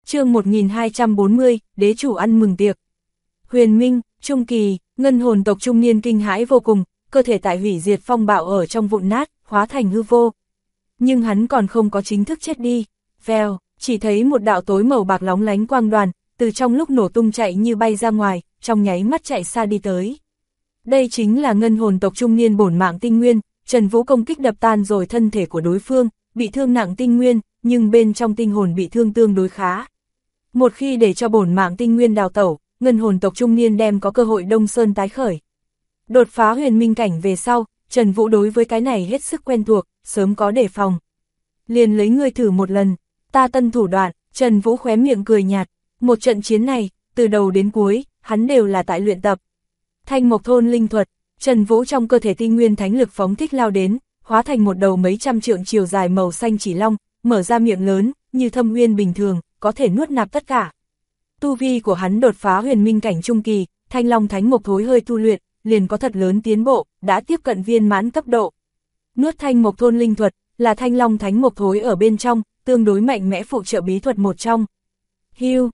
Chương 1240, đế chủ ăn mừng tiệc. Huyền Minh, trung kỳ, ngân hồn tộc trung niên kinh hãi vô cùng, cơ thể tại hủy diệt phong bạo ở trong vụn nát, hóa thành hư vô. Nhưng hắn còn không có chính thức chết đi. Vèo, chỉ thấy một đạo tối màu bạc lóng lánh quang đoàn, từ trong lúc nổ tung chạy như bay ra ngoài, trong nháy mắt chạy xa đi tới. Đây chính là ngân hồn tộc trung niên bổn mạng tinh nguyên. Trần Vũ công kích đập tan rồi thân thể của đối phương, bị thương nặng tinh nguyên, nhưng bên trong tinh hồn bị thương tương đối khá. Một khi để cho bổn mạng tinh nguyên đào tẩu, ngân hồn tộc trung niên đem có cơ hội đông sơn tái khởi. Đột phá huyền minh cảnh về sau, Trần Vũ đối với cái này hết sức quen thuộc, sớm có đề phòng. Liền lấy ngươi thử một lần, ta tân thủ đoạn, Trần Vũ khóe miệng cười nhạt. Một trận chiến này, từ đầu đến cuối, hắn đều là tại luyện tập. Thanh mộc thôn linh thuật, Trần Vũ trong cơ thể tinh nguyên thánh lực phóng thích lao đến, hóa thành một đầu mấy trăm trượng chiều dài màu xanh chỉ long, mở ra miệng lớn, như thâm uyên bình thường, có thể nuốt nạp tất cả. Tu vi của hắn đột phá huyền minh cảnh trung kỳ, thanh long thánh mộc thối hơi tu luyện, liền có thật lớn tiến bộ, đã tiếp cận viên mãn cấp độ. Nuốt thanh mộc thôn linh thuật, là thanh long thánh mộc thối ở bên trong, tương đối mạnh mẽ phụ trợ bí thuật một trong. Hiu,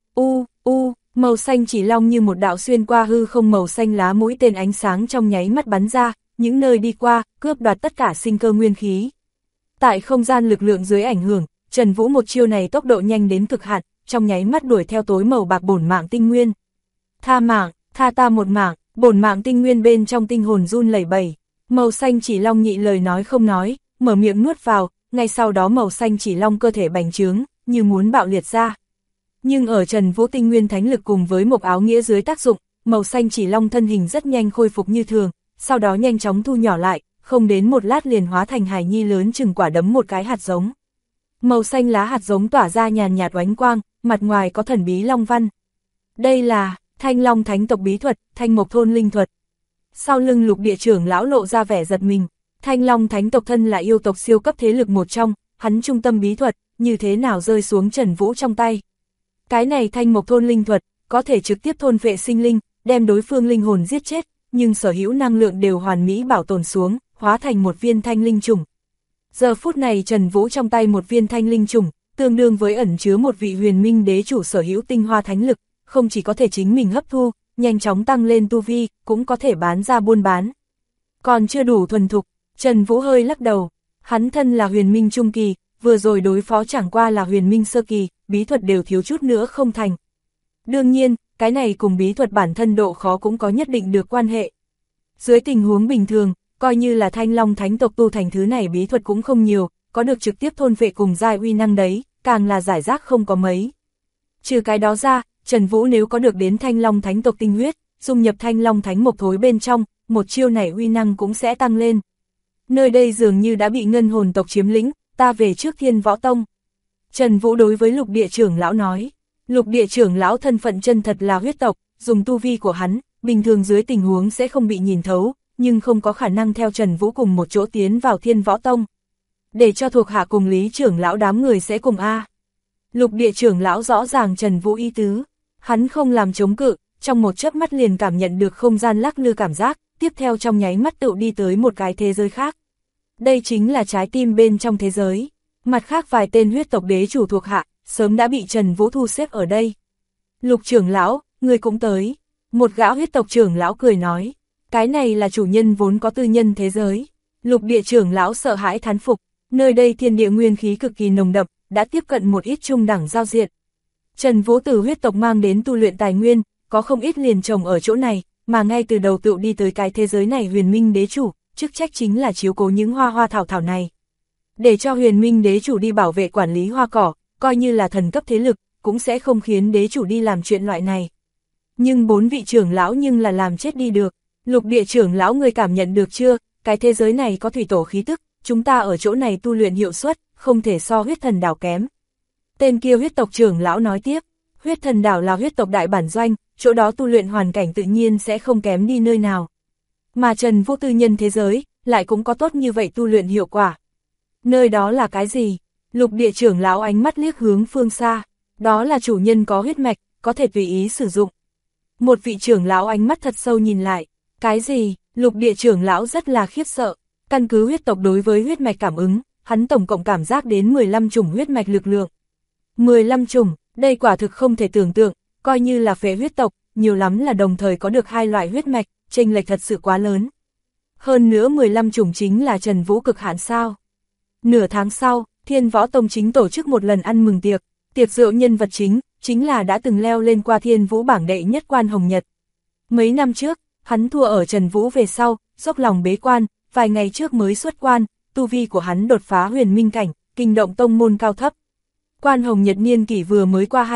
màu xanh chỉ long như một đạo xuyên qua hư không màu xanh lá mũi tên ánh sáng trong nháy mắt bắn ra, những nơi đi qua, cướp đoạt tất cả sinh cơ nguyên khí. Tại không gian lực lượng dưới ảnh hưởng, Trần Vũ một chiêu này tốc độ nhanh đến cực hạn, trong nháy mắt đuổi theo tối màu bạc bổn mạng tinh nguyên. Tha mạng, tha ta một mạng, bổn mạng tinh nguyên bên trong tinh hồn run lẩy bẩy. Màu xanh chỉ long nhị lời nói không nói, mở miệng nuốt vào, ngay sau đó màu xanh chỉ long cơ thể bành trướng, như muốn bạo liệt ra. Nhưng ở Trần Vũ tinh nguyên thánh lực cùng với một áo nghĩa dưới tác dụng, màu xanh chỉ long thân hình rất nhanh khôi phục như thường, sau đó nhanh chóng thu nhỏ lại, không đến một lát liền hóa thành hài nhi lớn chừng quả đấm một cái hạt giống. Màu xanh lá hạt giống tỏa ra nhàn nhạt oánh quang, mặt ngoài có thần bí long văn. Đây là thanh long thánh tộc bí thuật, thanh mộc thôn linh thuật. Sau lưng Lục Địa trưởng lão lộ ra vẻ giật mình, thanh long thánh tộc thân là yêu tộc siêu cấp thế lực một trong, hắn trung tâm bí thuật, như thế nào rơi xuống Trần Vũ trong tay. Cái này thanh mộc thôn linh thuật, có thể trực tiếp thôn phệ sinh linh, đem đối phương linh hồn giết chết, nhưng sở hữu năng lượng đều hoàn mỹ bảo tồn xuống, hóa thành một viên thanh linh trùng. Giờ phút này Trần Vũ trong tay một viên thanh linh trùng, tương đương với ẩn chứa một vị huyền minh đế chủ sở hữu tinh hoa thánh lực, không chỉ có thể chính mình hấp thu, nhanh chóng tăng lên tu vi, cũng có thể bán ra buôn bán. Còn chưa đủ thuần thục, Trần Vũ hơi lắc đầu, hắn thân là huyền minh trung kỳ, vừa rồi đối phó chẳng qua là huyền minh sơ kỳ, bí thuật đều thiếu chút nữa không thành. Đương nhiên, cái này cùng bí thuật bản thân độ khó cũng có nhất định được quan hệ. Dưới tình huống bình thường, coi như là thanh long thánh tộc tu thành thứ này bí thuật cũng không nhiều, có được trực tiếp thôn phệ cùng giai uy năng đấy, càng là giải rác không có mấy. Trừ cái đó ra, Trần Vũ nếu có được đến thanh long thánh tộc tinh huyết, dung nhập thanh long thánh mộc thối bên trong, một chiêu này uy năng cũng sẽ tăng lên. Nơi đây dường như đã bị ngân hồn tộc chiếm lĩnh, ta về trước Thiên Võ Tông. Trần Vũ đối với Lục Địa trưởng lão nói, Lục Địa trưởng lão thân phận chân thật là huyết tộc, dùng tu vi của hắn, bình thường dưới tình huống sẽ không bị nhìn thấu, nhưng không có khả năng theo Trần Vũ cùng một chỗ tiến vào Thiên Võ Tông. Để cho thuộc hạ cùng Lý trưởng lão đám người sẽ cùng A. Lục Địa trưởng lão rõ ràng Trần Vũ ý tứ, hắn không làm chống cự, trong một chớp mắt liền cảm nhận được không gian lắc lư cảm giác, tiếp theo trong nháy mắt tự đi tới một cái thế giới khác. Đây chính là trái tim bên trong thế giới. Mặt khác vài tên huyết tộc đế chủ thuộc hạ, sớm đã bị Trần Vũ thu xếp ở đây. Lục trưởng lão, người cũng tới. Một gã huyết tộc trưởng lão cười nói, cái này là chủ nhân vốn có tư nhân thế giới. Lục Địa trưởng lão sợ hãi thán phục, nơi đây thiên địa nguyên khí cực kỳ nồng đậm, đã tiếp cận một ít trung đẳng giao diện. Trần Vũ từ huyết tộc mang đến tu luyện tài nguyên, có không ít liền trồng ở chỗ này, mà ngay từ đầu tự đi tới cái thế giới này huyền minh đế chủ, chức trách chính là chiếu cố những hoa thảo thảo này. Để cho huyền minh đế chủ đi bảo vệ quản lý hoa cỏ, coi như là thần cấp thế lực, cũng sẽ không khiến đế chủ đi làm chuyện loại này. Nhưng 4 vị trưởng lão nhưng là làm chết đi được. Lục Địa trưởng lão người cảm nhận được chưa, cái thế giới này có thủy tổ khí tức, chúng ta ở chỗ này tu luyện hiệu suất, không thể so huyết thần đảo kém. Tên kia huyết tộc trưởng lão nói tiếp, huyết thần đảo là huyết tộc đại bản doanh, chỗ đó tu luyện hoàn cảnh tự nhiên sẽ không kém đi nơi nào. Mà Trần Vũ tư nhân thế giới, lại cũng có tốt như vậy tu luyện hiệu quả. Nơi đó là cái gì? Lục Địa trưởng lão ánh mắt liếc hướng phương xa, đó là chủ nhân có huyết mạch, có thể tùy ý sử dụng. Một vị trưởng lão ánh mắt thật sâu nhìn lại, cái gì? Lục Địa trưởng lão rất là khiếp sợ, căn cứ huyết tộc đối với huyết mạch cảm ứng, hắn tổng cộng cảm giác đến 15 chủng huyết mạch lực lượng. 15 chủng, Đây quả thực không thể tưởng tượng, coi như là phệ huyết tộc, nhiều lắm là đồng thời có được hai loại huyết mạch, chênh lệch thật sự quá lớn. Hơn nữa 15 chủng chính là Trần Vũ cực hạn sao. Nửa tháng sau, Thiên Võ Tông chính tổ chức một lần ăn mừng tiệc, tiệc rượu nhân vật chính là đã từng leo lên qua Thiên Vũ bảng đệ nhất Quan Hồng Nhật. Mấy năm trước, hắn thua ở Trần Vũ về sau, dốc lòng bế quan, vài ngày trước mới xuất quan, tu vi của hắn đột phá huyền minh cảnh, kinh động tông môn cao thấp. Quan Hồng Nhật niên kỷ vừa mới qua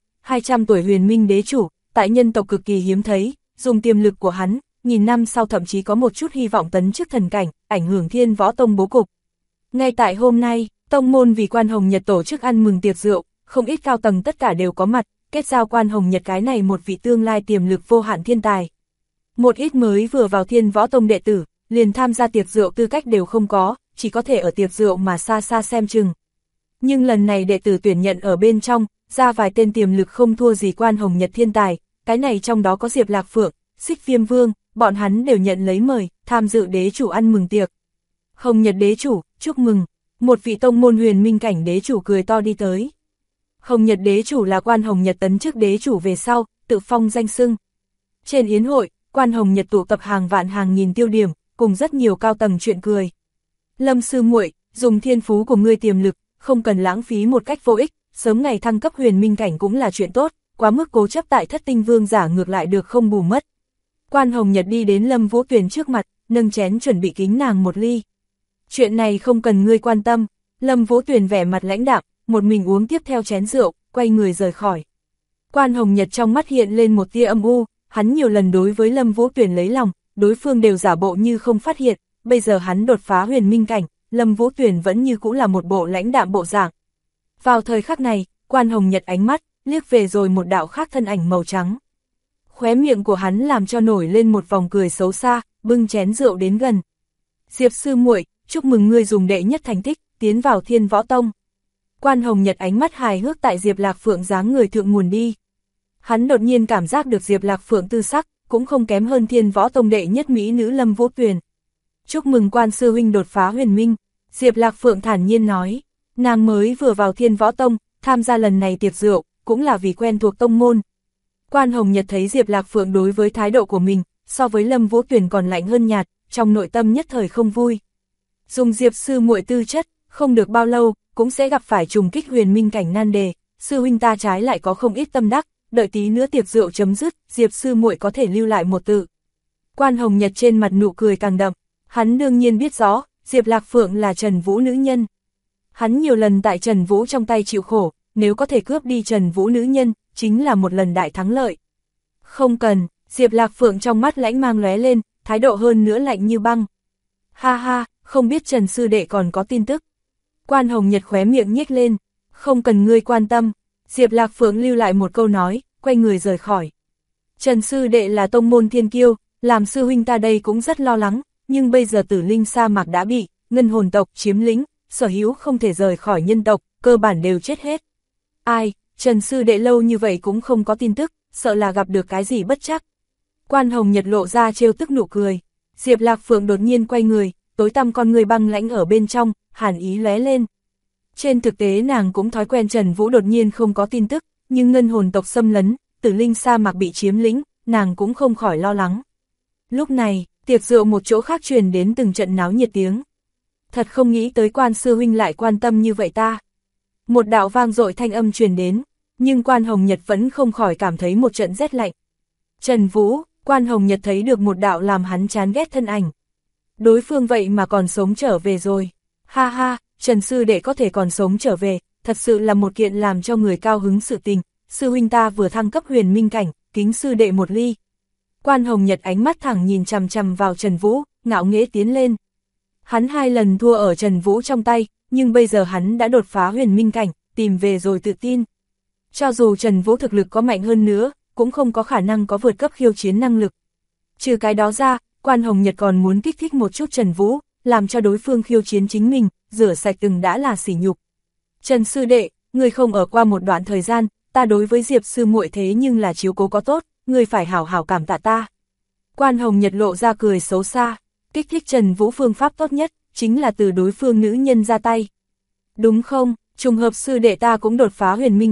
200 tuổi huyền minh đế chủ, tại nhân tộc cực kỳ hiếm thấy, dùng tiềm lực của hắn, nghìn năm sau thậm chí có một chút hy vọng tấn chức thần cảnh, ảnh hưởng Thiên Võ Tông bố cục. Ngay tại hôm nay, tông môn vì Quan Hồng Nhật tổ chức ăn mừng tiệc rượu, không ít cao tầng tất cả đều có mặt, kết giao Quan Hồng Nhật cái này một vị tương lai tiềm lực vô hạn thiên tài. Một ít mới vừa vào Thiên Võ Tông đệ tử, liền tham gia tiệc rượu tư cách đều không có, chỉ có thể ở tiệc rượu mà xa xa xem chừng. Nhưng lần này đệ tử tuyển nhận ở bên trong, ra vài tên tiềm lực không thua gì Quan Hồng Nhật thiên tài, cái này trong đó có Diệp Lạc Phượng, Xích Viêm Vương, bọn hắn đều nhận lấy mời, tham dự đế chủ ăn mừng tiệc. Hồng Nhật đế chủ, chúc mừng, một vị tông môn huyền minh cảnh đế chủ cười to đi tới. Hồng Nhật đế chủ là Quan Hồng Nhật tấn chức đế chủ về sau, tự phong danh xưng. Trên yến hội, Quan Hồng Nhật tụ tập hàng vạn hàng nghìn tiêu điểm, cùng rất nhiều cao tầng chuyện cười. Lâm sư muội, dùng thiên phú của ngươi tiềm lực, không cần lãng phí một cách vô ích, sớm ngày thăng cấp huyền minh cảnh cũng là chuyện tốt, quá mức cố chấp tại Thất Tinh Vương giả ngược lại được không bù mất. Quan Hồng Nhật đi đến Lâm Vũ Tuyền trước mặt, nâng chén chuẩn bị kính nàng một ly. Chuyện này không cần ngươi quan tâm. Lâm Vũ Tuyền vẻ mặt lãnh đạm, một mình uống tiếp theo chén rượu, quay người rời khỏi. Quan Hồng Nhật trong mắt hiện lên một tia âm u, hắn nhiều lần đối với Lâm Vũ Tuyền lấy lòng, đối phương đều giả bộ như không phát hiện, bây giờ hắn đột phá huyền minh cảnh, Lâm Vũ Tuyền vẫn như cũ là một bộ lãnh đạm bộ dạng. Vào thời khắc này, Quan Hồng Nhật ánh mắt liếc về rồi một đạo khác thân ảnh màu trắng. Khóe miệng của hắn làm cho nổi lên một vòng cười xấu xa, bưng chén rượu đến gần. Diệp sư muội, chúc mừng ngươi dùng đệ nhất thành tích, tiến vào Thiên Võ Tông. Quan Hồng Nhật ánh mắt hài hước tại Diệp Lạc Phượng dáng người thượng nguồn đi. Hắn đột nhiên cảm giác được Diệp Lạc Phượng tư sắc, cũng không kém hơn Thiên Võ Tông đệ nhất mỹ nữ Lâm Vũ Tuyền. Chúc mừng Quan sư huynh đột phá huyền minh, Diệp Lạc Phượng thản nhiên nói. Nàng mới vừa vào Thiên Võ Tông, tham gia lần này tiệc rượu, cũng là vì quen thuộc tông môn. Quan Hồng Nhật thấy Diệp Lạc Phượng đối với thái độ của mình, so với Lâm Vũ Tuyền còn lạnh hơn nhạt, trong nội tâm nhất thời không vui. Dùng Diệp sư muội tư chất, không được bao lâu, cũng sẽ gặp phải trùng kích huyền minh cảnh nan đề, sư huynh ta trái lại có không ít tâm đắc, đợi tí nữa tiệc rượu chấm dứt, Diệp sư muội có thể lưu lại một tự. Quan Hồng Nhật trên mặt nụ cười càng đậm, hắn đương nhiên biết rõ, Diệp Lạc Phượng là Trần Vũ nữ nhân. Hắn nhiều lần tại Trần Vũ trong tay chịu khổ, nếu có thể cướp đi Trần Vũ nữ nhân, chính là một lần đại thắng lợi. Không cần, Diệp Lạc Phượng trong mắt lãnh mang lóe lên, thái độ hơn nữa lạnh như băng. Ha ha, không biết Trần sư đệ còn có tin tức. Quan Hồng Nhật khóe miệng nhếch lên, không cần ngươi quan tâm. Diệp Lạc Phượng lưu lại một câu nói, quay người rời khỏi. Trần sư đệ là tông môn thiên kiêu, làm sư huynh ta đây cũng rất lo lắng, nhưng bây giờ Tử Linh sa mạc đã bị ngân hồn tộc chiếm lĩnh, sở hữu không thể rời khỏi nhân tộc, cơ bản đều chết hết. Ai, Trần sư đệ lâu như vậy cũng không có tin tức, sợ là gặp được cái gì bất chắc. Quan Hồng Nhật lộ ra trêu tức nụ cười. Diệp Lạc Phượng đột nhiên quay người, tối tăm con người băng lãnh ở bên trong, hàn ý lóe lên. Trên thực tế nàng cũng thói quen Trần Vũ đột nhiên không có tin tức, nhưng ngân hồn tộc xâm lấn, Tử Linh sa mạc bị chiếm lĩnh, nàng cũng không khỏi lo lắng. Lúc này, tiệc rượu một chỗ khác truyền đến từng trận náo nhiệt tiếng. Thật không nghĩ tới Quan sư huynh lại quan tâm như vậy ta. Một đạo vang dội thanh âm truyền đến, nhưng Quan Hồng Nhật vẫn không khỏi cảm thấy một trận rét lạnh. Trần Vũ, Quan Hồng Nhật thấy được một đạo làm hắn chán ghét thân ảnh. Đối phương vậy mà còn sống trở về rồi. Ha ha, Trần sư đệ có thể còn sống trở về, thật sự là một kiện làm cho người cao hứng sự tình. Sư huynh ta vừa thăng cấp huyền minh cảnh, kính sư đệ một ly. Quan Hồng Nhật ánh mắt thẳng nhìn chằm chằm vào Trần Vũ, ngạo nghễ tiến lên. Hắn 2 lần thua ở Trần Vũ trong tay, nhưng bây giờ hắn đã đột phá huyền minh cảnh, tìm về rồi tự tin. Cho dù Trần Vũ thực lực có mạnh hơn nữa, cũng không có khả năng có vượt cấp khiêu chiến năng lực. Trừ cái đó ra, Quan Hồng Nhật còn muốn kích thích một chút Trần Vũ, làm cho đối phương khiêu chiến chính mình, rửa sạch từng đã là sỉ nhục. Trần sư đệ, người không ở qua một đoạn thời gian, ta đối với Diệp sư muội thế nhưng là chiếu cố có tốt, người phải hảo hảo cảm tạ ta. Quan Hồng Nhật lộ ra cười xấu xa, kích thích Trần Vũ phương pháp tốt nhất, chính là từ đối phương nữ nhân ra tay. Đúng không, trùng hợp sư đệ ta cũng đột phá huyền minh cảnh,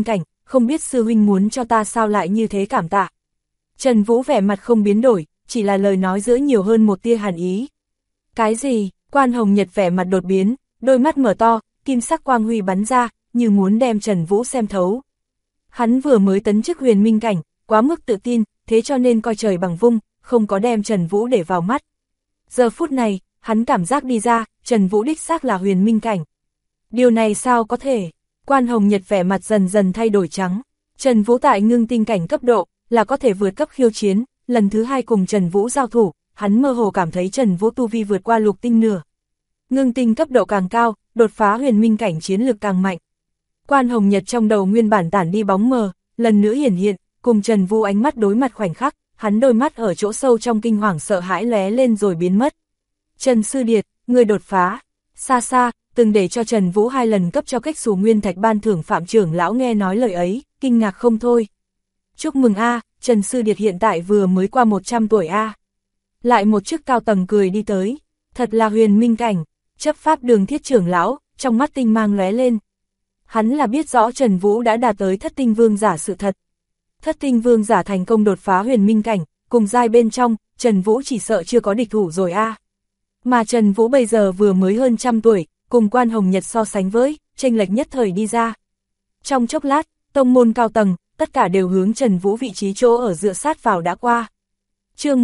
không biết sư huynh muốn cho ta sao lại như thế cảm tạ. Trần Vũ vẻ mặt không biến đổi, chỉ là lời nói giữa nhiều hơn một tia hàn ý. Cái gì? Quan Hồng Nhật vẻ mặt đột biến, đôi mắt mở to, kim sắc quang huy bắn ra, như muốn đem Trần Vũ xem thấu. Hắn vừa mới tấn chức huyền minh cảnh, quá mức tự tin, thế cho nên coi trời bằng vung, không có đem Trần Vũ để vào mắt. Giờ phút này, hắn cảm giác đi ra, Trần Vũ đích xác là huyền minh cảnh. Điều này sao có thể? Quan Hồng Nhật vẻ mặt dần dần thay đổi trắng. Trần Vũ tại ngưng tinh cảnh cấp độ, là có thể vượt cấp khiêu chiến, lần thứ hai cùng Trần Vũ giao thủ, hắn mơ hồ cảm thấy Trần Vũ tu vi vượt qua lục tinh nửa. Ngưng tinh cấp độ càng cao, đột phá huyền minh cảnh chiến lực càng mạnh. Quan Hồng Nhật trong đầu nguyên bản tản đi bóng mờ, lần nữa hiển hiện, cùng Trần Vũ ánh mắt đối mặt khoảnh khắc, hắn đôi mắt ở chỗ sâu trong kinh hoàng sợ hãi lóe lên rồi biến mất. Trần Sư Điệt, người đột phá. Xa xa, từng để cho Trần Vũ 2 lần cấp cho cách xù nguyên thạch ban thưởng Phạm trưởng lão nghe nói lời ấy, kinh ngạc không thôi. Chúc mừng a, Trần Sư Điệt hiện tại vừa mới qua 100 tuổi a. Lại một chức cao tầng cười đi tới, thật là huyền minh cảnh. Chấp pháp đường Thiết trưởng lão, trong mắt tinh mang lóe lên. Hắn là biết rõ Trần Vũ đã đạt tới thất tinh vương giả sự thật. Thất tinh vương giả thành công đột phá huyền minh cảnh, cùng giai bên trong, Trần Vũ chỉ sợ chưa có địch thủ rồi a. Mà Trần Vũ bây giờ vừa mới hơn 100 tuổi, cùng Quan Hồng Nhật so sánh với, chênh lệch nhất thời đi ra. Trong chốc lát, tông môn cao tầng, tất cả đều hướng Trần Vũ vị trí chỗ ở dựa sát vào đã qua. Chương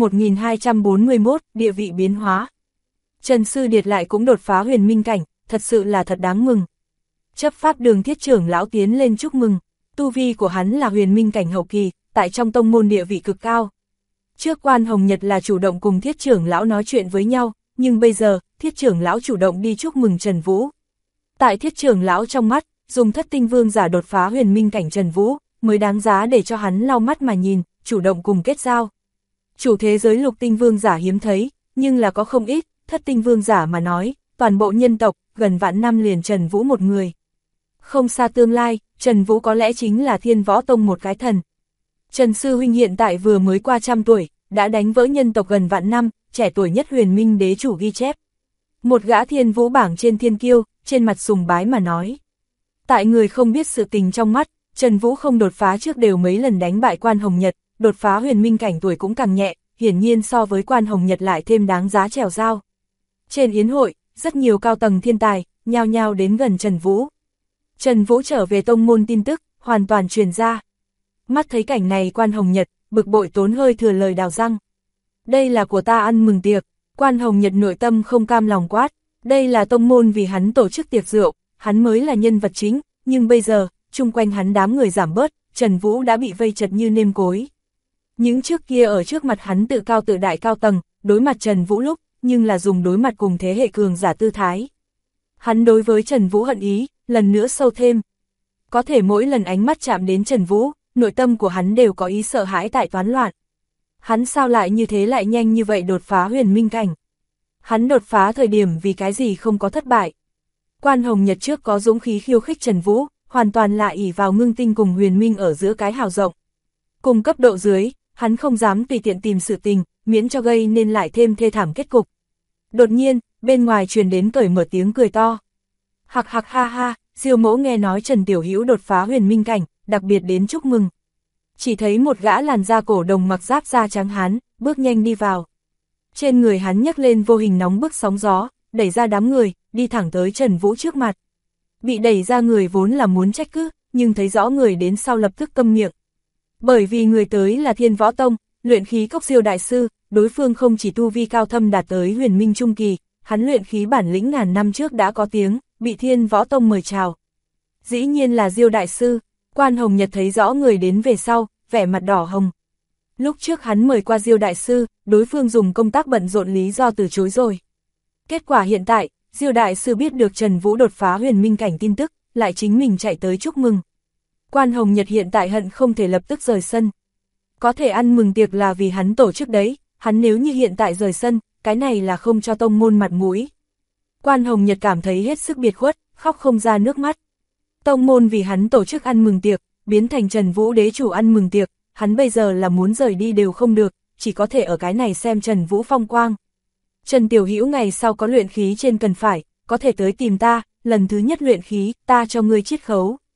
1241, địa vị biến hóa. Trần Sư Điệt lại cũng đột phá huyền minh cảnh, thật sự là thật đáng mừng. Chấp pháp đường Thiết trưởng lão tiến lên chúc mừng, tu vi của hắn là huyền minh cảnh hậu kỳ, tại trong tông môn địa vị cực cao. Trước Quan Hồng Nhật là chủ động cùng Thiết trưởng lão nói chuyện với nhau, nhưng bây giờ, Thiết trưởng lão chủ động đi chúc mừng Trần Vũ. Tại Thiết trưởng lão trong mắt, dùng thất tinh vương giả đột phá huyền minh cảnh Trần Vũ, mới đáng giá để cho hắn lau mắt mà nhìn, chủ động cùng kết giao. Chủ thế giới lục tinh vương giả hiếm thấy, nhưng là có không ít, thất tinh vương giả mà nói, toàn bộ nhân tộc, gần vạn năm liền Trần Vũ một người. Không xa tương lai, Trần Vũ có lẽ chính là Thiên Võ Tông một cái thần. Trần Sư huynh hiện tại vừa mới qua 100 tuổi, đã đánh vỡ nhân tộc gần vạn năm, trẻ tuổi nhất huyền minh đế chủ ghi chép. Một gã Thiên Vũ bảng trên thiên kiêu, trên mặt sùng bái mà nói. Tại người không biết sự tình trong mắt, Trần Vũ không đột phá trước đều mấy lần đánh bại Quan Hồng Nhật, đột phá huyền minh cảnh tuổi cũng càng nhẹ, hiển nhiên so với Quan Hồng Nhật lại thêm đáng giá trèo dao. Trên yến hội, rất nhiều cao tầng thiên tài, nhao nhao đến gần Trần Vũ. Trần Vũ trở về tông môn tin tức, hoàn toàn truyền ra. Mắt thấy cảnh này Quan Hồng Nhật, bực bội tốn hơi thừa lời đào răng. Đây là của ta ăn mừng tiệc, Quan Hồng Nhật nội tâm không cam lòng quát. Đây là tông môn vì hắn tổ chức tiệc rượu, hắn mới là nhân vật chính, nhưng bây giờ, chung quanh hắn đám người giảm bớt, Trần Vũ đã bị vây chật như nêm cối. Những trước kia ở trước mặt hắn tự cao tự đại cao tầng, đối mặt Trần Vũ lúc, nhưng là dùng đối mặt cùng thế hệ cường giả tư thái. Hắn đối với Trần Vũ hận ý, lần nữa sâu thêm. Có thể mỗi lần ánh mắt chạm đến Trần Vũ, nội tâm của hắn đều có ý sợ hãi tại toán loạn. Hắn sao lại như thế lại nhanh như vậy đột phá huyền minh cảnh? Hắn đột phá thời điểm vì cái gì không có thất bại? Quan Hồng Nhật trước có dũng khí khiêu khích Trần Vũ, hoàn toàn là ỷ vào ngưng tinh cùng huyền minh ở giữa cái hào rộng. Cùng cấp độ dưới, hắn không dám tùy tiện tìm sự tình, miễn cho gây nên lại thêm thê thảm kết cục. Đột nhiên, bên ngoài truyền đến cởi mở tiếng cười to. Hạc hạc ha ha, Diêu Mỗ nghe nói Trần Tiểu Hữu đột phá huyền minh cảnh, đặc biệt đến chúc mừng. Chỉ thấy một gã làn da cổ đồng mặc giáp da trắng hán, bước nhanh đi vào. Trên người hắn nhấc lên vô hình nóng bức sóng gió, đẩy ra đám người, đi thẳng tới Trần Vũ trước mặt. Bị đẩy ra người vốn là muốn trách cứ, nhưng thấy rõ người đến sau lập tức câm miệng. Bởi vì người tới là Thiên Võ Tông, luyện khí cốc Diêu đại sư, đối phương không chỉ tu vi cao thâm đạt tới huyền minh trung kỳ, hắn luyện khí bản lĩnh ngàn năm trước đã có tiếng, bị Thiên Võ Tông mời chào. Dĩ nhiên là Diêu đại sư. Quan Hồng Nhật thấy rõ người đến về sau, vẻ mặt đỏ hồng. Lúc trước hắn mời qua Diêu đại sư, đối phương dùng công tác bận rộn lý do từ chối rồi. Kết quả hiện tại, Diêu đại sư biết được Trần Vũ đột phá huyền minh cảnh tin tức, lại chính mình chạy tới chúc mừng. Quan Hồng Nhật hiện tại hận không thể lập tức rời sân. Có thể ăn mừng tiệc là vì hắn tổ chức đấy, hắn nếu như hiện tại rời sân, cái này là không cho tông môn mặt mũi. Quan Hồng Nhật cảm thấy hết sức biệt khuất, khóc không ra nước mắt. Tông môn vì hắn tổ chức ăn mừng tiệc, biến thành Trần Vũ đế chủ ăn mừng tiệc, hắn bây giờ là muốn rời đi đều không được, chỉ có thể ở cái này xem Trần Vũ phong quang. Trần Tiểu Hữu ngày sau có luyện khí trên cần phải, có thể tới tìm ta, lần thứ nhất luyện khí, ta cho ngươi chiết khấu.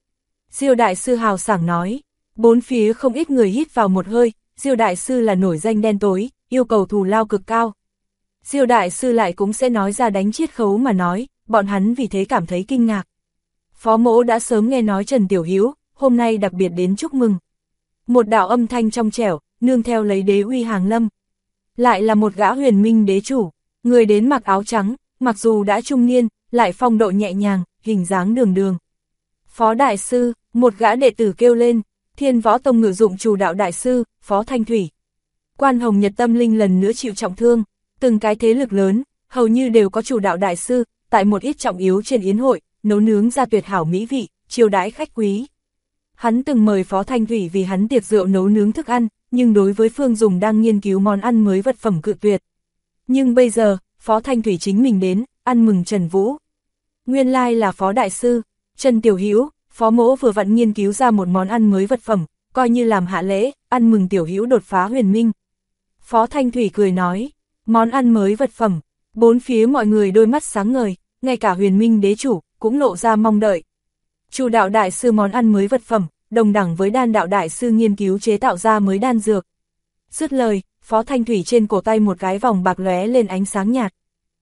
Diêu đại sư hào sảng nói. Bốn phía không ít người hít vào một hơi, Diêu đại sư là nổi danh đen tối, yêu cầu thù lao cực cao. Diêu đại sư lại cũng sẽ nói ra đánh chiết khấu mà nói, bọn hắn vì thế cảm thấy kinh ngạc. Phó mỗ đã sớm nghe nói Trần Tiểu Hữu hôm nay đặc biệt đến chúc mừng. Một đạo âm thanh trong trẻo, nương theo lấy đế uy hàng lâm. Lại là một gã huyền minh đế chủ, người đến mặc áo trắng, mặc dù đã trung niên, lại phong độ nhẹ nhàng, hình dáng đường đường. Phó đại sư, một gã đệ tử kêu lên, Thiên Võ Tông ngự dụng chủ đạo đại sư, Phó Thanh Thủy. Quan Hồng Nhật tâm linh lần nữa chịu trọng thương, từng cái thế lực lớn, hầu như đều có chủ đạo đại sư, tại một ít trọng yếu trên yến hội, nấu nướng ra tuyệt hảo mỹ vị, chiêu đãi khách quý. Hắn từng mời Phó Thanh Thủy vì hắn tiệc rượu nấu nướng thức ăn, nhưng đối với Phương Dùng đang nghiên cứu món ăn mới vật phẩm cự tuyệt. Nhưng bây giờ, Phó Thanh Thủy chính mình đến, ăn mừng Trần Vũ. Nguyên lai là Phó Đại Sư, Trần Tiểu Hữu, Phó mỗ vừa vặn nghiên cứu ra một món ăn mới vật phẩm, coi như làm hạ lễ, ăn mừng Tiểu Hữu đột phá huyền minh. Phó Thanh Thủy cười nói, món ăn mới vật phẩm, bốn phía mọi người đôi mắt sáng ngời, ngay cả huyền minh đế chủ, cũng lộ ra mong đợi. Chủ đạo đại sư món ăn mới vật phẩm, đồng đẳng với đan đạo đại sư nghiên cứu chế tạo ra mới đan dược. Dứt lời, Phó Thanh Thủy trên cổ tay một cái vòng bạc lóe lên ánh sáng nhạt.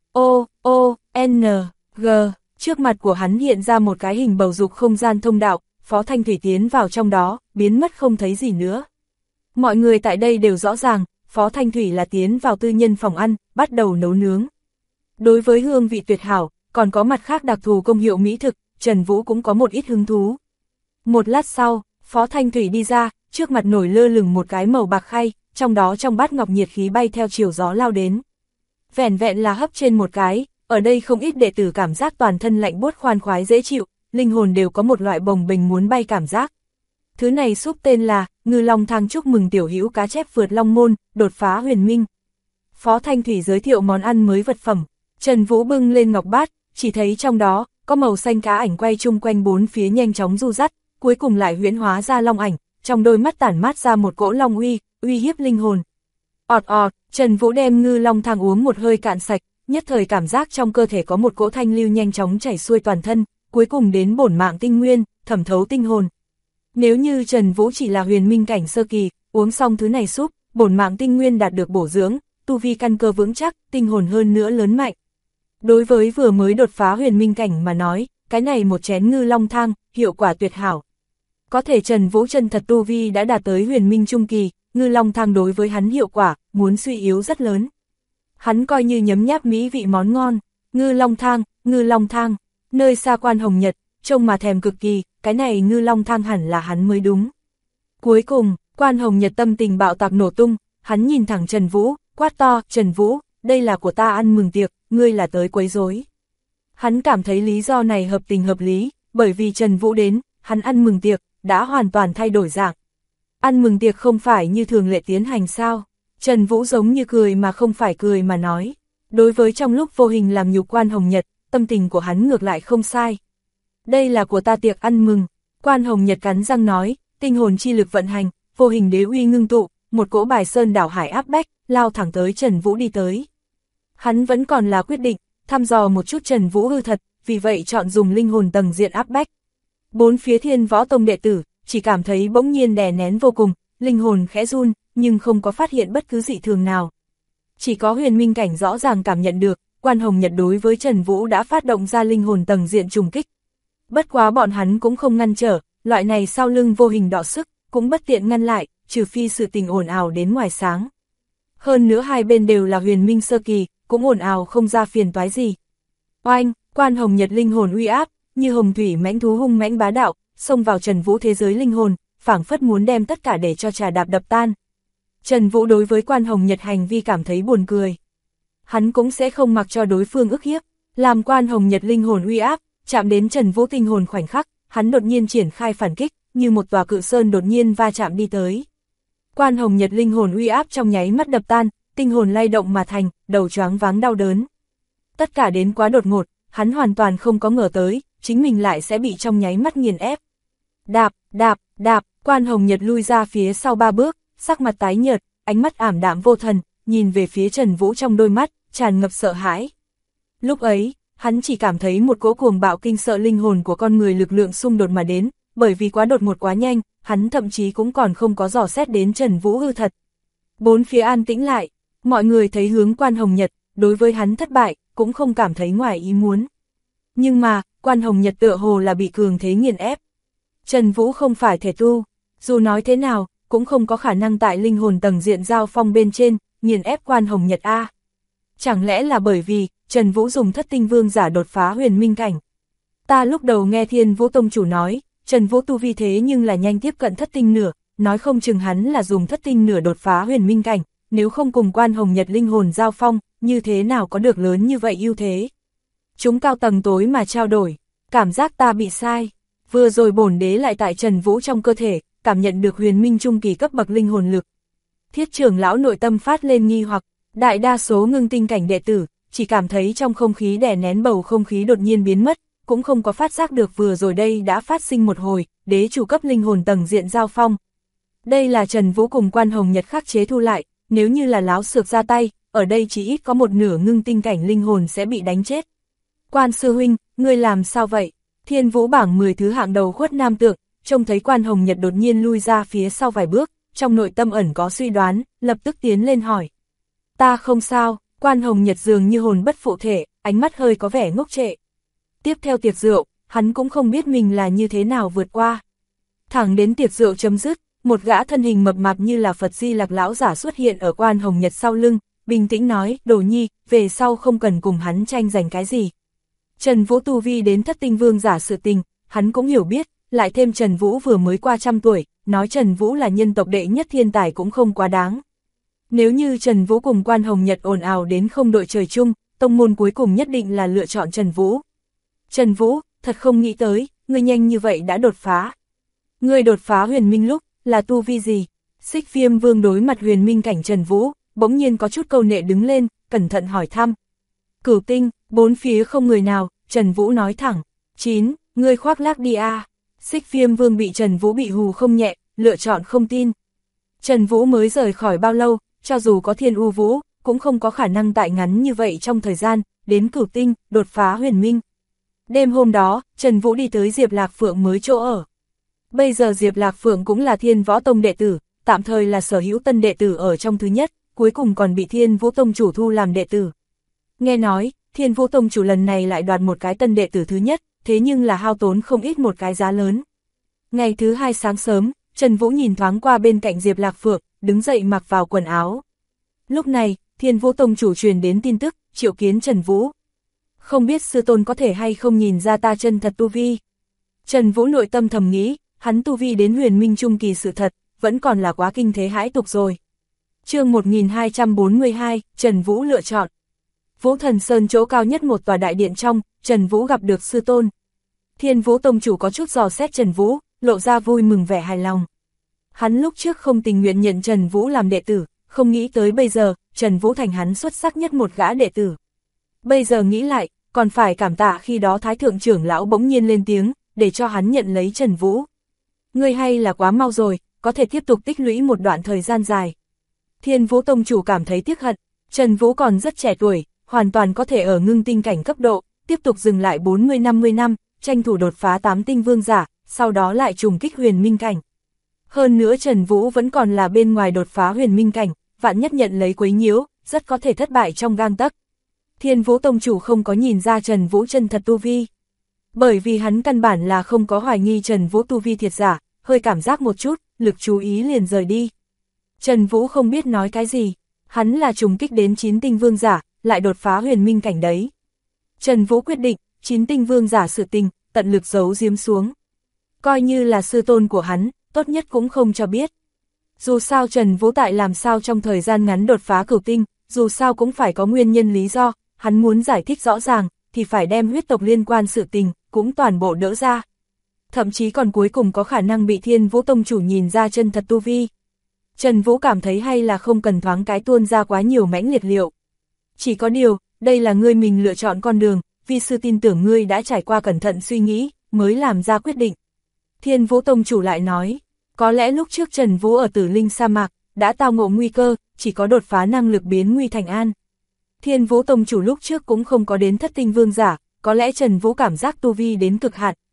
N, G, trước mặt của hắn hiện ra một cái hình bầu dục không gian thông đạo, Phó Thanh Thủy tiến vào trong đó, biến mất không thấy gì nữa. Mọi người tại đây đều rõ ràng, Phó Thanh Thủy là tiến vào tư nhân phòng ăn, bắt đầu nấu nướng. Đối với hương vị tuyệt hảo, còn có mặt khác đặc thù công hiệu mỹ thực, Trần Vũ cũng có một ít hứng thú. Một lát sau, Phó Thanh Thủy đi ra, trước mặt nổi lơ lửng một cái màu bạc khay, trong đó trong bát ngọc nhiệt khí bay theo chiều gió lao đến. Vẻn vẹn là hấp trên một cái, ở đây không ít đệ tử cảm giác toàn thân lạnh buốt khoan khoái dễ chịu, linh hồn đều có một loại bồng bềnh muốn bay cảm giác. Thứ này súp tên là Ngư Long Thang, chúc mừng Tiểu Hữu cá chép vượt long môn, đột phá huyền minh. Phó Thanh Thủy giới thiệu món ăn mới vật phẩm, Trần Vũ bưng lên ngọc bát, chỉ thấy trong đó có màu xanh cá ảnh quay chung quanh bốn phía nhanh chóng du dắt, cuối cùng lại huyễn hóa ra long ảnh, trong đôi mắt tản mát ra một cỗ long uy hiếp linh hồn. Ọt ọt, Trần Vũ đem Ngư Long Thang uống một hơi cạn sạch, nhất thời cảm giác trong cơ thể có một cỗ thanh lưu nhanh chóng chảy xuôi toàn thân, cuối cùng đến bổn mạng tinh nguyên, thẩm thấu tinh hồn. Nếu như Trần Vũ chỉ là huyền minh cảnh sơ kỳ, uống xong thứ này súp, bổn mạng tinh nguyên đạt được bổ dưỡng, tu vi căn cơ vững chắc, tinh hồn hơn nữa lớn mạnh. Đối với vừa mới đột phá huyền minh cảnh mà nói, cái này một chén Ngư Long Thang, hiệu quả tuyệt hảo. Có thể Trần Vũ chân thật tu vi đã đạt tới huyền minh trung kỳ, Ngư Long Thang đối với hắn hiệu quả, muốn suy yếu rất lớn. Hắn coi như nhấm nháp mỹ vị món ngon, Ngư Long Thang, nơi xa Quan Hồng Nhật, trông mà thèm cực kỳ, cái này Ngư Long Thang hẳn là hắn mới đúng. Cuối cùng, Quan Hồng Nhật tâm tình bạo tạc nổ tung, hắn nhìn thẳng Trần Vũ, quát to, Trần Vũ, đây là của ta ăn mừng tiệc, ngươi là tới quấy rối. Hắn cảm thấy lý do này hợp tình hợp lý, bởi vì Trần Vũ đến, hắn ăn mừng tiệc, đã hoàn toàn thay đổi dạng. Ăn mừng tiệc không phải như thường lệ tiến hành sao? Trần Vũ giống như cười mà không phải cười mà nói. Đối với trong lúc vô hình làm nhục Quan Hồng Nhật, tâm tình của hắn ngược lại không sai. Đây là của ta tiệc ăn mừng. Quan Hồng Nhật cắn răng nói, tinh hồn chi lực vận hành, vô hình đế uy ngưng tụ, một cỗ bài sơn đảo hải áp bách, lao thẳng tới Trần Vũ đi tới. Hắn vẫn còn là quyết định, thăm dò một chút Trần Vũ hư thật, vì vậy chọn dùng linh hồn tầng diện áp bách. Bốn phía Thiên Võ Tông đệ tử, chỉ cảm thấy bỗng nhiên đè nén vô cùng, linh hồn khẽ run, nhưng không có phát hiện bất cứ dị thường nào. Chỉ có huyền minh cảnh rõ ràng cảm nhận được, Quan Hồng Nhật đối với Trần Vũ đã phát động ra linh hồn tầng diện trùng kích. Bất quá bọn hắn cũng không ngăn trở, loại này sau lưng vô hình đọ sức, cũng bất tiện ngăn lại, trừ phi sự tình ồn ào đến ngoài sáng. Hơn nữa hai bên đều là huyền minh sơ kỳ, cũng ồn ào không ra phiền toái gì. Oanh, Quan Hồng Nhật linh hồn uy áp, như hồng thủy mãnh thú hung mãnh bá đạo, xông vào Trần Vũ thế giới linh hồn, phảng phất muốn đem tất cả để cho trà đạp đập tan. Trần Vũ đối với Quan Hồng Nhật hành vi cảm thấy buồn cười. Hắn cũng sẽ không mặc cho đối phương ức hiếp, làm Quan Hồng Nhật linh hồn uy áp, chạm đến Trần Vũ tinh hồn khoảnh khắc, hắn đột nhiên triển khai phản kích, như một tòa cự sơn đột nhiên va chạm đi tới. Quan Hồng Nhật linh hồn uy áp trong nháy mắt đập tan, tinh hồn lay động mà thành, đầu choáng váng đau đớn. Tất cả đến quá đột ngột, hắn hoàn toàn không có ngờ tới, chính mình lại sẽ bị trong nháy mắt nghiền ép. Đạp, đạp, đạp, Quan Hồng Nhật lui ra phía sau 3 bước, sắc mặt tái nhợt, ánh mắt ảm đạm vô thần, nhìn về phía Trần Vũ trong đôi mắt, tràn ngập sợ hãi. Lúc ấy, hắn chỉ cảm thấy một cỗ cuồng bạo kinh sợ linh hồn của con người lực lượng xung đột mà đến, bởi vì quá đột ngột quá nhanh, hắn thậm chí cũng còn không có dò xét đến Trần Vũ hư thật. Bốn phía an tĩnh lại, mọi người thấy hướng Quan Hồng Nhật, đối với hắn thất bại, cũng không cảm thấy ngoài ý muốn. Nhưng mà, Quan Hồng Nhật tựa hồ là bị cường thế nghiền ép. Trần Vũ không phải thể tu, dù nói thế nào, cũng không có khả năng tại linh hồn tầng diện giao phong bên trên, nghiền ép Quan Hồng Nhật A. Chẳng lẽ là bởi vì, Trần Vũ dùng thất tinh vương giả đột phá huyền minh cảnh. Ta lúc đầu nghe Thiên Vũ Tông chủ nói, Trần Vũ tu vi thế nhưng là nhanh tiếp cận thất tinh nửa, nói không chừng hắn là dùng thất tinh nửa đột phá huyền minh cảnh, nếu không cùng Quan Hồng Nhật linh hồn giao phong, như thế nào có được lớn như vậy ưu thế. Chúng cao tầng tối mà trao đổi, cảm giác ta bị sai. Vừa rồi bổn đế lại tại Trần Vũ trong cơ thể, cảm nhận được huyền minh trung kỳ cấp bậc linh hồn lực. Thiết trưởng lão nội tâm phát lên nghi hoặc, đại đa số ngưng tinh cảnh đệ tử, chỉ cảm thấy trong không khí đè nén bầu không khí đột nhiên biến mất, cũng không có phát giác được vừa rồi đây đã phát sinh một hồi, đế chủ cấp linh hồn tầng diện giao phong. Đây là Trần Vũ cùng Quan Hồng Nhật khắc chế thu lại, nếu như là láo xược ra tay, ở đây chỉ ít có một nửa ngưng tinh cảnh linh hồn sẽ bị đánh chết. Quan sư huynh, ngươi làm sao vậy? Thiên Vũ bảng 10 thứ hạng đầu khuất nam tượng, trông thấy Quan Hồng Nhật đột nhiên lui ra phía sau vài bước, trong nội tâm ẩn có suy đoán, lập tức tiến lên hỏi. Ta không sao, Quan Hồng Nhật dường như hồn bất phụ thể, ánh mắt hơi có vẻ ngốc trệ. Tiếp theo tiệc rượu, hắn cũng không biết mình là như thế nào vượt qua. Thẳng đến tiệc rượu chấm dứt, một gã thân hình mập mạp như là Phật Di Lặc lão giả xuất hiện ở Quan Hồng Nhật sau lưng, bình tĩnh nói, Đồ Nhi, về sau không cần cùng hắn tranh giành cái gì. Trần Vũ tu vi đến thất tinh vương giả sự tình, hắn cũng hiểu biết, lại thêm Trần Vũ vừa mới qua 100 tuổi, nói Trần Vũ là nhân tộc đệ nhất thiên tài cũng không quá đáng. Nếu như Trần Vũ cùng Quan Hồng Nhật ồn ào đến không đội trời chung, tông môn cuối cùng nhất định là lựa chọn Trần Vũ. Trần Vũ, thật không nghĩ tới, ngươi nhanh như vậy đã đột phá. Ngươi đột phá huyền minh lúc, là tu vi gì? Xích Viêm Vương đối mặt huyền minh cảnh Trần Vũ, bỗng nhiên có chút câu nệ đứng lên, cẩn thận hỏi thăm. Cửu tinh, bốn phía không người nào, Trần Vũ nói thẳng. 9, ngươi khoác lác đi a. Xích Viêm Vương bị Trần Vũ bị hù không nhẹ, lựa chọn không tin. Trần Vũ mới rời khỏi bao lâu, cho dù có Thiên U Vũ, cũng không có khả năng tại ngắn như vậy trong thời gian, đến cửu tinh, đột phá huyền minh. Đêm hôm đó, Trần Vũ đi tới Diệp Lạc Phượng mới chỗ ở. Bây giờ Diệp Lạc Phượng cũng là Thiên Võ Tông đệ tử, tạm thời là sở hữu tân đệ tử ở trong thứ nhất, cuối cùng còn bị Thiên Vũ Tông chủ thu làm đệ tử. Nghe nói, Thiên Vũ Tông chủ lần này lại đoạt một cái tân đệ tử thứ nhất, thế nhưng là hao tốn không ít một cái giá lớn. Ngày thứ hai sáng sớm, Trần Vũ nhìn thoáng qua bên cạnh Diệp Lạc Phượng, đứng dậy mặc vào quần áo. Lúc này, Thiên Vũ Tông chủ truyền đến tin tức, triệu kiến Trần Vũ. Không biết sư tôn có thể hay không nhìn ra ta chân thật tu vi. Trần Vũ nội tâm thầm nghĩ, hắn tu vi đến huyền minh trung kỳ sự thật, vẫn còn là quá kinh thế hãi tục rồi. Chương 1242, Trần Vũ lựa chọn. Vũ Thần Sơn chỗ cao nhất một tòa đại điện trong, Trần Vũ gặp được sư tôn. Thiên Vũ Tông chủ có chút dò xét Trần Vũ, lộ ra vui mừng vẻ hài lòng. Hắn lúc trước không tình nguyện nhận Trần Vũ làm đệ tử, không nghĩ tới bây giờ, Trần Vũ thành hắn xuất sắc nhất một gã đệ tử. Bây giờ nghĩ lại, còn phải cảm tạ khi đó Thái Thượng trưởng lão bỗng nhiên lên tiếng, để cho hắn nhận lấy Trần Vũ. Ngươi hay là quá mau rồi, có thể tiếp tục tích lũy một đoạn thời gian dài. Thiên Vũ Tông chủ cảm thấy tiếc hận, Trần Vũ còn rất trẻ tuổi, hoàn toàn có thể ở ngưng tinh cảnh cấp độ, tiếp tục dừng lại 40-50 năm, tranh thủ đột phá 8 tinh vương giả, sau đó lại trùng kích huyền minh cảnh. Hơn nữa Trần Vũ vẫn còn là bên ngoài đột phá huyền minh cảnh, vạn nhất nhận lấy quấy nhiễu, rất có thể thất bại trong gang tấc. Thiên Vũ Tông chủ không có nhìn ra Trần Vũ chân thật tu vi. Bởi vì hắn căn bản là không có hoài nghi Trần Vũ tu vi thiệt giả, hơi cảm giác một chút, lực chú ý liền rời đi. Trần Vũ không biết nói cái gì, hắn là trùng kích đến 9 tinh vương giả, lại đột phá huyền minh cảnh đấy. Trần Vũ quyết định, 9 tinh vương giả sự tình, tận lực giấu giếm xuống. Coi như là sư tôn của hắn, tốt nhất cũng không cho biết. Dù sao Trần Vũ tại làm sao trong thời gian ngắn đột phá cửu tinh, dù sao cũng phải có nguyên nhân lý do, hắn muốn giải thích rõ ràng, thì phải đem huyết tộc liên quan sự tình, cũng toàn bộ đỡ ra. Thậm chí còn cuối cùng có khả năng bị Thiên Vũ Tông chủ nhìn ra chân thật tu vi. Trần Vũ cảm thấy hay là không cần thoáng cái tuôn ra quá nhiều mãnh liệt liệu. Chỉ có điều, đây là ngươi mình lựa chọn con đường, vi sư tin tưởng ngươi đã trải qua cẩn thận suy nghĩ, mới làm ra quyết định. Thiên Vũ Tông chủ lại nói, có lẽ lúc trước Trần Vũ ở Tử Linh sa mạc, đã tao ngộ nguy cơ, chỉ có đột phá năng lực biến nguy thành an. Thiên Vũ Tông chủ lúc trước cũng không có đến thất tinh vương giả, có lẽ Trần Vũ cảm giác tu vi đến cực hạn,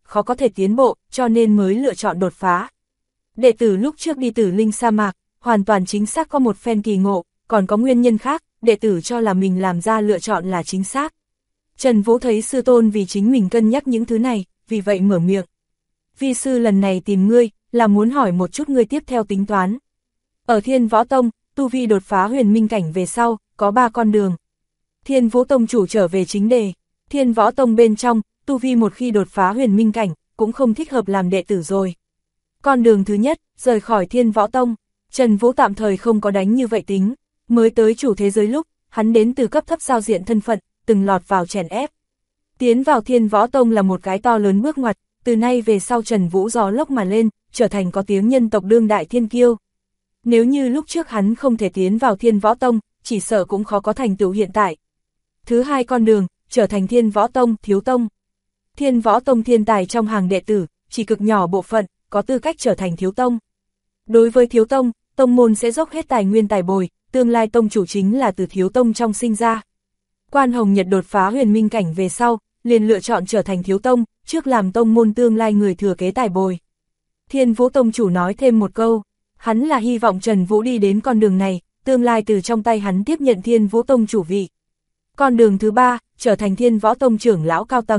khó có thể tiến bộ, cho nên mới lựa chọn đột phá. Đệ tử lúc trước đi Tử Linh sa mạc, hoàn toàn chính xác có một phen kỳ ngộ, còn có nguyên nhân khác, đệ tử cho là mình làm ra lựa chọn là chính xác. Trần Vũ thấy sư tôn vì chính mình cân nhắc những thứ này, vì vậy mở miệng. Vi sư lần này tìm ngươi, là muốn hỏi một chút ngươi tiếp theo tính toán. Ở Thiên Võ Tông, tu vi đột phá huyền minh cảnh về sau, có 3 con đường. Thiên Vũ Tông chủ trở về chính đề, Thiên Võ Tông bên trong, tu vi một khi đột phá huyền minh cảnh, cũng không thích hợp làm đệ tử rồi. Con đường thứ nhất, rời khỏi Thiên Võ Tông, Trần Vũ tạm thời không có đánh như vậy tính, mới tới chủ thế giới lúc, hắn đến từ cấp thấp giao diện thân phận, từng lọt vào chèn ép. Tiến vào Thiên Võ Tông là một cái to lớn bước ngoặt, từ nay về sau Trần Vũ gió lốc mà lên, trở thành có tiếng nhân tộc đương đại thiên kiêu. Nếu như lúc trước hắn không thể tiến vào Thiên Võ Tông, chỉ sợ cũng khó có thành tựu hiện tại. Thứ hai con đường, trở thành Thiên Võ Tông, thiếu tông. Thiên Võ Tông thiên tài trong hàng đệ tử, chỉ cực nhỏ bộ phận, có tư cách trở thành thiếu tông. Đối với thiếu tông, tông môn sẽ dốc hết tài nguyên tài bồi, tương lai tông chủ chính là từ thiếu tông trong sinh ra. Quan Hồng Nhật đột phá huyền minh cảnh về sau, liền lựa chọn trở thành thiếu tông, trước làm tông môn tương lai người thừa kế tài bồi. Thiên Vũ Tông chủ nói thêm một câu, hắn là hy vọng Trần Vũ đi đến con đường này, tương lai từ trong tay hắn tiếp nhận Thiên Vũ Tông chủ vị. Con đường thứ 3, trở thành Thiên Võ Tông trưởng lão cao tầng.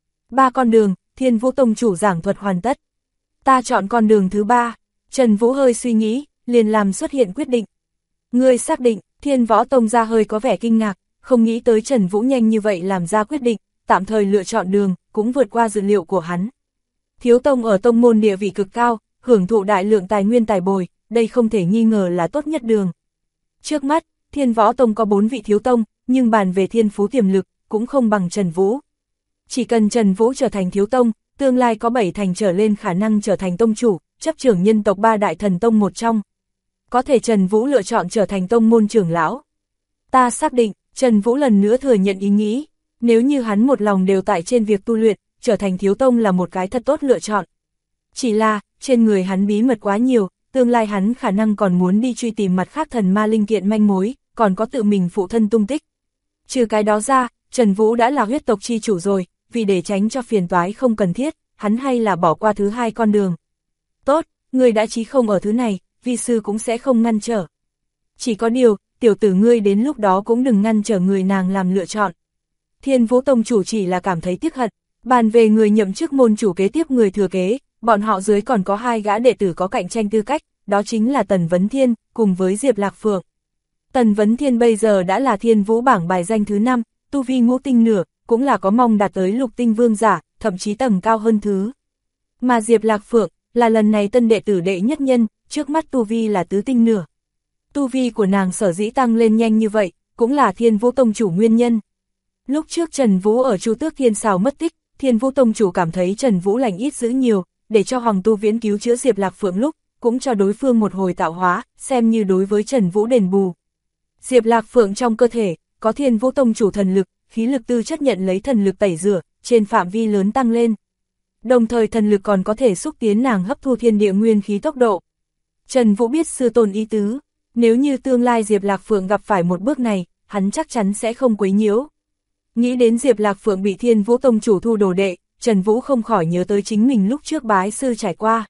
3 con đường, Thiên Vũ Tông chủ giảng thuật hoàn tất. Ta chọn con đường thứ 3, Trần Vũ hơi suy nghĩ, liền làm xuất hiện quyết định. Ngươi xác định, Thiên Võ Tông ra hơi có vẻ kinh ngạc, không nghĩ tới Trần Vũ nhanh như vậy làm ra quyết định, tạm thời lựa chọn đường, cũng vượt qua dự liệu của hắn. Thiếu tông ở tông môn địa vị cực cao, hưởng thụ đại lượng tài nguyên tài bồi, đây không thể nghi ngờ là tốt nhất đường. Trước mắt, Thiên Võ Tông có 4 vị thiếu tông, nhưng bàn về thiên phú tiềm lực, cũng không bằng Trần Vũ. Chỉ cần Trần Vũ trở thành thiếu tông, tương lai có 7 thành trở lên khả năng trở thành tông chủ, chấp trưởng nhân tộc 3 đại thần tông một trong. Có thể Trần Vũ lựa chọn trở thành tông môn trưởng lão. Ta xác định, Trần Vũ lần nữa thừa nhận ý nghĩ, nếu như hắn một lòng đều tại trên việc tu luyện, trở thành thiếu tông là một cái thật tốt lựa chọn. Chỉ là, trên người hắn bí mật quá nhiều, tương lai hắn khả năng còn muốn đi truy tìm mặt khác thần ma linh kiện manh mối, còn có tự mình phụ thân tung tích. Trừ cái đó ra, Trần Vũ đã là huyết tộc chi chủ rồi, vì để tránh cho phiền toái không cần thiết, hắn hay là bỏ qua thứ 2 con đường. Tốt, ngươi đã chí không ở thứ này, vi sư cũng sẽ không ngăn trở. Chỉ có điều, tiểu tử ngươi đến lúc đó cũng đừng ngăn trở người nàng làm lựa chọn. Thiên Vũ Tông chủ chỉ là cảm thấy tiếc hận, bàn về người nhậm chức môn chủ kế tiếp người thừa kế, bọn họ dưới còn có 2 gã đệ tử có cạnh tranh tư cách, đó chính là Tần Vấn Thiên, cùng với Diệp Lạc Phượng. Tần Vấn Thiên bây giờ đã là Thiên Vũ bảng bài danh thứ 5, tu vi ngũ tinh nửa, cũng là có mong đạt tới lục tinh vương giả, thậm chí tầng cao hơn thứ. Mà Diệp Lạc Phượng, là lần này tân đệ tử đệ nhất nhân, trước mắt tu vi là tứ tinh nửa. Tu vi của nàng sở dĩ tăng lên nhanh như vậy, cũng là Thiên Vũ Tông chủ nguyên nhân. Lúc trước Trần Vũ ở Chu Tước Thiên Sào mất tích, Thiên Vũ Tông chủ cảm thấy Trần Vũ lành ít dữ nhiều, để cho Hoàng Tu Viễn cứu chữa Diệp Lạc Phượng lúc, cũng cho đối phương một hồi tạo hóa, xem như đối với Trần Vũ đền bù. Diệp Lạc Phượng trong cơ thể, có Thiên Vũ Tông chủ thần lực, khí lực tư chất nhận lấy thần lực tẩy rửa, trên phạm vi lớn tăng lên. Đồng thời thần lực còn có thể xúc tiến nàng hấp thu thiên địa nguyên khí tốc độ. Trần Vũ biết sư tôn ý tứ, nếu như tương lai Diệp Lạc Phượng gặp phải một bước này, hắn chắc chắn sẽ không quấy nhiễu. Nghĩ đến Diệp Lạc Phượng bị Thiên Vũ Tông chủ thu đồ đệ, Trần Vũ không khỏi nhớ tới chính mình lúc trước bái sư trải qua.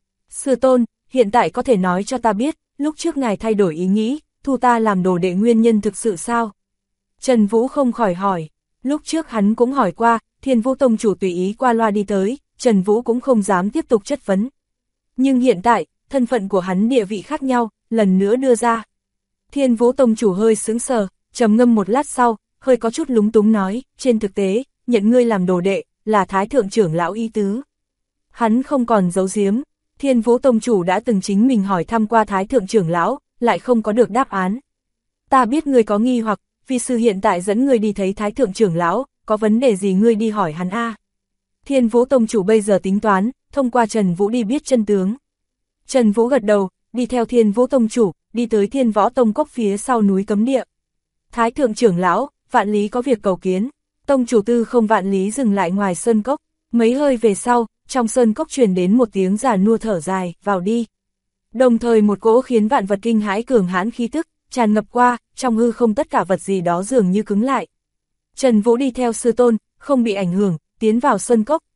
Sư tôn, hiện tại có thể nói cho ta biết, lúc trước ngài thay đổi ý nghĩ, thu ta làm đồ đệ nguyên nhân thực sự sao? Trần Vũ không khỏi hỏi, lúc trước hắn cũng hỏi qua, Thiên Vũ Tông chủ tùy ý qua loa đi tới, Trần Vũ cũng không dám tiếp tục chất vấn. Nhưng hiện tại, thân phận của hắn địa vị khác nhau, lần nữa đưa ra. Thiên Vũ Tông chủ hơi sững sờ, trầm ngâm một lát sau, hơi có chút lúng túng nói, trên thực tế, nhận ngươi làm đồ đệ, là Thái Thượng trưởng lão ý tứ. Hắn không còn giấu giếm, Thiên Vũ Tông chủ đã từng chính mình hỏi thăm qua Thái Thượng trưởng lão, lại không có được đáp án. Ta biết ngươi có nghi hoặc, vi sư hiện tại dẫn ngươi đi thấy Thái Thượng trưởng lão, có vấn đề gì ngươi đi hỏi hắn a? Thiên Vũ Tông chủ bây giờ tính toán, thông qua Trần Vũ đi biết chân tướng. Trần Vũ gật đầu, đi theo Thiên Vũ Tông chủ, đi tới Thiên Võ Tông cốc phía sau núi cấm địa. Thái Thượng trưởng lão, Vạn Lý có việc cầu kiến. Tông chủ Tư Không Vạn Lý dừng lại ngoài sơn cốc, mấy hơi về sau, trong sơn cốc truyền đến một tiếng già nua thở dài, vào đi. Đồng thời một cỗ khiến vạn vật kinh hãi cường hãn khí tức, tràn ngập qua, trong hư không tất cả vật gì đó dường như cứng lại. Trần Vũ đi theo sư tôn, không bị ảnh hưởng, tiến vào sơn cốc,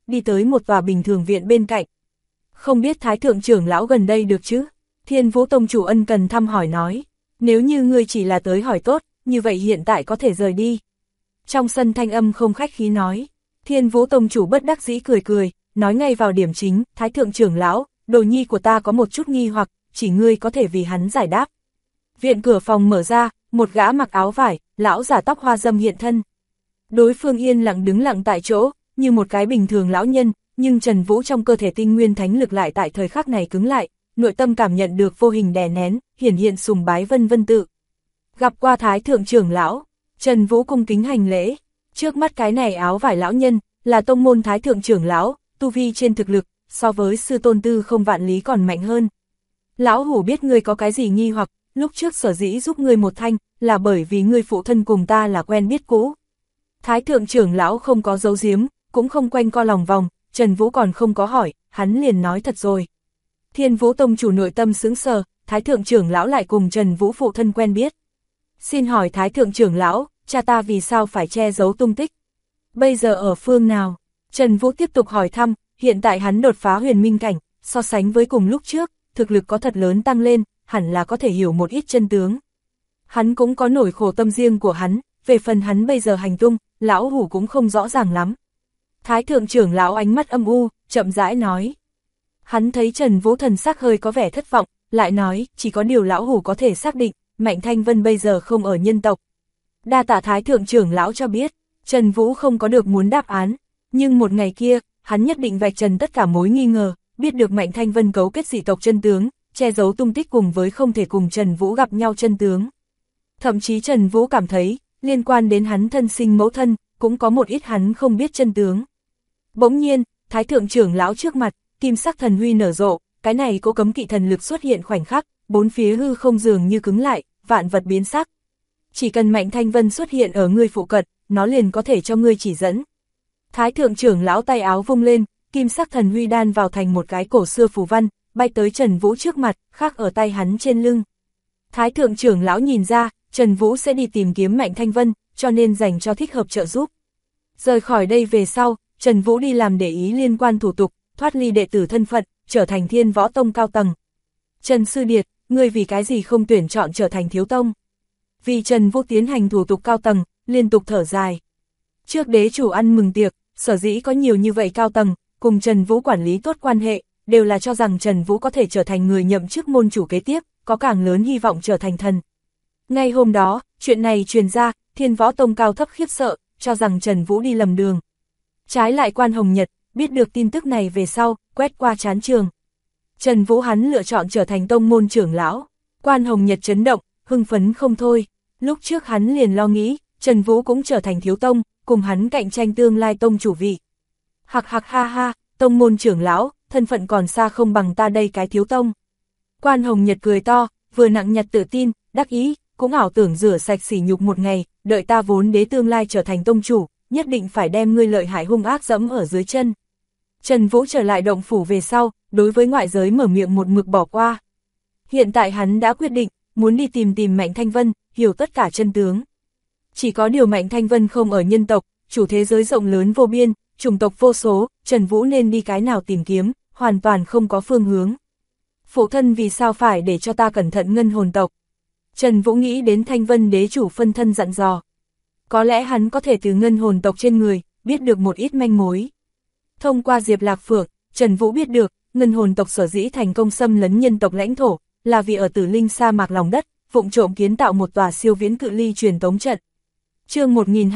đi tới một tòa bình thường viện bên cạnh. Không biết Thái thượng trưởng lão gần đây được chứ? Thiên Vũ tông chủ ân cần thăm hỏi nói, nếu như ngươi chỉ là tới hỏi tốt, như vậy hiện tại có thể rời đi. Trong sân thanh âm không khách khí nói, Thiên Vũ tông chủ bất đắc dĩ cười cười, nói ngay vào điểm chính, Thái thượng trưởng lão, đồ nhi của ta có một chút nghi hoặc, chỉ ngươi có thể vì hắn giải đáp. Viện cửa phòng mở ra, một gã mặc áo vải, lão giả tóc hoa dâm hiện thân. Đối phương yên lặng đứng lặng tại chỗ, như một cái bình thường lão nhân, nhưng Trần Vũ trong cơ thể tinh nguyên thánh lực lại tại thời khắc này cứng lại, nội tâm cảm nhận được vô hình đè nén, hiển hiện sùng bái vân vân tự. Gặp qua Thái thượng trưởng lão, Trần Vũ cung kính hành lễ, trước mắt cái này áo vải lão nhân, là tông môn Thái thượng trưởng lão, tu vi trên thực lực, so với sư tôn Tư Không Vạn Lý còn mạnh hơn. Lão hủ biết ngươi có cái gì nghi hoặc, lúc trước sở dĩ giúp ngươi một thanh, là bởi vì ngươi phụ thân cùng ta là quen biết cũ. Thái thượng trưởng lão không có giấu giếm, cũng không quanh co lòng vòng, Trần Vũ còn không có hỏi, hắn liền nói thật rồi. Thiên Vũ tông chủ nội tâm sững sờ, Thái thượng trưởng lão lại cùng Trần Vũ phụ thân quen biết. Xin hỏi Thái thượng trưởng lão, cha ta vì sao phải che giấu tung tích? Bây giờ ở phương nào? Trần Vũ tiếp tục hỏi thăm, hiện tại hắn đột phá huyền minh cảnh, so sánh với cùng lúc trước, thực lực có thật lớn tăng lên, hẳn là có thể hiểu một ít chân tướng. Hắn cũng có nỗi khổ tâm riêng của hắn, về phần hắn bây giờ hành tung, lão hủ cũng không rõ ràng lắm. Thái thượng trưởng lão ánh mắt âm u, chậm rãi nói. Hắn thấy Trần Vũ thần sắc hơi có vẻ thất vọng, lại nói, chỉ có điều lão hủ có thể xác định, Mạnh Thanh Vân bây giờ không ở nhân tộc. Đa tạ Thái thượng trưởng lão cho biết, Trần Vũ không có được muốn đáp án, nhưng một ngày kia, hắn nhất định vạch trần tất cả mối nghi ngờ, biết được Mạnh Thanh Vân cấu kết dị tộc chân tướng, che giấu tung tích cùng với không thể cùng Trần Vũ gặp nhau chân tướng. Thậm chí Trần Vũ cảm thấy, liên quan đến hắn thân sinh mẫu thân, cũng có một ít hắn không biết chân tướng. Bỗng nhiên, Thái thượng trưởng lão trước mặt, kim sắc thần huy nở rộ, cái này cỗ cấm kỵ thần lực xuất hiện khoảnh khắc, bốn phía hư không dường như cứng lại, vạn vật biến sắc. Chỉ cần Mạnh Thanh Vân xuất hiện ở ngươi phụ cận, nó liền có thể cho ngươi chỉ dẫn. Thái thượng trưởng lão tay áo vung lên, kim sắc thần huy đan vào thành một cái cổ xưa phù văn, bay tới Trần Vũ trước mặt, khắc ở tay hắn trên lưng. Thái thượng trưởng lão nhìn ra, Trần Vũ sẽ đi tìm kiếm Mạnh Thanh Vân, cho nên dành cho thích hợp trợ giúp. Rời khỏi đây về sau, Trần Vũ đi làm để ý liên quan thủ tục, thoát ly đệ tử thân phận, trở thành Thiên Võ Tông cao tầng. Trần Sư Điệt, ngươi vì cái gì không tuyển chọn trở thành thiếu tông? Vì Trần Vũ tiến hành thủ tục cao tầng, liên tục thở dài. Trước đế chủ ăn mừng tiệc, sở dĩ có nhiều như vậy cao tầng, cùng Trần Vũ quản lý tốt quan hệ, đều là cho rằng Trần Vũ có thể trở thành người nhậm chức môn chủ kế tiếp, có càng lớn hy vọng trở thành thần. Ngay hôm đó, chuyện này truyền ra, Thiên Võ Tông cao thấp khiếp sợ, cho rằng Trần Vũ đi lầm đường. Trái lại Quan Hồng Nhật, biết được tin tức này về sau, quét qua chán trường. Trần Vũ hắn lựa chọn trở thành tông môn trưởng lão. Quan Hồng Nhật chấn động, hưng phấn không thôi. Lúc trước hắn liền lo nghĩ, Trần Vũ cũng trở thành thiếu tông, cùng hắn cạnh tranh tương lai tông chủ vị. Hạc hạc ha ha, tông môn trưởng lão, thân phận còn xa không bằng ta đây cái thiếu tông. Quan Hồng Nhật cười to, vừa nặng nhặt tự tin, đắc ý, cũng ảo tưởng rửa sạch sỉ nhục một ngày, đợi ta vốn đế tương lai trở thành tông chủ, nhất định phải đem ngươi lợi hại hung ác dẫm ở dưới chân. Trần Vũ trở lại động phủ về sau, đối với ngoại giới mở miệng một mực bỏ qua. Hiện tại hắn đã quyết định, muốn đi tìm Mạnh Thanh Vân, hiểu tất cả chân tướng. Chỉ có điều Mạnh Thanh Vân không ở nhân tộc, chủ thế giới rộng lớn vô biên, chủng tộc vô số, Trần Vũ nên đi cái nào tìm kiếm, hoàn toàn không có phương hướng. Phụ thân vì sao phải để cho ta cẩn thận ngân hồn tộc? Trần Vũ nghĩ đến Thanh Vân đế chủ phân thân dặn dò. Có lẽ hắn có thể từ ngân hồn tộc trên người, biết được một ít manh mối. Thông qua Diệp Lạc Phượng, Trần Vũ biết được, ngân hồn tộc sở dĩ thành công xâm lấn nhân tộc lãnh thổ, là vì ở Tử Linh sa mạc lòng đất, vụng trộm kiến tạo một tòa siêu viễn cự ly truyền tống trận. Chương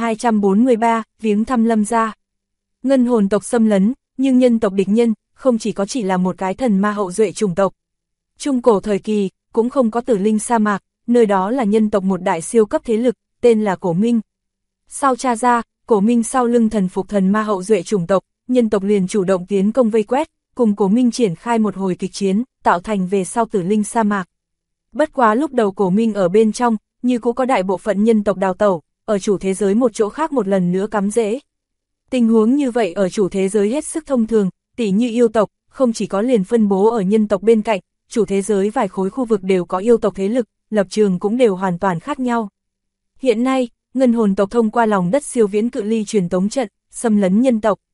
1243, viếng thăm Lâm gia. Ngân hồn tộc xâm lấn, nhưng nhân tộc địch nhân, không chỉ là một cái thần ma hậu duệ chủng tộc. Trung cổ thời kỳ, cũng không có Tử Linh sa mạc, nơi đó là nhân tộc một đại siêu cấp thế lực, tên là Cổ Minh. Sau tra ra, Cổ Minh sau lưng thần phục thần ma hậu duệ chủng tộc, nhân tộc liền chủ động tiến công vây quét, cùng Cổ Minh triển khai một hồi kịch chiến, tạo thành về sau Tử Linh sa mạc. Bất quá lúc đầu Cổ Minh ở bên trong, như cũng có đại bộ phận nhân tộc đào tẩu, ở chủ thế giới một chỗ khác một lần nữa cắm rễ. Tình huống như vậy ở chủ thế giới hết sức thông thường, tỉ như yêu tộc, không chỉ có liền phân bố ở nhân tộc bên cạnh, chủ thế giới vài khối khu vực đều có yêu tộc thế lực, lập trường cũng đều hoàn toàn khác nhau. Hiện nay, ngân hồn tộc thông qua lòng đất siêu viễn cự ly truyền tống trận, xâm lấn nhân tộc.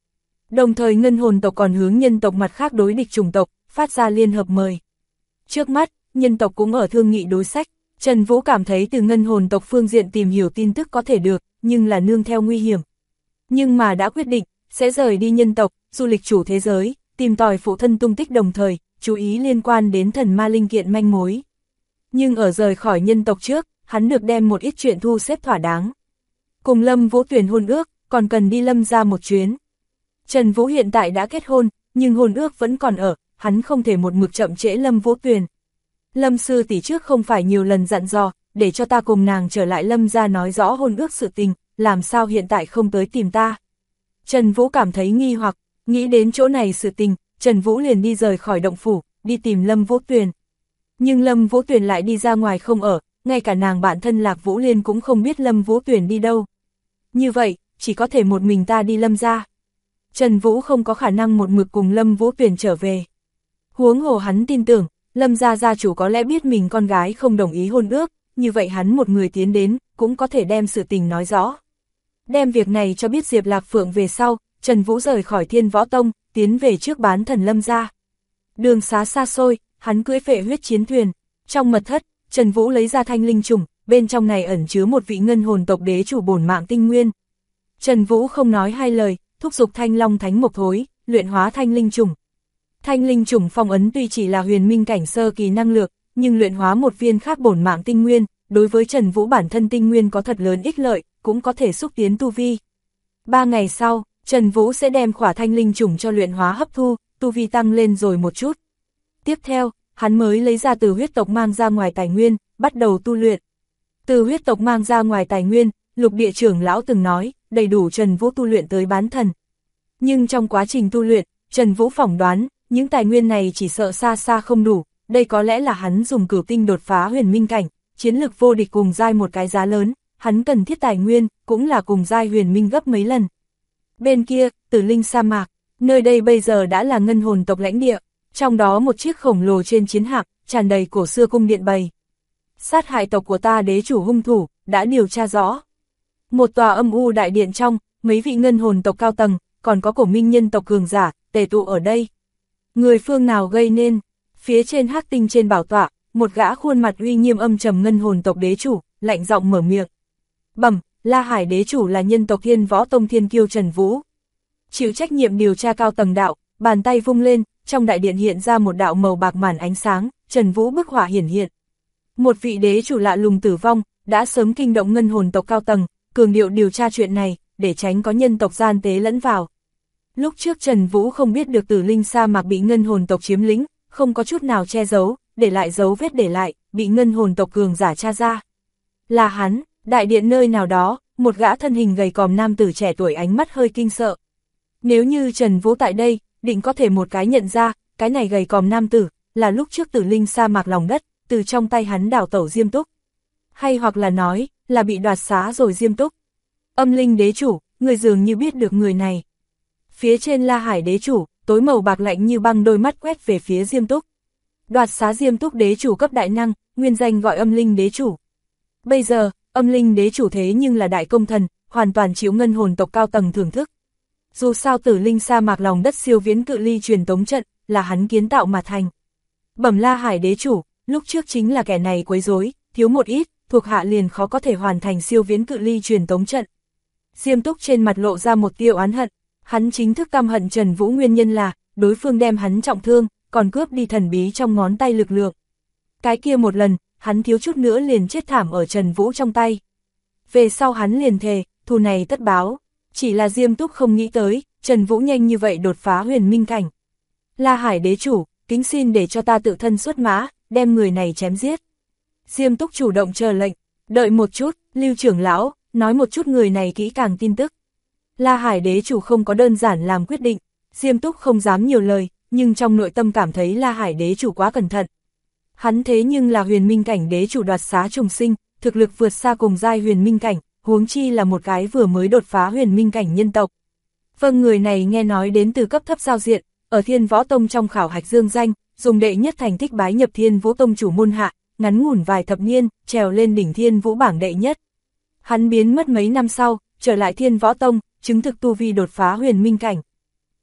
Đồng thời ngân hồn tộc còn hướng nhân tộc mặt khác đối địch chủng tộc, phát ra liên hợp mời. Trước mắt, nhân tộc cũng ở thương nghị đối sách, Trần Vũ cảm thấy từ ngân hồn tộc phương diện tìm hiểu tin tức có thể được, nhưng là nương theo nguy hiểm. Nhưng mà đã quyết định, sẽ rời đi nhân tộc, du lịch chủ thế giới, tìm tòi phụ thân tung tích đồng thời, chú ý liên quan đến thần ma linh kiện manh mối. Nhưng ở rời khỏi nhân tộc trước, hắn được đem một ít chuyện thu xếp thỏa đáng. Cùng Lâm Vũ Tuyền hôn ước, còn cần đi Lâm ra một chuyến. Trần Vũ hiện tại đã kết hôn, nhưng hôn ước vẫn còn ở, hắn không thể một mực chậm trễ Lâm Vũ Tuyền. Lâm sư tỷ trước không phải nhiều lần dặn dò, để cho ta cùng nàng trở lại Lâm ra nói rõ hôn ước sự tình, làm sao hiện tại không tới tìm ta. Trần Vũ cảm thấy nghi hoặc, nghĩ đến chỗ này sự tình, Trần Vũ liền đi rời khỏi động phủ, đi tìm Lâm Vũ Tuyền. Nhưng Lâm Vũ Tuyền lại đi ra ngoài không ở, ngay cả nàng bạn thân Lạc Vũ Liên cũng không biết Lâm Vũ Tuyền đi đâu. Như vậy, chỉ có thể một mình ta đi Lâm ra. Trần Vũ không có khả năng một mực cùng Lâm Vũ Tuyền trở về. Huống hồ hắn tin tưởng, Lâm gia gia chủ có lẽ biết mình con gái không đồng ý hôn ước, như vậy hắn một người tiến đến, cũng có thể đem sự tình nói rõ. Đem việc này cho biết Diệp Lạc Phượng về sau, Trần Vũ rời khỏi Thiên Võ Tông, tiến về trước bán thần Lâm gia. Đường xá xa xôi, hắn cưỡi phệ huyết chiến thuyền. Trong mật thất, Trần Vũ lấy ra thanh linh trùng, bên trong này ẩn chứa một vị ngân hồn tộc đế chủ bổn mạng tinh nguyên. Trần Vũ không nói hai lời, thúc giục thanh long thánh mộc thối, luyện hóa thanh linh trùng. Thanh linh trùng phong ấn tuy chỉ là huyền minh cảnh sơ kỳ năng lượng, nhưng luyện hóa một viên khác bổn mạng tinh nguyên, đối với Trần Vũ bản thân tinh nguyên có thật lớn ích lợi, cũng có thể xúc tiến tu vi. 3 ngày sau, Trần Vũ sẽ đem khỏa thanh linh trùng cho luyện hóa hấp thu, tu vi tăng lên rồi một chút. Tiếp theo, hắn mới lấy ra từ huyết tộc mang ra ngoài tài nguyên, bắt đầu tu luyện. Từ huyết tộc mang ra ngoài tài nguyên, Lục Địa trưởng lão từng nói, đầy đủ Trần Vũ tu luyện tới bán thần. Nhưng trong quá trình tu luyện, Trần Vũ phỏng đoán, những tài nguyên này chỉ sợ xa xa không đủ, đây có lẽ là hắn dùng cửu tinh đột phá huyền minh cảnh, chiến lực vô địch cùng giai một cái giá lớn, hắn cần thiết tài nguyên, cũng là cùng giai huyền minh gấp mấy lần. Bên kia, Tử Linh sa mạc, nơi đây bây giờ đã là ngân hồn tộc lãnh địa, trong đó một chiếc khổng lồ trên chiến hạm, tràn đầy cổ xưa cung điện bày. Sát hại tộc của ta đế chủ hung thủ, đã điều tra rõ. Một tòa âm u đại điện trong, mấy vị ngân hồn tộc cao tầng, còn có cổ minh nhân tộc cường giả, tề tụ ở đây. Người phương nào gây nên? Phía trên hắc tinh trên bảo tọa, một gã khuôn mặt uy nghiêm âm trầm ngân hồn tộc đế chủ, lạnh giọng mở miệng. Bẩm, La Hải đế chủ là nhân tộc Thiên Võ Tông thiên kiêu Trần Vũ. Chịu trách nhiệm điều tra cao tầng đạo, bàn tay vung lên, trong đại điện hiện ra một đạo màu bạc màn ánh sáng, Trần Vũ bức họa hiển hiện. Một vị đế chủ lạ lùng tử vong, đã sớm kinh động ngân hồn tộc cao tầng, cường điệu điều tra chuyện này, để tránh có nhân tộc gian tế lẫn vào. Lúc trước Trần Vũ không biết được Tử Linh sa mạc bị ngân hồn tộc chiếm lĩnh, không có chút nào che giấu, để lại dấu vết để lại, bị ngân hồn tộc cường giả tra ra. Là hắn, đại điện nơi nào đó, một gã thân hình gầy còm nam tử trẻ tuổi ánh mắt hơi kinh sợ. Nếu như Trần Vũ tại đây, định có thể một cái nhận ra, cái này gầy còm nam tử, là lúc trước Tử Linh sa mạc lòng đất, từ trong tay hắn đào tẩu Diêm Túc. Hay hoặc là nói, là bị đoạt xá rồi Diêm Túc. Âm linh đế chủ, người dường như biết được người này. Phía trên La Hải đế chủ, tối màu bạc lạnh như băng đôi mắt quét về phía Diêm Túc. Đoạt xá Diêm Túc đế chủ cấp đại năng, nguyên danh gọi âm linh đế chủ. Bây giờ, âm linh đế chủ thế nhưng là đại công thần, hoàn toàn chịu ngân hồn tộc cao tầng thưởng thức. Dù sao Tử Linh sa mạc lòng đất siêu viễn cự ly truyền tống trận, là hắn kiến tạo mà thành. Bẩm La Hải đế chủ, lúc trước chính là kẻ này quấy rối, thiếu một ít, thuộc hạ liền khó có thể hoàn thành siêu viễn cự ly truyền tống trận. Diêm Túc trên mặt lộ ra một tia oán hận, hắn chính thức căm hận Trần Vũ nguyên nhân là, đối phương đem hắn trọng thương, còn cướp đi thần bí trong ngón tay lực lượng. Cái kia một lần, hắn thiếu chút nữa liền chết thảm ở Trần Vũ trong tay. Về sau hắn liền thề, thù này tất báo, chỉ là Diêm Túc không nghĩ tới, Trần Vũ nhanh như vậy đột phá huyền minh cảnh. La Hải đế chủ, kính xin để cho ta tự thân xuất mã, đem người này chém giết. Diêm Túc chủ động chờ lệnh, đợi một chút, Lưu trưởng lão, nói một chút người này kỹ càng tin tức. La Hải đế chủ không có đơn giản làm quyết định, Diêm Túc không dám nhiều lời, nhưng trong nội tâm cảm thấy La Hải đế chủ quá cẩn thận. Hắn thế nhưng là huyền minh cảnh đế chủ đoạt xá trùng sinh, thực lực vượt xa cùng giai huyền minh cảnh, huống chi là một cái vừa mới đột phá huyền minh cảnh nhân tộc. Vâng, người này nghe nói đến từ cấp thấp giao diện, ở Thiên Võ Tông trong khảo hạch dương danh, dùng đệ nhất thành tích bái nhập Thiên Vũ Tông chủ môn hạ, ngắn ngủn vài thập niên, trèo lên đỉnh Thiên Vũ bảng đệ nhất. Hắn biến mất mấy năm sau, trở lại Thiên Võ Tông, chứng thực tu vi đột phá huyền minh cảnh.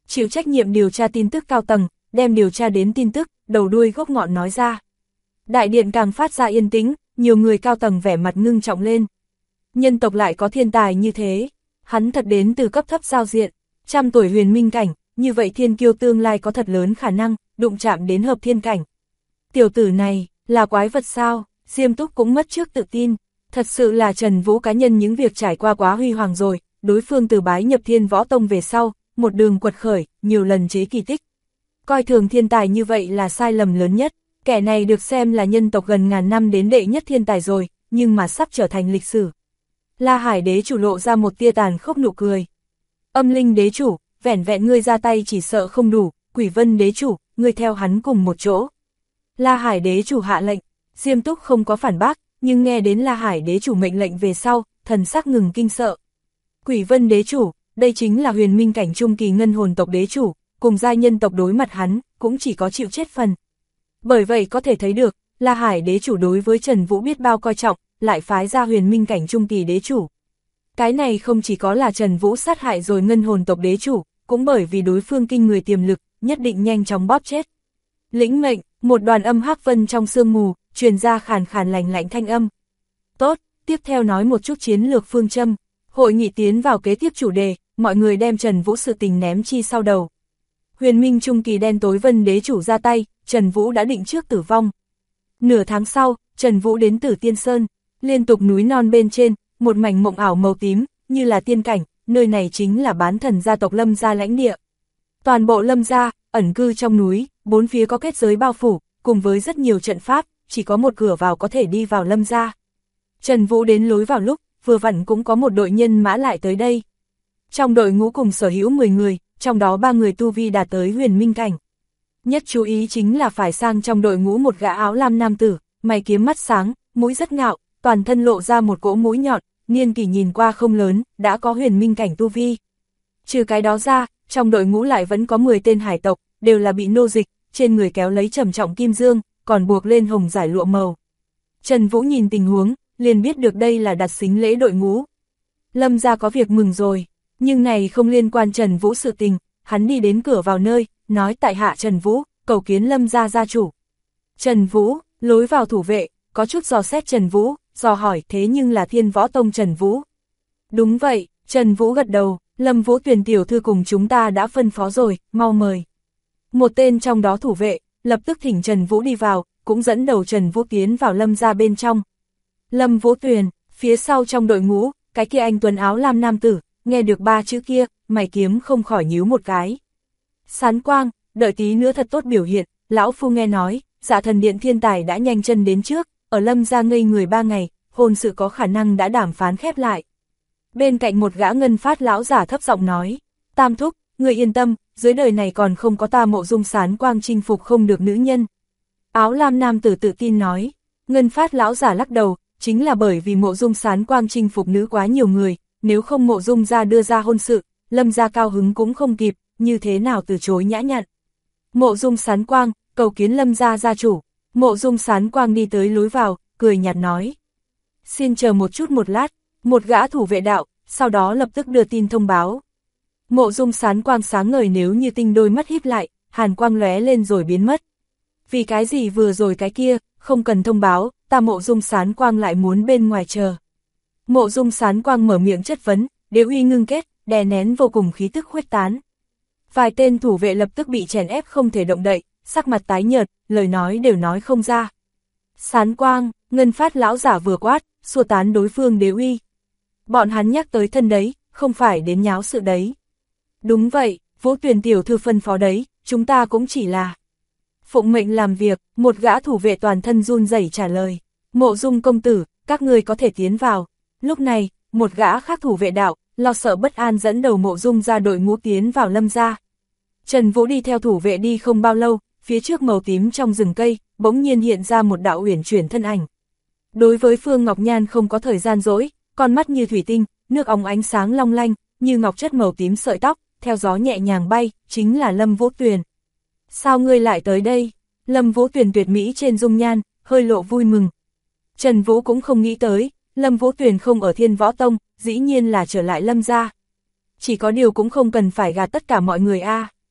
chịu trách nhiệm điều tra tin tức cao tầng, đem điều tra đến tin tức, đầu đuôi gốc ngọn nói ra. Đại điện càng phát ra yên tĩnh, nhiều người cao tầng vẻ mặt ngưng trọng lên. Nhân tộc lại có thiên tài như thế, hắn thật đến từ cấp thấp giao diện, 100 tuổi huyền minh cảnh, như vậy thiên kiêu tương lai có thật lớn khả năng, đụng chạm đến hợp thiên cảnh. Tiểu tử này, là quái vật sao? Diêm Túc cũng mất trước tự tin, thật sự là Trần Vũ cá nhân những việc trải qua quá huy hoàng rồi, đối phương từ bái nhập Thiên Võ Tông về sau, một đường quật khởi, nhiều lần chế kỳ tích. Coi thường thiên tài như vậy là sai lầm lớn nhất, kẻ này được xem là nhân tộc gần ngàn năm đến đệ nhất thiên tài rồi, nhưng mà sắp trở thành lịch sử. La Hải đế chủ lộ ra một tia tàn khốc nụ cười. Âm Linh đế chủ, vẻn vẹn ngươi ra tay chỉ sợ không đủ, Quỷ Vân đế chủ, ngươi theo hắn cùng một chỗ. La Hải đế chủ hạ lệnh, Diêm Túc không có phản bác, nhưng nghe đến La Hải đế chủ mệnh lệnh về sau, thần sắc ngừng kinh sợ. Quỷ Vân đế chủ, đây chính là huyền minh cảnh trung kỳ ngân hồn tộc đế chủ, cùng giai nhân tộc đối mặt hắn, cũng chỉ có chịu chết phần. Bởi vậy có thể thấy được, La Hải đế chủ đối với Trần Vũ biết bao coi trọng, lại phái ra huyền minh cảnh trung kỳ đế chủ. Cái này không chỉ có là Trần Vũ sát hại rồi ngân hồn tộc đế chủ, cũng bởi vì đối phương kinh người tiềm lực, nhất định nhanh chóng bóp chết. Lĩnh mệnh, một đoàn âm hắc vân trong sương mù, truyền ra khàn khàn lành lạnh thanh âm. Tốt, tiếp theo nói một chút chiến lược phương châm. Hội nghị tiến vào kế tiếp chủ đề, mọi người đem Trần Vũ sự tình ném chi sau đầu. Huyền minh trung kỳ đen tối vân đế chủ ra tay, Trần Vũ đã định trước tử vong. Nửa tháng sau, Trần Vũ đến Tử Tiên Sơn, liên tục núi non bên trên, một mảnh mộng ảo màu tím, như là tiên cảnh, nơi này chính là bán thần gia tộc Lâm gia lãnh địa. Toàn bộ Lâm gia, ẩn cư trong núi, bốn phía có kết giới bao phủ, cùng với rất nhiều trận pháp, chỉ có một cửa vào có thể đi vào Lâm gia. Trần Vũ đến lối vào lúc, vừa vặn cũng có một đội nhân mã lại tới đây. Trong đội ngũ cùng sở hữu 10 người, trong đó 3 người tu vi đạt tới huyền minh cảnh. Nhất chú ý chính là phải sang trong đội ngũ một gã áo lam nam tử, mày kiếm mắt sáng, mũi rất ngạo, toàn thân lộ ra một cỗ mũi nhọn, niên kỷ nhìn qua không lớn, đã có huyền minh cảnh tu vi. Trừ cái đó ra, trong đội ngũ lại vẫn có 10 tên hải tộc, đều là bị nô dịch, trên người kéo lấy trầm trọng kim dương, còn buộc lên hồng giải lụa màu. Trần Vũ nhìn tình huống, liền biết được đây là đặt sính lễ đội ngũ. Lâm gia có việc mừng rồi, nhưng này không liên quan Trần Vũ sự tình, hắn đi đến cửa vào nơi, nói tại hạ Trần Vũ, cầu kiến Lâm gia gia chủ. Trần Vũ, lối vào thủ vệ, có chút dò xét Trần Vũ, dò hỏi thế nhưng là Thiên Võ Tông Trần Vũ. Đúng vậy, Trần Vũ gật đầu, Lâm Vũ Tuyền tiểu thư cùng chúng ta đã phân phó rồi, mau mời. Một tên trong đó thủ vệ, lập tức thỉnh Trần Vũ đi vào, cũng dẫn đầu Trần Vũ tiến vào Lâm gia bên trong. Lâm Vũ Tuyền, phía sau trong đội ngũ, cái kia anh tuấn áo lam nam tử, nghe được 3 chữ kia, mày kiếm không khỏi nhíu một cái. Sán Quang, đợi tí nữa thật tốt biểu hiện, lão phu nghe nói, Dạ Thần Điện thiên tài đã nhanh chân đến trước, ở Lâm gia ngây người 3 ngày, hôn sự có khả năng đã đàm phán khép lại. Bên cạnh một gã ngân phát lão giả thấp giọng nói, Tam thúc, người yên tâm, dưới đời này còn không có ta Mộ Dung Sán Quang chinh phục không được nữ nhân. Áo lam nam tử tự tin nói, ngân phát lão giả lắc đầu, chính là bởi vì Mộ Dung Sán Quang chinh phục nữ quá nhiều người, nếu không Mộ Dung gia đưa ra hôn sự, Lâm gia cao hứng cũng không kịp, như thế nào từ chối nhã nhặn. Mộ Dung Sán Quang, cầu kiến Lâm gia gia chủ. Mộ Dung Sán Quang đi tới lối vào, cười nhạt nói. Xin chờ một chút một lát, một gã thủ vệ đạo, sau đó lập tức đưa tin thông báo. Mộ Dung Sán Quang sáng ngời nếu như tinh đôi mắt híp lại, hàn quang lóe lên rồi biến mất. Vì cái gì vừa rồi cái kia, không cần thông báo, ta Mộ Dung Sán Quang lại muốn bên ngoài chờ. Mộ Dung Sán Quang mở miệng chất vấn, đế uy ngưng kết, đè nén vô cùng khí tức khuếch tán. Vài tên thủ vệ lập tức bị chèn ép không thể động đậy, sắc mặt tái nhợt, lời nói đều nói không ra. Sán Quang, ngân phát lão giả vừa quát, xua tán đối phương đế uy. Bọn hắn nhắc tới thân đấy, không phải đến nháo sự đấy. Đúng vậy, Vũ Tuyền tiểu thư phân phó đấy, chúng ta cũng chỉ là phụng mệnh làm việc. Một gã thủ vệ toàn thân run rẩy trả lời. Mộ Dung công tử, các ngươi có thể tiến vào. Lúc này, một gã khác thủ vệ đạo, lo sợ bất an dẫn đầu Mộ Dung ra đội ngũ tiến vào Lâm gia. Trần Vũ đi theo thủ vệ đi không bao lâu, phía trước màu tím trong rừng cây, bỗng nhiên hiện ra một đạo uyển chuyển thân ảnh. Đối với Phương Ngọc Nhan không có thời gian dỗi, con mắt như thủy tinh, nước óng ánh sáng long lanh, như ngọc chất màu tím sợi tóc, theo gió nhẹ nhàng bay, chính là Lâm Vũ Tuyền. Sao ngươi lại tới đây? Lâm Vũ Tuyền tuyệt mỹ trên dung nhan, hơi lộ vui mừng. Trần Vũ cũng không nghĩ tới, Lâm Vũ Tuyền không ở Thiên Võ Tông, dĩ nhiên là trở lại Lâm gia. Chỉ có điều cũng không cần phải gạt tất cả mọi người a.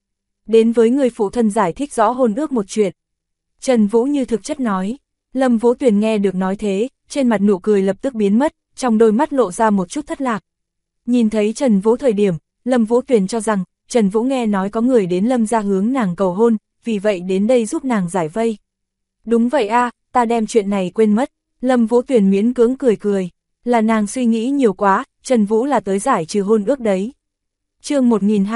đến với người phụ thân giải thích rõ hôn ước một chuyện. Trần Vũ như thực chất nói. Lâm Vũ Tuyền nghe được nói thế, trên mặt nụ cười lập tức biến mất, trong đôi mắt lộ ra một chút thất lạc. Nhìn thấy Trần Vũ thời điểm, Lâm Vũ Tuyền cho rằng, Trần Vũ nghe nói có người đến Lâm gia hướng nàng cầu hôn, vì vậy đến đây giúp nàng giải vây. Đúng vậy a, ta đem chuyện này quên mất. Lâm Vũ Tuyền miễn cưỡng cười cười, là nàng suy nghĩ nhiều quá, Trần Vũ là tới giải trừ hôn ước đấy. Chương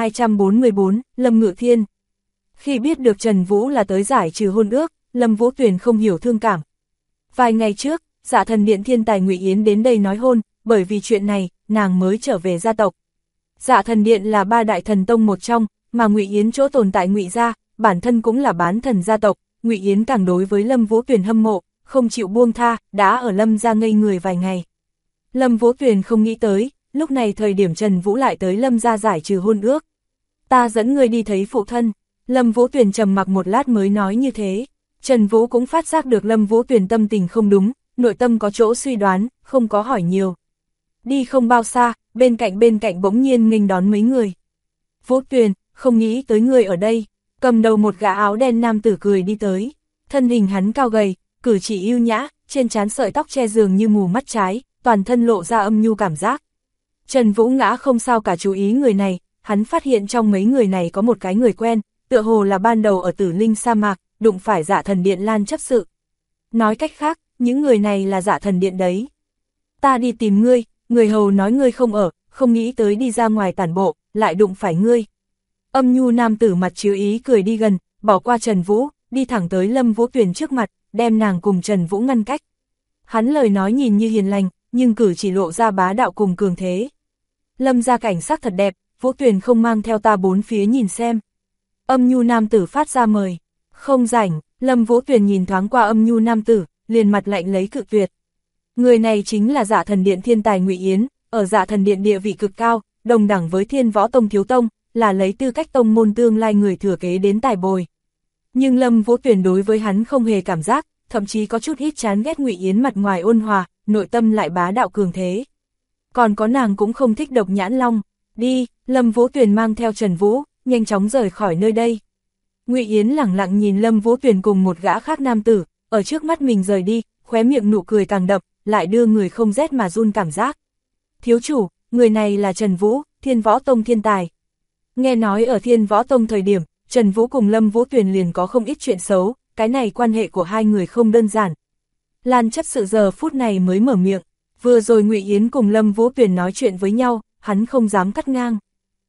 1244, Lâm Ngự Thiên. Khi biết được Trần Vũ là tới giải trừ hôn ước, Lâm Vũ Tuyền không hiểu thương cảm. Vài ngày trước, Dạ Thần Điện thiên tài Ngụy Yến đến đây nói hôn, bởi vì chuyện này, nàng mới trở về gia tộc. Dạ Thần Điện là 3 đại thần tông một trong, mà Ngụy Yến chỗ tồn tại Ngụy gia, bản thân cũng là bán thần gia tộc, Ngụy Yến càng đối với Lâm Vũ Tuyền hâm mộ, không chịu buông tha, đã ở Lâm gia ngây người vài ngày. Lâm Vũ Tuyền không nghĩ tới, lúc này thời điểm Trần Vũ lại tới Lâm gia giải trừ hôn ước. Ta dẫn ngươi đi thấy phụ thân. Lâm Vũ Tuyền trầm mặc một lát mới nói như thế. Trần Vũ cũng phát giác được Lâm Vũ Tuyền tâm tình không đúng, nội tâm có chỗ suy đoán, không có hỏi nhiều. Đi không bao xa, bên cạnh bỗng nhiên nghênh đón mấy người. Vũ Tuyền, không nghĩ tới ngươi ở đây. Cầm đầu một gã áo đen nam tử cười đi tới. Thân hình hắn cao gầy, cử chỉ yêu nhã, trên trán sợi tóc che dường như mù mắt trái, toàn thân lộ ra âm nhu cảm giác. Trần Vũ ngã không sao cả chú ý người này, hắn phát hiện trong mấy người này có một cái người quen, tựa hồ là ban đầu ở Tử Linh sa mạc, đụng phải Dạ Thần Điện Lan chấp sự. Nói cách khác, những người này là Dạ Thần Điện đấy. Ta đi tìm ngươi, người hầu nói ngươi không ở, không nghĩ tới đi ra ngoài tản bộ, lại đụng phải ngươi. Âm nhu nam tử mặt chiếu ý cười đi gần, bỏ qua Trần Vũ, đi thẳng tới Lâm Vũ Tuyền trước mặt, đem nàng cùng Trần Vũ ngăn cách. Hắn lời nói nhìn như hiền lành, nhưng cử chỉ lộ ra bá đạo cùng cường thế. Lâm gia cảnh sắc thật đẹp, Vũ Tuyền không mang theo ta bốn phía nhìn xem. Âm nhu nam tử phát ra mời. Không rảnh, Lâm Vũ Tuyền nhìn thoáng qua âm nhu nam tử, liền mặt lạnh lấy cự tuyệt. Người này chính là Dạ Thần Điện thiên tài Ngụy Yến, ở Dạ Thần Điện địa vị cực cao, đồng đẳng với Thiên Võ Tông thiếu tông, là lấy tư cách tông môn tương lai người thừa kế đến tài bồi. Nhưng Lâm Vũ Tuyền đối với hắn không hề cảm giác, thậm chí có chút ít chán ghét Ngụy Yến mặt ngoài ôn hòa, nội tâm lại bá đạo cường thế. Còn có nàng cũng không thích Độc Nhãn Long. Đi, Lâm Vũ Tuyền mang theo Trần Vũ, nhanh chóng rời khỏi nơi đây. Ngụy Yến lẳng lặng nhìn Lâm Vũ Tuyền cùng một gã khác nam tử, ở trước mắt mình rời đi, khóe miệng nụ cười càng đậm, lại đưa người không rét mà run cảm giác. Thiếu chủ, người này là Trần Vũ, Thiên Võ Tông thiên tài. Nghe nói ở Thiên Võ Tông thời điểm, Trần Vũ cùng Lâm Vũ Tuyền liền có không ít chuyện xấu, cái này quan hệ của hai người không đơn giản. Lan chấp sự giờ phút này mới mở miệng, vừa rồi Ngụy Yến cùng Lâm Vũ Tuyền nói chuyện với nhau, hắn không dám cắt ngang.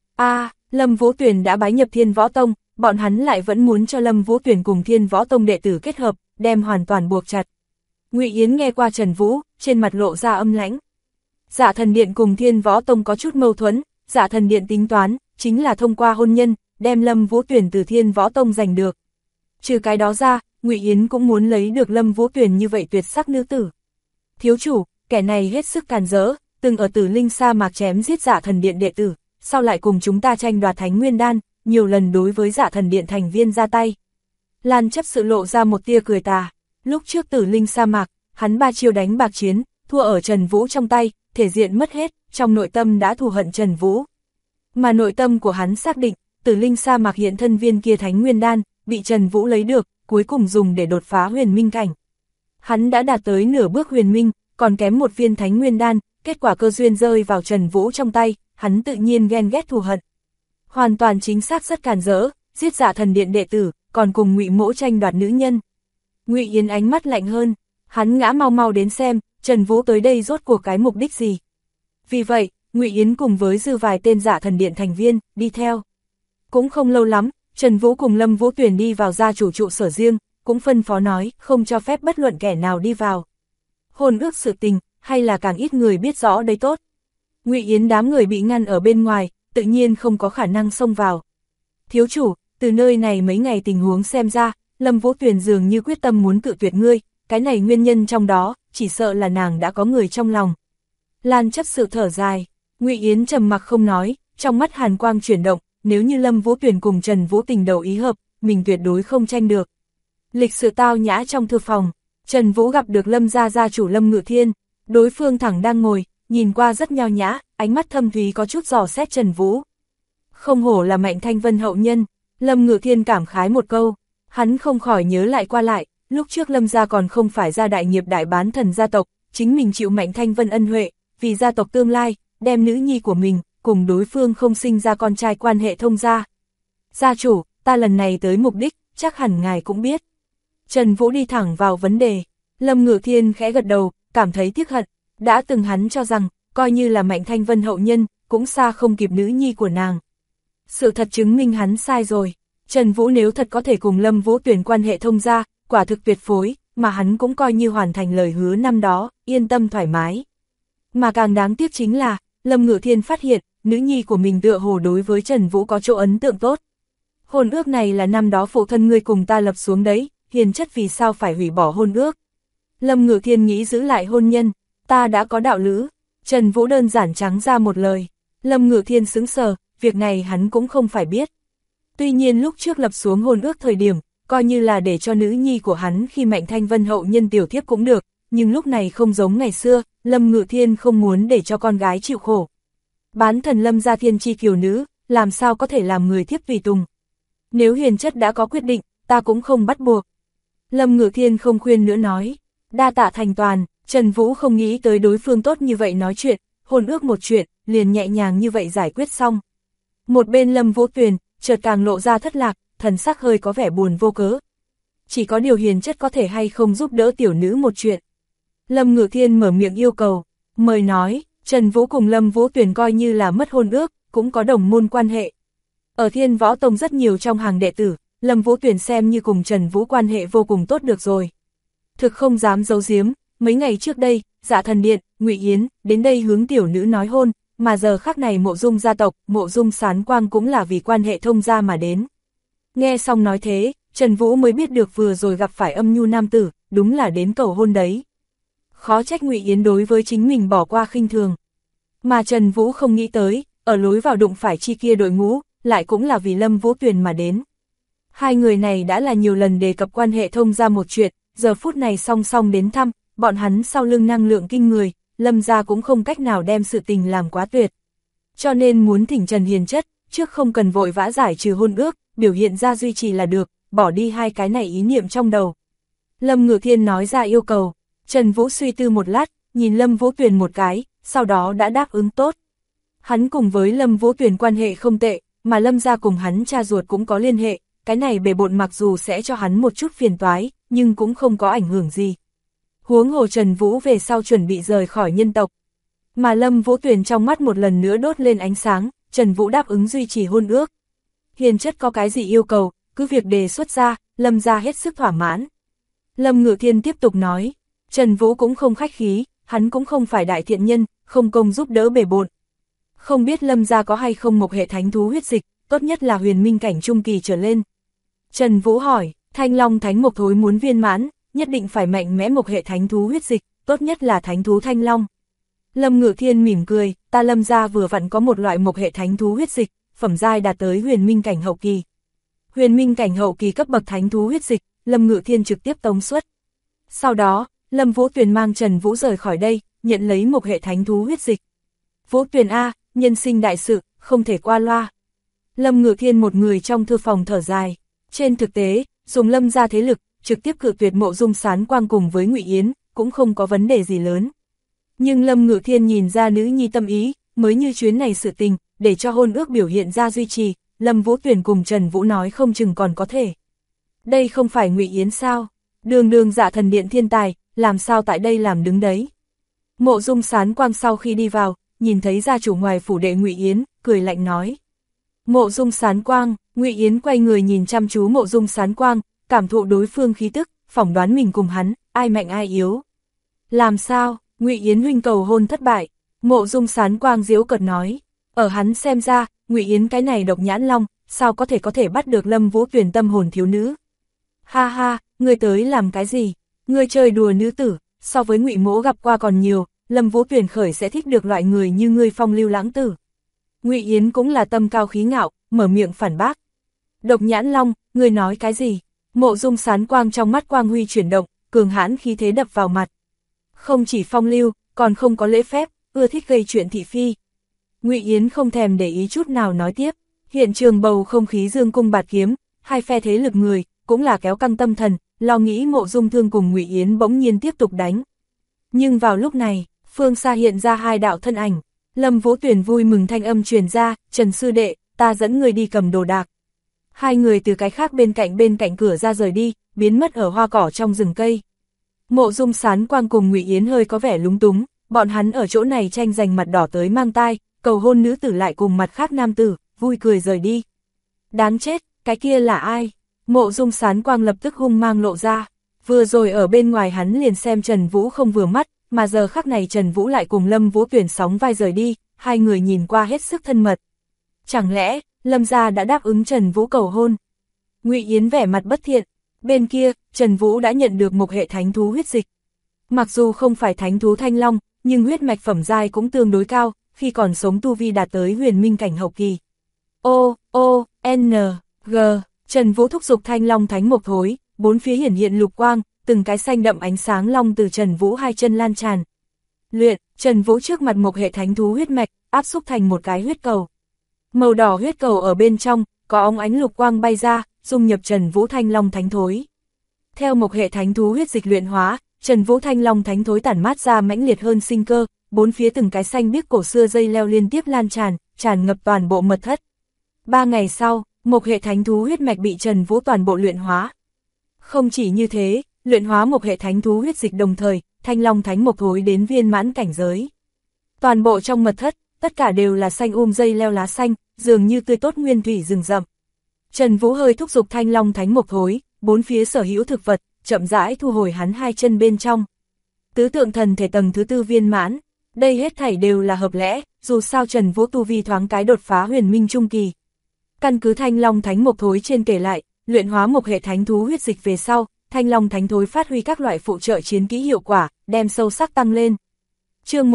Lâm Vũ Tuyền đã bái nhập Thiên Võ Tông, bọn hắn lại vẫn muốn cho Lâm Vũ Tuyền cùng Thiên Võ Tông đệ tử kết hợp, đem hoàn toàn buộc chặt. Ngụy Yến nghe qua Trần Vũ, trên mặt lộ ra âm lãnh. Dạ Thần Điện cùng Thiên Võ Tông có chút mâu thuẫn, Dạ Thần Điện tính toán, chính là thông qua hôn nhân, đem Lâm Vũ Tuyền từ Thiên Võ Tông giành được. Trừ cái đó ra, Ngụy Yến cũng muốn lấy được Lâm Vũ Tuyền như vậy tuyệt sắc nữ tử. Thiếu chủ, kẻ này hết sức càn rỡ, từng ở Tử Linh sa mạc chém giết Dạ Thần Điện đệ tử, sau lại cùng chúng ta tranh đoạt Thánh Nguyên Đan, nhiều lần đối với Dạ Thần Điện thành viên ra tay. Lan chấp sự lộ ra một tia cười tà, lúc trước Tử Linh sa mạc, hắn 3 chiêu đánh bạc chiến, thua ở Trần Vũ trong tay, thể diện mất hết, trong nội tâm đã thù hận Trần Vũ. Mà nội tâm của hắn xác định, Tử Linh sa mạc hiện thân viên kia Thánh Nguyên Đan, bị Trần Vũ lấy được, cuối cùng dùng để đột phá huyền minh cảnh. Hắn đã đạt tới nửa bước huyền minh, còn kém một viên Thánh Nguyên Đan, kết quả cơ duyên rơi vào Trần Vũ trong tay, hắn tự nhiên ghen ghét thù hận. Hoàn toàn chính xác rất càn rỡ, giết Dạ Thần Điện đệ tử, còn cùng Ngụy Mỗ tranh đoạt nữ nhân. Ngụy Yến ánh mắt lạnh hơn, hắn ngã mau mau đến xem, Trần Vũ tới đây rốt cuộc cái mục đích gì. Vì vậy, Ngụy Yến cùng với dư vài tên Dạ Thần Điện thành viên, đi theo. Cũng không lâu lắm, Trần Vũ cùng Lâm Vũ Tuyền đi vào gia chủ trụ sở riêng, cũng phân phó nói, không cho phép bất luận kẻ nào đi vào. Hôn ước sự tình, hay là càng ít người biết rõ đấy tốt. Ngụy Yến đám người bị ngăn ở bên ngoài, tự nhiên không có khả năng xông vào. Thiếu chủ, từ nơi này mấy ngày tình huống xem ra, Lâm Vũ Tuyền dường như quyết tâm muốn cự tuyệt ngươi, cái này nguyên nhân trong đó, chỉ sợ là nàng đã có người trong lòng. Lan chấp sự thở dài, Ngụy Yến trầm mặc không nói, trong mắt hàn quang chuyển động, nếu như Lâm Vũ Tuyền cùng Trần Vũ tình đầu ý hợp, mình tuyệt đối không tranh được. Lịch sự tao nhã trong thư phòng, Trần Vũ gặp được Lâm gia gia chủ Lâm Ngự Thiên, đối phương thẳng đang ngồi, nhìn qua rất nho nhã, ánh mắt thâm thúy có chút dò xét Trần Vũ. Không hổ là Mạnh Thanh Vân hậu nhân, Lâm Ngự Thiên cảm khái một câu, hắn không khỏi nhớ lại qua lại, lúc trước Lâm gia còn không phải gia đại nghiệp đại bán thần gia tộc, chính mình chịu Mạnh Thanh Vân ân huệ, vì gia tộc tương lai, đem nữ nhi của mình, cùng đối phương không sinh ra con trai quan hệ thông gia. Gia chủ, ta lần này tới mục đích, chắc hẳn ngài cũng biết. Trần Vũ đi thẳng vào vấn đề, Lâm Ngự Thiên khẽ gật đầu, cảm thấy tiếc hận, đã từng hắn cho rằng, coi như là Mạnh Thanh Vân hậu nhân, cũng xa không kịp nữ nhi của nàng. Sự thật chứng minh hắn sai rồi, Trần Vũ nếu thật có thể cùng Lâm Vũ Tuyền quan hệ thông gia, quả thực tuyệt phối, mà hắn cũng coi như hoàn thành lời hứa năm đó, yên tâm thoải mái. Mà càng đáng tiếc chính là, Lâm Ngự Thiên phát hiện, nữ nhi của mình tựa hồ đối với Trần Vũ có chỗ ấn tượng tốt. Hôn ước này là năm đó phụ thân ngươi cùng ta lập xuống đấy, hiền chất vì sao phải hủy bỏ hôn ước. Lâm Ngự Thiên nghĩ giữ lại hôn nhân, ta đã có đạo lữ. Trần Vũ đơn giản trắng ra một lời. Lâm Ngự Thiên sững sờ, việc này hắn cũng không phải biết. Tuy nhiên lúc trước lập xuống hôn ước thời điểm, coi như là để cho nữ nhi của hắn khi Mạnh Thanh Vân hậu nhân tiểu thiếp cũng được, nhưng lúc này không giống ngày xưa, Lâm Ngự Thiên không muốn để cho con gái chịu khổ. Bán thần Lâm gia thiên chi kiều nữ, làm sao có thể làm người thiếp tùy tùng. Nếu hiền chất đã có quyết định, ta cũng không bắt buộc. Lâm Ngự Thiên không khuyên nữa nói, đa tạ thành toàn. Trần Vũ không nghĩ tới đối phương tốt như vậy nói chuyện, hôn ước một chuyện, liền nhẹ nhàng như vậy giải quyết xong. Một bên Lâm Vũ Tuyền, chợt càng lộ ra thất lạc, thần sắc hơi có vẻ buồn vô cớ. Chỉ có điều hiền chất có thể hay không giúp đỡ tiểu nữ một chuyện. Lâm Ngự Thiên mở miệng yêu cầu, mời nói, Trần Vũ cùng Lâm Vũ Tuyền coi như là mất hôn ước, cũng có đồng môn quan hệ. Ở Thiên Võ Tông rất nhiều trong hàng đệ tử, Lâm Vũ Tuyền xem như cùng Trần Vũ quan hệ vô cùng tốt được rồi. Thực không dám giấu giếm. Mấy ngày trước đây, Dạ Thần Điện, Ngụy Yến, đến đây hướng tiểu nữ nói hôn, mà giờ khắc này Mộ Dung gia tộc, Mộ Dung Sán Quang cũng là vì quan hệ thông gia mà đến. Nghe xong nói thế, Trần Vũ mới biết được vừa rồi gặp phải âm nhu nam tử, đúng là đến cầu hôn đấy. Khó trách Ngụy Yến đối với chính mình bỏ qua khinh thường. Mà Trần Vũ không nghĩ tới, ở lối vào đụng phải chi kia đội ngũ, lại cũng là vì Lâm Vũ Tuyền mà đến. Hai người này đã là nhiều lần đề cập quan hệ thông gia một chuyện, giờ phút này song song đến thăm. Bọn hắn sau lưng năng lượng kinh người, Lâm gia cũng không cách nào đem sự tình làm quá tuyệt. Cho nên muốn thỉnh Trần hiền chất, trước không cần vội vã giải trừ hôn ước, biểu hiện ra duy trì là được, bỏ đi hai cái này ý niệm trong đầu. Lâm Ngự Thiên nói ra yêu cầu, Trần Vũ suy tư một lát, nhìn Lâm Vũ Tuyền một cái, sau đó đã đáp ứng tốt. Hắn cùng với Lâm Vũ Tuyền quan hệ không tệ, mà Lâm gia cùng hắn cha ruột cũng có liên hệ, cái này bề bộn mặc dù sẽ cho hắn một chút phiền toái, nhưng cũng không có ảnh hưởng gì. Huống hồ Trần Vũ về sau chuẩn bị rời khỏi nhân tộc. Mà Lâm Vũ Tuyền trong mắt một lần nữa đốt lên ánh sáng, Trần Vũ đáp ứng duy trì hôn ước. Hiền chất có cái gì yêu cầu, cứ việc đề xuất ra, Lâm gia hết sức thỏa mãn. Lâm Ngự Thiên tiếp tục nói, Trần Vũ cũng không khách khí, hắn cũng không phải đại thiện nhân, không công giúp đỡ bề bộn. Không biết Lâm gia có hay không một hệ thánh thú huyết dịch, tốt nhất là huyền minh cảnh trung kỳ trở lên. Trần Vũ hỏi, Thanh Long Thánh Mộc Thối muốn viên mãn, nhất định phải mạnh mẽ một hệ thánh thú huyết dịch, tốt nhất là thánh thú Thanh Long. Lâm Ngự Thiên mỉm cười, ta Lâm gia vừa vặn có một loại một hệ thánh thú huyết dịch, phẩm giai đạt tới huyền minh cảnh hậu kỳ. Huyền minh cảnh hậu kỳ cấp bậc thánh thú huyết dịch, Lâm Ngự Thiên trực tiếp tống xuất. Sau đó, Lâm Vũ Tuyền mang Trần Vũ rời khỏi đây, nhận lấy một hệ thánh thú huyết dịch. Vũ Tuyền A, nhân sinh đại sự, không thể qua loa. Lâm Ngự Thiên một người trong thư phòng thở dài. Trên thực tế, dùng Lâm gia thế lực, trực tiếp cự tuyệt Mộ Dung Sán Quang cùng với Ngụy Yến, cũng không có vấn đề gì lớn. Nhưng Lâm Ngự Thiên nhìn ra nữ nhi tâm ý, mới như chuyến này sự tình, để cho hôn ước biểu hiện ra duy trì, Lâm Vũ Tuyền cùng Trần Vũ nói không chừng còn có thể. Đây không phải Ngụy Yến sao? Đường đường Dạ Thần Điện thiên tài, làm sao tại đây làm đứng đấy? Mộ Dung Sán Quang sau khi đi vào, nhìn thấy gia chủ ngoài phủ đệ Ngụy Yến, cười lạnh nói. Mộ Dung Sán Quang, Ngụy Yến quay người nhìn chăm chú Mộ Dung Sán Quang, cảm thụ đối phương khí tức, phỏng đoán mình cùng hắn, ai mạnh ai yếu. Làm sao, Ngụy Yến huynh cầu hôn thất bại, Mộ Dung Sán Quang giễu cợt nói. Ở hắn xem ra, Ngụy Yến cái này độc nhãn long, sao có thể bắt được Lâm Vũ Tuyền tâm hồn thiếu nữ. Ha ha, ngươi tới làm cái gì? Ngươi chơi đùa nữ tử, so với Ngụy mỗ gặp qua còn nhiều, Lâm Vũ Tuyền khởi sẽ thích được loại người như ngươi phong lưu lãng tử. Ngụy Yến cũng là tâm cao khí ngạo, mở miệng phản bác. Độc nhãn long, ngươi nói cái gì? Mộ Dung Sán Quang trong mắt quang huy chuyển động, cường hãn khí thế đập vào mặt. Không chỉ phong lưu, còn không có lễ phép, ưa thích gây chuyện thị phi. Ngụy Yến không thèm để ý chút nào nói tiếp, Hiện trường bầu không khí dương cung bạt kiếm, hai phe thế lực người, cũng là kéo căng tâm thần, lo nghĩ Mộ Dung Thương cùng Ngụy Yến bỗng nhiên tiếp tục đánh. Nhưng vào lúc này, phương xa hiện ra hai đạo thân ảnh, Lâm Vũ Tuyển vui mừng thanh âm truyền ra, Trần sư đệ, ta dẫn người đi cầm đồ đạc. Hai người từ cái khác bên cạnh cửa ra rời đi, biến mất ở hoa cỏ trong rừng cây. Mộ Dung Sán Quang cùng Ngụy Yến hơi có vẻ lúng túng, bọn hắn ở chỗ này tranh giành mặt đỏ tới mang tai, cầu hôn nữ tử lại cùng mặt khác nam tử, vui cười rời đi. Đáng chết, cái kia là ai? Mộ Dung Sán Quang lập tức hung mang lộ ra, vừa rồi ở bên ngoài hắn liền xem Trần Vũ không vừa mắt, mà giờ khắc này Trần Vũ lại cùng Lâm Vũ Tuyển sóng vai rời đi, hai người nhìn qua hết sức thân mật. Chẳng lẽ, Lâm gia đã đáp ứng Trần Vũ cầu hôn? Ngụy Yến vẻ mặt bất thiện, bên kia, Trần Vũ đã nhận được một hệ thánh thú huyết dịch. Mặc dù không phải thánh thú thanh long, nhưng huyết mạch phẩm giai cũng tương đối cao, khi còn sống tu vi đạt tới huyền minh cảnh hậu kỳ. N, G, Trần Vũ thúc giục thanh long thánh mộc thối, bốn phía hiển hiện lục quang, từng cái xanh đậm ánh sáng long từ Trần Vũ hai chân lan tràn. Luyện, Trần Vũ trước mặt một hệ thánh thú huyết mạch, áp xúc thành một cái huyết cầu. Màu đỏ huyết cầu ở bên trong, có óng ánh lục quang bay ra, dung nhập Trần Vũ thanh long thánh thối. Theo một hệ thánh thú huyết dịch luyện hóa, Trần Vũ thanh long thánh thối tản mát ra mãnh liệt hơn sinh cơ, bốn phía từng cái xanh biếc cổ xưa dây leo liên tiếp lan tràn, tràn ngập toàn bộ mật thất. 3 ngày sau, một hệ thánh thú huyết mạch bị Trần Vũ toàn bộ luyện hóa. Không chỉ như thế, luyện hóa một hệ thánh thú huyết dịch đồng thời, thanh long thánh mộc thối đến viên mãn cảnh giới. Toàn bộ trong mật thất, tất cả đều là xanh dây leo lá xanh, dường như tươi tốt nguyên thủy rừng rậm. Trần Vũ hơi thúc giục thanh long thánh mộc thối, bốn phía sở hữu thực vật, chậm rãi thu hồi hắn hai chân bên trong. Tứ tượng thần thể tầng thứ 4 viên mãn, đây hết thảy đều là hợp lẽ, dù sao Trần Vũ tu vi thoáng cái đột phá huyền minh trung kỳ. Căn cứ thanh long thánh mộc thối trên kể lại, luyện hóa một hệ thánh thú huyết dịch về sau, thanh long thánh thối phát huy các loại phụ trợ chiến kỹ hiệu quả, đem sâu sắc tăng lên. Chương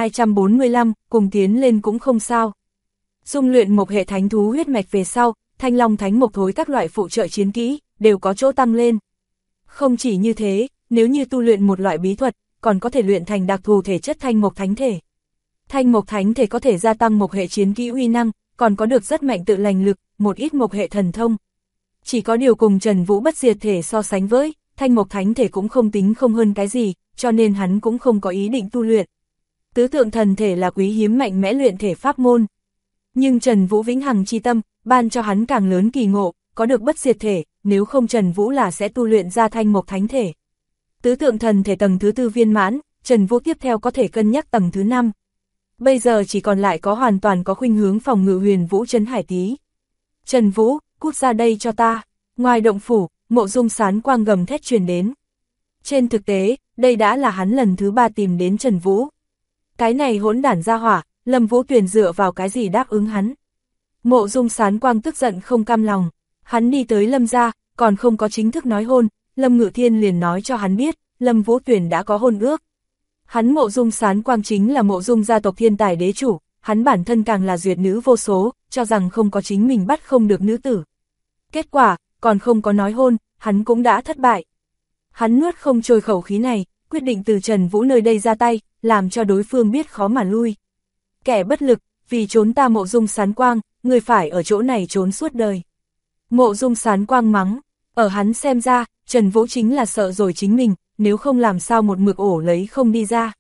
1245, cùng tiến lên cũng không sao. Dung luyện một hệ thánh thú huyết mạch về sau, thanh long thánh mộc thối các loại phụ trợ chiến kỹ, đều có chỗ tăng lên. Không chỉ như thế, nếu như tu luyện một loại bí thuật, còn có thể luyện thành đặc thù thể chất thanh mộc thánh thể. Thanh mộc thánh thể có thể gia tăng một hệ chiến kỹ uy năng, còn có được rất mạnh tự lành lực, một ít một hệ thần thông. Chỉ có điều cùng Trần Vũ bất diệt thể so sánh với, thanh mộc thánh thể cũng không tính không hơn cái gì, cho nên hắn cũng không có ý định tu luyện. Tứ tượng thần thể là quý hiếm mạnh mẽ luyện thể pháp môn. Nhưng Trần Vũ vĩnh hằng chi tâm, ban cho hắn càng lớn kỳ ngộ, có được bất diệt thể, nếu không Trần Vũ là sẽ tu luyện ra thanh mộc thánh thể. Tứ tượng thần thể tầng thứ 4 viên mãn, Trần Vũ tiếp theo có thể cân nhắc tầng thứ 5. Bây giờ chỉ còn lại có hoàn toàn có khuynh hướng phòng ngự Huyền Vũ Trấn Hải Tý. Trần Vũ, cút ra đây cho ta. Ngoài động phủ, Mộ Dung Sán Quang gầm thét truyền đến. Trên thực tế, đây đã là hắn lần thứ 3 tìm đến Trần Vũ. Cái này hỗn đản ra hỏa, Lâm Vũ Tuyển dựa vào cái gì đáp ứng hắn. Mộ Dung Sán Quang tức giận không cam lòng, hắn đi tới Lâm gia, còn không có chính thức nói hôn, Lâm Ngự Thiên liền nói cho hắn biết, Lâm Vũ Tuyển đã có hôn ước. Hắn Mộ Dung Sán Quang chính là Mộ Dung gia tộc thiên tài đế chủ, hắn bản thân càng là duyệt nữ vô số, cho rằng không có chính mình bắt không được nữ tử. Kết quả, còn không có nói hôn, hắn cũng đã thất bại. Hắn nuốt không trôi khẩu khí này, quyết định từ Trần Vũ nơi đây ra tay, làm cho đối phương biết khó mà lui. Kẻ bất lực, vì trốn ta Mộ Dung Sán Quang, người phải ở chỗ này trốn suốt đời. Mộ Dung Sán Quang mắng, ở hắn xem ra, Trần Vũ chính là sợ rồi chính mình, nếu không làm sao một mực ổ lấy không đi ra.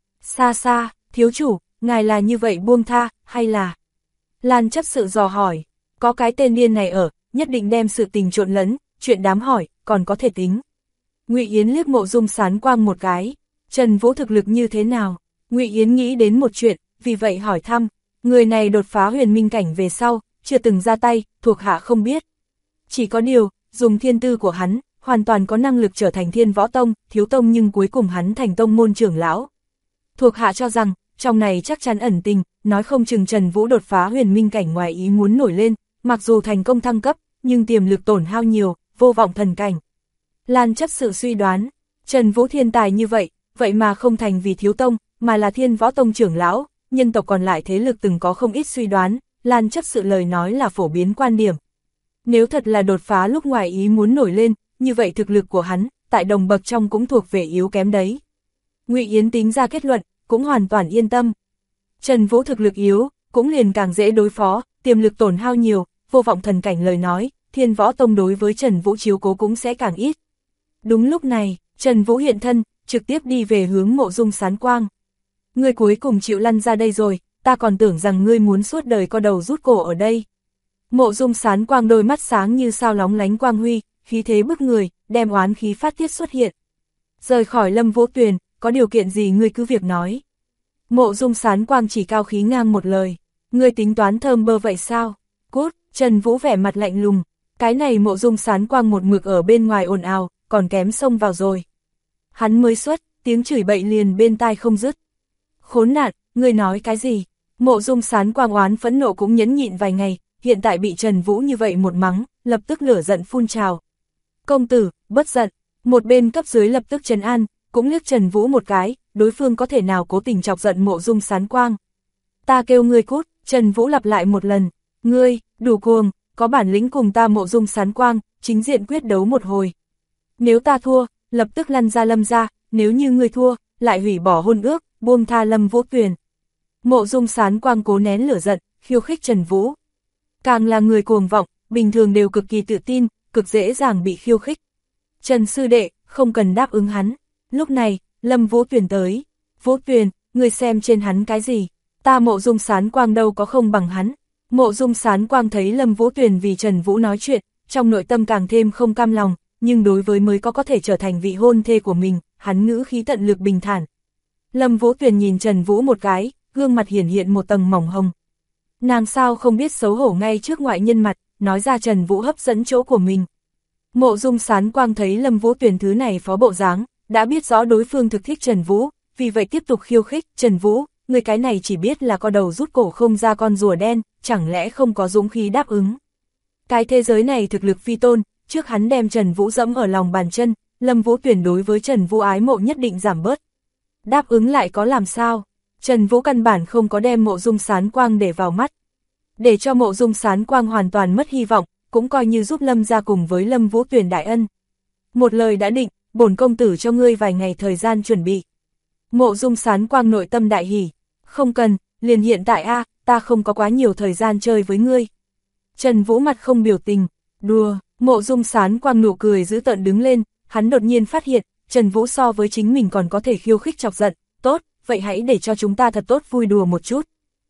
Xa xa, thiếu chủ, ngài là như vậy buông tha, hay là... Lan chấp sự dò hỏi, có cái tên điên này ở, nhất định đem sự tình trộn lẫn, chuyện đám hỏi, còn có thể tính. Ngụy Yến liếc Mộ Dung Sán Quang một cái, Trần Vũ thực lực như thế nào? Ngụy Yến nghĩ đến một chuyện, vì vậy hỏi thăm, người này đột phá huyền minh cảnh về sau, chưa từng ra tay, thuộc hạ không biết. Chỉ có điều, dùng thiên tư của hắn, hoàn toàn có năng lực trở thành Thiên Võ Tông, thiếu tông nhưng cuối cùng hắn thành tông môn trưởng lão. Thuộc hạ cho rằng, trong này chắc chắn ẩn tình, nói không chừng Trần Vũ đột phá huyền minh cảnh ngoài ý muốn nổi lên, mặc dù thành công thăng cấp, nhưng tiềm lực tổn hao nhiều, vô vọng thần cảnh. Lan chấp sự suy đoán, Trần Vũ thiên tài như vậy, vậy mà không thành vì thiếu tông, mà là Thiên Võ Tông trưởng lão, nhân tộc còn lại thế lực từng có không ít suy đoán, Lan chấp sự lời nói là phổ biến quan điểm. Nếu thật là đột phá lúc ngoài ý muốn nổi lên, như vậy thực lực của hắn, tại đồng bậc trong cũng thuộc về yếu kém đấy. Ngụy Yến tính ra kết luận, cũng hoàn toàn yên tâm. Trần Vũ thực lực yếu, cũng liền càng dễ đối phó, tiềm lực tổn hao nhiều, vô vọng thần cảnh lời nói, Thiên Võ Tông đối với Trần Vũ chiếu cố cũng sẽ càng ít. Đúng lúc này, Trần Vũ hiện thân, trực tiếp đi về hướng Mộ Dung Sán Quang. Ngươi cuối cùng chịu lăn ra đây rồi, ta còn tưởng rằng ngươi muốn suốt đời co đầu rút cổ ở đây. Mộ Dung Sán Quang đôi mắt sáng như sao lóng lánh quang huy, khí thế bức người, đem oán khí phát tiết xuất hiện. Rời khỏi Lâm Vũ Tuyền, có điều kiện gì ngươi cứ việc nói. Mộ Dung Sán Quang chỉ cao khí ngang một lời, ngươi tính toán thơm bơ vậy sao? Cút, Trần Vũ vẻ mặt lạnh lùng, cái này Mộ Dung Sán Quang một mực ở bên ngoài ồn ào, còn kém xông vào rồi. Hắn mới xuất, tiếng chửi bậy liền bên tai không dứt. Khốn nạn, ngươi nói cái gì? Mộ Dung Sán Quang oán phẫn nộ cũng nhẫn nhịn vài ngày, hiện tại bị Trần Vũ như vậy một mắng, lập tức lửa giận phun trào. Công tử, bất giận, một bên cấp dưới lập tức trấn an, cũng liếc Trần Vũ một cái, đối phương có thể nào cố tình chọc giận Mộ Dung Sán Quang. Ta kêu ngươi cút, Trần Vũ lặp lại một lần, ngươi, đủ cuồng, có bản lĩnh cùng ta Mộ Dung Sán Quang, chính diện quyết đấu một hồi. Nếu ta thua, lập tức lăn ra Lâm gia, nếu như ngươi thua, lại hủy bỏ hôn ước, buông tha Lâm Vũ Tuyền. Mộ Dung Sán Quang cố nén lửa giận, khiêu khích Trần Vũ. Càng là người cuồng vọng, bình thường đều cực kỳ tự tin, cực dễ dàng bị khiêu khích. Trần sư đệ, không cần đáp ứng hắn. Lúc này, Lâm Vũ Tuyền tới. Vũ Tuyền, ngươi xem trên hắn cái gì? Ta Mộ Dung Sán Quang đâu có không bằng hắn. Mộ Dung Sán Quang thấy Lâm Vũ Tuyền vì Trần Vũ nói chuyện, trong nội tâm càng thêm không cam lòng, nhưng đối với mới có thể trở thành vị hôn thê của mình, hắn ngữ khí tận lực bình thản. Lâm Vũ Tuyền nhìn Trần Vũ một cái, gương mặt hiển hiện một tầng mỏng hồng. Nàng sao không biết xấu hổ ngay trước ngoại nhân mặt, nói ra Trần Vũ hấp dẫn chỗ của mình. Mộ Dung Sán Quang thấy Lâm Vũ Tuyền thứ này phó bộ dáng, đã biết rõ đối phương thực thích Trần Vũ, vì vậy tiếp tục khiêu khích, Trần Vũ, người cái này chỉ biết là co đầu rút cổ không ra con rùa đen, chẳng lẽ không có dũng khí đáp ứng. Cái thế giới này thực lực phi tôn, trước hắn đem Trần Vũ dẫm ở lòng bàn chân, Lâm Vũ Tuyền đối với Trần Vũ ái mộ nhất định giảm bớt. Đáp ứng lại có làm sao? Trần Vũ căn bản không có đem Mộ Dung Sán Quang để vào mắt. Để cho Mộ Dung Sán Quang hoàn toàn mất hy vọng, cũng coi như giúp Lâm gia cùng với Lâm Vũ Tuyền đại ân. Một lời đã định, bổn công tử cho ngươi vài ngày thời gian chuẩn bị. Mộ Dung Sán Quang nội tâm đại hỉ, không cần, liền hiện tại a, ta không có quá nhiều thời gian chơi với ngươi. Trần Vũ mặt không biểu tình, đùa, Mộ Dung Sán Quang nụ cười dữ tợn đứng lên, hắn đột nhiên phát hiện, Trần Vũ so với chính mình còn có thể khiêu khích chọc giận, tốt, vậy hãy để cho chúng ta thật tốt vui đùa một chút.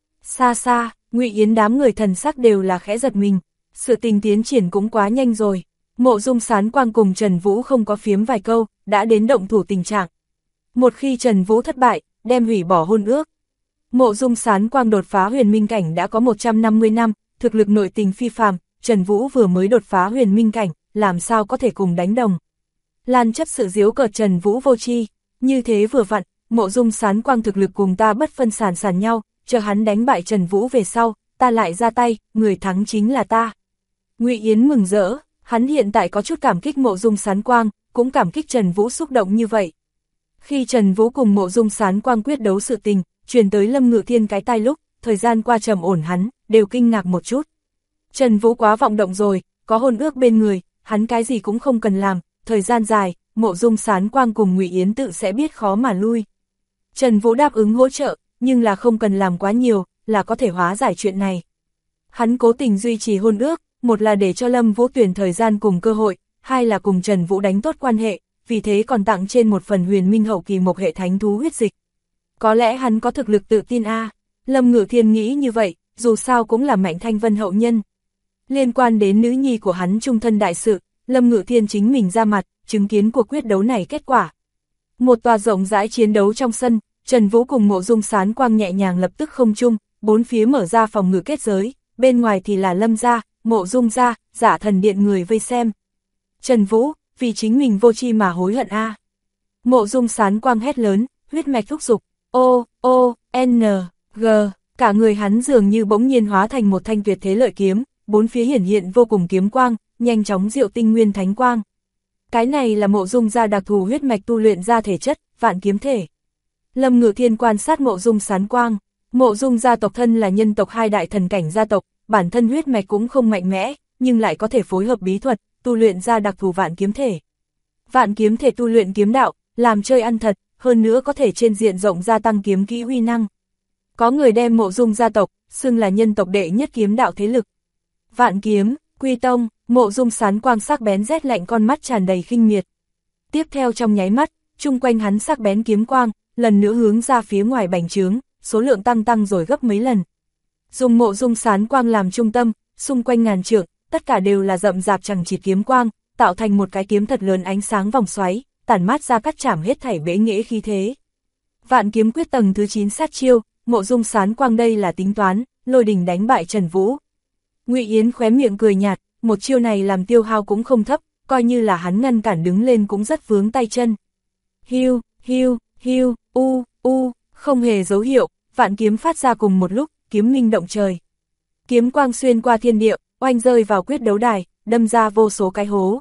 Xa xa, Ngụy Yến đám người thần sắc đều là khẽ giật mình, sự tình tiến triển cũng quá nhanh rồi. Mộ Dung Sán Quang cùng Trần Vũ không có phiếm vài câu, đã đến động thủ tình trạng. Một khi Trần Vũ thất bại, đem hủy bỏ hôn ước. Mộ Dung Sán Quang đột phá huyền minh cảnh đã có 150 năm, thực lực nội tình phi phàm, Trần Vũ vừa mới đột phá huyền minh cảnh, làm sao có thể cùng đánh đồng. Lan chấp sự giễu cợt Trần Vũ vô tri, như thế vừa vặn, Mộ Dung Sán Quang thực lực cùng ta bất phân sàn nhau, chờ hắn đánh bại Trần Vũ về sau, ta lại ra tay, người thắng chính là ta. Ngụy Yến mừng rỡ, hắn hiện tại có chút cảm kích Mộ Dung Sán Quang, cũng cảm kích Trần Vũ xúc động như vậy. Khi Trần Vũ cùng Mộ Dung Sán Quang quyết đấu sự tình, truyền tới Lâm Ngự Thiên cái tai lúc, thời gian qua trầm ổn hắn, đều kinh ngạc một chút. Trần Vũ quá vọng động rồi, có hôn ước bên người, hắn cái gì cũng không cần làm, thời gian dài, Mộ Dung Sán Quang cùng Ngụy Yến tự sẽ biết khó mà lui. Trần Vũ đáp ứng hỗ trợ, nhưng là không cần làm quá nhiều, là có thể hóa giải chuyện này. Hắn cố tình duy trì hôn ước, một là để cho Lâm Vũ Tuyền thời gian cùng cơ hội, hai là cùng Trần Vũ đánh tốt quan hệ, vì thế còn tặng trên một phần huyền minh hậu kỳ một hệ thánh thú huyết dịch. Có lẽ hắn có thực lực tự tin a. Lâm Ngự Thiên nghĩ như vậy, dù sao cũng là Mạnh Thanh Vân hậu nhân. Liên quan đến nữ nhi của hắn trung thân đại sự, Lâm Ngự Thiên chính mình ra mặt, chứng kiến cuộc quyết đấu này kết quả. Một tòa rộng rãi chiến đấu trong sân, Trần Vũ cùng Mộ Dung Sán Quang nhẹ nhàng lập tức không chung, bốn phía mở ra phòng ngự kết giới, bên ngoài thì là Lâm gia, Mộ Dung gia, Giả Thần Điện người vây xem. Trần Vũ, vì chính mình vô tri mà hối hận a. Mộ Dung Sán Quang hét lớn, huyết mạch thúc dục, N, G, cả người hắn dường như bỗng nhiên hóa thành một thanh tuyệt thế lợi kiếm, bốn phía hiển hiện vô cùng kiếm quang, nhanh chóng diệu tinh nguyên thánh quang. Cái này là Mộ Dung gia đặc thù huyết mạch tu luyện ra thể chất, vạn kiếm thể. Lâm Ngự Thiên quan sát Mộ Dung Sán Quang, Mộ Dung gia tộc thân là nhân tộc hai đại thần cảnh gia tộc, bản thân huyết mạch cũng không mạnh mẽ, nhưng lại có thể phối hợp bí thuật, tu luyện ra đặc thù vạn kiếm thể. Vạn kiếm thể tu luyện kiếm đạo, làm chơi ăn thật, hơn nữa có thể trên diện rộng gia tăng kiếm kỹ uy năng. Có người đem Mộ Dung gia tộc, xưng là nhân tộc đệ nhất kiếm đạo thế lực. Vạn kiếm, Quy Tông, Mộ Dung Sán Quang sắc bén rét lạnh, con mắt tràn đầy khinh miệt. Tiếp theo trong nháy mắt, chung quanh hắn sắc bén kiếm quang, lần nữa hướng ra phía ngoài bành trướng, số lượng tăng rồi gấp mấy lần. Dùng Mộ Dung Sán Quang làm trung tâm, xung quanh ngàn trượng, tất cả đều là rậm rạp chằng chịt kiếm quang, tạo thành một cái kiếm thật lớn ánh sáng vòng xoáy, tản mát ra cắt chảm hết thảy bẽ nghễ khí thế. Vạn kiếm quyết tầng thứ 9 sát chiêu, Mộ Dung Sán Quang đây là tính toán, lôi đình đánh bại Trần Vũ. Ngụy Yến khóe miệng cười nhạt, một chiêu này làm tiêu hao cũng không thấp, coi như là hắn ngăn cản đứng lên cũng rất vướng tay chân. Hiu, hiu, hiu, không hề dấu hiệu, vạn kiếm phát ra cùng một lúc, kiếm minh động trời. Kiếm quang xuyên qua thiên địa, oanh rơi vào quyết đấu đài, đâm ra vô số cái hố.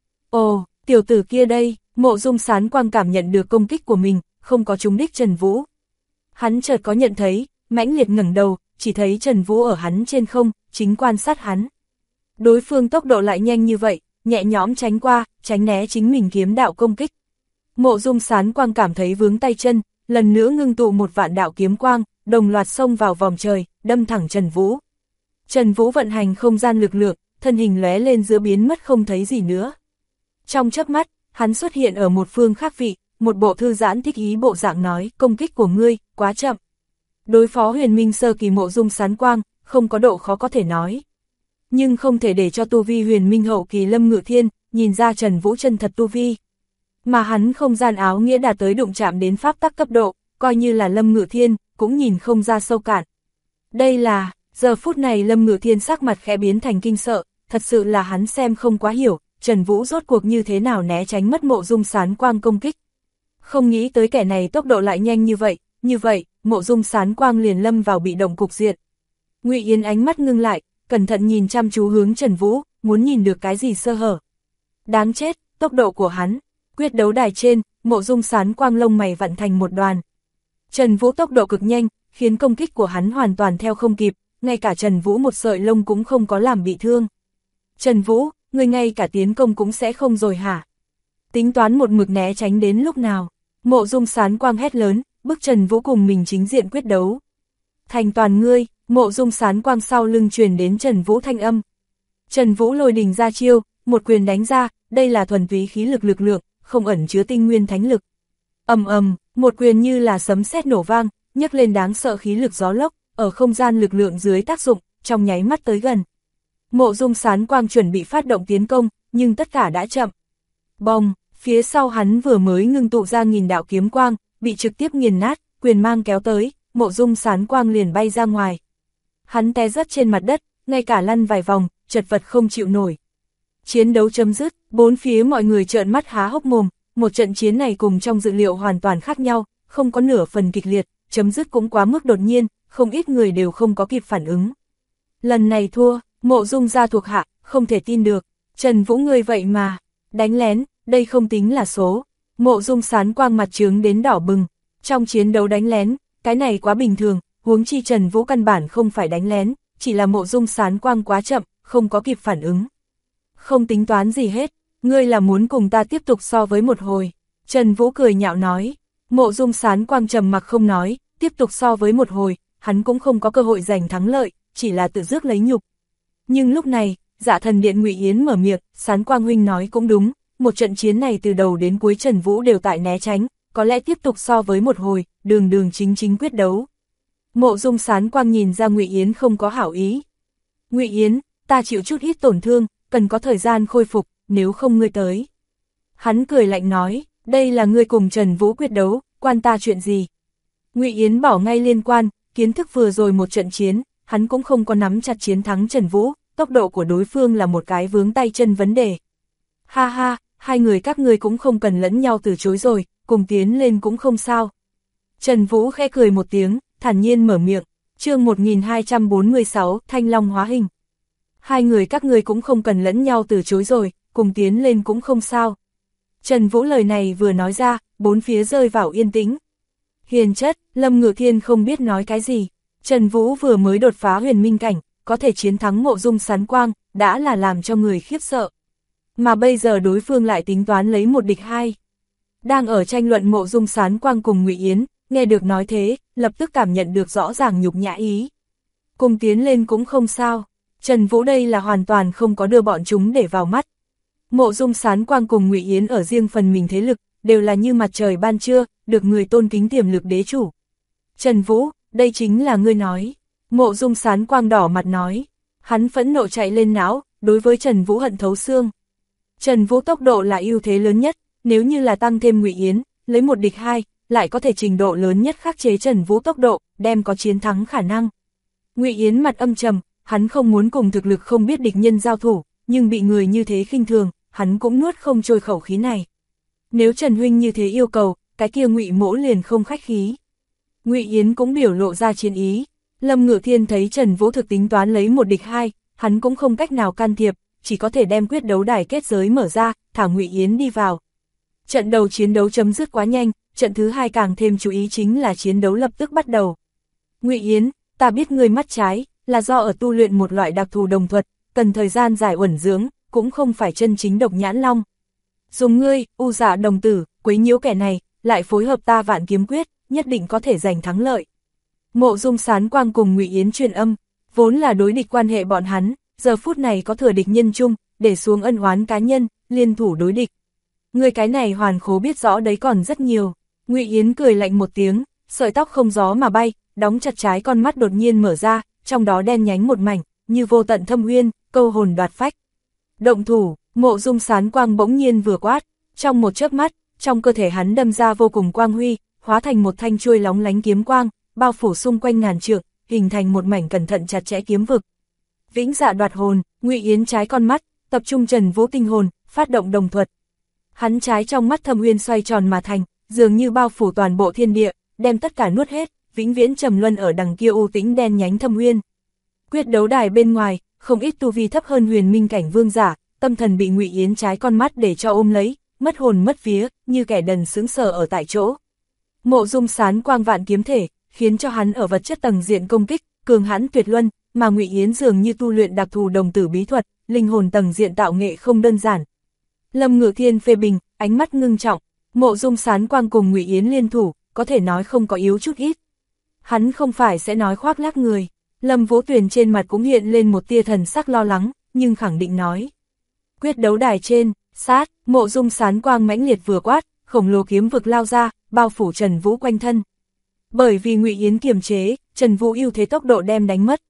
Ồ, tiểu tử kia đây, Mộ Dung Sán Quang cảm nhận được công kích của mình, không có trúng đích Trần Vũ. Hắn chợt có nhận thấy, mãnh liệt ngẩng đầu, chỉ thấy Trần Vũ ở hắn trên không, chính quan sát hắn. Đối phương tốc độ lại nhanh như vậy, nhẹ nhõm tránh qua, tránh né chính mình kiếm đạo công kích. Mộ Dung Sán Quang cảm thấy vướng tay chân, lần nữa ngưng tụ một vạn đạo kiếm quang, đồng loạt xông vào vòng trời, đâm thẳng Trần Vũ. Trần Vũ vận hành không gian lực lượng, thân hình lóe lên giữa biến mất không thấy gì nữa. Trong chớp mắt, hắn xuất hiện ở một phương khác vị, một bộ thư giãn thích ý bộ dạng nói, công kích của ngươi, quá chậm. Đối phó huyền minh sơ kỳ Mộ Dung Sán Quang, không có độ khó có thể nói. Nhưng không thể để cho tu vi huyền minh hậu kỳ Lâm Ngự Thiên, nhìn ra Trần Vũ chân thật tu vi. Mà hắn không gian áo nghĩa đạt tới đụng chạm đến pháp tắc cấp độ, coi như là Lâm Ngự Thiên, cũng nhìn không ra sâu cạn. Đây là, giờ phút này Lâm Ngự Thiên sắc mặt khẽ biến thành kinh sợ, thật sự là hắn xem không quá hiểu, Trần Vũ rốt cuộc như thế nào né tránh mất Mộ Dung Sán Quang công kích. Không nghĩ tới kẻ này tốc độ lại nhanh như vậy, Mộ Dung Sán Quang liền lâm vào bị động cục diện. Ngụy Yến ánh mắt ngưng lại, cẩn thận nhìn chăm chú hướng Trần Vũ, muốn nhìn được cái gì sơ hở. Đáng chết, tốc độ của hắn. Quyết đấu đài trên, Mộ Dung Sán Quang lông mày vặn thành một đoàn. Trần Vũ tốc độ cực nhanh, khiến công kích của hắn hoàn toàn theo không kịp, ngay cả Trần Vũ một sợi lông cũng không có làm bị thương. Trần Vũ, ngươi ngay cả tiến công cũng sẽ không rồi hả? Tính toán một mực né tránh đến lúc nào? Mộ Dung Sán Quang hét lớn, bức Trần Vũ cùng mình chính diện quyết đấu. Thành toàn ngươi, Mộ Dung Sán Quang sau lưng truyền đến Trần Vũ thanh âm. Trần Vũ lôi đình ra chiêu, một quyền đánh ra, đây là thuần túy khí lực lượng, không ẩn chứa tinh nguyên thánh lực. Ầm ầm, một quyền như là sấm sét nổ vang, nhấc lên đáng sợ khí lực gió lốc, ở không gian lực lượng dưới tác dụng, trong nháy mắt tới gần. Mộ Dung Sán Quang chuẩn bị phát động tiến công, nhưng tất cả đã chậm. Bồng, phía sau hắn vừa mới ngưng tụ ra nghìn đạo kiếm quang, bị trực tiếp nghiền nát, quyền mang kéo tới, Mộ Dung Sán Quang liền bay ra ngoài. Hắn té rớt trên mặt đất, ngay cả lăn vài vòng, chật vật không chịu nổi. Chiến đấu chấm dứt, bốn phía mọi người trợn mắt há hốc mồm, một trận chiến này cùng trong dự liệu hoàn toàn khác nhau, không có nửa phần kịch liệt, chấm dứt cũng quá mức đột nhiên, không ít người đều không có kịp phản ứng. Lần này thua, Mộ Dung gia thuộc hạ, không thể tin được, Trần Vũ ngươi vậy mà, đánh lén, đây không tính là số. Mộ Dung Sán Quang mặt trướng đến đỏ bừng, trong chiến đấu đánh lén, cái này quá bình thường, huống chi Trần Vũ căn bản không phải đánh lén, chỉ là Mộ Dung Sán Quang quá chậm, không có kịp phản ứng. Không tính toán gì hết, ngươi là muốn cùng ta tiếp tục so với một hồi. Trần Vũ cười nhạo nói, Mộ Dung Sán Quang trầm mặc không nói, tiếp tục so với một hồi, hắn cũng không có cơ hội giành thắng lợi, chỉ là tự rước lấy nhục. Nhưng lúc này, Dạ Thần Điện Ngụy Yến mở miệng, Sán Quang huynh nói cũng đúng, một trận chiến này từ đầu đến cuối Trần Vũ đều tại né tránh, có lẽ tiếp tục so với một hồi, đường chính quyết đấu. Mộ Dung Sán Quang nhìn ra Ngụy Yến không có hảo ý. Ngụy Yến, ta chịu chút ít tổn thương, cần có thời gian khôi phục, nếu không ngươi tới. Hắn cười lạnh nói, đây là ngươi cùng Trần Vũ quyết đấu, quan ta chuyện gì. Ngụy Yến bỏ ngay liên quan, kiến thức vừa rồi một trận chiến, hắn cũng không có nắm chặt chiến thắng Trần Vũ, tốc độ của đối phương là một cái vướng tay chân vấn đề. Ha ha, hai người các ngươi cũng không cần lẫn nhau từ chối rồi, cùng tiến lên cũng không sao. Trần Vũ khẽ cười một tiếng, thản nhiên mở miệng, chương 1246, Thanh Long hóa hình. Hai người các ngươi cũng không cần lẫn nhau từ chối rồi, cùng tiến lên cũng không sao. Trần Vũ lời này vừa nói ra, bốn phía rơi vào yên tĩnh. Hiền chất, Lâm Ngự Thiên không biết nói cái gì. Trần Vũ vừa mới đột phá huyền minh cảnh, có thể chiến thắng Mộ Dung Sán Quang, đã là làm cho người khiếp sợ. Mà bây giờ đối phương lại tính toán lấy một địch hai. Đang ở tranh luận Mộ Dung Sán Quang cùng Ngụy Yến, nghe được nói thế, lập tức cảm nhận được rõ ràng nhục nhã ý. Cùng tiến lên cũng không sao, Trần Vũ đây là hoàn toàn không có đưa bọn chúng để vào mắt. Mộ Dung Sán Quang cùng Ngụy Yến ở riêng phần mình thế lực, đều là như mặt trời ban trưa, được người tôn kính tiềm lực đế chủ. Trần Vũ, đây chính là ngươi nói. Mộ Dung Sán Quang đỏ mặt nói. Hắn phẫn nộ chạy lên não, đối với Trần Vũ hận thấu xương. Trần Vũ tốc độ là ưu thế lớn nhất, nếu như là tăng thêm Ngụy Yến, lấy một địch hai, lại có thể trình độ lớn nhất khắc chế Trần Vũ tốc độ, đem có chiến thắng khả năng. Ngụy Yến mặt âm trầm, hắn không muốn cùng thực lực không biết địch nhân giao thủ, nhưng bị người như thế khinh thường, hắn cũng nuốt không trôi khẩu khí này. Nếu Trần huynh như thế yêu cầu, cái kia Ngụy mỗ liền không khách khí. Ngụy Yến cũng biểu lộ ra chiến ý. Lâm Ngự Thiên thấy Trần Vũ thực tính toán lấy một địch hai, hắn cũng không cách nào can thiệp, chỉ có thể đem quyết đấu đài kết giới mở ra, thả Ngụy Yến đi vào. Trận đầu chiến đấu chấm dứt quá nhanh, trận thứ hai càng thêm chú ý chính là chiến đấu lập tức bắt đầu. Ngụy Yến, ta biết ngươi mắt trái, là do ở tu luyện một loại đặc thù đồng thuật, cần thời gian dài uẩn dưỡng, cũng không phải chân chính độc nhãn long. Dùng ngươi, U Dạ đồng tử, quấy nhiễu kẻ này, lại phối hợp ta Vạn Kiếm Quyết, nhất định có thể giành thắng lợi. Mộ Dung Sán Quang cùng Ngụy Yến truyền âm, vốn là đối địch quan hệ bọn hắn, giờ phút này có thừa địch nhân chung, để xuống ân oán cá nhân, liên thủ đối địch. Người cái này hoàn khố biết rõ đấy còn rất nhiều. Ngụy Yến cười lạnh một tiếng, sợi tóc không gió mà bay, đóng chặt trái con mắt đột nhiên mở ra, trong đó đen nhánh một mảnh, như vô tận thâm uyên, câu hồn đoạt phách. Động thủ, Mộ Dung Sán Quang bỗng nhiên vừa quát, trong một chớp mắt, trong cơ thể hắn đâm ra vô cùng quang huy, hóa thành một thanh chuôi lóng lánh kiếm quang, bao phủ xung quanh ngàn trượng, hình thành một mảnh cẩn thận chặt chẽ kiếm vực. Vĩnh Dạ đoạt hồn, Ngụy Yến trái con mắt, tập trung Trần Vũ tinh hồn, phát động đồng thuật. Hắn trái trong mắt thâm uyên xoay tròn mà thành, dường như bao phủ toàn bộ thiên địa, đem tất cả nuốt hết, vĩnh viễn trầm luân ở đằng kia u tĩnh đen nhánh thâm uyên. Quyết đấu đài bên ngoài, không ít tu vi thấp hơn huyền minh cảnh vương giả, tâm thần bị Ngụy Yến trái con mắt để cho ôm lấy, mất hồn mất vía, như kẻ đần sững sờ ở tại chỗ. Mộ Dung Sán Quang vạn kiếm thể, khiến cho hắn ở vật chất tầng diện công kích, cường hãn tuyệt luân, mà Ngụy Yến dường như tu luyện đặc thù đồng tử bí thuật, linh hồn tầng diện tạo nghệ không đơn giản. Lâm Ngự Thiên phê bình, ánh mắt ngưng trọng, Mộ Dung Sán Quang cùng Ngụy Yến liên thủ, có thể nói không có yếu chút ít. Hắn không phải sẽ nói khoác lác người. Lâm Vũ Tuyền trên mặt cũng hiện lên một tia thần sắc lo lắng, nhưng khẳng định nói. Quyết đấu đài trên, sát, Mộ Dung Sán Quang mãnh liệt vừa quát, khổng lồ kiếm vực lao ra, bao phủ Trần Vũ quanh thân. Bởi vì Ngụy Yến kiềm chế, Trần Vũ ưu thế tốc độ đem đánh mất.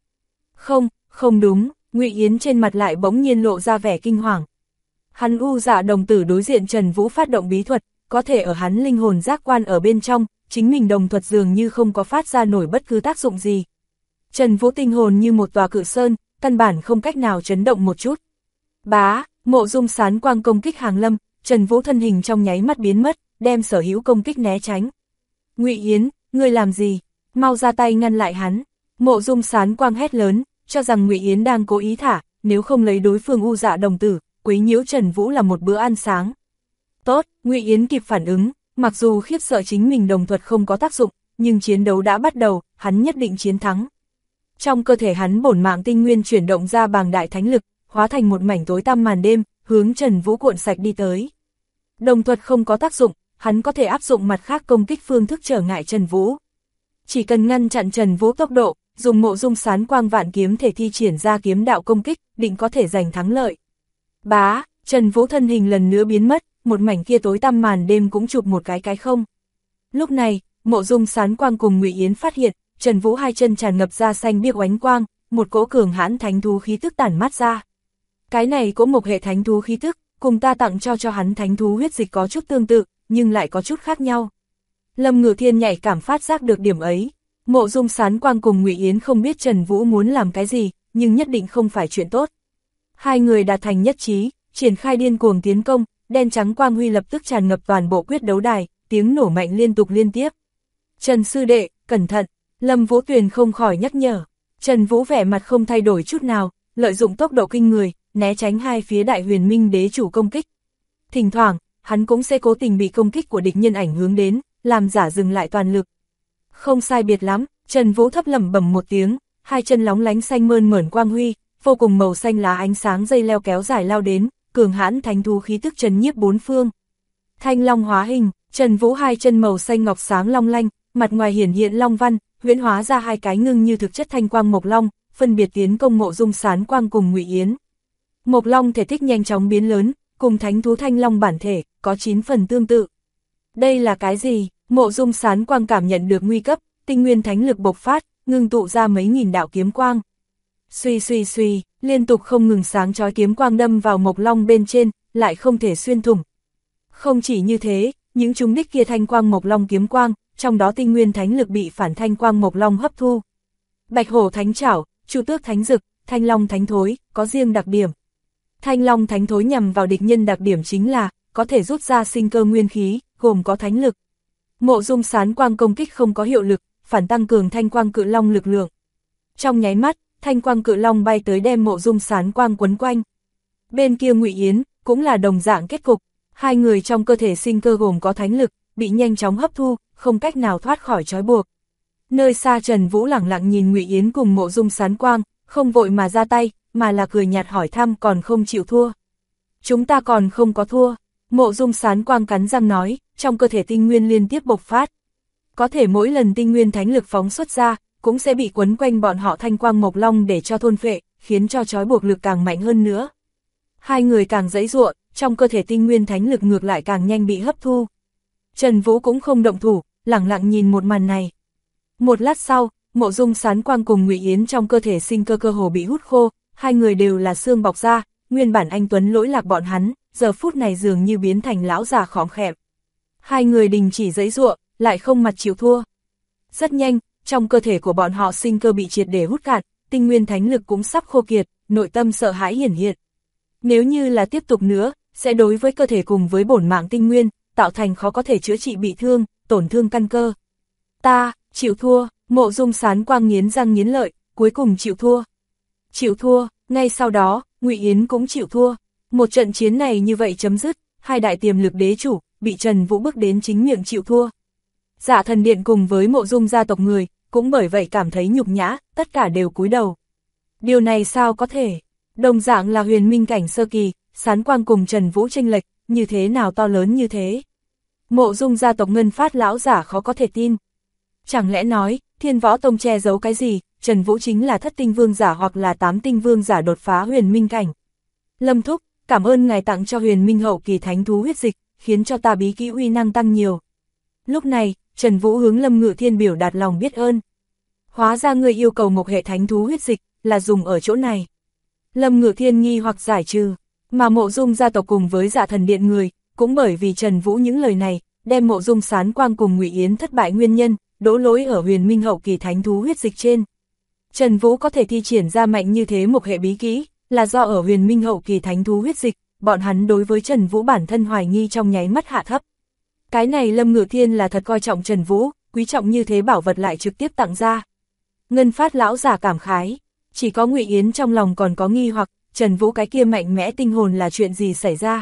Không đúng, Ngụy Yến trên mặt lại bỗng nhiên lộ ra vẻ kinh hoàng. Hắn U Dạ đồng tử đối diện Trần Vũ phát động bí thuật, có thể ở hắn linh hồn giác quan ở bên trong, chính mình đồng thuật dường như không có phát ra nổi bất cứ tác dụng gì. Trần Vũ tinh hồn như một tòa cự sơn, căn bản không cách nào chấn động một chút. Bá, Mộ Dung Sán Quang công kích hàng lâm, Trần Vũ thân hình trong nháy mắt biến mất, đem sở hữu công kích né tránh. Ngụy Yến, ngươi làm gì? Mau ra tay ngăn lại hắn. Mộ Dung Sán Quang hét lớn, cho rằng Ngụy Yến đang cố ý thả, nếu không lấy đối phương U Dạ đồng tử, quấy nhiễu Trần Vũ là một bữa ăn sáng. Tốt, Ngụy Yến kịp phản ứng, mặc dù khiếp sợ chính mình đồng thuật không có tác dụng, nhưng chiến đấu đã bắt đầu, hắn nhất định chiến thắng. Trong cơ thể hắn bổn mạng tinh nguyên chuyển động ra bàng đại thánh lực, hóa thành một mảnh tối tăm màn đêm, hướng Trần Vũ cuộn sạch đi tới. Đồng thuật không có tác dụng, hắn có thể áp dụng mặt khác công kích phương thức trở ngại Trần Vũ. Chỉ cần ngăn chặn Trần Vũ tốc độ, dùng Mộ Dung Sán Quang vạn kiếm thể thi triển ra kiếm đạo công kích, định có thể giành thắng lợi. Bá, Trần Vũ thân hình lần nữa biến mất, một mảnh kia tối tăm màn đêm cũng chụp một cái không. Lúc này, Mộ Dung Sán Quang cùng Ngụy Yến phát hiện, Trần Vũ hai chân tràn ngập ra xanh biếc oánh quang, một cỗ cường hãn thánh thú khí tức tản mát ra. Cái này có một hệ thánh thú khí tức, cùng ta tặng cho hắn thánh thú huyết dịch có chút tương tự, nhưng lại có chút khác nhau. Lâm Ngự Thiên nhạy cảm phát giác được điểm ấy. Mộ Dung Sán Quang cùng Ngụy Yến không biết Trần Vũ muốn làm cái gì, nhưng nhất định không phải chuyện tốt. Hai người đạt thành nhất trí, triển khai điên cuồng tiến công, đen trắng quang huy lập tức tràn ngập toàn bộ quyết đấu đài, tiếng nổ mạnh liên tục liên tiếp. Trần sư đệ, cẩn thận, Lâm Vũ Tuyền không khỏi nhắc nhở. Trần Vũ vẻ mặt không thay đổi chút nào, lợi dụng tốc độ kinh người, né tránh hai phía Đại Huyền Minh đế chủ công kích. Thỉnh thoảng, hắn cũng sẽ cố tình bị công kích của địch nhân ảnh hướng đến, làm giả dừng lại toàn lực. Không sai biệt lắm, Trần Vũ thấp lẩm bẩm một tiếng, hai chân lóng lánh xanh mơn mởn quang huy, vô cùng màu xanh lá ánh sáng dây leo kéo dài lao đến, cường hãn thánh thú khí tức trấn nhiếp bốn phương. Thanh long hóa hình, Trần Vũ hai chân màu xanh ngọc sáng long lanh, mặt ngoài hiển hiện long văn, huyễn hóa ra hai cái ngưng như thực chất thanh quang mộc long, phân biệt tiến công Mộ Dung Sán Quang cùng Ngụy Yến. Mộc long thể tích nhanh chóng biến lớn, cùng thánh thú thanh long bản thể, có 9 phần tương tự. Đây là cái gì? Mộ Dung Sán Quang cảm nhận được nguy cấp, tinh nguyên thánh lực bộc phát, ngưng tụ ra mấy nghìn đạo kiếm quang. Suy suy suy, liên tục không ngừng sáng chói kiếm quang đâm vào mộc long bên trên, lại không thể xuyên thủng. Không chỉ như thế, những trúng đích kia thanh quang mộc long kiếm quang, trong đó tinh nguyên thánh lực bị phản thanh quang mộc long hấp thu. Bạch hổ thánh trảo, Chu tước thánh dực, thanh long thánh thối, có riêng đặc điểm. Thanh long thánh thối nhằm vào địch nhân đặc điểm chính là, có thể rút ra sinh cơ nguyên khí, gồm có thánh lực. Mộ Dung Sán Quang công kích không có hiệu lực, phản tăng cường thanh quang cự long lực lượng. Trong nháy mắt, thanh quang cự long bay tới đem Mộ Dung Sán Quang quấn quanh. Bên kia Ngụy Yến, cũng là đồng dạng kết cục, hai người trong cơ thể sinh cơ gồm có thánh lực, bị nhanh chóng hấp thu, không cách nào thoát khỏi trói buộc. Nơi xa Trần Vũ lẳng lặng nhìn Ngụy Yến cùng Mộ Dung Sán Quang, không vội mà ra tay, mà là cười nhạt hỏi thăm còn không chịu thua. Chúng ta còn không có thua, Mộ Dung Sán Quang cắn răng nói, trong cơ thể tinh nguyên liên tiếp bộc phát. Có thể mỗi lần tinh nguyên thánh lực phóng xuất ra, cũng sẽ bị quấn quanh bọn họ thanh quang mộc long để cho thôn phệ, khiến cho trói buộc lực càng mạnh hơn nữa. Hai người càng giãy giụa, trong cơ thể tinh nguyên thánh lực ngược lại càng nhanh bị hấp thu. Trần Vũ cũng không động thủ, lẳng lặng nhìn một màn này. Một lát sau, Mộ Dung Sán Quang cùng Ngụy Yến trong cơ thể sinh cơ cơ hồ bị hút khô, hai người đều là xương bọc da, nguyên bản anh tuấn lỗi lạc bọn hắn, giờ phút này dường như biến thành lão già khóm khẹm. Hai người đình chỉ giãy giụa, lại không mặt chịu thua. Rất nhanh, trong cơ thể của bọn họ sinh cơ bị triệt để hút cạn, tinh nguyên thánh lực cũng sắp khô kiệt, nội tâm sợ hãi hiển hiện. Nếu như là tiếp tục nữa, sẽ đối với cơ thể cùng với bổn mạng tinh nguyên, tạo thành khó có thể chữa trị bị thương, tổn thương căn cơ. Ta, chịu thua, Mộ Dung Sán Quang nghiến răng nghiến lợi, cuối cùng chịu thua. Chịu thua, ngay sau đó, Ngụy Yến cũng chịu thua. Một trận chiến này như vậy chấm dứt, hai đại tiềm lực đế chủ, bị Trần Vũ bước đến chính miệng chịu thua. Dạ Thần Điện cùng với Mộ Dung gia tộc người, cũng bởi vậy cảm thấy nhục nhã, tất cả đều cúi đầu. Điều này sao có thể? Đồng dạng là huyền minh cảnh sơ kỳ, Sán Quang cùng Trần Vũ chênh lệch, như thế nào to lớn như thế? Mộ Dung gia tộc Ngân Phát lão giả khó có thể tin. Chẳng lẽ nói, Thiên Võ Tông che giấu cái gì, Trần Vũ chính là thất tinh vương giả hoặc là 8 tinh vương giả đột phá huyền minh cảnh. Lâm Thúc, cảm ơn ngài tặng cho huyền minh hậu kỳ thánh thú huyết dịch, khiến cho ta bí kỹ uy năng tăng nhiều. Lúc này, Trần Vũ hướng Lâm Ngự Thiên biểu đạt lòng biết ơn. Hóa ra người yêu cầu một hệ thánh thú huyết dịch, là dùng ở chỗ này. Lâm Ngự Thiên nghi hoặc giải trừ, mà Mộ Dung gia tộc cùng với Dạ Thần Điện người, cũng bởi vì Trần Vũ những lời này, đem Mộ Dung Sán Quang cùng Ngụy Yến thất bại nguyên nhân, đổ lỗi ở huyền minh hậu kỳ thánh thú huyết dịch trên. Trần Vũ có thể thi triển ra mạnh như thế một hệ bí kỹ, là do ở huyền minh hậu kỳ thánh thú huyết dịch, bọn hắn đối với Trần Vũ bản thân hoài nghi trong nháy mắt hạ thấp. Cái này Lâm Ngự Thiên là thật coi trọng Trần Vũ, quý trọng như thế bảo vật lại trực tiếp tặng ra. Ngân Phát lão giả cảm khái, chỉ có Ngụy Yến trong lòng còn có nghi hoặc, Trần Vũ cái kia mạnh mẽ tinh hồn là chuyện gì xảy ra.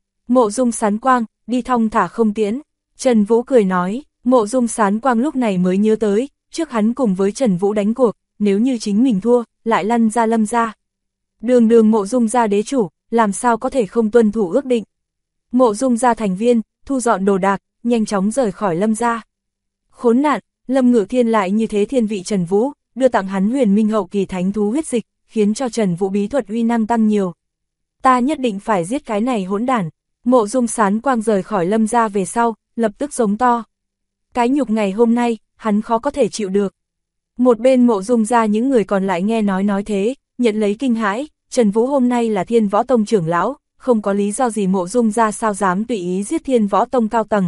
Mộ Dung Sán Quang, đi thong thả không tiễn. Trần Vũ cười nói, Mộ Dung Sán Quang lúc này mới nhớ tới, trước hắn cùng với Trần Vũ đánh cuộc, nếu như chính mình thua, lại lăn ra Lâm gia. Đường đường Mộ Dung gia đế chủ, làm sao có thể không tuân thủ ước định. Mộ Dung gia thành viên, thu dọn đồ đạc, nhanh chóng rời khỏi Lâm gia. Khốn nạn, Lâm Ngự Thiên lại như thế thiên vị Trần Vũ, đưa tặng hắn huyền minh hậu kỳ thánh thú huyết dịch, khiến cho Trần Vũ bí thuật uy năng tăng nhiều. Ta nhất định phải giết cái này hỗn đản. Mộ Dung Sán Quang rời khỏi Lâm gia về sau, lập tức giống to. Cái nhục ngày hôm nay, hắn khó có thể chịu được. Một bên Mộ Dung gia những người còn lại nghe nói thế, nhận lấy kinh hãi, Trần Vũ hôm nay là Thiên Võ Tông trưởng lão, không có lý do gì Mộ Dung gia sao dám tùy ý giết Thiên Võ Tông cao tầng.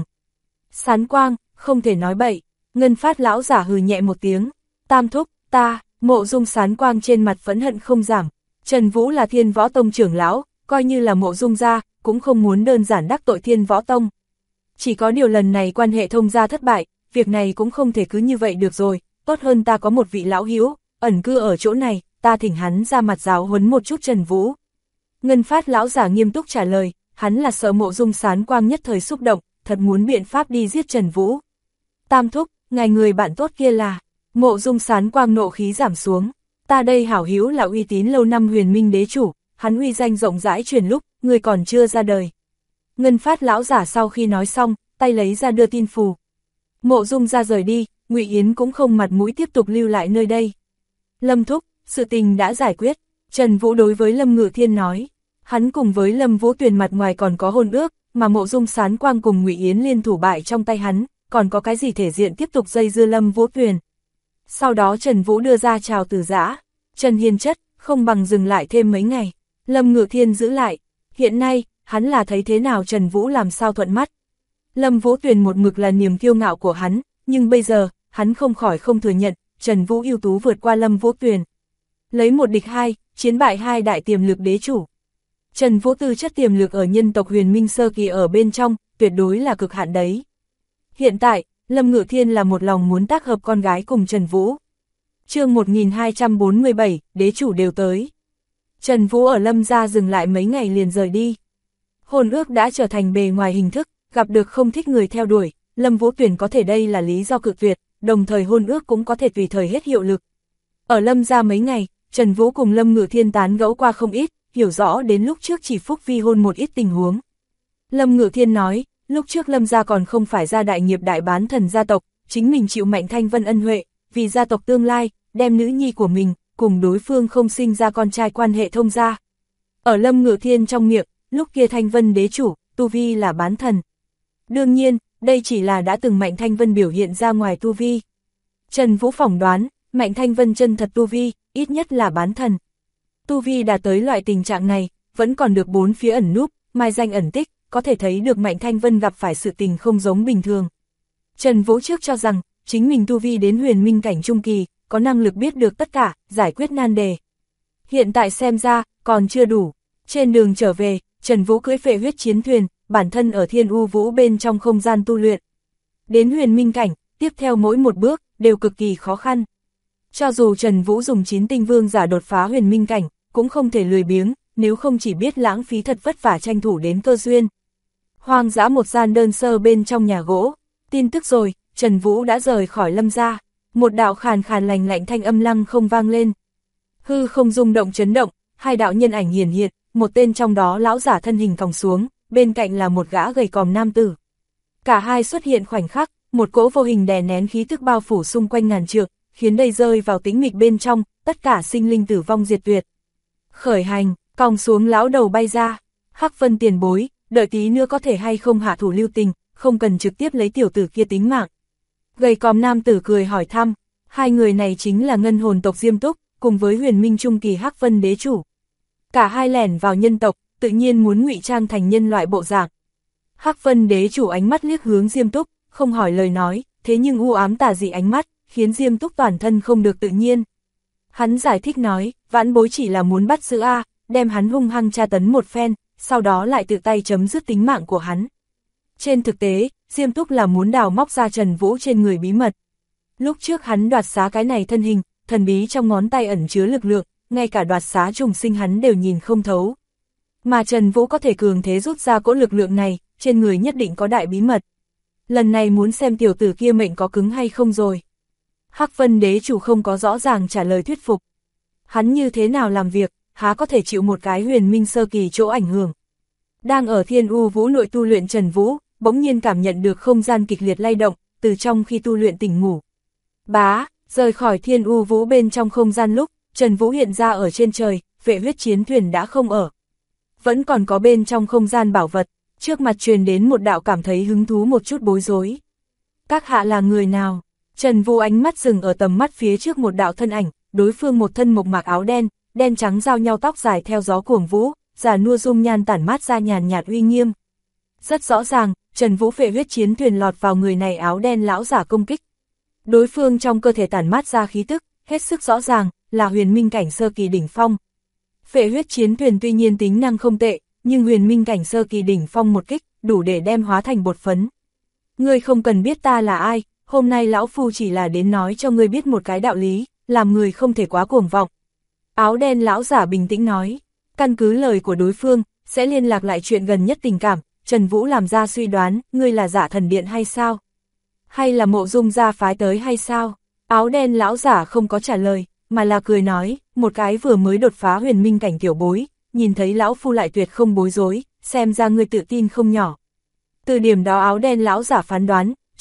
Sán Quang, không thể nói bậy. Ngân Phát lão giả hừ nhẹ một tiếng. Tam thúc, ta, Mộ Dung Sán Quang trên mặt phẫn hận không giảm. Trần Vũ là Thiên Võ Tông trưởng lão, coi như là Mộ Dung gia, cũng không muốn đơn giản đắc tội Thiên Võ Tông. Chỉ có điều lần này quan hệ thông gia thất bại, việc này cũng không thể cứ như vậy được rồi, tốt hơn ta có một vị lão hữu ẩn cư ở chỗ này, ta thỉnh hắn ra mặt giáo huấn một chút Trần Vũ. Ngân Phát lão giả nghiêm túc trả lời, hắn là sợ Mộ Dung Sán Quang nhất thời xúc động, thật muốn biện pháp đi giết Trần Vũ. Tam thúc, ngài người bạn tốt kia là... Mộ Dung Sán Quang nộ khí giảm xuống, ta đây hảo hữu là uy tín lâu năm huyền minh đế chủ, hắn uy danh rộng rãi truyền lúc, người còn chưa ra đời. Ngân Phát lão giả sau khi nói xong, tay lấy ra đưa tin phù. Mộ Dung ra rời đi, Ngụy Yến cũng không mặt mũi tiếp tục lưu lại nơi đây. Lâm thúc, sự tình đã giải quyết, Trần Vũ đối với Lâm Ngự Thiên nói. Hắn cùng với Lâm Vũ Tuyền mặt ngoài còn có hôn ước, mà Mộ Dung Sán Quang cùng Ngụy Yến liên thủ bại trong tay hắn, còn có cái gì thể diện tiếp tục dây dưa Lâm Vũ Tuyền. Sau đó Trần Vũ đưa ra chào từ giã, Trần Hiền chất, không bằng dừng lại thêm mấy ngày. Lâm Ngự Thiên giữ lại, hiện nay, hắn là thấy thế nào Trần Vũ làm sao thuận mắt. Lâm Vũ Tuyền một mực là niềm kiêu ngạo của hắn, nhưng bây giờ, hắn không khỏi không thừa nhận, Trần Vũ ưu tú vượt qua Lâm Vũ Tuyền. Lấy một địch hai, chiến bại hai đại tiềm lực đế chủ. Trần Vũ tư chất tiềm lực ở nhân tộc Huyền Minh sơ kỳ ở bên trong, tuyệt đối là cực hạn đấy. Hiện tại, Lâm Ngự Thiên là một lòng muốn tác hợp con gái cùng Trần Vũ. Chương 1247, đế chủ đều tới. Trần Vũ ở Lâm gia dừng lại mấy ngày liền rời đi. Hôn ước đã trở thành bề ngoài hình thức, gặp được không thích người theo đuổi, Lâm Vũ Tuyền có thể đây là lý do cự tuyệt, đồng thời hôn ước cũng có thể tùy thời hết hiệu lực. Ở Lâm gia mấy ngày, Trần Vũ cùng Lâm Ngự Thiên tán gẫu qua không ít, hiểu rõ đến lúc trước chỉ Phúc vi hôn một ít tình huống. Lâm Ngự Thiên nói, lúc trước Lâm gia còn không phải gia đại nghiệp đại bán thần gia tộc, chính mình chịu Mạnh Thanh Vân ân huệ, vì gia tộc tương lai, đem nữ nhi của mình, cùng đối phương không sinh ra con trai quan hệ thông gia. Ở Lâm Ngự Thiên trong miệng, lúc kia Thanh Vân đế chủ, tu vi là bán thần. Đương nhiên, đây chỉ là đã từng Mạnh Thanh Vân biểu hiện ra ngoài tu vi. Trần Vũ phỏng đoán, Mạnh Thanh Vân chân thật tu vi, ít nhất là bán thần. Tu vi đã tới loại tình trạng này, vẫn còn được bốn phía ẩn núp, mai danh ẩn tích, có thể thấy được Mạnh Thanh Vân gặp phải sự tình không giống bình thường. Trần Vũ trước cho rằng, chính mình tu vi đến huyền minh cảnh trung kỳ, có năng lực biết được tất cả, giải quyết nan đề. Hiện tại xem ra, còn chưa đủ. Trên đường trở về, Trần Vũ cưỡi phệ huyết chiến thuyền, bản thân ở Thiên U Vũ bên trong không gian tu luyện. Đến huyền minh cảnh, tiếp theo mỗi một bước, đều cực kỳ khó khăn. Cho dù Trần Vũ dùng 9 tinh vương giả đột phá huyền minh cảnh, cũng không thể lười biếng, nếu không chỉ biết lãng phí thật vất vả tranh thủ đến cơ duyên. Hoang dã một gian đơn sơ bên trong nhà gỗ, tin tức rồi, Trần Vũ đã rời khỏi Lâm gia, một đạo khàn khàn lành lạnh thanh âm lăng không vang lên. Hư không rung động chấn động, hai đạo nhân ảnh hiển hiện, một tên trong đó lão giả thân hình còng xuống, bên cạnh là một gã gầy còm nam tử. Cả hai xuất hiện khoảnh khắc, một cỗ vô hình đè nén khí tức bao phủ xung quanh ngàn trượng, khiến đây rơi vào tĩnh mịch bên trong, tất cả sinh linh tử vong diệt tuyệt. Khởi hành, còng xuống lão đầu bay ra, Hắc Vân tiền bối, đợi tí nữa có thể hay không hạ thủ lưu tình, không cần trực tiếp lấy tiểu tử kia tính mạng. Gầy còm nam tử cười hỏi thăm, hai người này chính là ngân hồn tộc Diêm Túc, cùng với huyền minh trung kỳ Hắc Vân đế chủ. Cả hai lẻn vào nhân tộc, tự nhiên muốn ngụy trang thành nhân loại bộ dạng. Hắc Vân đế chủ ánh mắt liếc hướng Diêm Túc, không hỏi lời nói, thế nhưng u ám tà dị ánh mắt, khiến Diêm Túc toàn thân không được tự nhiên. Hắn giải thích nói, vãn bối chỉ là muốn bắt giữ A, đem hắn hung hăng tra tấn một phen, sau đó lại tự tay chấm dứt tính mạng của hắn. Trên thực tế, Diêm Túc là muốn đào móc ra Trần Vũ trên người bí mật. Lúc trước hắn đoạt xá cái này thân hình, thần bí trong ngón tay ẩn chứa lực lượng, ngay cả đoạt xá trùng sinh hắn đều nhìn không thấu. Mà Trần Vũ có thể cường thế rút ra cỗ lực lượng này, trên người nhất định có đại bí mật. Lần này muốn xem tiểu tử kia mệnh có cứng hay không rồi. Hắc Vân đế chủ không có rõ ràng trả lời thuyết phục. Hắn như thế nào làm việc, há có thể chịu một cái huyền minh sơ kỳ chỗ ảnh hưởng. Đang ở Thiên U Vũ nội tu luyện Trần Vũ, bỗng nhiên cảm nhận được không gian kịch liệt lay động, từ trong khi tu luyện tỉnh ngủ. Bá, rời khỏi Thiên U Vũ bên trong không gian lúc, Trần Vũ hiện ra ở trên trời, vệ huyết chiến thuyền đã không ở. Vẫn còn có bên trong không gian bảo vật, trước mặt truyền đến một đạo cảm thấy hứng thú một chút bối rối. Các hạ là người nào? Trần Vũ ánh mắt dừng ở tầm mắt phía trước một đạo thân ảnh, đối phương một thân mộc mạc áo đen, đen trắng giao nhau tóc dài theo gió cuồng vũ, già nua dung nhan tản mát ra nhàn nhạt uy nghiêm. Rất rõ ràng, Trần Vũ phệ huyết chiến thuyền lọt vào người này áo đen lão giả công kích. Đối phương trong cơ thể tản mát ra khí tức, hết sức rõ ràng, là huyền minh cảnh sơ kỳ đỉnh phong. Phệ huyết chiến thuyền tuy nhiên tính năng không tệ, nhưng huyền minh cảnh sơ kỳ đỉnh phong một kích, đủ để đem hóa thành bột phấn. Ngươi không cần biết ta là ai, hôm nay lão phu chỉ là đến nói cho ngươi biết một cái đạo lý, làm người không thể quá cuồng vọng. Áo đen lão giả bình tĩnh nói, căn cứ lời của đối phương, sẽ liên lạc lại chuyện gần nhất tình cảm. Trần Vũ làm ra suy đoán, ngươi là Giả Thần Điện hay sao? Hay là Mộ Dung gia phái tới hay sao? Áo đen lão giả không có trả lời, mà là cười nói, một cái vừa mới đột phá huyền minh cảnh tiểu bối, nhìn thấy lão phu lại tuyệt không bối rối, xem ra ngươi tự tin không nhỏ. Từ điểm đó áo đen lão giả phán đoán,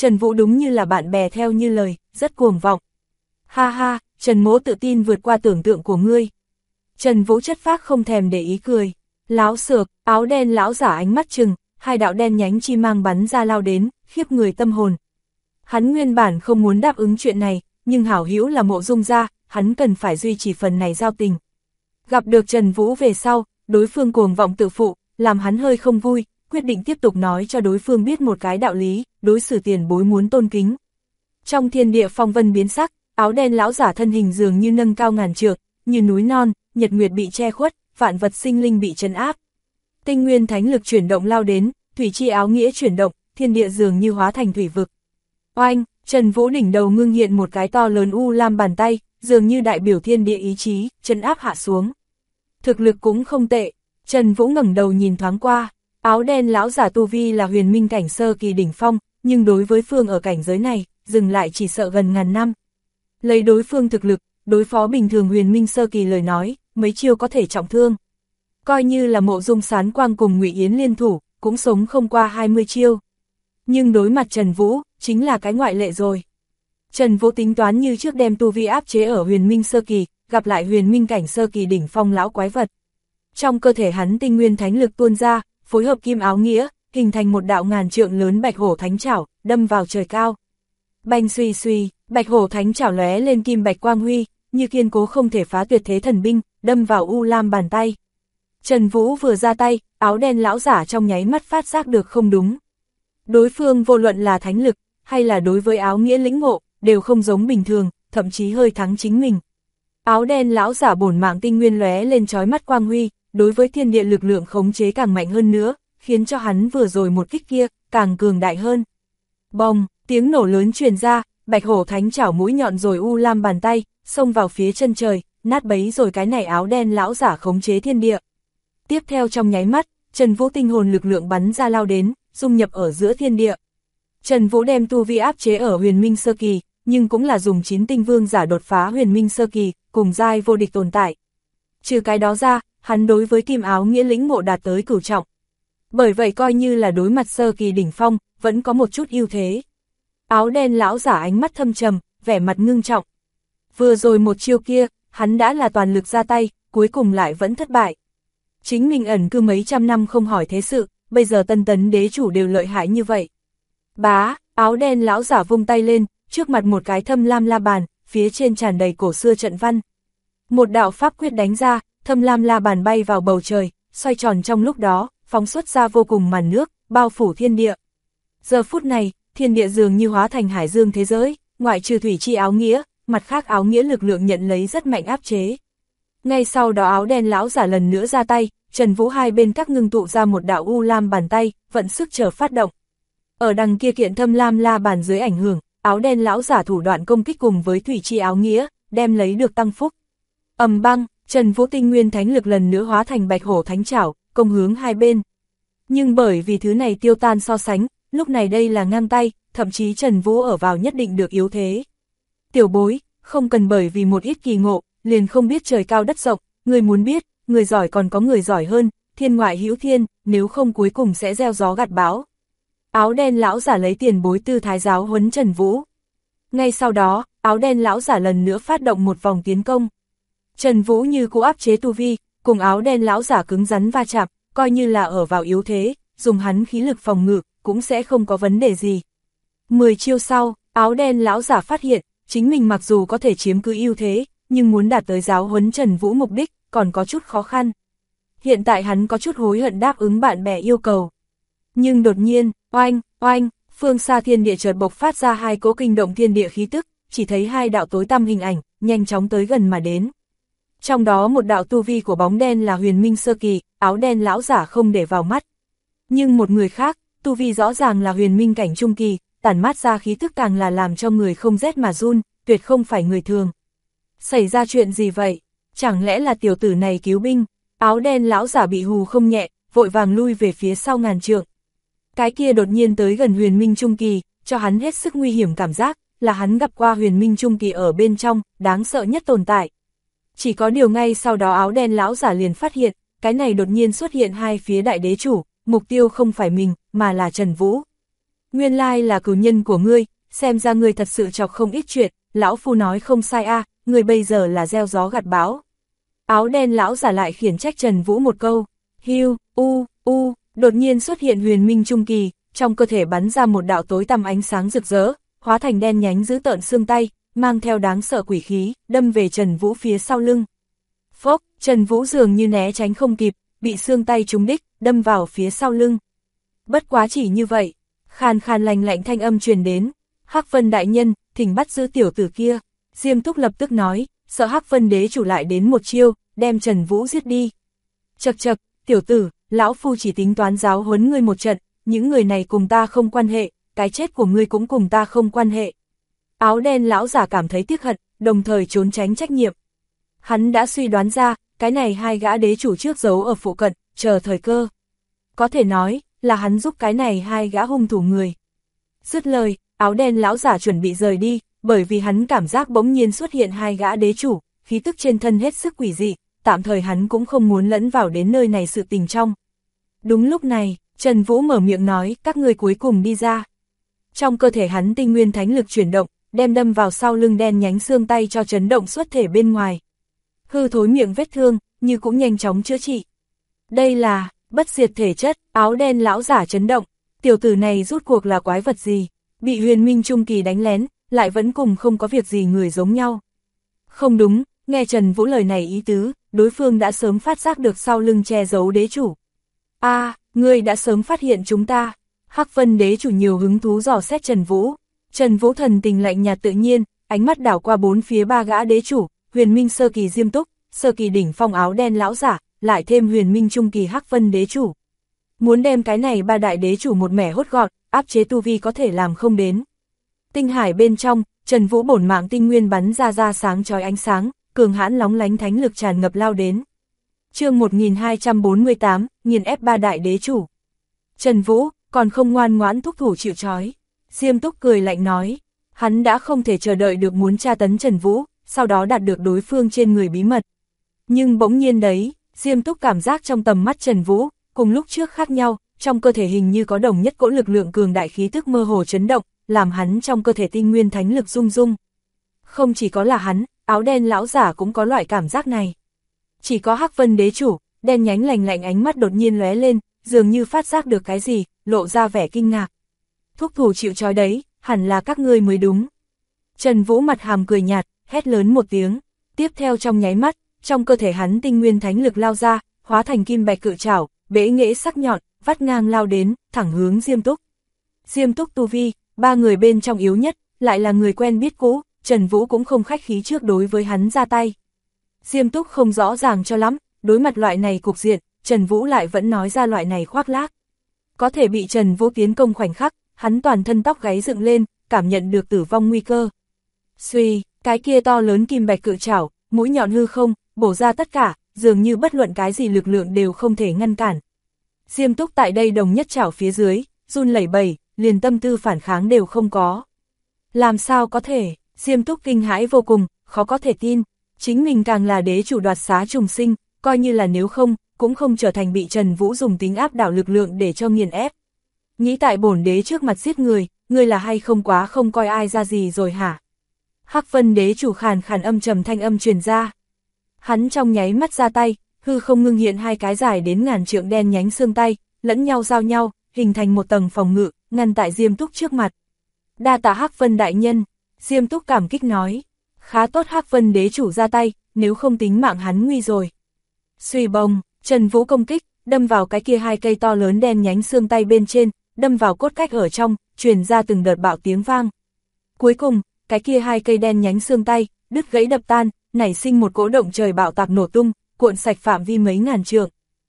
Trần Vũ đúng như là bạn bè theo như lời, rất cuồng vọng. Ha ha, Trần Mỗ tự tin vượt qua tưởng tượng của ngươi. Trần Vũ chất phác không thèm để ý cười. Láo xược, áo đen lão giả ánh mắt trừng, hai đạo đen nhánh chi mang bắn ra lao đến, khiếp người tâm hồn. Hắn nguyên bản không muốn đáp ứng chuyện này, nhưng hảo hữu là Mộ Dung gia, hắn cần phải duy trì phần này giao tình. Gặp được Trần Vũ về sau, đối phương cuồng vọng tự phụ, làm hắn hơi không vui, quyết định tiếp tục nói cho đối phương biết một cái đạo lý, đối xử tiền bối muốn tôn kính. Trong thiên địa phong vân biến sắc, áo đen lão giả thân hình dường như nâng cao ngàn trượng, như núi non, nhật nguyệt bị che khuất, vạn vật sinh linh bị trấn áp. Tinh nguyên thánh lực chuyển động lao đến, thủy chi áo nghĩa chuyển động, thiên địa dường như hóa thành thủy vực. Oanh, Trần Vũ đỉnh đầu ngưng hiện một cái to lớn u lam bàn tay, dường như đại biểu thiên địa ý chí, trấn áp hạ xuống. Thực lực cũng không tệ, Trần Vũ ngẩng đầu nhìn thoáng qua, áo đen lão giả tu vi là huyền minh cảnh sơ kỳ đỉnh phong, nhưng đối với phương ở cảnh giới này, dừng lại chỉ sợ gần ngàn năm. Lấy đối phương thực lực, đối phó bình thường huyền minh sơ kỳ lời nói, mấy chiêu có thể trọng thương. Coi như là Mộ Dung Sán Quang cùng Ngụy Yến liên thủ, cũng sống không qua 20 chiêu. Nhưng đối mặt Trần Vũ, chính là cái ngoại lệ rồi. Trần Vũ tính toán như trước đem tu vi áp chế ở huyền minh sơ kỳ, gặp lại huyền minh cảnh sơ kỳ đỉnh phong lão quái vật. Trong cơ thể hắn tinh nguyên thánh lực tuôn ra, phối hợp kim áo nghĩa, hình thành một đạo ngàn trượng lớn bạch hổ thánh chảo, đâm vào trời cao. Bành suy suy, bạch hổ thánh chảo lóe lên kim bạch quang huy, như kiên cố không thể phá tuyệt thế thần binh, đâm vào u lam bàn tay. Trần Vũ vừa ra tay, áo đen lão giả trong nháy mắt phát giác được không đúng. Đối phương vô luận là thánh lực, hay là đối với áo nghĩa lĩnh ngộ, đều không giống bình thường, thậm chí hơi thắng chính mình. Áo đen lão giả bổn mạng tinh nguyên lóe lên chói mắt quang huy, đối với thiên địa lực lượng khống chế càng mạnh hơn nữa, khiến cho hắn vừa rồi một kích kia, càng cường đại hơn. Bong, tiếng nổ lớn truyền ra, bạch hổ thánh chảo mũi nhọn rồi u lam bàn tay, xông vào phía chân trời, nát bấy rồi cái này áo đen lão giả khống chế thiên địa. Tiếp theo trong nháy mắt, Trần Vũ tinh hồn lực lượng bắn ra lao đến, dung nhập ở giữa thiên địa. Trần Vũ đem tu vi áp chế ở huyền minh sơ kỳ, nhưng cũng là dùng 9 tinh vương giả đột phá huyền minh sơ kỳ, cùng giai vô địch tồn tại. Trừ cái đó ra, hắn đối với kim áo nghĩa lĩnh ngộ đạt tới cửu trọng. Bởi vậy coi như là đối mặt sơ kỳ đỉnh phong, vẫn có một chút ưu thế. Áo đen lão giả ánh mắt thâm trầm, vẻ mặt ngưng trọng. Vừa rồi một chiêu kia, hắn đã là toàn lực ra tay, cuối cùng lại vẫn thất bại. Chính mình ẩn cư mấy trăm năm không hỏi thế sự, bây giờ Tân Tấn đế chủ đều lợi hại như vậy. Bá, áo đen lão giả vung tay lên, trước mặt một cái thâm lam la bàn, phía trên tràn đầy cổ xưa trận văn. Một đạo pháp quyết đánh ra, thâm lam la bàn bay vào bầu trời, xoay tròn trong lúc đó, phóng xuất ra vô cùng màn nước, bao phủ thiên địa. Giờ phút này, thiên địa dường như hóa thành hải dương thế giới, ngoại trừ thủy chi áo nghĩa, mặt khác áo nghĩa lực lượng nhận lấy rất mạnh áp chế. Ngay sau đó áo đen lão giả lần nữa ra tay, Trần Vũ hai bên các ngưng tụ ra một đạo u lam bàn tay, vận sức chờ phát động. Ở đằng kia kiện thâm lam la bàn dưới ảnh hưởng, áo đen lão giả thủ đoạn công kích cùng với thủy chi áo nghĩa, đem lấy được tăng phúc. Ầm băng, Trần Vũ tinh nguyên thánh lực lần nữa hóa thành bạch hổ thánh chảo, công hướng hai bên. Nhưng bởi vì thứ này tiêu tan so sánh, lúc này đây là ngang tay, thậm chí Trần Vũ ở vào nhất định được yếu thế. Tiểu bối, không cần bởi vì một ít kỳ ngộ, liền không biết trời cao đất rộng, người muốn biết, người giỏi còn có người giỏi hơn, thiên ngoại hữu thiên, nếu không cuối cùng sẽ gieo gió gặt bão. Áo đen lão giả lấy tiền bối tư thái giáo huấn Trần Vũ. Ngay sau đó, áo đen lão giả lần nữa phát động một vòng tiến công. Trần Vũ như cũ áp chế tu vi, cùng áo đen lão giả cứng rắn va chạm, coi như là ở vào yếu thế, dùng hắn khí lực phòng ngự, cũng sẽ không có vấn đề gì. 10 chiêu sau, áo đen lão giả phát hiện, chính mình mặc dù có thể chiếm cứ ưu thế, nhưng muốn đạt tới giáo huấn Trần Vũ mục đích, còn có chút khó khăn. Hiện tại hắn có chút hối hận đáp ứng bạn bè yêu cầu. Nhưng đột nhiên, oanh, oanh, phương xa thiên địa chợt bộc phát ra hai cỗ kinh động thiên địa khí tức, chỉ thấy hai đạo tối tăm hình ảnh, nhanh chóng tới gần mà đến. Trong đó một đạo tu vi của bóng đen là huyền minh sơ kỳ, áo đen lão giả không để vào mắt. Nhưng một người khác, tu vi rõ ràng là huyền minh cảnh trung kỳ, tản mát ra khí tức càng là làm cho người không rét mà run, tuyệt không phải người thường. Xảy ra chuyện gì vậy? Chẳng lẽ là tiểu tử này cứu binh? Áo đen lão giả bị hù không nhẹ, vội vàng lui về phía sau ngàn trượng. Cái kia đột nhiên tới gần huyền minh trung kỳ, cho hắn hết sức nguy hiểm cảm giác, là hắn gặp qua huyền minh trung kỳ ở bên trong, đáng sợ nhất tồn tại. Chỉ có điều ngay sau đó áo đen lão giả liền phát hiện, cái này đột nhiên xuất hiện hai phía đại đế chủ, mục tiêu không phải mình, mà là Trần Vũ. Nguyên lai là cửu nhân của ngươi, xem ra ngươi thật sự chọc không ít chuyện, lão phu nói không sai a, ngươi bây giờ là gieo gió gặt bão. Áo đen lão giả lại khiển trách Trần Vũ một câu, hiu, đột nhiên xuất hiện huyền minh trung kỳ, trong cơ thể bắn ra một đạo tối tăm ánh sáng rực rỡ, hóa thành đen nhánh dữ tợn xương tay, mang theo đáng sợ quỷ khí, đâm về Trần Vũ phía sau lưng. Phốc, Trần Vũ dường như né tránh không kịp, bị xương tay trúng đích, đâm vào phía sau lưng. Bất quá chỉ như vậy, khàn khàn lành lạnh thanh âm truyền đến, Hắc Vân đại nhân, thỉnh bắt giữ tiểu tử kia. Diêm Túc lập tức nói, sợ Hắc Vân đế chủ lại đến một chiêu, đem Trần Vũ giết đi. Chậc chậc, tiểu tử, lão phu chỉ tính toán giáo huấn ngươi một trận, những người này cùng ta không quan hệ, cái chết của ngươi cũng cùng ta không quan hệ. Áo đen lão giả cảm thấy tiếc hận, đồng thời trốn tránh trách nhiệm. Hắn đã suy đoán ra, cái này hai gã đế chủ trước giấu ở phụ cận, chờ thời cơ. Có thể nói, là hắn giúp cái này hai gã hung thủ người. Dứt lời, áo đen lão giả chuẩn bị rời đi, bởi vì hắn cảm giác bỗng nhiên xuất hiện hai gã đế chủ, khí tức trên thân hết sức quỷ dị, tạm thời hắn cũng không muốn lẫn vào đến nơi này sự tình trong. Đúng lúc này, Trần Vũ mở miệng nói, các ngươi cuối cùng đi ra. Trong cơ thể hắn tinh nguyên thánh lực chuyển động, đem đâm vào sau lưng đen nhánh xương tay cho chấn động xuất thể bên ngoài. Hư thối miệng vết thương, như cũng nhanh chóng chữa trị. Đây là bất diệt thể chất, áo đen lão giả chấn động, tiểu tử này rút cuộc là quái vật gì, bị huyền minh trung kỳ đánh lén, lại vẫn cùng không có việc gì người giống nhau. Không đúng, nghe Trần Vũ lời này ý tứ, đối phương đã sớm phát giác được sau lưng che giấu đế chủ. Ngươi đã sớm phát hiện chúng ta. Hắc Vân đế chủ nhiều hứng thú dò xét Trần Vũ. Trần Vũ thần tình lạnh nhạt tự nhiên, ánh mắt đảo qua bốn phía ba gã đế chủ, huyền minh sơ kỳ Diêm Túc, sơ kỳ đỉnh phong áo đen lão giả, lại thêm huyền minh trung kỳ Hắc Vân đế chủ. Muốn đem cái này ba đại đế chủ một mẻ hốt gọn, áp chế tu vi có thể làm không đến. Tinh hải bên trong, Trần Vũ bổn mạng tinh nguyên bắn ra sáng chói ánh sáng, cường hãn lóng lánh thánh lực tràn ngập lao đến. Chương 1248, nghiền ép ba đại đế chủ. Trần Vũ, còn không ngoan ngoãn thúc thủ chịu trói. Diêm Túc cười lạnh nói, hắn đã không thể chờ đợi được muốn tra tấn Trần Vũ, sau đó đạt được đối phương trên người bí mật. Nhưng bỗng nhiên đấy, Diêm Túc cảm giác trong tầm mắt Trần Vũ, cùng lúc trước khác nhau, trong cơ thể hình như có đồng nhất cỗ lực lượng cường đại khí tức mơ hồ chấn động, làm hắn trong cơ thể tinh nguyên thánh lực rung rung. Không chỉ có là hắn, áo đen lão giả cũng có loại cảm giác này. Chỉ có Hắc Vân đế chủ, đen nhánh lành lạnh ánh mắt đột nhiên lóe lên, dường như phát giác được cái gì, lộ ra vẻ kinh ngạc. Thúc thủ chịu trói đấy, hẳn là các ngươi mới đúng. Trần Vũ mặt hàm cười nhạt, hét lớn một tiếng, tiếp theo trong nháy mắt, trong cơ thể hắn tinh nguyên thánh lực lao ra, hóa thành kim bạch cự trảo, bẽ nghễ sắc nhọn, vắt ngang lao đến, thẳng hướng Diêm Túc. Diêm Túc tu vi, ba người bên trong yếu nhất, lại là người quen biết cũ, Trần Vũ cũng không khách khí trước đối với hắn ra tay. Diêm Túc không rõ ràng cho lắm, đối mặt loại này cục diện, Trần Vũ lại vẫn nói ra loại này khoác lác. Có thể bị Trần Vũ tiến công khoảnh khắc, hắn toàn thân tóc gáy dựng lên, cảm nhận được tử vong nguy cơ. Suy, cái kia to lớn kim bạch cự trảo, mũi nhọn hư không, bổ ra tất cả, dường như bất luận cái gì lực lượng đều không thể ngăn cản. Diêm Túc tại đây đồng nhất trảo phía dưới, run lẩy bẩy, liền tâm tư phản kháng đều không có. Làm sao có thể, Diêm Túc kinh hãi vô cùng, khó có thể tin, chính mình càng là đế chủ đoạt xá trùng sinh, coi như là nếu không, cũng không trở thành bị Trần Vũ dùng tính áp đảo lực lượng để cho nghiền ép. Nghĩ tại bổn đế trước mặt giết người là hay không quá không coi ai ra gì rồi hả? Hắc Vân đế chủ khàn khàn âm trầm thanh âm truyền ra. Hắn trong nháy mắt ra tay, hư không ngưng hiện hai cái dài đến ngàn trượng đen nhánh xương tay, lẫn nhau giao nhau, hình thành một tầng phòng ngự, ngăn tại Diêm Túc trước mặt. Đa tạ Hắc Vân đại nhân, Diêm Túc cảm kích nói. Khá tốt Hắc Vân đế chủ ra tay, nếu không tính mạng hắn nguy rồi. Xuy bồng, Trần Vũ công kích, đâm vào cái kia hai cây to lớn đen nhánh xương tay bên trên, đâm vào cốt cách ở trong, truyền ra từng đợt bạo tiếng vang. Cuối cùng, cái kia hai cây đen nhánh xương tay, đứt gãy đập tan, nảy sinh một cỗ động trời bạo tạc nổ tung, cuộn sạch phạm vi mấy ngàn trượng.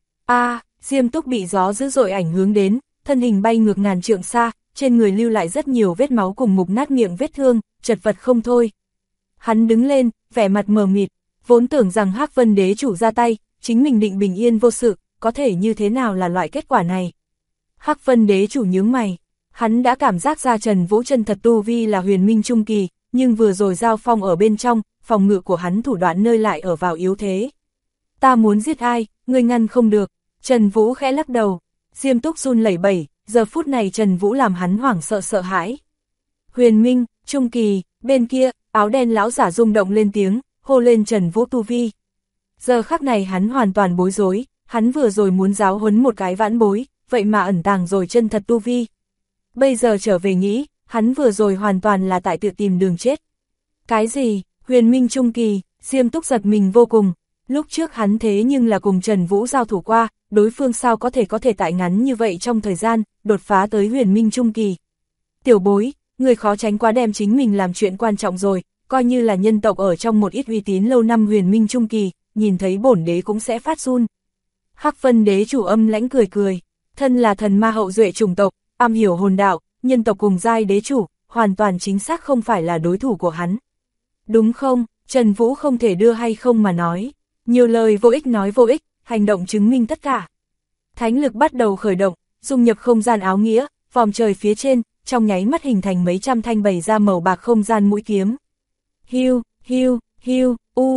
Diêm Túc bị gió dữ dội ảnh hướng đến, thân hình bay ngược ngàn trượng xa, trên người lưu lại rất nhiều vết máu cùng mục nát miệng vết thương, chật vật không thôi. Hắn đứng lên, vẻ mặt mờ mịt, vốn tưởng rằng Hắc Vân đế chủ ra tay, chính mình định bình yên vô sự, có thể như thế nào là loại kết quả này. Hắc Vân đế chủ nhướng mày, hắn đã cảm giác ra Trần Vũ chân thật tu vi là huyền minh trung kỳ, nhưng vừa rồi giao phong ở bên trong, phòng ngự của hắn thủ đoạn nơi lại ở vào yếu thế. Ta muốn giết ai, ngươi ngăn không được. Trần Vũ khẽ lắc đầu, Diêm Túc run lẩy bẩy, giờ phút này Trần Vũ làm hắn hoảng sợ sợ hãi. Huyền Minh, Trung Kỳ, bên kia, áo đen lão giả rung động lên tiếng, hô lên Trần Vũ tu vi. Giờ khắc này hắn hoàn toàn bối rối, hắn vừa rồi muốn giáo huấn một cái vãn bối, vậy mà ẩn tàng rồi chân thật tu vi. Bây giờ trở về nghĩ, hắn vừa rồi hoàn toàn là tại tự tìm đường chết. Cái gì, Huyền Minh Trung Kỳ, Diêm Túc giật mình vô cùng, lúc trước hắn thế nhưng là cùng Trần Vũ giao thủ qua, đối phương sao có thể tại ngắn như vậy trong thời gian, đột phá tới Huyền Minh Trung Kỳ. Tiểu bối, người khó tránh quá đem chính mình làm chuyện quan trọng rồi, coi như là nhân tộc ở trong một ít uy tín lâu năm Huyền Minh Trung Kỳ, nhìn thấy bổn đế cũng sẽ phát run. Hắc Vân đế chủ âm lãnh cười cười, thân là thần ma hậu duệ chủng tộc, am hiểu hồn đạo, nhân tộc cùng giai đế chủ, hoàn toàn chính xác không phải là đối thủ của hắn. Đúng không, Trần Vũ không thể đưa hay không mà nói, nhiều lời vô ích nói vô ích, hành động chứng minh tất cả. Thánh lực bắt đầu khởi động, dung nhập không gian áo nghĩa, vòm trời phía trên, trong nháy mắt hình thành mấy trăm thanh bày ra màu bạc không gian mũi kiếm. Hiu, hiu, hiu,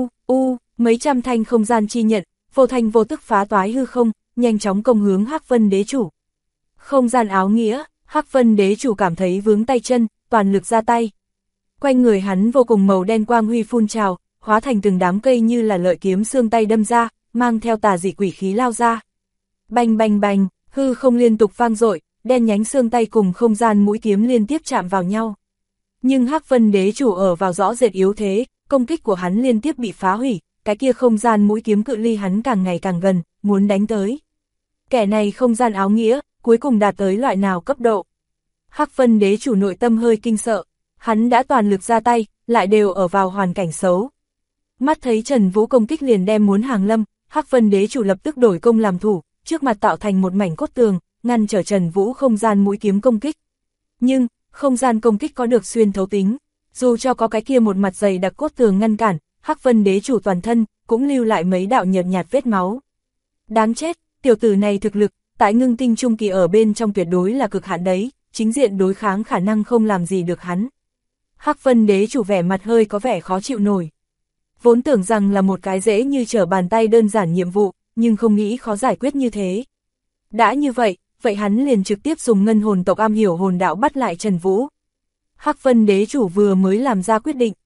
mấy trăm thanh không gian chi nhận, vô thanh vô tức phá toái hư không, nhanh chóng công hướng Hắc Vân đế chủ. Không gian áo nghĩa, Hắc Vân đế chủ cảm thấy vướng tay chân, toàn lực ra tay. Quanh người hắn vô cùng màu đen quang huy phun trào, hóa thành từng đám cây như là lợi kiếm xương tay đâm ra, mang theo tà dị quỷ khí lao ra. Bành bành bành, hư không liên tục vang dội, đen nhánh xương tay cùng không gian mũi kiếm liên tiếp chạm vào nhau. Nhưng Hắc Vân đế chủ ở vào rõ rệt yếu thế, công kích của hắn liên tiếp bị phá hủy, cái kia không gian mũi kiếm cự ly hắn càng ngày càng gần, muốn đánh tới. Kẻ này không gian áo nghĩa, cuối cùng đạt tới loại nào cấp độ. Hắc Vân đế chủ nội tâm hơi kinh sợ, hắn đã toàn lực ra tay, lại đều ở vào hoàn cảnh xấu. Mắt thấy Trần Vũ công kích liền đem muốn hàng lâm, Hắc Vân đế chủ lập tức đổi công làm thủ, trước mặt tạo thành một mảnh cốt tường, ngăn trở Trần Vũ không gian mũi kiếm công kích. Nhưng, không gian công kích có được xuyên thấu tính, dù cho có cái kia một mặt dày đặc cốt tường ngăn cản, Hắc Vân đế chủ toàn thân cũng lưu lại mấy đạo nhợt nhạt vết máu. Đáng chết, tiểu tử này thực lực, tại ngưng tinh trung kỳ ở bên trong tuyệt đối là cực hạn đấy, chính diện đối kháng khả năng không làm gì được hắn. Hắc Vân đế chủ vẻ mặt hơi có vẻ khó chịu nổi. Vốn tưởng rằng là một cái dễ như trở bàn tay đơn giản nhiệm vụ, nhưng không nghĩ khó giải quyết như thế. Đã như vậy, vậy hắn liền trực tiếp dùng ngân hồn tộc am hiểu hồn đạo bắt lại Trần Vũ. Hắc Vân đế chủ vừa mới làm ra quyết định,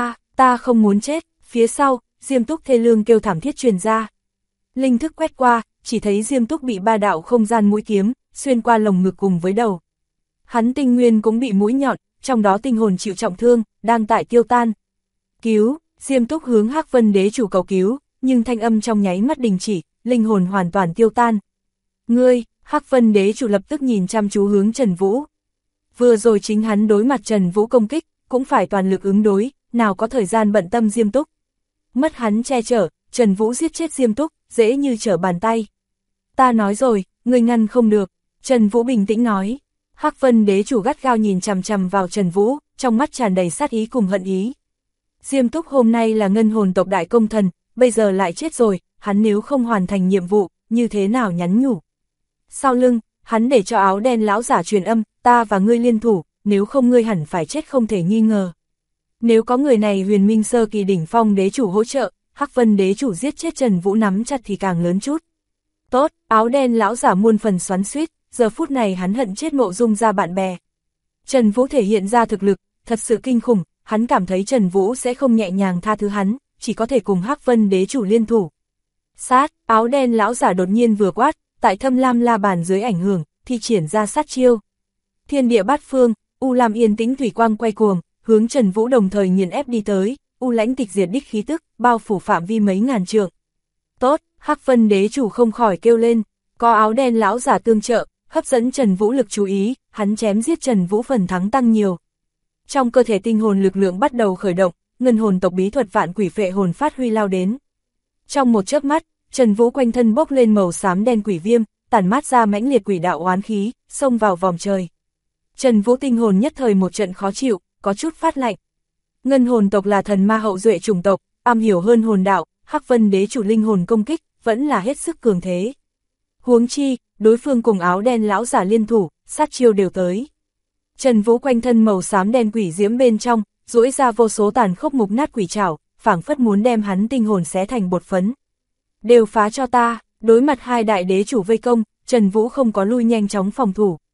ta không muốn chết, phía sau, Diêm Túc thê lương kêu thảm thiết truyền ra. Linh thức quét qua, chỉ thấy Diêm Túc bị ba đạo không gian mũi kiếm, xuyên qua lồng ngực cùng với đầu. Hắn tinh nguyên cũng bị mũi nhọn, trong đó tinh hồn chịu trọng thương, đang tại tiêu tan. Cứu, Diêm Túc hướng Hắc Vân đế chủ cầu cứu, nhưng thanh âm trong nháy mắt đình chỉ, linh hồn hoàn toàn tiêu tan. Ngươi, Hắc Vân đế chủ lập tức nhìn chăm chú hướng Trần Vũ. Vừa rồi chính hắn đối mặt Trần Vũ công kích, cũng phải toàn lực ứng đối, nào có thời gian bận tâm Diêm Túc. Mất hắn che chở, Trần Vũ giết chết Diêm Túc, dễ như trở bàn tay. Ta nói rồi, ngươi ngăn không được, Trần Vũ bình tĩnh nói. Hắc Vân đế chủ gắt gao nhìn chằm chằm vào Trần Vũ, trong mắt tràn đầy sát ý cùng hận ý. Diêm Túc hôm nay là ngân hồn tộc đại công thần, bây giờ lại chết rồi, hắn nếu không hoàn thành nhiệm vụ, như thế nào nhắn nhủ. Sau lưng, hắn để cho áo đen lão giả truyền âm, ta và ngươi liên thủ, nếu không ngươi hẳn phải chết không thể nghi ngờ. Nếu có người này Huyền Minh sơ kỳ đỉnh phong đế chủ hỗ trợ, Hắc Vân đế chủ giết chết Trần Vũ nắm chặt thì càng lớn chút. Tốt, áo đen lão giả muôn phần xoắn xuýt, giờ phút này hắn hận chết Mộ Dung gia bạn bè. Trần Vũ thể hiện ra thực lực, thật sự kinh khủng, hắn cảm thấy Trần Vũ sẽ không nhẹ nhàng tha thứ hắn, chỉ có thể cùng Hắc Vân đế chủ liên thủ. Sát, áo đen lão giả đột nhiên vừa quát, tại Thâm Lam La Bàn dưới ảnh hưởng, thi triển ra sát chiêu. Thiên địa bát phương, u lam yên tĩnh thủy quang quay cuồng, hướng Trần Vũ đồng thời nghiền ép đi tới, u lãnh tịch diệt đích khí tức, bao phủ phạm vi mấy ngàn trượng. Tốt, Hắc Vân đế chủ không khỏi kêu lên, có áo đen lão giả tương trợ, hấp dẫn Trần Vũ lực chú ý, hắn chém giết Trần Vũ phần thắng tăng nhiều. Trong cơ thể tinh hồn lực lượng bắt đầu khởi động, ngân hồn tộc bí thuật vạn quỷ phệ hồn phát huy lao đến. Trong một chớp mắt, Trần Vũ quanh thân bốc lên màu xám đen quỷ viêm, tản mát ra mãnh liệt quỷ đạo oán khí, xông vào vòm trời. Trần Vũ tinh hồn nhất thời một trận khó chịu, có chút phát lạnh. Ngân hồn tộc là thần ma hậu duệ chủng tộc, am hiểu hơn hồn đạo, Hắc Vân đế chủ linh hồn công kích, vẫn là hết sức cường thế. Huống chi, đối phương cùng áo đen lão giả liên thủ, sát chiêu đều tới. Trần Vũ quanh thân màu xám đen quỷ diễm bên trong, duỗi ra vô số tàn khốc mục nát quỷ trảo, phảng phất muốn đem hắn tinh hồn xé thành bột phấn. Đều phá cho ta, đối mặt hai đại đế chủ vây công, Trần Vũ không có lui nhanh chóng phòng thủ,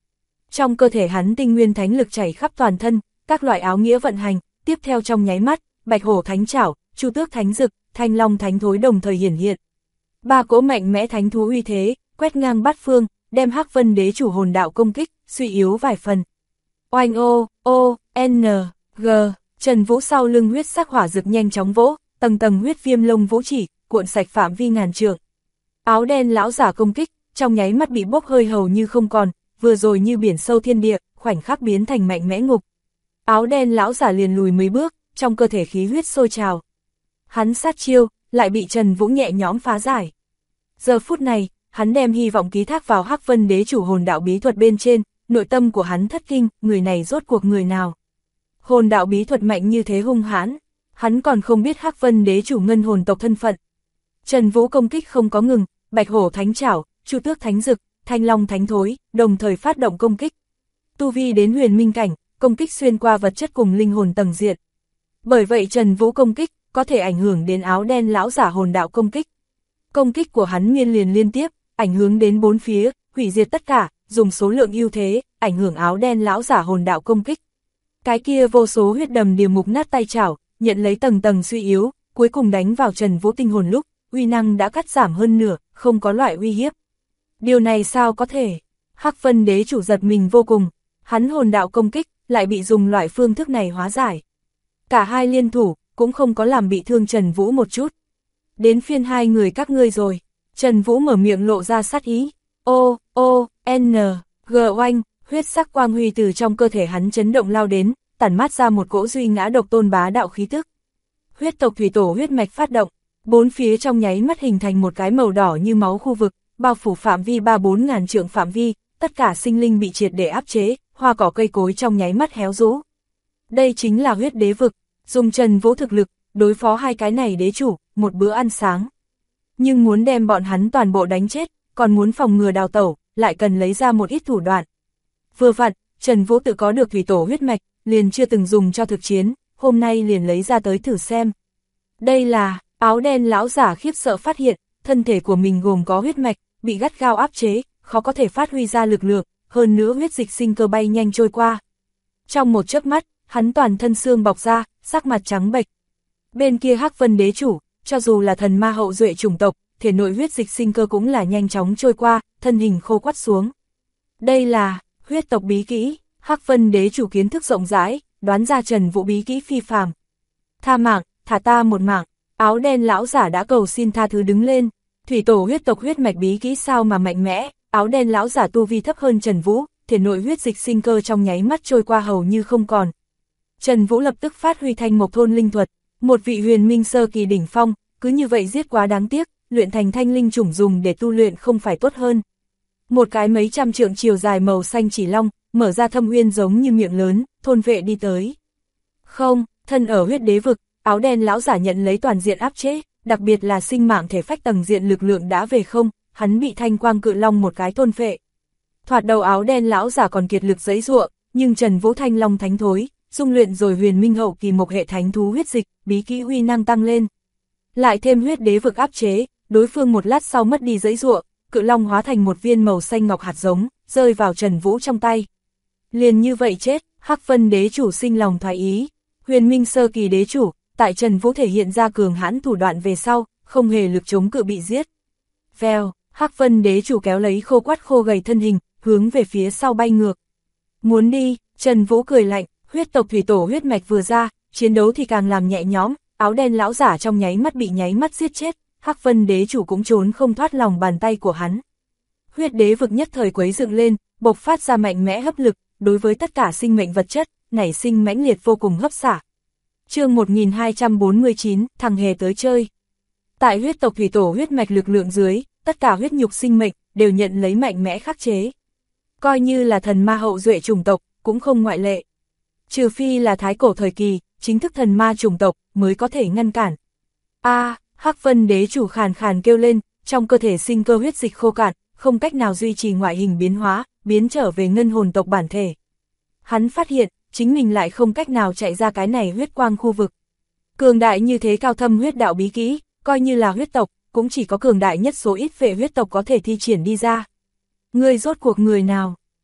Trong cơ thể hắn tinh nguyên thánh lực chảy khắp toàn thân, các loại áo nghĩa vận hành, tiếp theo trong nháy mắt, Bạch Hổ Thánh Trảo, Chu Tước Thánh Dực, Thanh Long Thánh Thối đồng thời hiển hiện. Ba cỗ mạnh mẽ thánh thú uy thế, quét ngang bát phương, đem Hắc Vân Đế chủ hồn đạo công kích, suy yếu vài phần. Oanh G, Trần Vũ sau lưng huyết sắc hỏa dực nhanh chóng vỗ, tầng tầng huyết viêm lông vũ chỉ, cuộn sạch phạm vi ngàn trượng. Áo đen lão giả công kích, trong nháy mắt bị bốc hơi hầu như không còn, vừa rồi như biển sâu thiên địa, khoảnh khắc biến thành mạnh mẽ ngục. Áo đen lão giả liền lùi mấy bước, trong cơ thể khí huyết sôi trào. Hắn sát chiêu, lại bị Trần Vũ nhẹ nhõm phá giải. Giờ phút này, hắn đem hy vọng ký thác vào Hắc Vân Đế chủ hồn đạo bí thuật bên trên, nội tâm của hắn thất kinh, người này rốt cuộc người nào? Hồn đạo bí thuật mạnh như thế hung hãn, hắn còn không biết Hắc Vân Đế chủ ngân hồn tộc thân phận. Trần Vũ công kích không có ngừng, Bạch Hổ Thánh Trảo, Chu Tước Thánh Dực, Thanh Long Thánh Thối, đồng thời phát động công kích. Tu vi đến huyền minh cảnh, công kích xuyên qua vật chất cùng linh hồn tầng diện. Bởi vậy Trần Vũ công kích, có thể ảnh hưởng đến áo đen lão giả hồn đạo công kích. Công kích của hắn liên tiếp, ảnh hưởng đến bốn phía, hủy diệt tất cả, dùng số lượng ưu thế, ảnh hưởng áo đen lão giả hồn đạo công kích. Cái kia vô số huyết đầm điều mục nát tay chảo, nhận lấy tầng tầng suy yếu, cuối cùng đánh vào Trần Vũ tinh hồn lúc, uy năng đã cắt giảm hơn nửa, không có loại uy hiếp. Điều này sao có thể? Hắc Vân Đế chủ giật mình vô cùng, hắn hồn đạo công kích, lại bị dùng loại phương thức này hóa giải. Cả hai liên thủ, cũng không có làm bị thương Trần Vũ một chút. Đến phiên hai người các ngươi rồi. Trần Vũ mở miệng lộ ra sát ý. Oanh, huyết sắc quang huy từ trong cơ thể hắn chấn động lao đến, tản mát ra một cỗ duy ngã độc tôn bá đạo khí tức. Huyết tộc thủy tổ huyết mạch phát động, bốn phía trong nháy mắt hình thành một cái màu đỏ như máu khu vực, bao phủ phạm vi 3-4 ngàn trượng phạm vi, tất cả sinh linh bị triệt để áp chế, hoa cỏ cây cối trong nháy mắt héo rũ. Đây chính là huyết đế vực, dùng Trần Vũ thực lực, đối phó hai cái này đế chủ, một bữa ăn sáng. Nhưng muốn đem bọn hắn toàn bộ đánh chết, còn muốn phòng ngừa đào tẩu, lại cần lấy ra một ít thủ đoạn. Vừa vặn, Trần Vũ tự có được thủy tổ huyết mạch, liền chưa từng dùng cho thực chiến, hôm nay liền lấy ra tới thử xem. Đây là, áo đen lão giả khiếp sợ phát hiện, thân thể của mình gồm có huyết mạch, bị gắt gao áp chế, khó có thể phát huy ra lực lượng, hơn nữa huyết dịch sinh cơ bay nhanh trôi qua. Trong một chớp mắt, hắn toàn thân xương bọc ra, sắc mặt trắng bệch. Bên kia Hắc Vân Đế chủ, cho dù là thần ma hậu duệ chủng tộc, thể nội huyết dịch sinh cơ cũng là nhanh chóng trôi qua, thân hình khô quắt xuống. Đây là huyết tộc bí kỹ, Hắc Vân Đế chủ kiến thức rộng rãi, đoán ra Trần Vũ bí kỹ phi phàm. Tha mạng, thả ta một mạng, áo đen lão giả đã cầu xin tha thứ đứng lên. Thủy tổ huyết tộc huyết mạch bí kỹ sao mà mạnh mẽ, áo đen lão giả tu vi thấp hơn Trần Vũ, thể nội huyết dịch sinh cơ trong nháy mắt trôi qua hầu như không còn. Trần Vũ lập tức phát huy Thanh Mộc Thôn linh thuật, một vị huyền minh sơ kỳ đỉnh phong, cứ như vậy giết quá đáng tiếc, luyện thành thanh linh chủng dùng để tu luyện không phải tốt hơn. Một cái mấy trăm trượng chiều dài màu xanh chỉ long, mở ra thâm uyên giống như miệng lớn, thôn vệ đi tới. Không, thân ở huyết đế vực, áo đen lão giả nhận lấy toàn diện áp chế, đặc biệt là sinh mạng thể phách tầng diện lực lượng đã về không, hắn bị thanh quang cự long một cái thôn phệ. Thoạt đầu áo đen lão giả còn kiệt lực giãy giụa, nhưng Trần Vũ Thanh Long Thánh Thối, dung luyện rồi huyền minh hậu kỳ mộc hệ thánh thú huyết dịch, bí kỹ uy năng tăng lên. Lại thêm huyết đế vực áp chế, đối phương một lát sau mất đi giãy giụa, cự long hóa thành một viên màu xanh ngọc hạt giống, rơi vào Trần Vũ trong tay. Liền như vậy chết, Hắc Vân Đế chủ sinh lòng thoái ý, huyền minh sơ kỳ đế chủ, tại Trần Vũ thể hiện ra cường hãn thủ đoạn về sau, không hề lực chống cự bị giết. Vèo, Hắc Vân Đế chủ kéo lấy khô quắt khô gầy thân hình, hướng về phía sau bay ngược. Muốn đi, Trần Vũ cười lạnh, huyết tộc thủy tổ huyết mạch vừa ra, chiến đấu thì càng làm nhẹ nhõm, áo đen lão giả trong nháy mắt bị nháy mắt giết chết, Hắc Vân Đế chủ cũng trốn không thoát lòng bàn tay của hắn. Huyết đế vực nhất thời quấy dựng lên, bộc phát ra mạnh mẽ hấp lực, đối với tất cả sinh mệnh vật chất, nảy sinh mãnh liệt vô cùng hấp xả. Chương 1249, thằng hề tới chơi. Tại huyết tộc thủy tổ huyết mạch lực lượng dưới, tất cả huyết nhục sinh mệnh đều nhận lấy mạnh mẽ khắc chế. Coi như là thần ma hậu duệ chủng tộc, cũng không ngoại lệ. Trừ phi là thái cổ thời kỳ, chính thức thần ma chủng tộc mới có thể ngăn cản. Hắc Vân Đế chủ khàn khàn kêu lên, trong cơ thể sinh cơ huyết dịch khô cạn, không cách nào duy trì ngoại hình biến hóa, biến trở về ngân hồn tộc bản thể. Hắn phát hiện, chính mình lại không cách nào chạy ra cái này huyết quang khu vực. Cường đại như thế cao thâm huyết đạo bí kỹ, coi như là huyết tộc, cũng chỉ có cường đại nhất số ít vệ huyết tộc có thể thi triển đi ra. Ngươi rốt cuộc người nào?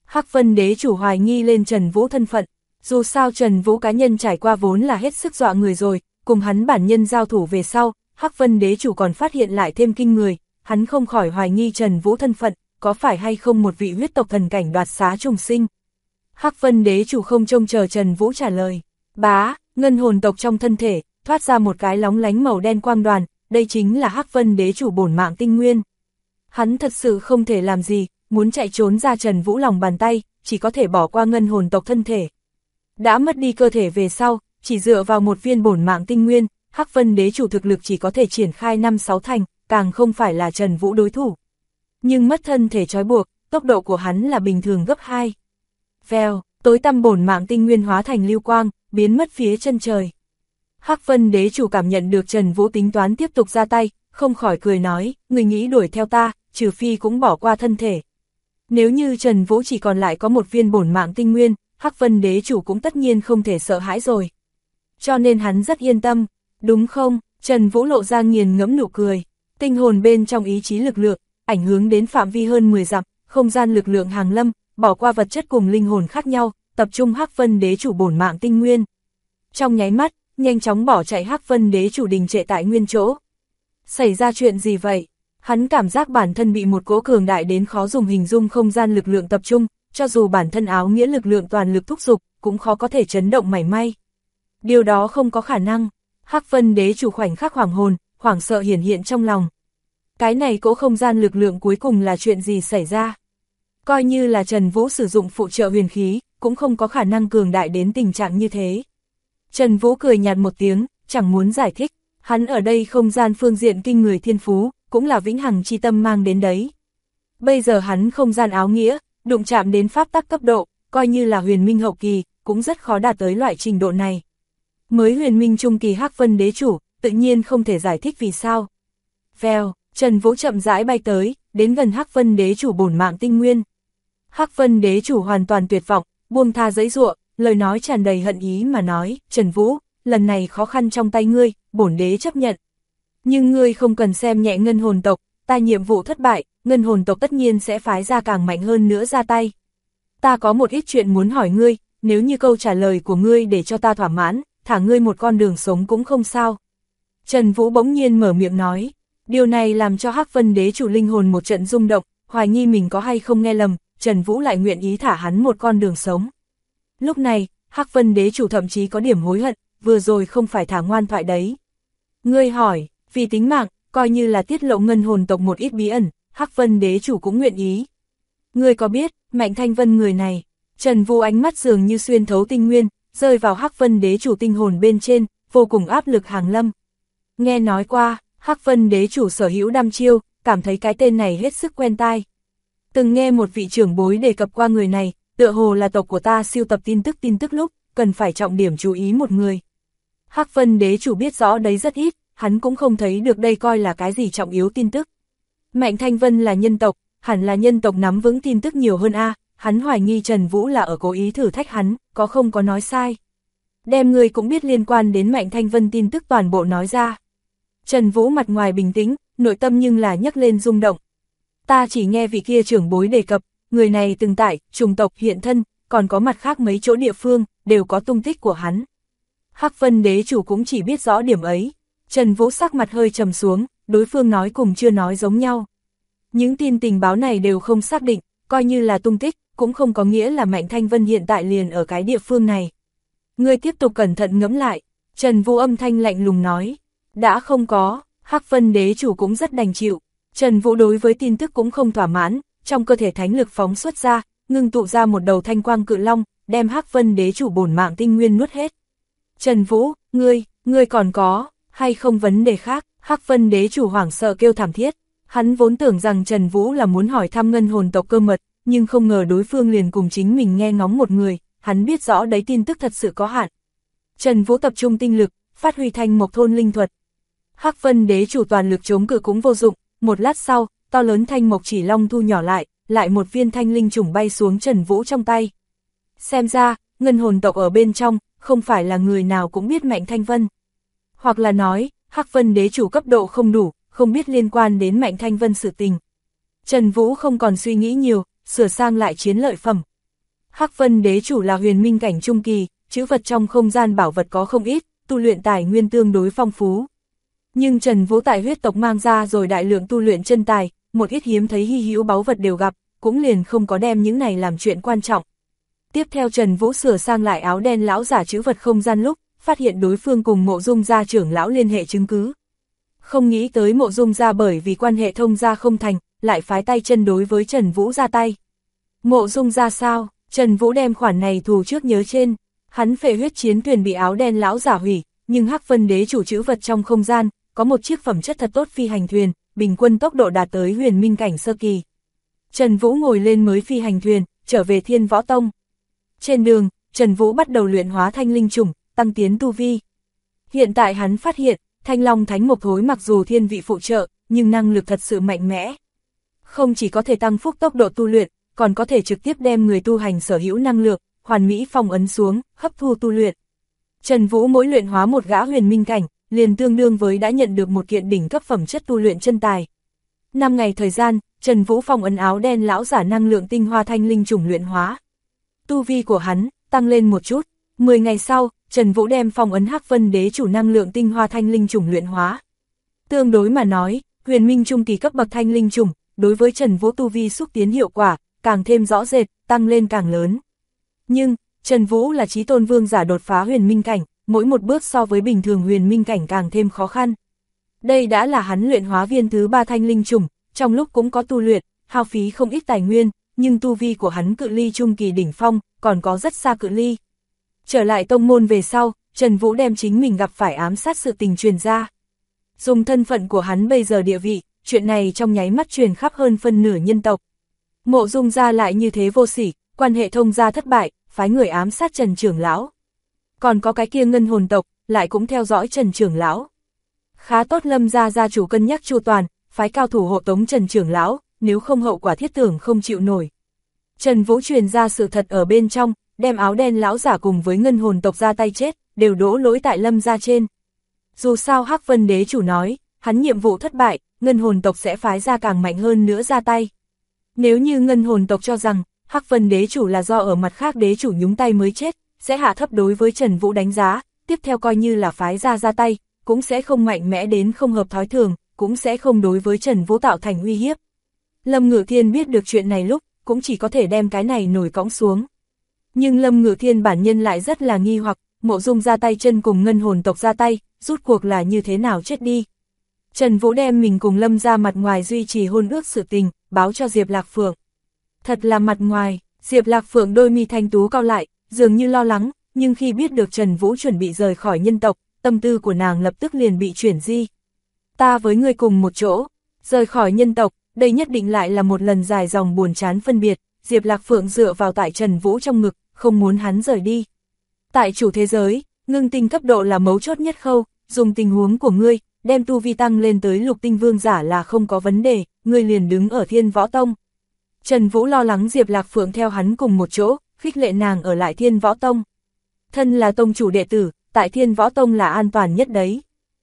Hắc Vân đế chủ hoài nghi lên Trần Vũ thân phận, dù sao Trần Vũ cá nhân trải qua vốn là hết sức dọa người rồi, cùng hắn bản nhân giao thủ về sau, Hắc Vân đế chủ còn phát hiện lại thêm kinh người, hắn không khỏi hoài nghi Trần Vũ thân phận, có phải hay không một vị huyết tộc thần cảnh đoạt xá trùng sinh. Hắc Vân đế chủ không trông chờ Trần Vũ trả lời, bá, ngân hồn tộc trong thân thể, thoát ra một cái lóng lánh màu đen quang đoàn, đây chính là Hắc Vân đế chủ bổn mạng tinh nguyên. Hắn thật sự không thể làm gì, muốn chạy trốn ra Trần Vũ lòng bàn tay, chỉ có thể bỏ qua ngân hồn tộc thân thể. Đã mất đi cơ thể về sau, chỉ dựa vào một viên bổn mạng tinh nguyên, Hắc Vân đế chủ thực lực chỉ có thể triển khai 5-6 thành, càng không phải là Trần Vũ đối thủ. Nhưng mất thân thể trói buộc, tốc độ của hắn là bình thường gấp 2. Vèo, tối tăm bổn mạng tinh nguyên hóa thành lưu quang, biến mất phía chân trời. Hắc Vân đế chủ cảm nhận được Trần Vũ tính toán tiếp tục ra tay, không khỏi cười nói, người nghĩ đuổi theo ta, trừ phi cũng bỏ qua thân thể. Nếu như Trần Vũ chỉ còn lại có một viên bổn mạng tinh nguyên, Hắc Vân đế chủ cũng tất nhiên không thể sợ hãi rồi. Cho nên hắn rất yên tâm, đúng không? Trần Vũ lộ ra nghiền ngẫm nụ cười, tinh hồn bên trong ý chí lực lượng, ảnh hưởng đến phạm vi hơn 10 dặm, không gian lực lượng hàng lâm, bỏ qua vật chất cùng linh hồn khác nhau, tập trung Hắc Vân đế chủ bổn mạng tinh nguyên. Trong nháy mắt, nhanh chóng bỏ chạy Hắc Vân đế chủ đình trệ tại nguyên chỗ. Xảy ra chuyện gì vậy? Hắn cảm giác bản thân bị một cỗ cường đại đến khó dùng hình dung không gian lực lượng tập trung, cho dù bản thân áo nghĩa lực lượng toàn lực thúc giục, cũng khó có thể chấn động mảy may. Điều đó không có khả năng. Hắc Vân đế chủ khoảnh khắc hoảng hồn, hoảng sợ hiển hiện trong lòng. Cái này cỗ không gian lực lượng cuối cùng là chuyện gì xảy ra? Coi như là Trần Vũ sử dụng phụ trợ huyền khí, cũng không có khả năng cường đại đến tình trạng như thế. Trần Vũ cười nhạt một tiếng, chẳng muốn giải thích. Hắn ở đây không gian phương diện kinh người thiên phú, cũng là vĩnh hằng chi tâm mang đến đấy. Bây giờ hắn không gian áo nghĩa, đụng chạm đến pháp tắc cấp độ, coi như là huyền minh hậu kỳ, cũng rất khó đạt tới loại trình độ này. Mới huyền minh trung kỳ Hắc Vân đế chủ, tự nhiên không thể giải thích vì sao. Vèo, Trần Vũ chậm rãi bay tới, đến gần Hắc Vân đế chủ bổn mạng tinh nguyên. Hắc Vân đế chủ hoàn toàn tuyệt vọng, buông tha giãy giụa, lời nói tràn đầy hận ý mà nói, Trần Vũ, lần này khó khăn trong tay ngươi, bổn đế chấp nhận. Nhưng ngươi không cần xem nhẹ ngân hồn tộc, ta nhiệm vụ thất bại, ngân hồn tộc tất nhiên sẽ phái ra càng mạnh hơn nữa ra tay. Ta có một ít chuyện muốn hỏi ngươi, nếu như câu trả lời của ngươi để cho ta thỏa mãn, thả ngươi một con đường sống cũng không sao. Trần Vũ bỗng nhiên mở miệng nói, điều này làm cho Hắc Vân đế chủ linh hồn một trận rung động, hoài nghi mình có hay không nghe lầm, Trần Vũ lại nguyện ý thả hắn một con đường sống. Lúc này, Hắc Vân đế chủ thậm chí có điểm hối hận, vừa rồi không phải thả ngoan thoại đấy. Ngươi hỏi, vì tính mạng, coi như là tiết lộ ngân hồn tộc một ít bí ẩn, Hắc Vân đế chủ cũng nguyện ý. Ngươi có biết, Mạnh Thanh Vân người này, Trần Vũ ánh mắt dường như xuyên thấu tinh nguyên, rơi vào Hắc Vân đế chủ tinh hồn bên trên, vô cùng áp lực hàng lâm. Nghe nói qua, Hắc Vân đế chủ sở hữu đăm chiêu, cảm thấy cái tên này hết sức quen tai. Từng nghe một vị trưởng bối đề cập qua người này, tựa hồ là tộc của ta siêu tập tin tức lúc, cần phải trọng điểm chú ý một người. Hắc Vân đế chủ biết rõ đấy rất ít, hắn cũng không thấy được đây coi là cái gì trọng yếu tin tức. Mạnh Thanh Vân là nhân tộc, hẳn là nhân tộc nắm vững tin tức nhiều hơn a. Hắn hoài nghi Trần Vũ là ở cố ý thử thách hắn, có không có nói sai. Đem người cũng biết liên quan đến Mạnh Thanh Vân tin tức toàn bộ nói ra. Trần Vũ mặt ngoài bình tĩnh, nội tâm nhưng là nhấc lên rung động. Ta chỉ nghe vị kia trưởng bối đề cập, người này từng tại, trùng tộc hiện thân, còn có mặt khác mấy chỗ địa phương, đều có tung tích của hắn. Hắc Vân đế chủ cũng chỉ biết rõ điểm ấy. Trần Vũ sắc mặt hơi trầm xuống, đối phương nói cùng chưa nói giống nhau. Những tin tình báo này đều không xác định, coi như là tung tích, cũng không có nghĩa là Mạnh Thanh Vân hiện tại liền ở cái địa phương này. Ngươi tiếp tục cẩn thận ngẫm lại, Trần Vũ âm thanh lạnh lùng nói. Đã không có, Hắc Vân đế chủ cũng rất đành chịu. Trần Vũ đối với tin tức cũng không thỏa mãn, trong cơ thể thánh lực phóng xuất ra, ngưng tụ ra một đầu thanh quang cự long, đem Hắc Vân đế chủ bổn mạng tinh nguyên nuốt hết. Trần Vũ, ngươi còn có, hay không vấn đề khác? Hắc Vân đế chủ hoảng sợ kêu thảm thiết. Hắn vốn tưởng rằng Trần Vũ là muốn hỏi thăm ngân hồn tộc cơ mật, nhưng không ngờ đối phương liền cùng chính mình nghe ngóng một người, hắn biết rõ đấy tin tức thật sự có hạn. Trần Vũ tập trung tinh lực, phát huy thanh mộc thôn linh thuật. Hắc Vân đế chủ toàn lực chống cự cũng vô dụng, một lát sau, to lớn thanh mộc chỉ long thu nhỏ lại một viên thanh linh trùng bay xuống Trần Vũ trong tay. Xem ra, ngân hồn tộc ở bên trong, không phải là người nào cũng biết Mạnh Thanh Vân. Hoặc là nói, Hắc Vân đế chủ cấp độ không đủ, không biết liên quan đến Mạnh Thanh Vân sự tình. Trần Vũ không còn suy nghĩ nhiều, sửa sang lại chiến lợi phẩm, Hắc Vân Đế chủ là huyền minh cảnh trung kỳ, chữ vật trong không gian bảo vật có không ít, tu luyện tài nguyên tương đối phong phú. Nhưng Trần Vũ tại huyết tộc mang ra rồi đại lượng tu luyện chân tài, một ít hiếm thấy hy hữu báu vật đều gặp, cũng liền không có đem những này làm chuyện quan trọng. Tiếp theo Trần Vũ sửa sang lại áo đen lão giả chữ vật không gian lúc, phát hiện đối phương cùng Mộ Dung gia trưởng lão liên hệ chứng cứ. Không nghĩ tới Mộ Dung gia bởi vì quan hệ thông gia không thành, lại phái tay chân đối với Trần Vũ ra tay. Mộ Dung gia sao? Trần Vũ đem khoản này thù trước nhớ trên, hắn phệ huyết chiến thuyền bị áo đen lão giả hủy, nhưng Hắc Vân Đế chủ chữ vật trong không gian, có một chiếc phẩm chất thật tốt phi hành thuyền, bình quân tốc độ đạt tới huyền minh cảnh sơ kỳ. Trần Vũ ngồi lên mới phi hành thuyền, trở về Thiên Võ Tông. Trên đường, Trần Vũ bắt đầu luyện hóa thanh linh chủng, tăng tiến tu vi. Hiện tại hắn phát hiện, Thanh Long Thánh Mộc Thối mặc dù thiên vị phụ trợ, nhưng năng lực thật sự mạnh mẽ. Không chỉ có thể tăng phúc tốc độ tu luyện, còn có thể trực tiếp đem người tu hành sở hữu năng lượng, hoàn mỹ phong ấn xuống, hấp thu tu luyện. Trần Vũ mỗi luyện hóa một gã huyền minh cảnh, liền tương đương với đã nhận được một kiện đỉnh cấp phẩm chất tu luyện chân tài. 5 ngày thời gian, Trần Vũ phong ấn áo đen lão giả năng lượng tinh hoa thanh linh chủng luyện hóa. Tu vi của hắn tăng lên một chút. 10 ngày sau, Trần Vũ đem phong ấn Hắc Vân Đế chủ năng lượng tinh hoa thanh linh chủng luyện hóa. Tương đối mà nói, huyền minh trung kỳ cấp bậc thanh linh chủng, đối với Trần Vũ tu vi xúc tiến hiệu quả, càng thêm rõ rệt, tăng lên càng lớn. Nhưng, Trần Vũ là chí tôn vương giả đột phá huyền minh cảnh, mỗi một bước so với bình thường huyền minh cảnh càng thêm khó khăn. Đây đã là hắn luyện hóa viên thứ 3 thanh linh chủng, trong lúc cũng có tu luyện, hao phí không ít tài nguyên, nhưng tu vi của hắn cự ly trung kỳ đỉnh phong, còn có rất xa cự ly. Trở lại tông môn về sau, Trần Vũ đem chính mình gặp phải ám sát sự tình truyền ra. Dùng thân phận của hắn bây giờ địa vị, chuyện này trong nháy mắt truyền khắp hơn phân nửa nhân tộc. Mộ Dung gia lại như thế vô sỉ, quan hệ thông gia thất bại, phái người ám sát Trần trưởng lão. Còn có cái kia ngân hồn tộc, lại cũng theo dõi Trần trưởng lão. Khá tốt Lâm gia gia chủ cân nhắc chu toàn, phái cao thủ hộ tống Trần trưởng lão, nếu không hậu quả thiết tưởng không chịu nổi. Trần Vũ truyền ra sự thật ở bên trong, đem áo đen lão giả cùng với ngân hồn tộc ra tay chết, đều đổ lỗi tại Lâm gia trên. Dù sao Hắc Vân Đế chủ nói, hắn nhiệm vụ thất bại, ngân hồn tộc sẽ phái ra càng mạnh hơn nữa ra tay. Nếu như ngân hồn tộc cho rằng, Hắc Vân Đế chủ là do ở mặt khác đế chủ nhúng tay mới chết, sẽ hạ thấp đối với Trần Vũ đánh giá, tiếp theo coi như là phái ra tay, cũng sẽ không mạnh mẽ đến không hợp thói thường, cũng sẽ không đối với Trần Vũ tạo thành uy hiếp. Lâm Ngự Thiên biết được chuyện này lúc, cũng chỉ có thể đem cái này nổi cõng xuống. Nhưng Lâm Ngự Thiên bản nhân lại rất là nghi hoặc, Mộ Dung ra tay chân cùng ngân hồn tộc ra tay, rút cuộc là như thế nào chết đi. Trần Vũ đem mình cùng Lâm ra mặt ngoài duy trì hôn ước sự tình, báo cho Diệp Lạc Phượng. Thật là mặt ngoài, Diệp Lạc Phượng đôi mi thanh tú cao lại, dường như lo lắng, nhưng khi biết được Trần Vũ chuẩn bị rời khỏi nhân tộc, tâm tư của nàng lập tức liền bị chuyển di. Ta với ngươi cùng một chỗ, rời khỏi nhân tộc, đây nhất định lại là một lần dài dòng buồn chán phân biệt, Diệp Lạc Phượng dựa vào tại Trần Vũ trong ngực, không muốn hắn rời đi. Tại chủ thế giới, ngưng tinh cấp độ là mấu chốt nhất khâu, dùng tình huống của ngươi, đem tu vi tăng lên tới lục tinh vương giả là không có vấn đề, ngươi liền đứng ở Thiên Võ Tông. Trần Vũ lo lắng Diệp Lạc Phượng theo hắn cùng một chỗ, khích lệ nàng ở lại Thiên Võ Tông. Thân là tông chủ đệ tử, tại Thiên Võ Tông là an toàn nhất đấy.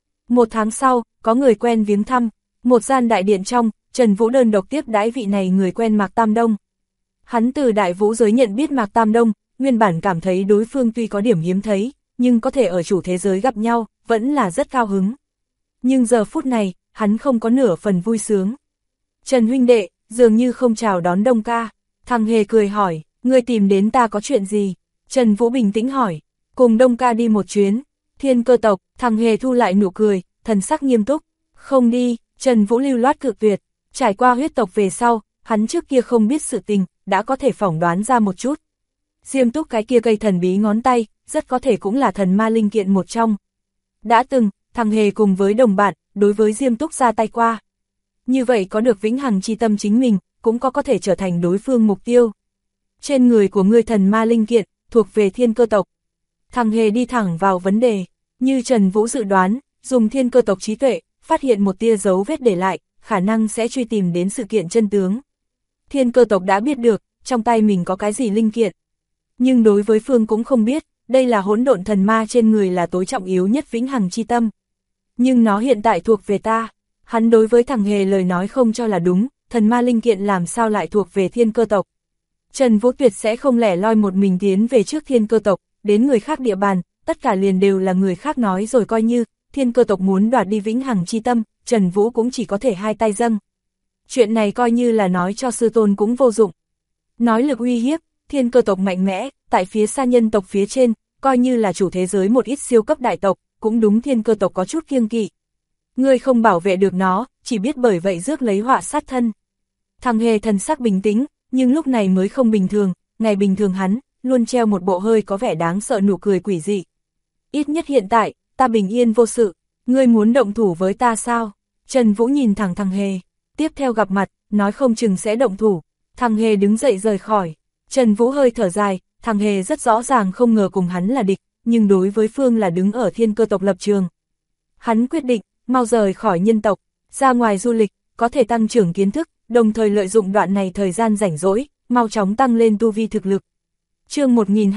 1 tháng sau, có người quen viếng thăm, một gian đại điện trong, Trần Vũ đơn độc tiếp đãi vị này người quen Mạc Tam Đông. Hắn từ đại vũ giới nhận biết Mạc Tam Đông, nguyên bản cảm thấy đối phương tuy có điểm hiếm thấy, nhưng có thể ở chủ thế giới gặp nhau, vẫn là rất cao hứng. Nhưng giờ phút này, hắn không có nửa phần vui sướng. Trần huynh đệ, dường như không chào đón Đông ca. Thằng Hề cười hỏi, ngươi tìm đến ta có chuyện gì? Trần Vũ bình tĩnh hỏi, cùng Đông ca đi một chuyến. Thiên Cơ tộc, thằng Hề thu lại nụ cười, thần sắc nghiêm túc. Không đi, Trần Vũ lưu loát cự tuyệt. Trải qua huyết tộc về sau, hắn trước kia không biết sự tình, đã có thể phỏng đoán ra một chút. Diêm Túc cái kia cây thần bí ngón tay, rất có thể cũng là thần ma linh kiện một trong. Đã từng, thằng Hề cùng với đồng bạn, đối với Diêm Túc ra tay qua. Như vậy có được vĩnh hằng chi tâm chính mình, cũng có thể trở thành đối phương mục tiêu. Trên người của ngươi thần ma linh kiện, thuộc về Thiên Cơ tộc. Thằng Hề đi thẳng vào vấn đề, như Trần Vũ dự đoán, dùng Thiên Cơ tộc trí tuệ, phát hiện một tia dấu vết để lại, khả năng sẽ truy tìm đến sự kiện chân tướng. Thiên Cơ tộc đã biết được, trong tay mình có cái gì linh kiện. Nhưng đối với phương cũng không biết, đây là hỗn độn thần ma trên người là tối trọng yếu nhất vĩnh hằng chi tâm. Nhưng nó hiện tại thuộc về ta. Hắn đối với thằng Hề lời nói không cho là đúng, thần ma linh kiện làm sao lại thuộc về Thiên Cơ tộc. Trần Vũ tuyệt sẽ không lẻ loi một mình tiến về trước Thiên Cơ tộc, đến người khác địa bàn, tất cả liền đều là người khác nói rồi coi như, Thiên Cơ tộc muốn đoạt đi vĩnh hằng chi tâm, Trần Vũ cũng chỉ có thể hai tay dâng. Chuyện này coi như là nói cho sư tôn cũng vô dụng. Nói lực uy hiếp, Thiên Cơ tộc mạnh mẽ, tại phía xa nhân tộc phía trên, coi như là chủ thế giới một ít siêu cấp đại tộc, cũng đúng Thiên Cơ tộc có chút kiêng kỵ. Ngươi không bảo vệ được nó, chỉ biết bởi vậy rước lấy họa sát thân. Thằng Hề thần sắc bình tĩnh, nhưng lúc này mới không bình thường, ngày bình thường hắn, luôn treo một bộ hơi có vẻ đáng sợ nụ cười quỷ dị. Ít nhất hiện tại, ta bình yên vô sự, ngươi muốn động thủ với ta sao? Trần Vũ nhìn thẳng thằng Hề, tiếp theo gặp mặt, nói không chừng sẽ động thủ. Thằng Hề đứng dậy rời khỏi, Trần Vũ hơi thở dài, thằng Hề rất rõ ràng không ngờ cùng hắn là địch, nhưng đối với phương là đứng ở Thiên Cơ tộc lập trường. Hắn quyết định, mau rời khỏi nhân tộc, ra ngoài du lịch, có thể tăng trưởng kiến thức, đồng thời lợi dụng đoạn này thời gian rảnh rỗi, mau chóng tăng lên tu vi thực lực. Chương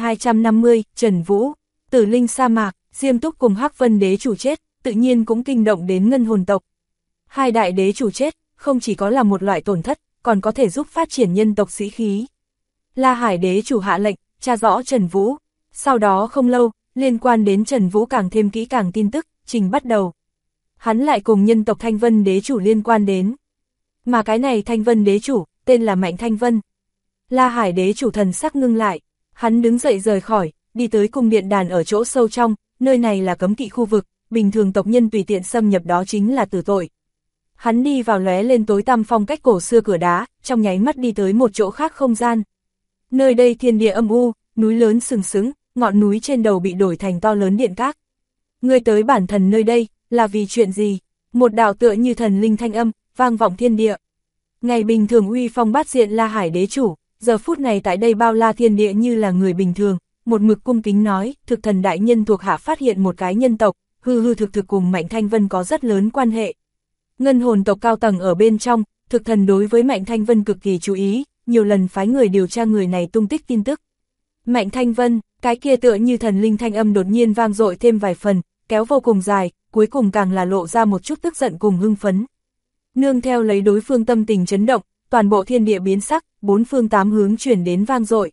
1250, Trần Vũ, Tử Linh sa mạc, Diêm Túc cùng Hắc Vân đế chủ chết, tự nhiên cũng kinh động đến ngân hồn tộc. Hai đại đế chủ chết, không chỉ có là một loại tổn thất, còn có thể giúp phát triển nhân tộc sĩ khí. La Hải đế chủ hạ lệnh, tra rõ Trần Vũ. Sau đó không lâu, liên quan đến Trần Vũ càng thêm kỹ càng tin tức, trình bắt đầu. Hắn lại cùng nhân tộc Thanh Vân đế chủ liên quan đến. Mà cái này Thanh Vân đế chủ, tên là Mạnh Thanh Vân. La Hải đế chủ thần sắc ngưng lại, hắn đứng dậy rời khỏi, đi tới cung điện đàn ở chỗ sâu trong, nơi này là cấm kỵ khu vực, bình thường tộc nhân tùy tiện xâm nhập đó chính là tử tội. Hắn đi vào lóe lên tối tăm phong cách cổ xưa cửa đá, trong nháy mắt đi tới một chỗ khác không gian. Nơi đây thiên địa âm u, núi lớn sừng sững, ngọn núi trên đầu bị đổi thành to lớn điện các. Ngươi tới bản thần nơi đây, là vì chuyện gì? Một đạo tựa như thần linh thanh âm, vang vọng thiên địa. Ngày bình thường uy phong bát diện La Hải đế chủ, giờ phút này tại đây bao la thiên địa như là người bình thường, một mực cung kính nói, thực thần đại nhân thuộc hạ phát hiện một cái nhân tộc, hư hư thực thực cùng Mạnh Thanh Vân có rất lớn quan hệ. Ngân hồn tộc cao tầng ở bên trong, thực thần đối với Mạnh Thanh Vân cực kỳ chú ý, nhiều lần phái người điều tra người này tung tích tin tức. Mạnh Thanh Vân, cái kia tựa như thần linh thanh âm đột nhiên vang dội thêm vài phần, kéo vô cùng dài, cuối cùng càng là lộ ra một chút tức giận cùng hưng phấn. Nương theo lấy đối phương tâm tình chấn động, toàn bộ thiên địa biến sắc, bốn phương tám hướng chuyển đến vang dội.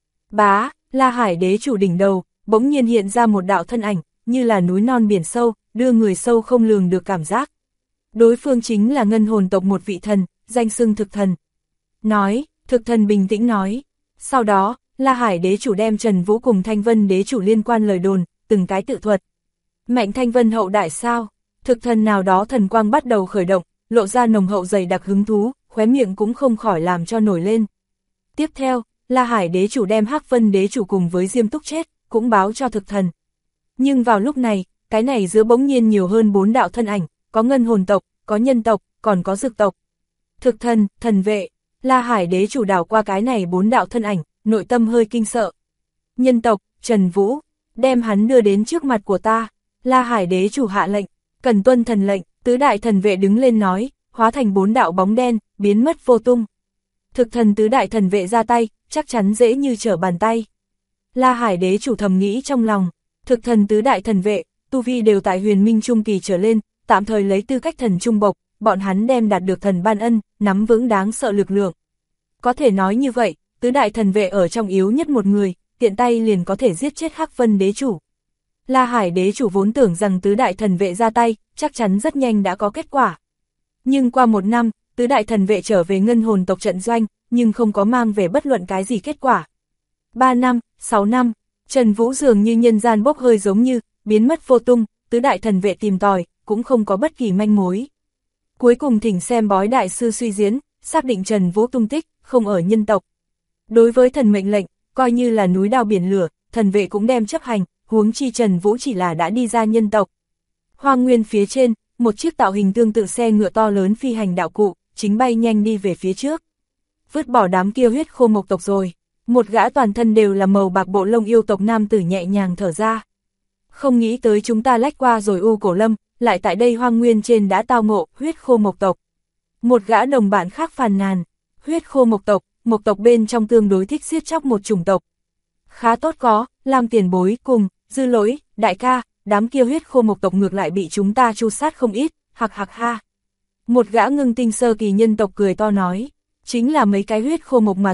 Bá, La Hải đế chủ đỉnh đầu, bỗng nhiên hiện ra một đạo thân ảnh, như là núi non biển sâu, đưa người sâu không lường được cảm giác. Đối phương chính là ngân hồn tộc một vị thần, danh xưng thực thần. Nói, thực thần bình tĩnh nói. Sau đó, La Hải đế chủ đem Trần Vũ cùng Thanh Vân đế chủ liên quan lời đồn, từng cái tự thuật. Mạnh Thanh Vân hậu đại sao? Thực thần nào đó thần quang bắt đầu khởi động, lộ ra nồng hậu dày đặc hứng thú, khóe miệng cũng không khỏi làm cho nổi lên. Tiếp theo, La Hải đế chủ đem Hắc Vân đế chủ cùng với Diêm Túc chết, cũng báo cho thực thần. Nhưng vào lúc này, cái này giữa bỗng nhiên nhiều hơn 4 đạo thân ảnh, có ngân hồn tộc, có nhân tộc, còn có dược tộc. Thực thần, thần vệ, La Hải đế chủ đảo qua cái này 4 đạo thân ảnh, nội tâm hơi kinh sợ. Nhân tộc, Trần Vũ, đem hắn đưa đến trước mặt của ta. La Hải đế chủ hạ lệnh, cần tuân thần lệnh, tứ đại thần vệ đứng lên nói, hóa thành 4 đạo bóng đen, biến mất vô tung. Thực thần tứ đại thần vệ ra tay, chắc chắn dễ như trở bàn tay. La Hải đế chủ thầm nghĩ trong lòng, thực thần tứ đại thần vệ, tu vi đều tại huyền minh trung kỳ trở lên, tạm thời lấy tư cách thần trung bộc, bọn hắn đem đạt được thần ban ân, nắm vững đáng sợ lực lượng. Có thể nói như vậy, tứ đại thần vệ ở trong yếu nhất một người, tiện tay liền có thể giết chết Hắc Vân đế chủ. La Hải đế chủ vốn tưởng rằng tứ đại thần vệ ra tay, chắc chắn rất nhanh đã có kết quả. Nhưng qua 1 năm, tứ đại thần vệ trở về ngân hồn tộc trận doanh, nhưng không có mang về bất luận cái gì kết quả. 3 năm, 6 năm, Trần Vũ dường như nhân gian bốc hơi giống như, biến mất vô tung, tứ đại thần vệ tìm tòi, cũng không có bất kỳ manh mối. Cuối cùng thỉnh xem bói đại sư suy diễn, xác định Trần Vũ tung tích, không ở nhân tộc. Đối với thần mệnh lệnh, coi như là núi đao biển lửa, thần vệ cũng đem chấp hành, huống chi Trần Vũ chỉ là đã đi ra nhân tộc. Hoang nguyên phía trên, một chiếc tạo hình tương tự xe ngựa to lớn phi hành đạo cụ, chính bay nhanh đi về phía trước. Vứt bỏ đám kia huyết khô mộc tộc rồi, một gã toàn thân đều là màu bạc bộ lông yêu tộc nam tử nhẹ nhàng thở ra. Không nghĩ tới chúng ta lách qua rồi U Cổ Lâm, lại tại đây hoang nguyên trên đã tao ngộ huyết khô mộc tộc. Một gã đồng bạn khác phàn nàn, huyết khô mộc tộc bên trong tương đối thích giết chóc một chủng tộc. Khá tốt có, làm tiền bối cùng, dư lỗi, đại ca, đám kia huyết khô mộc tộc ngược lại bị chúng ta tru sát không ít, hạc hạc ha. Một gã ngưng tinh sơ kỳ nhân tộc cười to nói, chính là mấy cái huyết khô mộc mà thôi,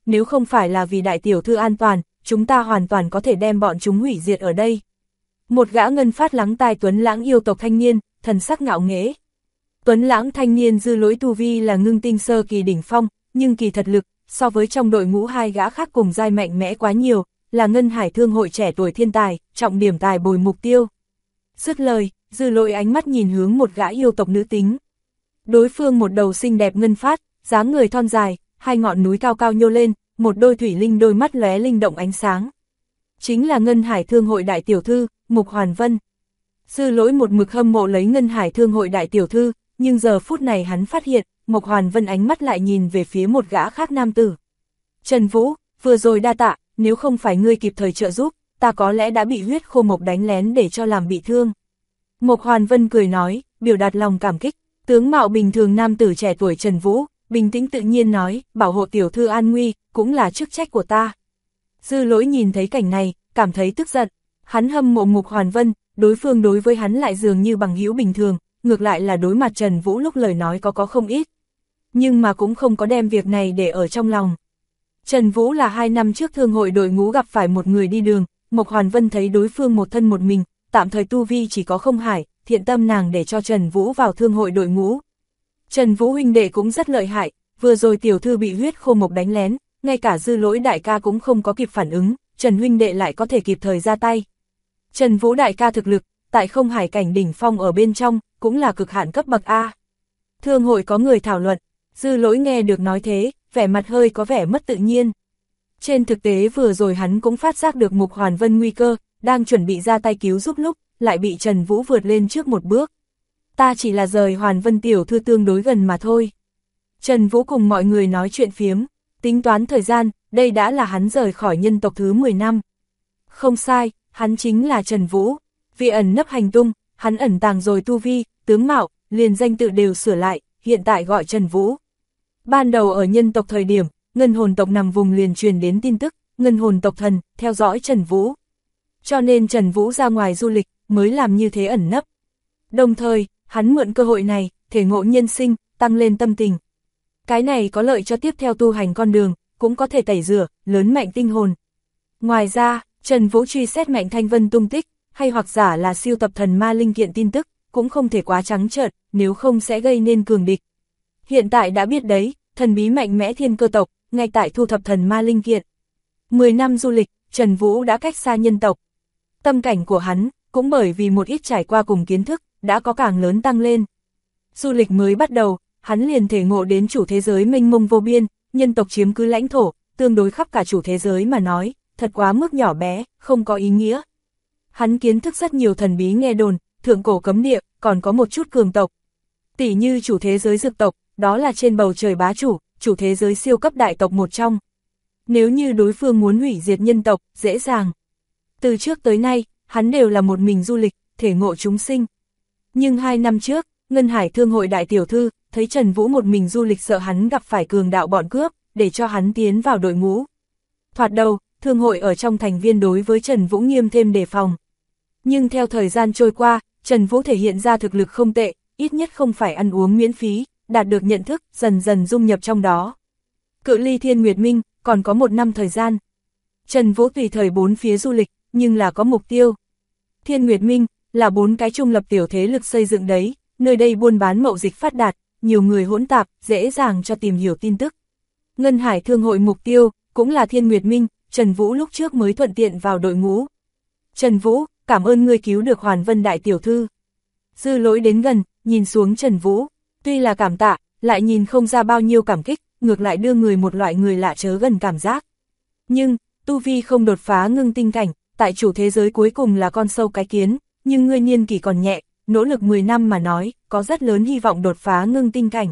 nếu không phải là vì đại tiểu thư an toàn, chúng ta hoàn toàn có thể đem bọn chúng hủy diệt ở đây. Một gã ngân phát lắng tai tuấn lãng yêu tộc thanh niên, thần sắc ngạo nghễ. Tuấn lãng thanh niên Dư Lỗi tu vi là ngưng tinh sơ kỳ đỉnh phong, nhưng kỳ thật lực, so với trong đội ngũ hai gã khác cùng giai mạnh mẽ quá nhiều, là Ngân Hải Thương hội trẻ tuổi thiên tài, trọng điểm tài bồi mục tiêu. Dứt lời, Dư Lỗi ánh mắt nhìn hướng một gã yêu tộc nữ tính. Đối phương một đầu xinh đẹp ngân phát, dáng người thon dài, hai ngọn núi cao cao nhô lên, một đôi thủy linh đôi mắt lóe linh động ánh sáng. Chính là Ngân Hải Thương hội đại tiểu thư, Mục Hoàn Vân. Dư Lỗi một mực hâm mộ lấy Ngân Hải Thương hội đại tiểu thư, nhưng giờ phút này hắn phát hiện, Mục Hoàn Vân ánh mắt lại nhìn về phía một gã khác nam tử. Trần Vũ, vừa rồi đa tạ, nếu không phải ngươi kịp thời trợ giúp, ta có lẽ đã bị huyết khô mộc đánh lén để cho làm bị thương. Mục Hoàn Vân cười nói, biểu đạt lòng cảm kích. Tướng mạo bình thường nam tử trẻ tuổi Trần Vũ, bình tĩnh tự nhiên nói, bảo hộ tiểu thư an nguy, cũng là chức trách của ta. Dư Lỗi nhìn thấy cảnh này, cảm thấy tức giận. Hắn hâm mộ Mục Hoàn Vân, đối phương đối với hắn lại dường như bằng hữu bình thường, ngược lại là đối mặt Trần Vũ lúc lời nói có không ít. Nhưng mà cũng không có đem việc này để ở trong lòng. Trần Vũ là 2 năm trước thương hội đội ngũ gặp phải một người đi đường, Mục Hoàn Vân thấy đối phương một thân một mình, tạm thời tu vi chỉ có không hải, thiện tâm nàng để cho Trần Vũ vào thương hội đội ngũ. Trần Vũ huynh đệ cũng rất lợi hại, vừa rồi tiểu thư bị huyết khô mộc đánh lén, ngay cả Dư Lỗi đại ca cũng không có kịp phản ứng, Trần huynh đệ lại có thể kịp thời ra tay. Trần Vũ đại ca thực lực, tại không hải cảnh đỉnh phong ở bên trong, cũng là cực hạn cấp bậc A. Thương hội có người thảo luận, Dư Lỗi nghe được nói thế, vẻ mặt hơi có vẻ mất tự nhiên. Trên thực tế vừa rồi hắn cũng phát giác được Mục Hoàn Vân nguy cơ, đang chuẩn bị ra tay cứu giúp lúc, lại bị Trần Vũ vượt lên trước một bước. Ta chỉ là rời Hoàn Vân tiểu thư tương đối gần mà thôi. Trần Vũ cùng mọi người nói chuyện phiếm, tính toán thời gian, đây đã là hắn rời khỏi nhân tộc thứ 10 năm. Không sai, hắn chính là Trần Vũ. Vì ẩn nấp hành tung, hắn ẩn tàng rồi tu vi, tướng mạo, liền danh tự đều sửa lại, hiện tại gọi Trần Vũ. Ban đầu ở nhân tộc thời điểm, ngân hồn tộc nằm vùng liền truyền đến tin tức, ngân hồn tộc thần, theo dõi Trần Vũ. Cho nên Trần Vũ ra ngoài du lịch, mới làm như thế ẩn nấp. Đồng thời, hắn mượn cơ hội này, thể ngộ nhân sinh, tăng lên tâm tình. Cái này có lợi cho tiếp theo tu hành con đường, cũng có thể tẩy rửa, lớn mạnh tinh hồn. Ngoài ra, Trần Vũ truy xét Mạnh Thanh Vân tung tích, hay hoặc giả là siêu tập thần ma linh kiện tin tức, cũng không thể quá trắng trợn, nếu không sẽ gây nên cường địch. Hiện tại đã biết đấy, thần bí mạnh mẽ thiên cơ tộc, ngay tại thu thập thần ma linh kiện. 10 năm du lịch, Trần Vũ đã cách xa nhân tộc. Tâm cảnh của hắn, cũng bởi vì một ít trải qua cùng kiến thức, đã có càng lớn tăng lên. Du lịch mới bắt đầu, hắn liền thể ngộ đến chủ thế giới mênh mông vô biên, nhân tộc chiếm cứ lãnh thổ, tương đối khắp cả chủ thế giới mà nói, thật quá mức nhỏ bé, không có ý nghĩa. Hắn kiến thức rất nhiều thần bí nghe đồn, thượng cổ cấm địa, còn có một chút cường tộc. Tỷ như chủ thế giới dược tộc, đó là trên bầu trời bá chủ thế giới siêu cấp đại tộc một trong. Nếu như đối phương muốn hủy diệt nhân tộc, dễ dàng. Từ trước tới nay, hắn đều là một mình du lịch, thể ngộ chúng sinh. Nhưng 2 năm trước, Ngân Hải Thương hội đại tiểu thư, thấy Trần Vũ một mình du lịch sợ hắn gặp phải cường đạo bọn cướp, để cho hắn tiến vào đội ngũ. Thoạt đầu, thương hội ở trong thành viên đối với Trần Vũ nghiêm thêm đề phòng. Nhưng theo thời gian trôi qua, Trần Vũ thể hiện ra thực lực không tệ, ít nhất không phải ăn uống miễn phí, đạt được nhận thức, dần dần dung nhập trong đó. Cự ly Thiên Nguyệt Minh, còn có 1 năm thời gian. Trần Vũ tùy thời 4 phía du lịch, nhưng là có mục tiêu. Thiên Nguyệt Minh, là 4 cái trung lập tiểu thế lực xây dựng đấy, nơi đây buôn bán mậu dịch phát đạt, nhiều người hỗn tạp, dễ dàng cho tìm hiểu tin tức. Ngân Hải Thương hội mục tiêu, cũng là Thiên Nguyệt Minh, Trần Vũ lúc trước mới thuận tiện vào đội ngũ. Trần Vũ, cảm ơn ngươi cứu được Hoàn Vân đại tiểu thư. Dư Lỗi đến gần, nhìn xuống Trần Vũ, tuy là cảm tạ, lại nhìn không ra bao nhiêu cảm kích, ngược lại đưa người một loại người lạ chớ gần cảm giác. Nhưng, tu vi không đột phá ngưng tinh cảnh, tại chủ thế giới cuối cùng là con sâu cái kiến, nhưng ngươi niên kỷ còn nhẹ, nỗ lực 10 năm mà nói, có rất lớn hy vọng đột phá ngưng tinh cảnh.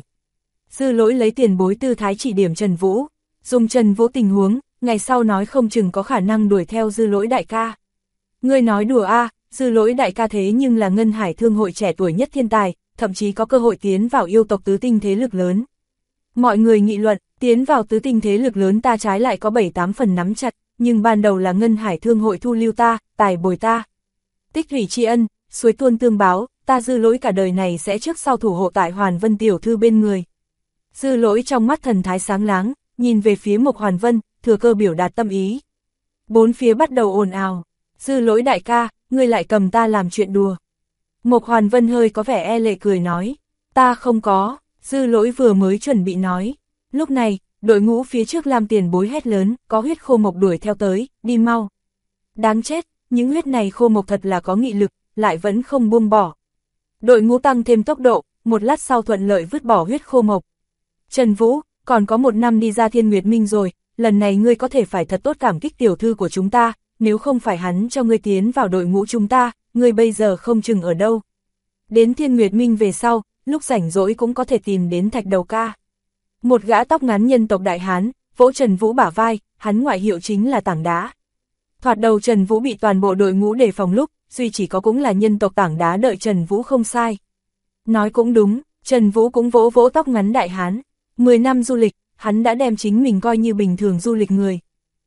Dư Lỗi lấy tiền bối tư thái chỉ điểm Trần Vũ, dùng Trần Vũ tình huống, ngày sau nói không chừng có khả năng đuổi theo Dư Lỗi đại ca. Ngươi nói đùa a, Dư Lỗi đại ca thế nhưng là Ngân Hải Thương hội trẻ tuổi nhất thiên tài, thậm chí có cơ hội tiến vào yêu tộc tứ tinh thế lực lớn. Mọi người nghị luận, tiến vào tứ tinh thế lực lớn ta trái lại có 7-8 phần nắm chặt, nhưng ban đầu là Ngân Hải Thương hội thu lưu ta, tài bồi ta. Tích thủy tri ân, suối tuôn tương báo, ta Dư Lỗi cả đời này sẽ trước sau thủ hộ tại Hoàn Vân tiểu thư bên người. Dư Lỗi trong mắt thần thái sáng láng, nhìn về phía Mộc Hoàn Vân, thừa cơ biểu đạt tâm ý. Bốn phía bắt đầu ồn ào, Dư Lỗi đại ca, ngươi lại cầm ta làm chuyện đùa. Mộc Hoàn Vân hơi có vẻ e lệ cười nói, ta không có, Dư Lỗi vừa mới chuẩn bị nói. Lúc này, đội ngũ phía trước Lam Tiền Bối hét lớn, có huyết khô mộc đuổi theo tới, đi mau. Đáng chết, những huyết này khô mộc thật là có nghị lực, lại vẫn không buông bỏ. Đội ngũ tăng thêm tốc độ, một lát sau thuận lợi vứt bỏ huyết khô mộc. Trần Vũ, còn có 1 năm đi ra Thiên Nguyệt Minh rồi, lần này ngươi có thể phải thật tốt cảm kích tiểu thư của chúng ta, nếu không phải hắn cho ngươi tiến vào đội ngũ chúng ta, ngươi bây giờ không chừng ở đâu. Đến Thiên Nguyệt Minh về sau, lúc rảnh rỗi cũng có thể tìm đến Thạch Đầu ca. Một gã tóc ngắn nhân tộc đại hán, vỗ Trần Vũ bả vai, hắn ngoại hiệu chính là Tảng Đá. Thoạt đầu Trần Vũ bị toàn bộ đội ngũ đề phòng lúc, duy chỉ có cũng là nhân tộc Tảng Đá đợi Trần Vũ không sai. Nói cũng đúng, Trần Vũ cũng vỗ vỗ tóc ngắn đại hán. 10 năm du lịch, hắn đã đem chính mình coi như bình thường du lịch người.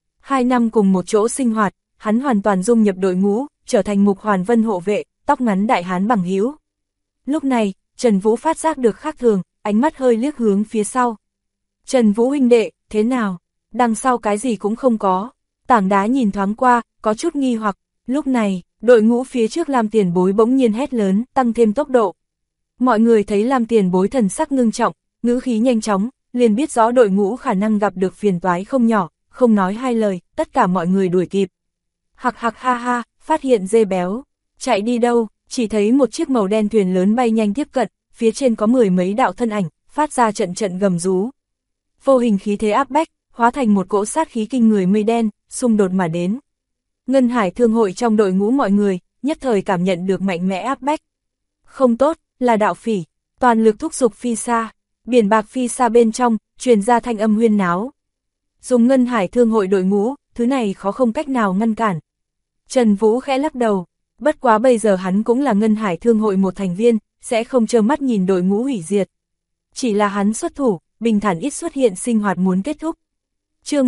2 năm cùng một chỗ sinh hoạt, hắn hoàn toàn dung nhập đội ngũ, trở thành Mục Hoàn Vân hộ vệ, tóc ngắn đại hán bằng hữu. Lúc này, Trần Vũ phát giác được khác thường, ánh mắt hơi liếc hướng phía sau. Trần Vũ huynh đệ, thế nào? Đằng sau cái gì cũng không có. Tảng Đá nhìn thoáng qua, có chút nghi hoặc. Lúc này, đội ngũ phía trước Lam Tiền Bối bỗng nhiên hét lớn, tăng thêm tốc độ. Mọi người thấy Lam Tiền Bối thần sắc ngưng trọng, ngữ khí nhanh chóng, liền biết rõ đội ngũ khả năng gặp được phiền toái không nhỏ, không nói hai lời, tất cả mọi người đuổi kịp. Hạc hạc ha ha, phát hiện dê béo, chạy đi đâu, chỉ thấy một chiếc màu đen thuyền lớn bay nhanh tiếp cận, phía trên có 10 mấy đạo thân ảnh, phát ra trận trận gầm rú. Vô hình khí thế áp bách, hóa thành một cỗ sát khí kinh người mây đen, xung đột mà đến. Ngân Hải Thương hội trong đội ngũ mọi người, nhất thời cảm nhận được mạnh mẽ áp bách. Không tốt, là đạo phỉ, toàn lực thúc giục phi xa, biển bạc phi xa bên trong, truyền ra thanh âm huyên náo. Dùng Ngân Hải Thương hội đội ngũ, thứ này khó không cách nào ngăn cản. Trần Vũ khẽ lắc đầu, bất quá bây giờ hắn cũng là Ngân Hải Thương hội một thành viên, sẽ không trơ mắt nhìn đội ngũ hủy diệt. Chỉ là hắn xuất thủ, bình thản ít xuất hiện sinh hoạt muốn kết thúc. Chương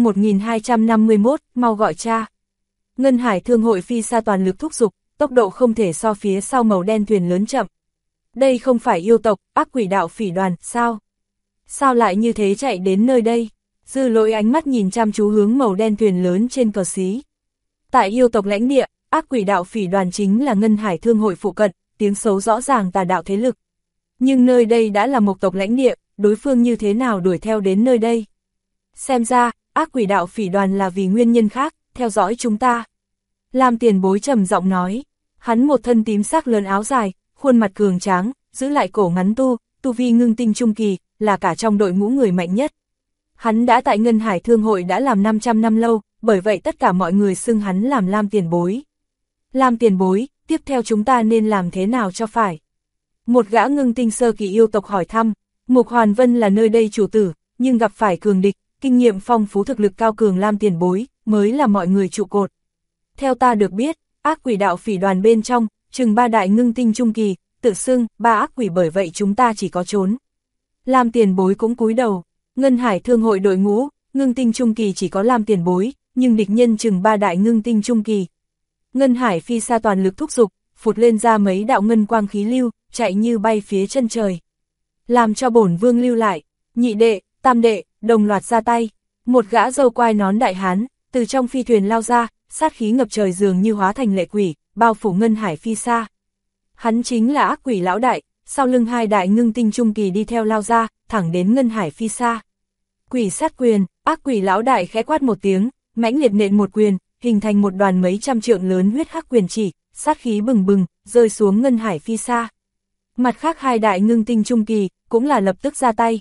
1251, mau gọi cha. Ngân Hải Thương hội phi xa toàn lực thúc giục, tốc độ không thể so phía sau màu đen thuyền lớn chậm. Đây không phải yêu tộc, ác quỷ đạo phỉ đoàn, sao? Sao lại như thế chạy đến nơi đây? Dư Lỗi ánh mắt nhìn chăm chú hướng màu đen thuyền lớn trên cờ xí. Tại yêu tộc lãnh địa, ác quỷ đạo phỉ đoàn chính là Ngân Hải Thương hội phụ cận, tiếng xấu rõ ràng tà đạo thế lực. Nhưng nơi đây đã là một tộc lãnh địa, đối phương như thế nào đuổi theo đến nơi đây? Xem ra, ác quỷ đạo phỉ đoàn là vì nguyên nhân khác, theo dõi chúng ta. Lam Tiền Bối trầm giọng nói, hắn một thân tím sắc lớn áo dài, khuôn mặt cường tráng, giữ lại cổ ngắn tu vi ngưng tinh trung kỳ, là cả trong đội ngũ người mạnh nhất. Hắn đã tại Ngân Hải Thương hội đã làm 500 năm lâu, bởi vậy tất cả mọi người xưng hắn làm Lam Tiền Bối. Lam Tiền Bối, tiếp theo chúng ta nên làm thế nào cho phải? Một gã ngưng tinh sơ kỳ yêu tộc hỏi thăm, Mục Hoàn Vân là nơi đây chủ tử, nhưng gặp phải cường địch, kinh nghiệm phong phú thực lực cao cường Lam Tiền Bối, mới là mọi người trụ cột. Theo ta được biết, ác quỷ đạo phỉ đoàn bên trong, chừng 3 đại ngưng tinh trung kỳ, tự xưng, 3 ác quỷ bởi vậy chúng ta chỉ có trốn. Lam Tiền Bối cũng cúi đầu, Ngân Hải Thương hội đội ngũ, ngưng tinh trung kỳ chỉ có Lam Tiền Bối, nhưng địch nhân chừng 3 đại ngưng tinh trung kỳ. Ngân Hải phi xa toàn lực thúc giục, phụt lên ra mấy đạo ngân quang khí lưu, chạy như bay phía chân trời. Làm cho bổn vương lưu lại, nhị đệ, tam đệ, đồng loạt ra tay. Một gã râu quai nón đại hán, từ trong phi thuyền lao ra, sát khí ngập trời dường như hóa thành lệ quỷ, bao phủ Ngân Hải phi xa. Hắn chính là ác quỷ lão đại, sau lưng 2 đại ngưng tinh trung kỳ đi theo lao ra, thẳng đến Ngân Hải phi xa. Quỷ sát quyền, ác quỷ lão đại khẽ quát một tiếng, mãnh liệt nện một quyền, hình thành một đoàn mấy trăm trượng lớn huyết hắc quyền chỉ, sát khí bừng bừng, rơi xuống Ngân Hải phi xa. Mặt khác 2 đại ngưng tinh trung kỳ, cũng là lập tức ra tay.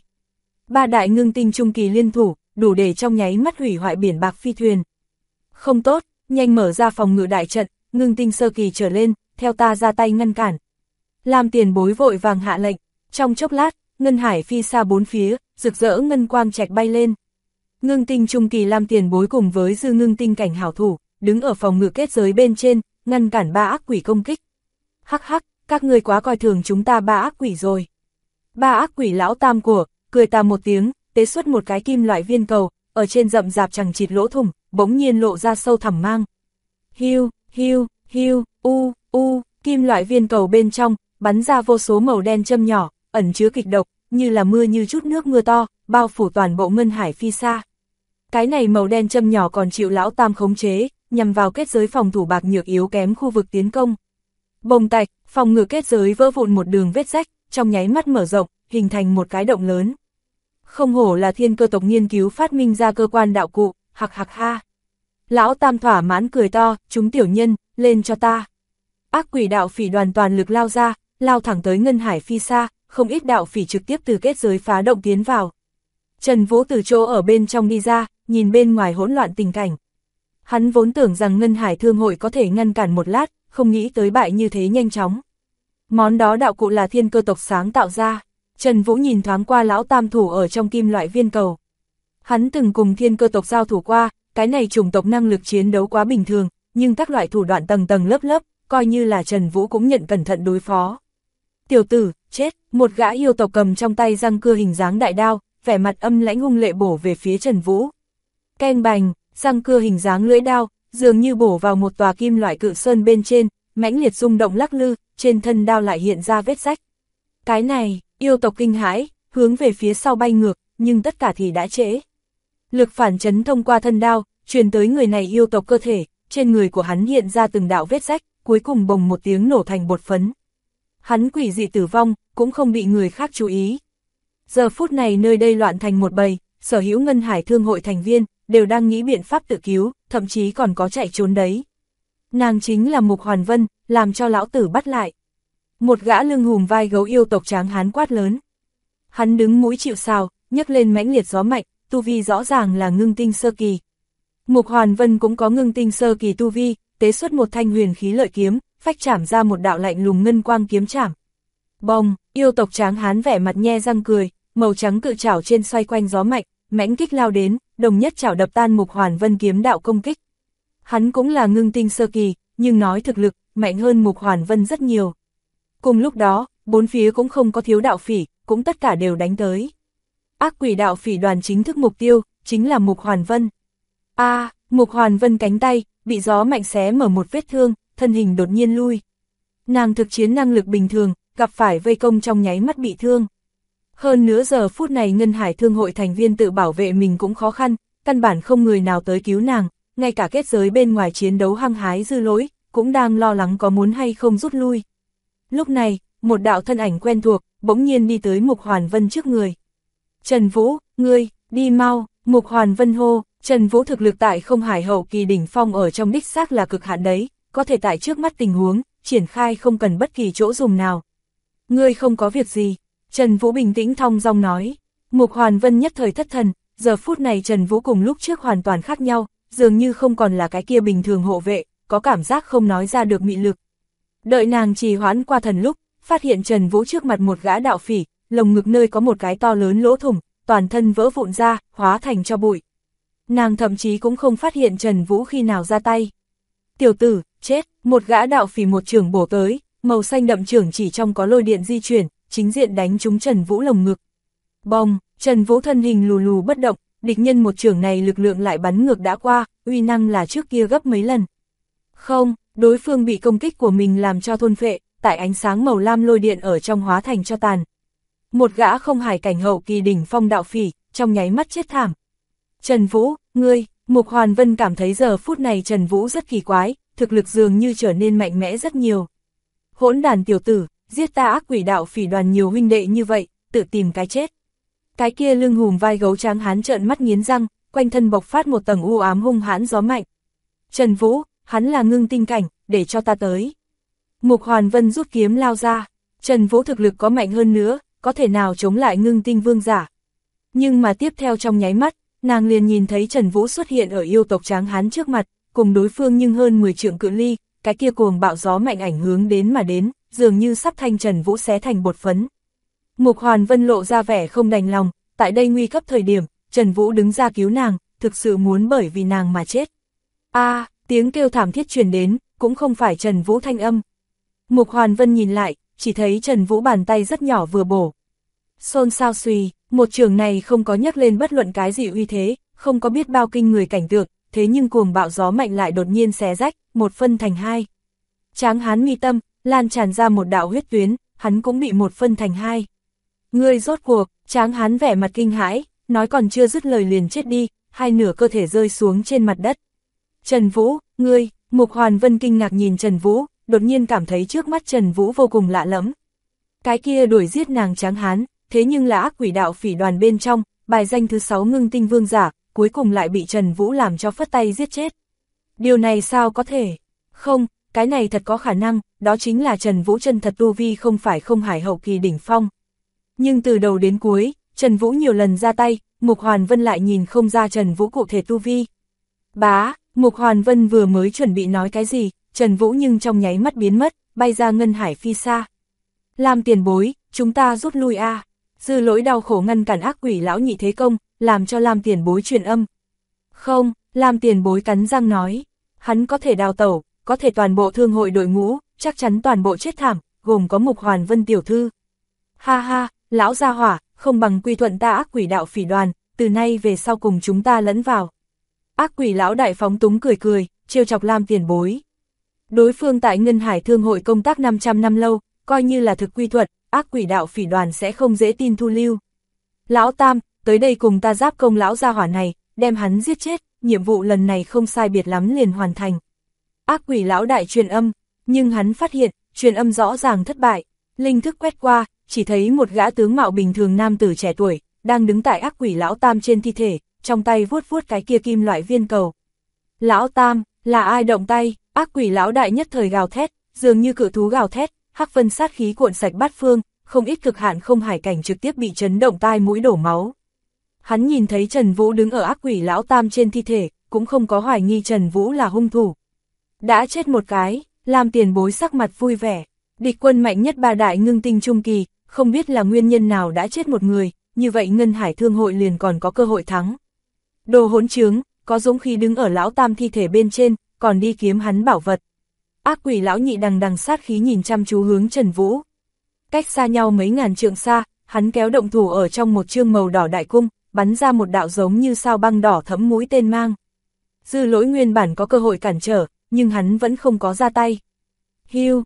3 đại ngưng tinh trung kỳ liên thủ, đủ để trong nháy mắt hủy hoại biển bạc phi thuyền. Không tốt, nhanh mở ra phòng ngự đại trận, ngưng tinh sơ kỳ trở lên, theo ta ra tay ngăn cản. Lam Tiền Bối vội vàng hạ lệnh, trong chốc lát, Ngân Hải phi xa bốn phía, rực rỡ ngân quang trạch bay lên. Ngưng tinh trung kỳ Lam Tiền Bối cùng với dư ngưng tinh cảnh hảo thủ, đứng ở phòng ngự kết giới bên trên, ngăn cản 3 ác quỷ công kích. Hắc hắc, các ngươi quá coi thường chúng ta 3 ác quỷ rồi. 3 ác quỷ lão tam của, cười ta một tiếng, tế xuất một cái kim loại viên cầu, ở trên rậm rạp chằng chịt lỗ thủng, bỗng nhiên lộ ra sâu thẳm mang. Hiu, hiu, hiu, kim loại viên cầu bên trong, bắn ra vô số màu đen châm nhỏ, ẩn chứa kịch độc, như là mưa như chút nước mưa to, bao phủ toàn bộ Ngân Hải phi xa. Cái này màu đen châm nhỏ còn chịu lão tam khống chế, nhằm vào kết giới phòng thủ bạc nhược yếu kém khu vực tiến công. Bồng tạch, phòng ngự kết giới vỡ vụn một đường vết rách, trong nháy mắt mở rộng, hình thành một cái động lớn. Không hổ là thiên cơ tộc nghiên cứu phát minh ra cơ quan đạo cụ, hạc hạc ha. Lão tam thỏa mãn cười to, chúng tiểu nhân, lên cho ta. Ác quỷ đạo phỉ đoàn toàn lực lao ra, lao thẳng tới ngân hải phi xa, không ít đạo phỉ trực tiếp từ kết giới phá động tiến vào. Trần Vũ từ chỗ ở bên trong đi ra, nhìn bên ngoài hỗn loạn tình cảnh. Hắn vốn tưởng rằng ngân hải thương hội có thể ngăn cản một lát, không nghĩ tới bại như thế nhanh chóng. Món đó đạo cụ là thiên cơ tộc sáng tạo ra. Trần Vũ nhìn thoáng qua lão tam thủ ở trong kim loại viên cầu. Hắn từng cùng thiên cơ tộc giao thủ qua, cái này chủng tộc năng lực chiến đấu quá bình thường, nhưng các loại thủ đoạn tầng tầng lớp lớp, coi như là Trần Vũ cũng nhận cẩn thận đối phó. Tiểu tử, chết, một gã yêu tộc cầm trong tay răng cưa hình dáng đại đao, vẻ mặt âm lãnh hung lệ bổ về phía Trần Vũ. Keng bành, răng cưa hình dáng lưỡi đao, dường như bổ vào một tòa kim loại cự sơn bên trên, mãnh liệt rung động lắc lư, trên thân đao lại hiện ra vết rách. Cái này, yêu tộc kinh hãi, hướng về phía sau bay ngược, nhưng tất cả thì đã trễ. Lực phản chấn thông qua thân đao, truyền tới người này yêu tộc cơ thể, trên người của hắn hiện ra từng đạo vết rách, cuối cùng bồng một tiếng nổ thành bột phấn. Hắn quỷ dị tử vong, cũng không bị người khác chú ý. Giờ phút này nơi đây loạn thành một bầy, sở hữu ngân hải thương hội thành viên, đều đang nghĩ biện pháp tự cứu, thậm chí còn có chạy trốn đấy. Nàng chính là Mục Hoàn Vân, làm cho lão tử bắt lại. Một gã lưng hùm vai gấu yêu tộc tráng hán quát lớn. Hắn đứng mũi chịu sào, nhấc lên mãnh liệt gió mạnh, tu vi rõ ràng là ngưng tinh sơ kỳ. Mục Hoàn Vân cũng có ngưng tinh sơ kỳ tu vi, tế xuất một thanh huyền khí lợi kiếm, phách chảm ra một đạo lạnh lùng ngân quang kiếm chảm. Bồng, yêu tộc tráng hán vẻ mặt nhe răng cười, màu trắng cự chảo trên xoay quanh gió mạnh, mãnh kích lao đến, đồng nhất chảo đập tan Mục Hoàn Vân kiếm đạo công kích. Hắn cũng là ngưng tinh sơ kỳ, nhưng nói thực lực, mạnh hơn Mục Hoàn Vân rất nhiều. Cùng lúc đó, bốn phía cũng không có thiếu đạo phỉ, cũng tất cả đều đánh tới. Ác quỷ đạo phỉ đoàn chính thức mục tiêu, chính là Mục Hoàn Vân. Mục Hoàn Vân cánh tay, bị gió mạnh xé mở một vết thương, thân hình đột nhiên lui. Nàng thực chiến năng lực bình thường, gặp phải vây công trong nháy mắt bị thương. Hơn nữa giờ phút này Ngân Hải Thương hội thành viên tự bảo vệ mình cũng khó khăn, căn bản không người nào tới cứu nàng, ngay cả kết giới bên ngoài chiến đấu hăng hái dư lỗi, cũng đang lo lắng có muốn hay không rút lui. Lúc này, một đạo thân ảnh quen thuộc, bỗng nhiên đi tới Mục Hoàn Vân trước người. Trần Vũ, ngươi, đi mau, Mục Hoàn Vân hô. Trần Vũ thực lực tại không hải hậu kỳ đỉnh phong ở trong đích xác là cực hạn đấy, có thể tại trước mắt tình huống, triển khai không cần bất kỳ chỗ dùng nào. Ngươi không có việc gì, Trần Vũ bình tĩnh thong dong nói. Mục Hoàn Vân nhất thời thất thần, giờ phút này Trần Vũ cùng lúc trước hoàn toàn khác nhau, dường như không còn là cái kia bình thường hộ vệ, có cảm giác không nói ra được mị lực. Đợi nàng trì hoãn qua thần lúc, phát hiện Trần Vũ trước mặt một gã đạo phỉ, lồng ngực nơi có một cái to lớn lỗ thủng, toàn thân vỡ vụn ra, hóa thành cho bụi. Nàng thậm chí cũng không phát hiện Trần Vũ khi nào ra tay. Tiểu tử, chết, một gã đạo phỉ một chưởng bổ tới, màu xanh đậm chưởng chỉ trong có lôi điện di chuyển, chính diện đánh trúng Trần Vũ lồng ngực. Bong, Trần Vũ thân hình lù lù bất động, địch nhân một chưởng này lực lượng lại bắn ngược đã qua, uy năng là trước kia gấp mấy lần. Không, đối phương bị công kích của mình làm cho thôn phệ, tại ánh sáng màu lam lôi điện ở trong hóa thành cho tàn. Một gã không hải cảnh hậu kỳ đỉnh phong đạo phỉ, trong nháy mắt chết thảm. Trần Vũ, ngươi, Mục Hoàn Vân cảm thấy giờ phút này Trần Vũ rất kỳ quái, thực lực dường như trở nên mạnh mẽ rất nhiều. Hỗn đàn tiểu tử, giết ta ác quỷ đạo phỉ đoàn nhiều huynh đệ như vậy, tự tìm cái chết. Cái kia lưng hùm vai gấu tráng hán trợn mắt nghiến răng, quanh thân bộc phát một tầng u ám hung hãn gió mạnh. Trần Vũ, hắn là ngưng tinh cảnh, để cho ta tới. Mục Hoàn Vân rút kiếm lao ra, Trần Vũ thực lực có mạnh hơn nữa, có thể nào chống lại ngưng tinh vương giả. Nhưng mà tiếp theo trong nháy mắt, nàng liền nhìn thấy Trần Vũ xuất hiện ở yêu tộc tráng hán trước mặt, cùng đối phương nhưng hơn 10 trượng cự ly, cái kia cuồng bạo gió mạnh ảnh hướng đến mà đến, dường như sắp thanh Trần Vũ xé thành bột phấn. Mục Hoàn Vân lộ ra vẻ không đành lòng, tại đây nguy cấp thời điểm, Trần Vũ đứng ra cứu nàng, thực sự muốn bởi vì nàng mà chết. Tiếng kêu thảm thiết truyền đến, cũng không phải Trần Vũ thanh âm. Mục Hoàn Vân nhìn lại, chỉ thấy Trần Vũ bàn tay rất nhỏ vừa bổ. Xôn xao xùy, một trường này không có nhắc lên bất luận cái gì uy thế, không có biết bao kinh người cảnh tượng, thế nhưng cuồng bạo gió mạnh lại đột nhiên xé rách, một phân thành hai. Tráng hán mi tâm, lan tràn ra một đạo huyết tuyến, hắn cũng bị một phân thành hai. Ngươi rốt cuộc, tráng hán vẻ mặt kinh hãi, nói còn chưa dứt lời liền chết đi, hai nửa cơ thể rơi xuống trên mặt đất. Trần Vũ, ngươi, Mục Hoàn Vân kinh ngạc nhìn Trần Vũ, đột nhiên cảm thấy trước mắt Trần Vũ vô cùng lạ lẫm. Cái kia đuổi giết nàng tráng hán, thế nhưng là ác quỷ đạo phỉ đoàn bên trong, bài danh thứ 6 ngưng tinh vương giả, cuối cùng lại bị Trần Vũ làm cho phất tay giết chết. Điều này sao có thể? Không, cái này thật có khả năng, đó chính là Trần Vũ chân thật tu vi không phải không hải hậu kỳ đỉnh phong. Nhưng từ đầu đến cuối, Trần Vũ nhiều lần ra tay, Mục Hoàn Vân lại nhìn không ra Trần Vũ cụ thể tu vi. Bá, Mục Hoàn Vân vừa mới chuẩn bị nói cái gì, Trần Vũ nhưng trong nháy mắt biến mất, bay ra ngân hải phi xa. Lam tiền bối, chúng ta rút lui a. Dư Lỗi đau khổ ngăn cản ác quỷ lão nhị thế công, làm cho Lam tiền bối truyền âm. Không, Lam tiền bối cắn răng nói, hắn có thể đào tẩu, có thể toàn bộ thương hội đội ngũ, chắc chắn toàn bộ chết thảm, gồm có Mục Hoàn Vân tiểu thư. Ha ha, lão gia hỏa, không bằng quy thuận ta ác quỷ đạo phỉ đoàn, từ nay về sau cùng chúng ta lẫn vào. Ác quỷ lão đại phóng túng cười cười, trêu chọc Lam tiền bối. Đối phương tại Ngân Hải Thương hội công tác 500 năm lâu, coi như là thực quy thuận, ác quỷ đạo phỉ đoàn sẽ không dễ tin thu lưu. Lão Tam, tới đây cùng ta giáp công lão gia hỏa này, đem hắn giết chết, nhiệm vụ lần này không sai biệt lắm liền hoàn thành. Ác quỷ lão đại truyền âm, nhưng hắn phát hiện, truyền âm rõ ràng thất bại. Linh thức quét qua, chỉ thấy một gã tướng mạo bình thường nam tử trẻ tuổi, đang đứng tại ác quỷ lão Tam trên thi thể, trong tay vuốt vuốt cái kia kim loại viên cầu. Lão Tam, là ai động tay? Ác quỷ lão đại nhất thời gào thét, dường như cự thú gào thét, hắc vân sát khí cuộn sạch bát phương, không ít cực hạn không hải cảnh trực tiếp bị chấn động tai mũi đổ máu. Hắn nhìn thấy Trần Vũ đứng ở ác quỷ lão Tam trên thi thể, cũng không có hoài nghi Trần Vũ là hung thủ. Đã chết một cái, Lam tiền bối sắc mặt vui vẻ. Địch quân mạnh nhất ba đại ngưng tinh trung kỳ, không biết là nguyên nhân nào đã chết một người, như vậy Ngân Hải Thương hội liền còn có cơ hội thắng. Đồ hỗn trướng, có dũng khí đứng ở lão Tam thi thể bên trên, còn đi kiếm hắn bảo vật. Ác quỷ lão nhị đằng đằng sát khí nhìn chăm chú hướng Trần Vũ. Cách xa nhau mấy ngàn trượng xa, hắn kéo động thủ ở trong một chương màu đỏ đại cung, bắn ra một đạo giống như sao băng đỏ thẫm mũi tên mang. Dư Lỗi nguyên bản có cơ hội cản trở, nhưng hắn vẫn không có ra tay. Hiu,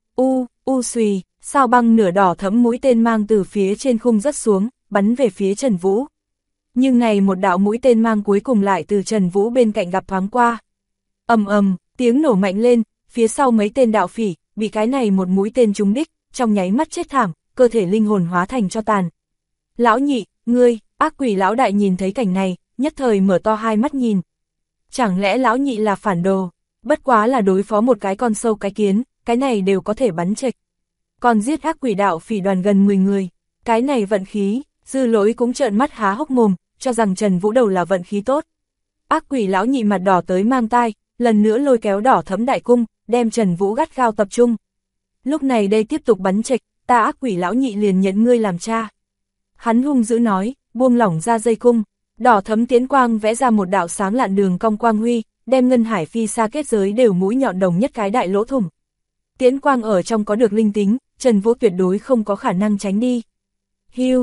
xùy, sao băng nửa đỏ thẫm mũi tên mang từ phía trên khung rớt xuống, bắn về phía Trần Vũ. Nhưng này một đạo mũi tên mang cuối cùng lại từ Trần Vũ bên cạnh gặp thoáng qua. Ầm ầm, tiếng nổ mạnh lên, phía sau mấy tên đạo phỉ, bị cái này một mũi tên trúng đích, trong nháy mắt chết thảm, cơ thể linh hồn hóa thành tro tàn. Lão nhị, ngươi, ác quỷ lão đại nhìn thấy cảnh này, nhất thời mở to hai mắt nhìn. Chẳng lẽ lão nhị là phản đồ, bất quá là đối phó một cái con sâu cái kiến, cái này đều có thể bắn trệch. Còn giết ác quỷ đạo phỉ đoàn gần 10 người, cái này vận khí, Dư Lỗi cũng trợn mắt há hốc mồm, cho rằng Trần Vũ đầu là vận khí tốt. Ác quỷ lão nhị mặt đỏ tới mang tai, lần nữa lôi kéo đỏ thẫm đại cung, đem Trần Vũ gắt gao tập trung. Lúc này đây tiếp tục bắn trệch, ta ác quỷ lão nhị liền nhận ngươi làm cha. Hắn hung dữ nói, buông lỏng ra dây cung, đỏ thẫm tiến quang vẽ ra một đạo sáng lạn đường cong quang huy, đem Ngân Hải phi xa kết giới đều mũi nhọn đồng nhất cái đại lỗ thủng. Tiến quang ở trong có được linh tính, Trần Vũ tuyệt đối không có khả năng tránh đi. Hiu,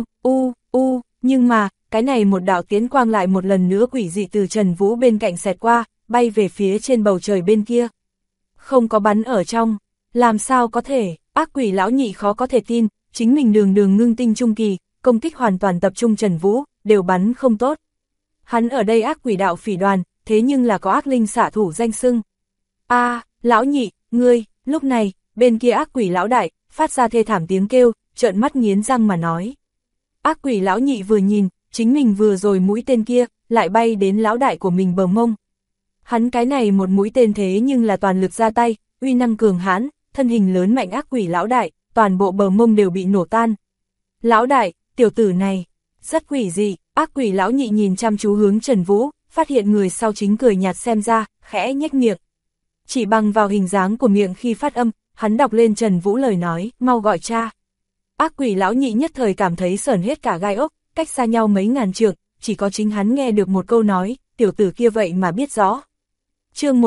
nhưng mà, cái này một đạo tiến quang lại một lần nữa quỷ dị từ Trần Vũ bên cạnh xẹt qua, bay về phía trên bầu trời bên kia. Không có bắn ở trong, làm sao có thể, ác quỷ lão nhị khó có thể tin, chính mình đường ngưng tinh trung kỳ, công kích hoàn toàn tập trung Trần Vũ, đều bắn không tốt. Hắn ở đây ác quỷ đạo phỉ đoàn, thế nhưng là có ác linh xạ thủ danh xưng. Lão nhị, ngươi, lúc này, bên kia ác quỷ lão đại, phát ra thê thảm tiếng kêu, trợn mắt nghiến răng mà nói. Ác quỷ lão nhị vừa nhìn, chính mình vừa rồi mũi tên kia, lại bay đến lão đại của mình bờ mông. Hắn cái này một mũi tên thế nhưng là toàn lực ra tay, uy năng cường hãn, thân hình lớn mạnh ác quỷ lão đại, toàn bộ bờ mông đều bị nổ tan. Lão đại, tiểu tử này, rất quỷ dị, ác quỷ lão nhị nhìn chăm chú hướng Trần Vũ, phát hiện người sau chính cười nhạt xem ra, khẽ nhếch miệng. Chỉ bằng vào hình dáng của miệng khi phát âm, hắn đọc lên Trần Vũ lời nói, mau gọi cha. Ác quỷ lão nhị nhất thời cảm thấy sởn hết cả gai ốc, cách xa nhau mấy ngàn trượng, chỉ có chính hắn nghe được một câu nói, tiểu tử kia vậy mà biết rõ. Chương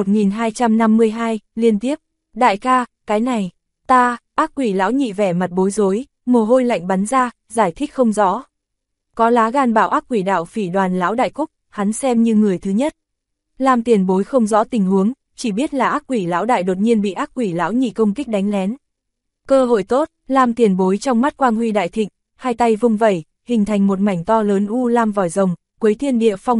1252, liên tiếp, đại ca, cái này, ác quỷ lão nhị vẻ mặt bối rối, mồ hôi lạnh bắn ra, giải thích không rõ. Có lá gan bảo ác quỷ đạo phỉ đoàn lão đại cúc, hắn xem như người thứ nhất. Làm tiền bối không rõ tình huống, chỉ biết là ác quỷ lão đại đột nhiên bị ác quỷ lão nhị công kích đánh lén. Cơ hội tốt, làm tiền bối trong mắt quang huy đại thịnh, hai tay vung vẩy, hình thành một mảnh to lớn u lam vòi rồng, quấy thiên địa phong vân,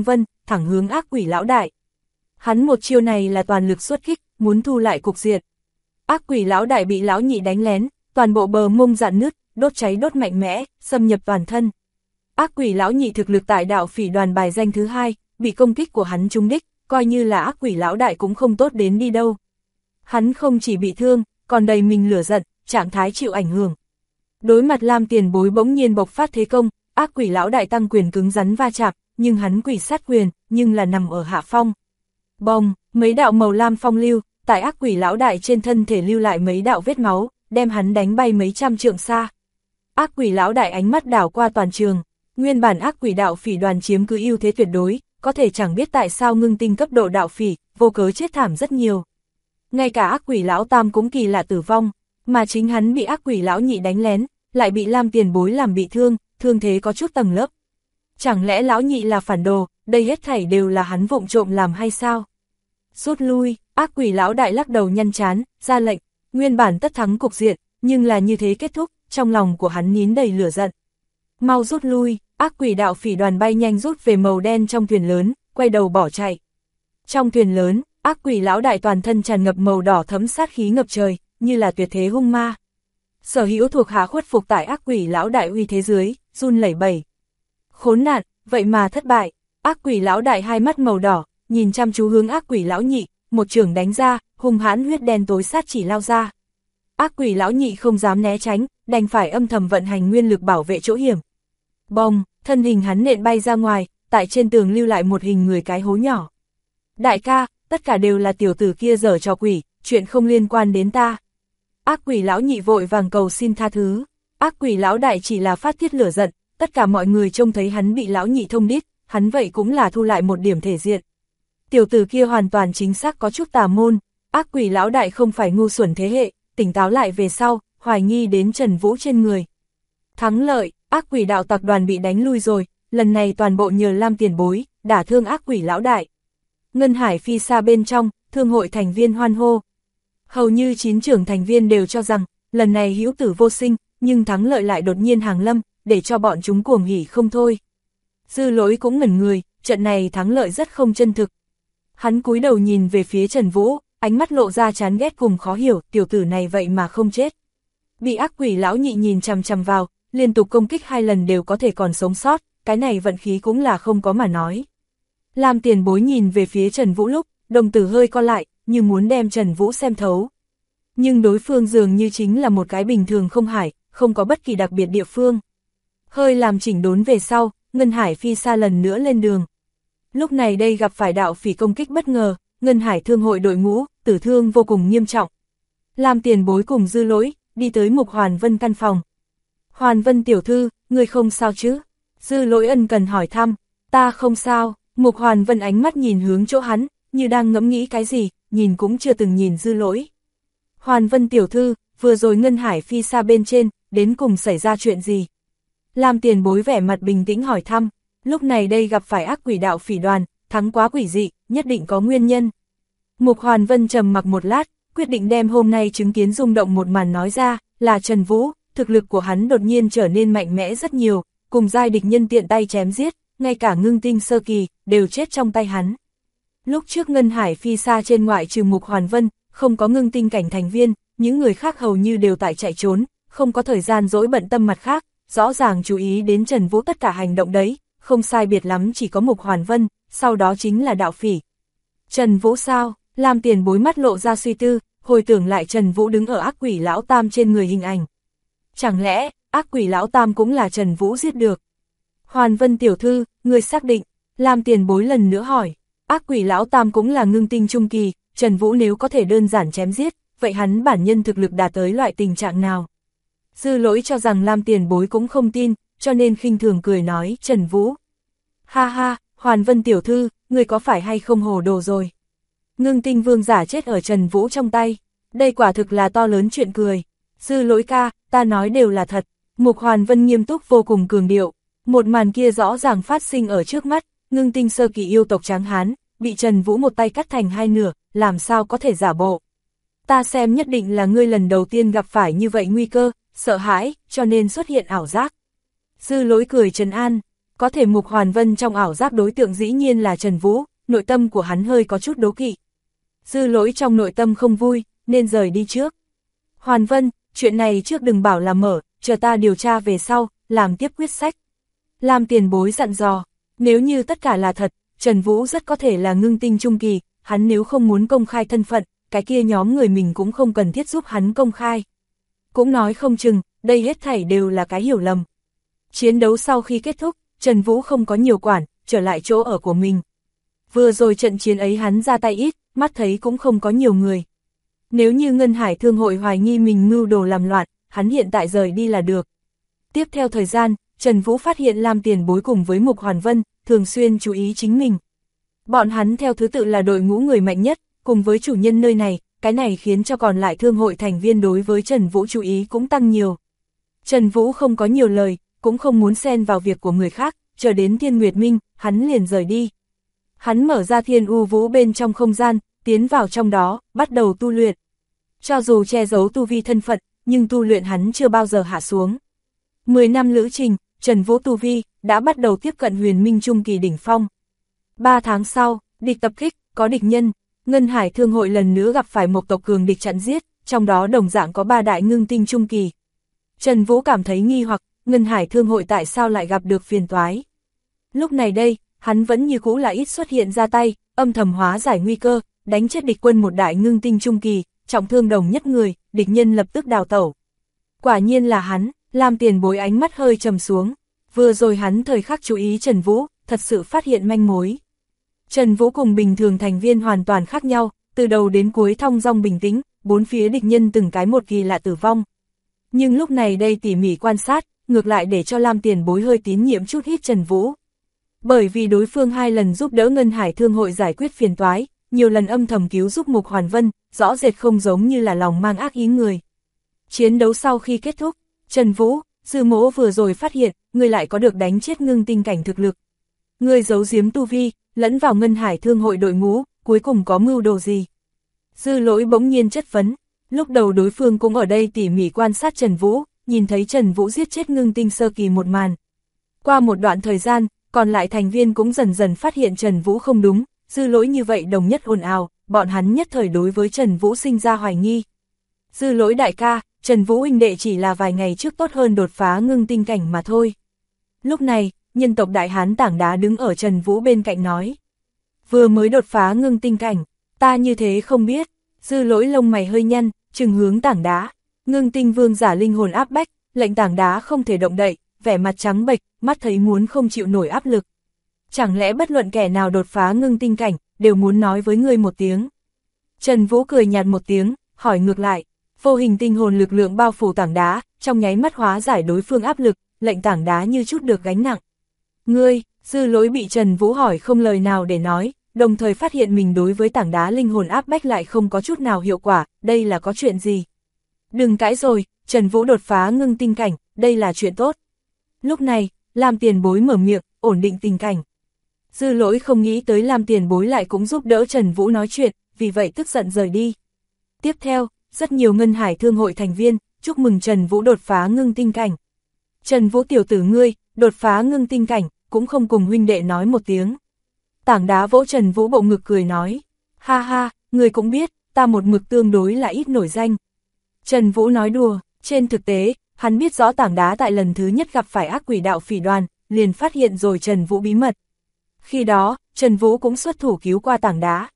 thẳng hướng ác quỷ lão đại. Hắn một chiêu này là toàn lực xuất kích, muốn thu lại cục diện. Ác quỷ lão đại bị lão nhị đánh lén, toàn bộ bờ mông rạn nứt, đốt cháy đốt mạnh mẽ, xâm nhập toàn thân. Ác quỷ lão nhị thực lực tại đạo phỉ đoàn bài danh thứ 2, bị công kích của hắn trúng đích, coi như là ác quỷ lão đại cũng không tốt đến đi đâu. Hắn không chỉ bị thương, còn đầy mình lửa giận, trạng thái chịu ảnh hưởng. Đối mặt Lam Tiền Bối bỗng nhiên bộc phát thế công, ác quỷ lão đại tăng quyền cứng rắn va chạm, nhưng hắn quỷ sát quyền, nhưng là nằm ở hạ phong. Bồng, mấy đạo màu lam phong lưu, tại ác quỷ lão đại trên thân thể lưu lại mấy đạo vết máu, đem hắn đánh bay mấy trăm trượng xa. Ác quỷ lão đại ánh mắt đảo qua toàn trường, nguyên bản ác quỷ đạo phỉ đoàn chiếm cứ ưu thế tuyệt đối, có thể chẳng biết tại sao ngưng tinh cấp độ đạo phỉ, vô cớ chết thảm rất nhiều. Ngay cả ác quỷ lão tam cũng kỳ lạ tử vong, mà chính hắn bị ác quỷ lão nhị đánh lén, lại bị Lam Tiền Bối làm bị thương, thương thế có chút tầng lớp. Chẳng lẽ lão nhị là phản đồ, đây hết thảy đều là hắn vụng trộm làm hay sao? Rút lui, ác quỷ lão đại lắc đầu nhăn chán, ra lệnh, nguyên bản tất thắng cục diện, nhưng là như thế kết thúc, trong lòng của hắn nín đầy lửa giận. Mau rút lui, ác quỷ đạo phỉ đoàn bay nhanh rút về màu đen trong thuyền lớn, quay đầu bỏ chạy. Trong thuyền lớn, ác quỷ lão đại toàn thân tràn ngập màu đỏ thẫm sát khí ngập trời, như là tuyệt thế hung ma. Sở hữu thuộc hạ khuất phục tại ác quỷ lão đại uy thế dưới, run lẩy bẩy. Khốn nạn, vậy mà thất bại. Ác quỷ lão đại hai mắt màu đỏ, nhìn chăm chú hướng ác quỷ lão nhị, một chưởng đánh ra, hung hãn huyết đen tối sát chỉ lao ra. Ác quỷ lão nhị không dám né tránh, đành phải âm thầm vận hành nguyên lực bảo vệ chỗ hiểm. Bong, thân hình hắn nện bay ra ngoài, tại trên tường lưu lại một hình người cái hố nhỏ. Đại ca, tất cả đều là tiểu tử kia giở trò quỷ, chuyện không liên quan đến ta. Ác quỷ lão nhị vội vàng cầu xin tha thứ. Ác quỷ lão đại chỉ là phát tiết lửa giận, tất cả mọi người trông thấy hắn bị lão nhị thông đít, hắn vậy cũng là thu lại một điểm thể diện. Tiểu tử kia hoàn toàn chính xác có chút tà môn, ác quỷ lão đại không phải ngu xuẩn thế hệ, tỉnh táo lại về sau, hoài nghi đến Trần Vũ trên người. Thắng lợi, ác quỷ đạo tập đoàn bị đánh lui rồi, lần này toàn bộ nhờ Lam Tiền Bối, đả thương ác quỷ lão đại. Ngân Hải phi xa bên trong, thương hội thành viên hoan hô. Hầu như 9 trưởng thành viên đều cho rằng, lần này hữu tử vô sinh, nhưng thắng lợi lại đột nhiên hàng lâm, để cho bọn chúng cuồng hỉ không thôi. Dư Lỗi cũng ngẩn người, trận này thắng lợi rất không chân thực. Hắn cúi đầu nhìn về phía Trần Vũ, ánh mắt lộ ra chán ghét cùng khó hiểu, tiểu tử này vậy mà không chết. Bị ác quỷ lão nhị nhìn chằm chằm vào, liên tục công kích 2 lần đều có thể còn sống sót, cái này vận khí cũng là không có mà nói. Lam Tiền Bối nhìn về phía Trần Vũ lúc, đồng tử hơi co lại, như muốn đem Trần Vũ xem thấu. Nhưng đối phương dường như chính là một cái bình thường không hải, không có bất kỳ đặc biệt địa phương. Hơi làm chỉnh đốn về sau, Ngân Hải phi xa lần nữa lên đường. Lúc này đây gặp phải đạo phỉ công kích bất ngờ, Ngân Hải thương hội đội ngũ, tử thương vô cùng nghiêm trọng. Lam Tiền Bối cùng Dư Lỗi, đi tới Mục Hoàn Vân căn phòng. Hoàn Vân tiểu thư, người không sao chứ? Dư Lỗi ân cần hỏi thăm, ta không sao. Mục Hoàn Vân ánh mắt nhìn hướng chỗ hắn, như đang ngẫm nghĩ cái gì, nhìn cũng chưa từng nhìn Dư Lỗi. Hoàn Vân tiểu thư, vừa rồi Ngân Hải phi xa bên trên, đến cùng xảy ra chuyện gì? Lam Tiền Bối vẻ mặt bình tĩnh hỏi thăm, lúc này đây gặp phải ác quỷ đạo phỉ đoàn, thắng quá quỷ dị, nhất định có nguyên nhân. Mục Hoàn Vân trầm mặc một lát, quyết định đem hôm nay chứng kiến rung động một màn nói ra, là Trần Vũ, thực lực của hắn đột nhiên trở nên mạnh mẽ rất nhiều, cùng giai địch nhân tiện tay chém giết, ngay cả ngưng tinh sơ kỳ, đều chết trong tay hắn. Lúc trước Ngân Hải phi xa trên ngoại trừ Mục Hoàn Vân, không có ngưng tinh cảnh thành viên, những người khác hầu như đều tại chạy trốn, không có thời gian dỗi bận tâm mặt khác, rõ ràng chú ý đến Trần Vũ tất cả hành động đấy, không sai biệt lắm chỉ có Mục Hoàn Vân, sau đó chính là đạo phỉ. Trần Vũ sao? Lam Tiền Bối mắt lộ ra suy tư, hồi tưởng lại Trần Vũ đứng ở ác quỷ lão tam trên người hình ảnh. Chẳng lẽ, ác quỷ lão tam cũng là Trần Vũ giết được? Hoàn Vân tiểu thư, người xác định, Lam Tiền Bối lần nữa hỏi, ác quỷ lão tam cũng là ngưng tinh trung kỳ, Trần Vũ nếu có thể đơn giản chém giết, vậy hắn bản nhân thực lực đạt tới loại tình trạng nào? Dư Lỗi cho rằng Lam Tiền Bối cũng không tin, cho nên khinh thường cười nói, Trần Vũ. Ha ha, Hoàn Vân tiểu thư, người có phải hay không hồ đồ rồi? Ngưng tinh vương giả chết ở Trần Vũ trong tay, đây quả thực là to lớn chuyện cười. Dư Lỗi ca, ta nói đều là thật. Mục Hoàn Vân nghiêm túc vô cùng cường điệu, một màn kia rõ ràng phát sinh ở trước mắt, ngưng tinh sơ kỳ yêu tộc tráng hán, bị Trần Vũ một tay cắt thành 2 nửa, làm sao có thể giả bộ. Ta xem nhất định là ngươi lần đầu tiên gặp phải như vậy nguy cơ, sợ hãi, cho nên xuất hiện ảo giác. Dư Lỗi cười trấn an, có thể Mục Hoàn Vân trong ảo giác đối tượng dĩ nhiên là Trần Vũ, nội tâm của hắn hơi có chút đố kỵ. Dư Lỗi trong nội tâm không vui, nên rời đi trước. Hoàn Vân, chuyện này trước đừng bảo là mở, chờ ta điều tra về sau, làm tiếp quyết sách. Lam Tiền Bối dặn dò, nếu như tất cả là thật, Trần Vũ rất có thể là ngưng tinh trung kỳ, hắn nếu không muốn công khai thân phận, cái kia nhóm người mình cũng không cần thiết giúp hắn công khai. Cũng nói không chừng, đây hết thảy đều là cái hiểu lầm. Chiến đấu sau khi kết thúc, Trần Vũ không có nhiều quản, trở lại chỗ ở của mình. Vừa rồi trận chiến ấy hắn ra tay ít, mắt thấy cũng không có nhiều người. Nếu như Ngân Hải Thương hội hoài nghi mình mưu đồ làm loạn, hắn hiện tại rời đi là được. Tiếp theo thời gian, Trần Vũ phát hiện Lam Tiền Bối cùng với Mục Hoàn Vân, thường xuyên chú ý chính mình. Bọn hắn theo thứ tự là đội ngũ người mạnh nhất, cùng với chủ nhân nơi này, cái này khiến cho còn lại thương hội thành viên đối với Trần Vũ chú ý cũng tăng nhiều. Trần Vũ không có nhiều lời, cũng không muốn xen vào việc của người khác, chờ đến Thiên Nguyệt Minh, hắn liền rời đi. Hắn mở ra Thiên U Vũ bên trong không gian, tiến vào trong đó, bắt đầu tu luyện. Cho dù che giấu tu vi thân phận, nhưng tu luyện hắn chưa bao giờ hạ xuống. 10 năm lữ trình, Trần Vũ tu vi đã bắt đầu tiếp cận huyền minh trung kỳ đỉnh phong. 3 tháng sau, địch tập kích, có địch nhân, Ngân Hải Thương hội lần nữa gặp phải một tộc cường địch chặn giết, trong đó đồng dạng có 3 đại ngưng tinh trung kỳ. Trần Vũ cảm thấy nghi hoặc, Ngân Hải Thương hội tại sao lại gặp được phiền toái. Lúc này đây, hắn vẫn như cũ là ít xuất hiện ra tay, âm thầm hóa giải nguy cơ, đánh chết địch quân một đại ngưng tinh trung kỳ, trọng thương đồng nhất người, địch nhân lập tức đào tẩu. Quả nhiên là hắn, Lam Tiền Bối ánh mắt hơi trầm xuống. Vừa rồi hắn thời khắc chú ý Trần Vũ, thật sự phát hiện manh mối. Trần Vũ cùng bình thường thành viên hoàn toàn khác nhau, từ đầu đến cuối thong dong bình tĩnh, bốn phía địch nhân từng cái một kỳ lạ tử vong. Nhưng lúc này đây tỉ mỉ quan sát, ngược lại để cho Lam Tiền Bối hơi tín nhiệm chút ít Trần Vũ. Bởi vì đối phương 2 lần giúp đỡ Ngân Hải Thương hội giải quyết phiền toái, nhiều lần âm thầm cứu giúp Mục Hoàn Vân, rõ rệt không giống như là lòng mang ác ý người. Chiến đấu sau khi kết thúc, Trần Vũ, Dư Mỗ vừa rồi phát hiện, ngươi lại có được đánh chết ngưng tinh cảnh thực lực. Ngươi giấu giếm tu vi, lẫn vào Ngân Hải Thương hội đội ngũ, cuối cùng có mưu đồ gì? Dư Lỗi bỗng nhiên chất vấn, lúc đầu đối phương cũng ở đây tỉ mỉ quan sát Trần Vũ, nhìn thấy Trần Vũ giết chết ngưng tinh sơ kỳ một màn. Qua một đoạn thời gian, còn lại thành viên cũng dần dần phát hiện Trần Vũ không đúng, Dư Lỗi như vậy đồng nhất ồn ào, bọn hắn nhất thời đối với Trần Vũ sinh ra hoài nghi. Dư Lỗi đại ca, Trần Vũ huynh đệ chỉ là vài ngày trước tốt hơn đột phá ngưng tinh cảnh mà thôi. Lúc này, nhân tộc Đại Hán Tảng Đá đứng ở Trần Vũ bên cạnh nói. Vừa mới đột phá ngưng tinh cảnh, ta như thế không biết. Dư Lỗi lông mày hơi nhăn, trừng hướng Tảng Đá. Ngưng tinh vương giả linh hồn áp bách, lệnh Tảng Đá không thể động đậy, vẻ mặt trắng bệch, mắt thấy muốn không chịu nổi áp lực. Chẳng lẽ bất luận kẻ nào đột phá ngưng tinh cảnh, đều muốn nói với ngươi một tiếng. Trần Vũ cười nhạt một tiếng, hỏi ngược lại. Vô hình tinh hồn lực lượng bao phủ Tảng Đá, trong nháy mắt hóa giải đối phương áp lực, lệnh Tảng Đá như chút được gánh nặng. Ngươi, Dư Lỗi bị Trần Vũ hỏi không lời nào để nói, đồng thời phát hiện mình đối với Tảng Đá linh hồn áp bách lại không có chút nào hiệu quả, đây là có chuyện gì? Đừng cãi rồi, Trần Vũ đột phá ngưng tinh cảnh, đây là chuyện tốt. Lúc này, Lam Tiền Bối mở miệng, ổn định tình cảnh. Dư Lỗi không nghĩ tới Lam Tiền Bối lại cũng giúp đỡ Trần Vũ nói chuyện, vì vậy tức giận rời đi. Tiếp theo, rất nhiều Ngân Hải Thương hội thành viên, chúc mừng Trần Vũ đột phá ngưng tinh cảnh. Trần Vũ tiểu tử ngươi, đột phá ngưng tinh cảnh, cũng không cùng huynh đệ nói một tiếng. Tảng Đá vỗ Trần Vũ bộ ngực cười nói, ha ha, ngươi cũng biết, ta một mực tương đối là ít nổi danh. Trần Vũ nói đùa, trên thực tế, hắn biết rõ Tảng Đá tại lần thứ nhất gặp phải ác quỷ đạo phỉ đoàn, liền phát hiện rồi Trần Vũ bí mật. Khi đó, Trần Vũ cũng xuất thủ cứu qua Tảng Đá.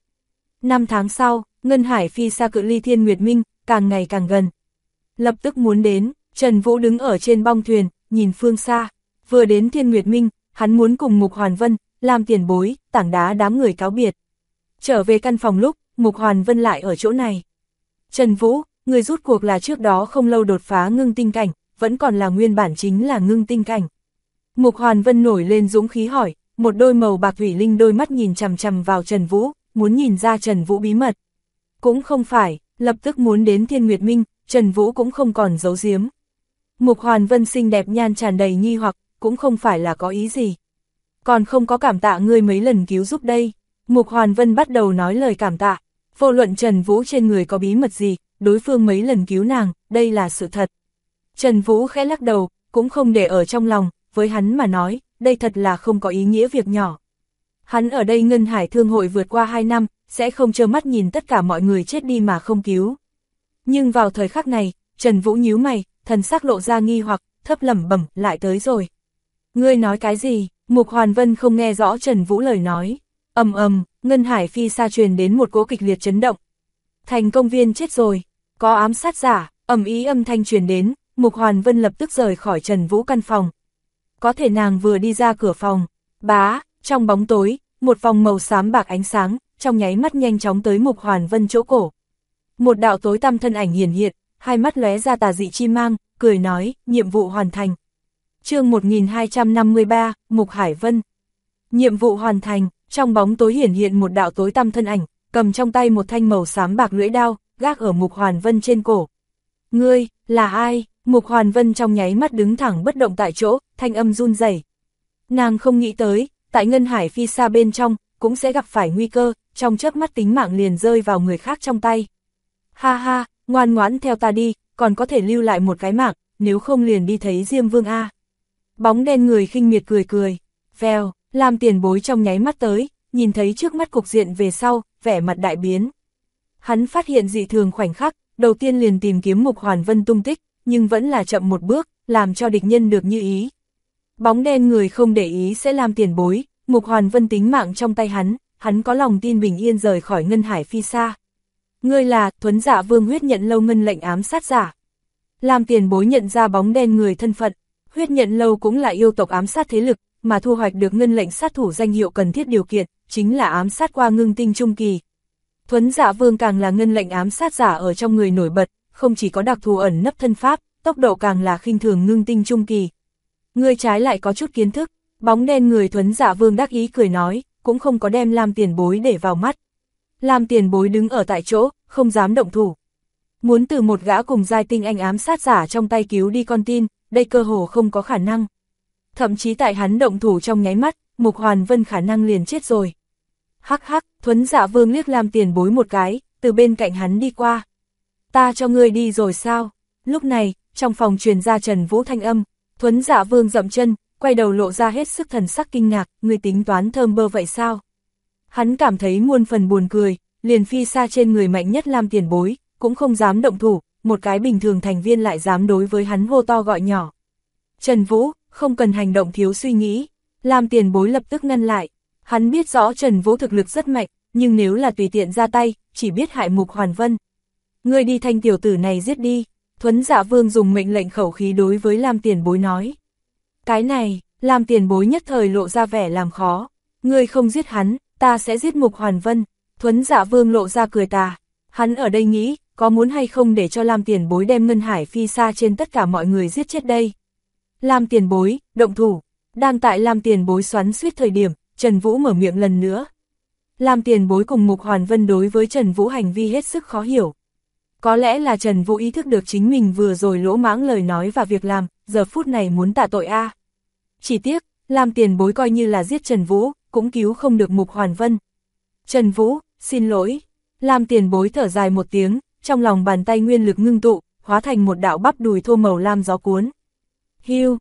5 tháng sau, Ngân Hải phi xa cự ly Thiên Nguyệt Minh, càng ngày càng gần. Lập tức muốn đến, Trần Vũ đứng ở trên bong thuyền, nhìn phương xa. Vừa đến Thiên Nguyệt Minh, hắn muốn cùng Mục Hoàn Vân, Lam Tiền Bối, Tảng Đá đám người cáo biệt. Trở về căn phòng lúc, Mục Hoàn Vân lại ở chỗ này. Trần Vũ, người rút cuộc là trước đó không lâu đột phá ngưng tinh cảnh, vẫn còn là nguyên bản chính là ngưng tinh cảnh. Mục Hoàn Vân nổi lên dũng khí hỏi, một đôi màu bạc thủy linh đôi mắt nhìn chằm chằm vào Trần Vũ, muốn nhìn ra Trần Vũ bí mật. Cũng không phải, lập tức muốn đến Thiên Nguyệt Minh, Trần Vũ cũng không còn giấu giếm. Mục Hoàn Vân xinh đẹp nhan tràn đầy nghi hoặc, cũng không phải là có ý gì. Còn không có cảm tạ ngươi mấy lần cứu giúp đây. Mục Hoàn Vân bắt đầu nói lời cảm tạ. Vô luận Trần Vũ trên người có bí mật gì, đối phương mấy lần cứu nàng, đây là sự thật. Trần Vũ khẽ lắc đầu, cũng không để ở trong lòng, với hắn mà nói, đây thật là không có ý nghĩa việc nhỏ. Hắn ở đây Ngân Hải Thương hội vượt qua 2 năm, sẽ không trơ mắt nhìn tất cả mọi người chết đi mà không cứu. Nhưng vào thời khắc này, Trần Vũ nhíu mày, thần sắc lộ ra nghi hoặc, thấp lẩm bẩm, lại tới rồi. Ngươi nói cái gì? Mục Hoàn Vân không nghe rõ Trần Vũ lời nói. Ầm ầm, Ngân Hải phi xa truyền đến một cỗ kịch liệt chấn động. Thành công viên chết rồi, có ám sát giả, ầm ĩ âm thanh truyền đến, Mục Hoàn Vân lập tức rời khỏi Trần Vũ căn phòng. Có thể nàng vừa đi ra cửa phòng, bá, trong bóng tối, một vòng màu xám bạc ánh sáng, trong nháy mắt nhanh chóng tới Mục Hoàn Vân chỗ cổ. Một đạo tối tăm thân ảnh hiển hiện, hai mắt lóe ra tà dị chi mang, cười nói, nhiệm vụ hoàn thành. Chương 1253, Mục Hải Vân. Nhiệm vụ hoàn thành, trong bóng tối hiển hiện một đạo tối tăm thân ảnh, cầm trong tay một thanh màu xám bạc lưỡi đao, gác ở Mục Hoàn Vân trên cổ. Ngươi, là ai? Mục Hoàn Vân trong nháy mắt đứng thẳng bất động tại chỗ, thanh âm run rẩy. Nàng không nghĩ tới, tại Ngân Hải phi xa bên trong, cũng sẽ gặp phải nguy cơ, trong chớp mắt tính mạng liền rơi vào người khác trong tay. Ha ha, ngoan ngoãn theo ta đi, còn có thể lưu lại một cái mạng, nếu không liền đi thấy Diêm Vương A. Bóng đen người khinh miệt cười cười, vèo, Lam Tiền Bối trong nháy mắt tới, nhìn thấy trước mắt cục diện về sau, vẻ mặt đại biến. Hắn phát hiện dị thường khoảnh khắc, đầu tiên liền tìm kiếm Mục Hoàn Vân tung tích, nhưng vẫn là chậm một bước, làm cho địch nhân được như ý. Bóng đen người không để ý sẽ Lam Tiền Bối, Mục Hoàn Vân tính mạng trong tay hắn có lòng tin bình yên rời khỏi Ngân Hải phi xa. Ngươi là Thuấn Dạ Vương huyết nhận lâu ngân lệnh ám sát giả. Lam Tiền Bối nhận ra bóng đen người thân phận, huyết nhận lâu cũng là yêu tộc ám sát thế lực, mà thu hoạch được ngân lệnh sát thủ danh hiệu cần thiết điều kiện, chính là ám sát qua ngưng tinh trung kỳ. Thuấn Dạ Vương càng là ngân lệnh ám sát giả ở trong người nổi bật, không chỉ có đặc thù ẩn nấp thân pháp, tốc độ càng là khinh thường ngưng tinh trung kỳ. Ngươi trái lại có chút kiến thức, bóng đen người Thuấn Dạ Vương đắc ý cười nói, cũng không có đem Lam Tiền Bối để vào mắt. Lam Tiền Bối đứng ở tại chỗ, không dám động thủ. Muốn từ một gã cùng giai tinh anh ám sát giả trong tay cứu đi con tin, đây cơ hồ không có khả năng. Thậm chí tại hắn động thủ trong nháy mắt, Mục Hoàn Vân khả năng liền chết rồi. Hắc hắc, Thuấn Dạ Vương liếc Lam Tiền Bối một cái, từ bên cạnh hắn đi qua. Ta cho ngươi đi rồi sao? Lúc này, trong phòng truyền ra Trần Vũ thanh âm, Thuấn Dạ Vương dậm chân, quay đầu lộ ra hết sức thần sắc kinh ngạc, ngươi tính toán thơm bơ vậy sao? Hắn cảm thấy muôn phần buồn cười, liền phi xa trên người mạnh nhất Lam Tiền Bối, cũng không dám động thủ, một cái bình thường thành viên lại dám đối với hắn hô to gọi nhỏ. Trần Vũ, không cần hành động thiếu suy nghĩ, Lam Tiền Bối lập tức ngăn lại. Hắn biết rõ Trần Vũ thực lực rất mạnh, nhưng nếu là tùy tiện ra tay, chỉ biết hại Mục Hoàn Vân. Ngươi đi thanh tiểu tử này giết đi, Thuấn Dạ Vương dùng mệnh lệnh khẩu khí đối với Lam Tiền Bối nói. Cái này, Lam Tiền Bối nhất thời lộ ra vẻ làm khó. Ngươi không giết hắn, ta sẽ giết Mục Hoàn Vân. Thuấn Dạ Vương lộ ra cười tà. Hắn ở đây nghĩ, có muốn hay không để cho Lam Tiền Bối đem Ngân Hải phi xa trên tất cả mọi người giết chết đây. Lam Tiền Bối, động thủ. Đang tại Lam Tiền Bối xoắn xuýt thời điểm, Trần Vũ mở miệng lần nữa. Lam Tiền Bối cùng Mục Hoàn Vân đối với Trần Vũ hành vi hết sức khó hiểu. Có lẽ là Trần Vũ ý thức được chính mình vừa rồi lỗ mãng lời nói và việc làm, giờ phút này muốn tạ tội a. Chỉ tiếc, Lam Tiền Bối coi như là giết Trần Vũ, cũng cứu không được Mục Hoàn Vân. Trần Vũ, xin lỗi. Lam Tiền Bối thở dài một tiếng, trong lòng bàn tay nguyên lực ngưng tụ, hóa thành một đạo bắp đùi thô màu lam gió cuốn. Hiu,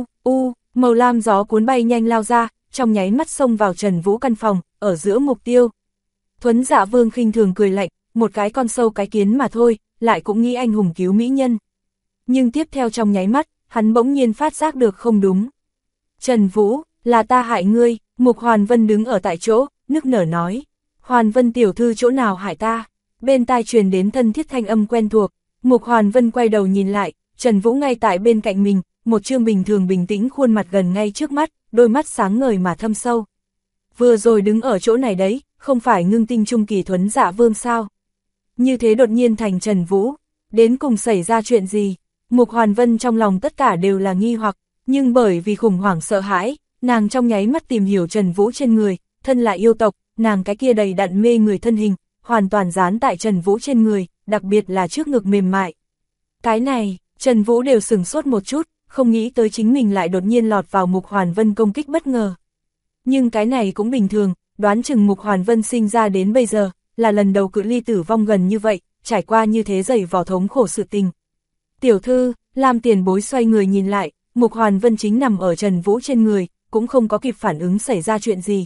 màu lam gió cuốn bay nhanh lao ra, trong nháy mắt xông vào Trần Vũ căn phòng, ở giữa mục tiêu. Thuấn Dạ Vương khinh thường cười lạnh, một cái con sâu cái kiến mà thôi, lại cũng nghĩ anh hùng cứu mỹ nhân. Nhưng tiếp theo trong nháy mắt, hắn bỗng nhiên phát giác được không đúng. Trần Vũ, là ta hại ngươi, Mục Hoàn Vân đứng ở tại chỗ, nức nở nói. Hoàn Vân tiểu thư chỗ nào hại ta? Bên tai truyền đến thân thiết thanh âm quen thuộc, Mục Hoàn Vân quay đầu nhìn lại, Trần Vũ ngay tại bên cạnh mình, một trương bình thường bình tĩnh khuôn mặt gần ngay trước mắt, đôi mắt sáng ngời mà thâm sâu. Vừa rồi đứng ở chỗ này đấy, không phải ngưng tinh trung kỳ Thuấn Dạ Vương sao? Như thế đột nhiên thành Trần Vũ, đến cùng xảy ra chuyện gì? Mục Hoàn Vân trong lòng tất cả đều là nghi hoặc, nhưng bởi vì khủng hoảng sợ hãi, nàng trong nháy mắt tìm hiểu Trần Vũ trên người, thân là yêu tộc, nàng cái kia đầy đặn mê người thân hình, hoàn toàn dán tại Trần Vũ trên người, đặc biệt là trước ngực mềm mại. Cái này, Trần Vũ đều sửng sốt một chút, không nghĩ tới chính mình lại đột nhiên lọt vào Mục Hoàn Vân công kích bất ngờ. Nhưng cái này cũng bình thường, đoán chừng Mục Hoàn Vân sinh ra đến bây giờ, là lần đầu cự ly tử vong gần như vậy, trải qua như thế dày vò thống khổ sự tình. Tiểu thư, Lam Tiền Bối xoay người nhìn lại, Mục Hoàn Vân chính nằm ở Trần Vũ trên người, cũng không có kịp phản ứng xảy ra chuyện gì.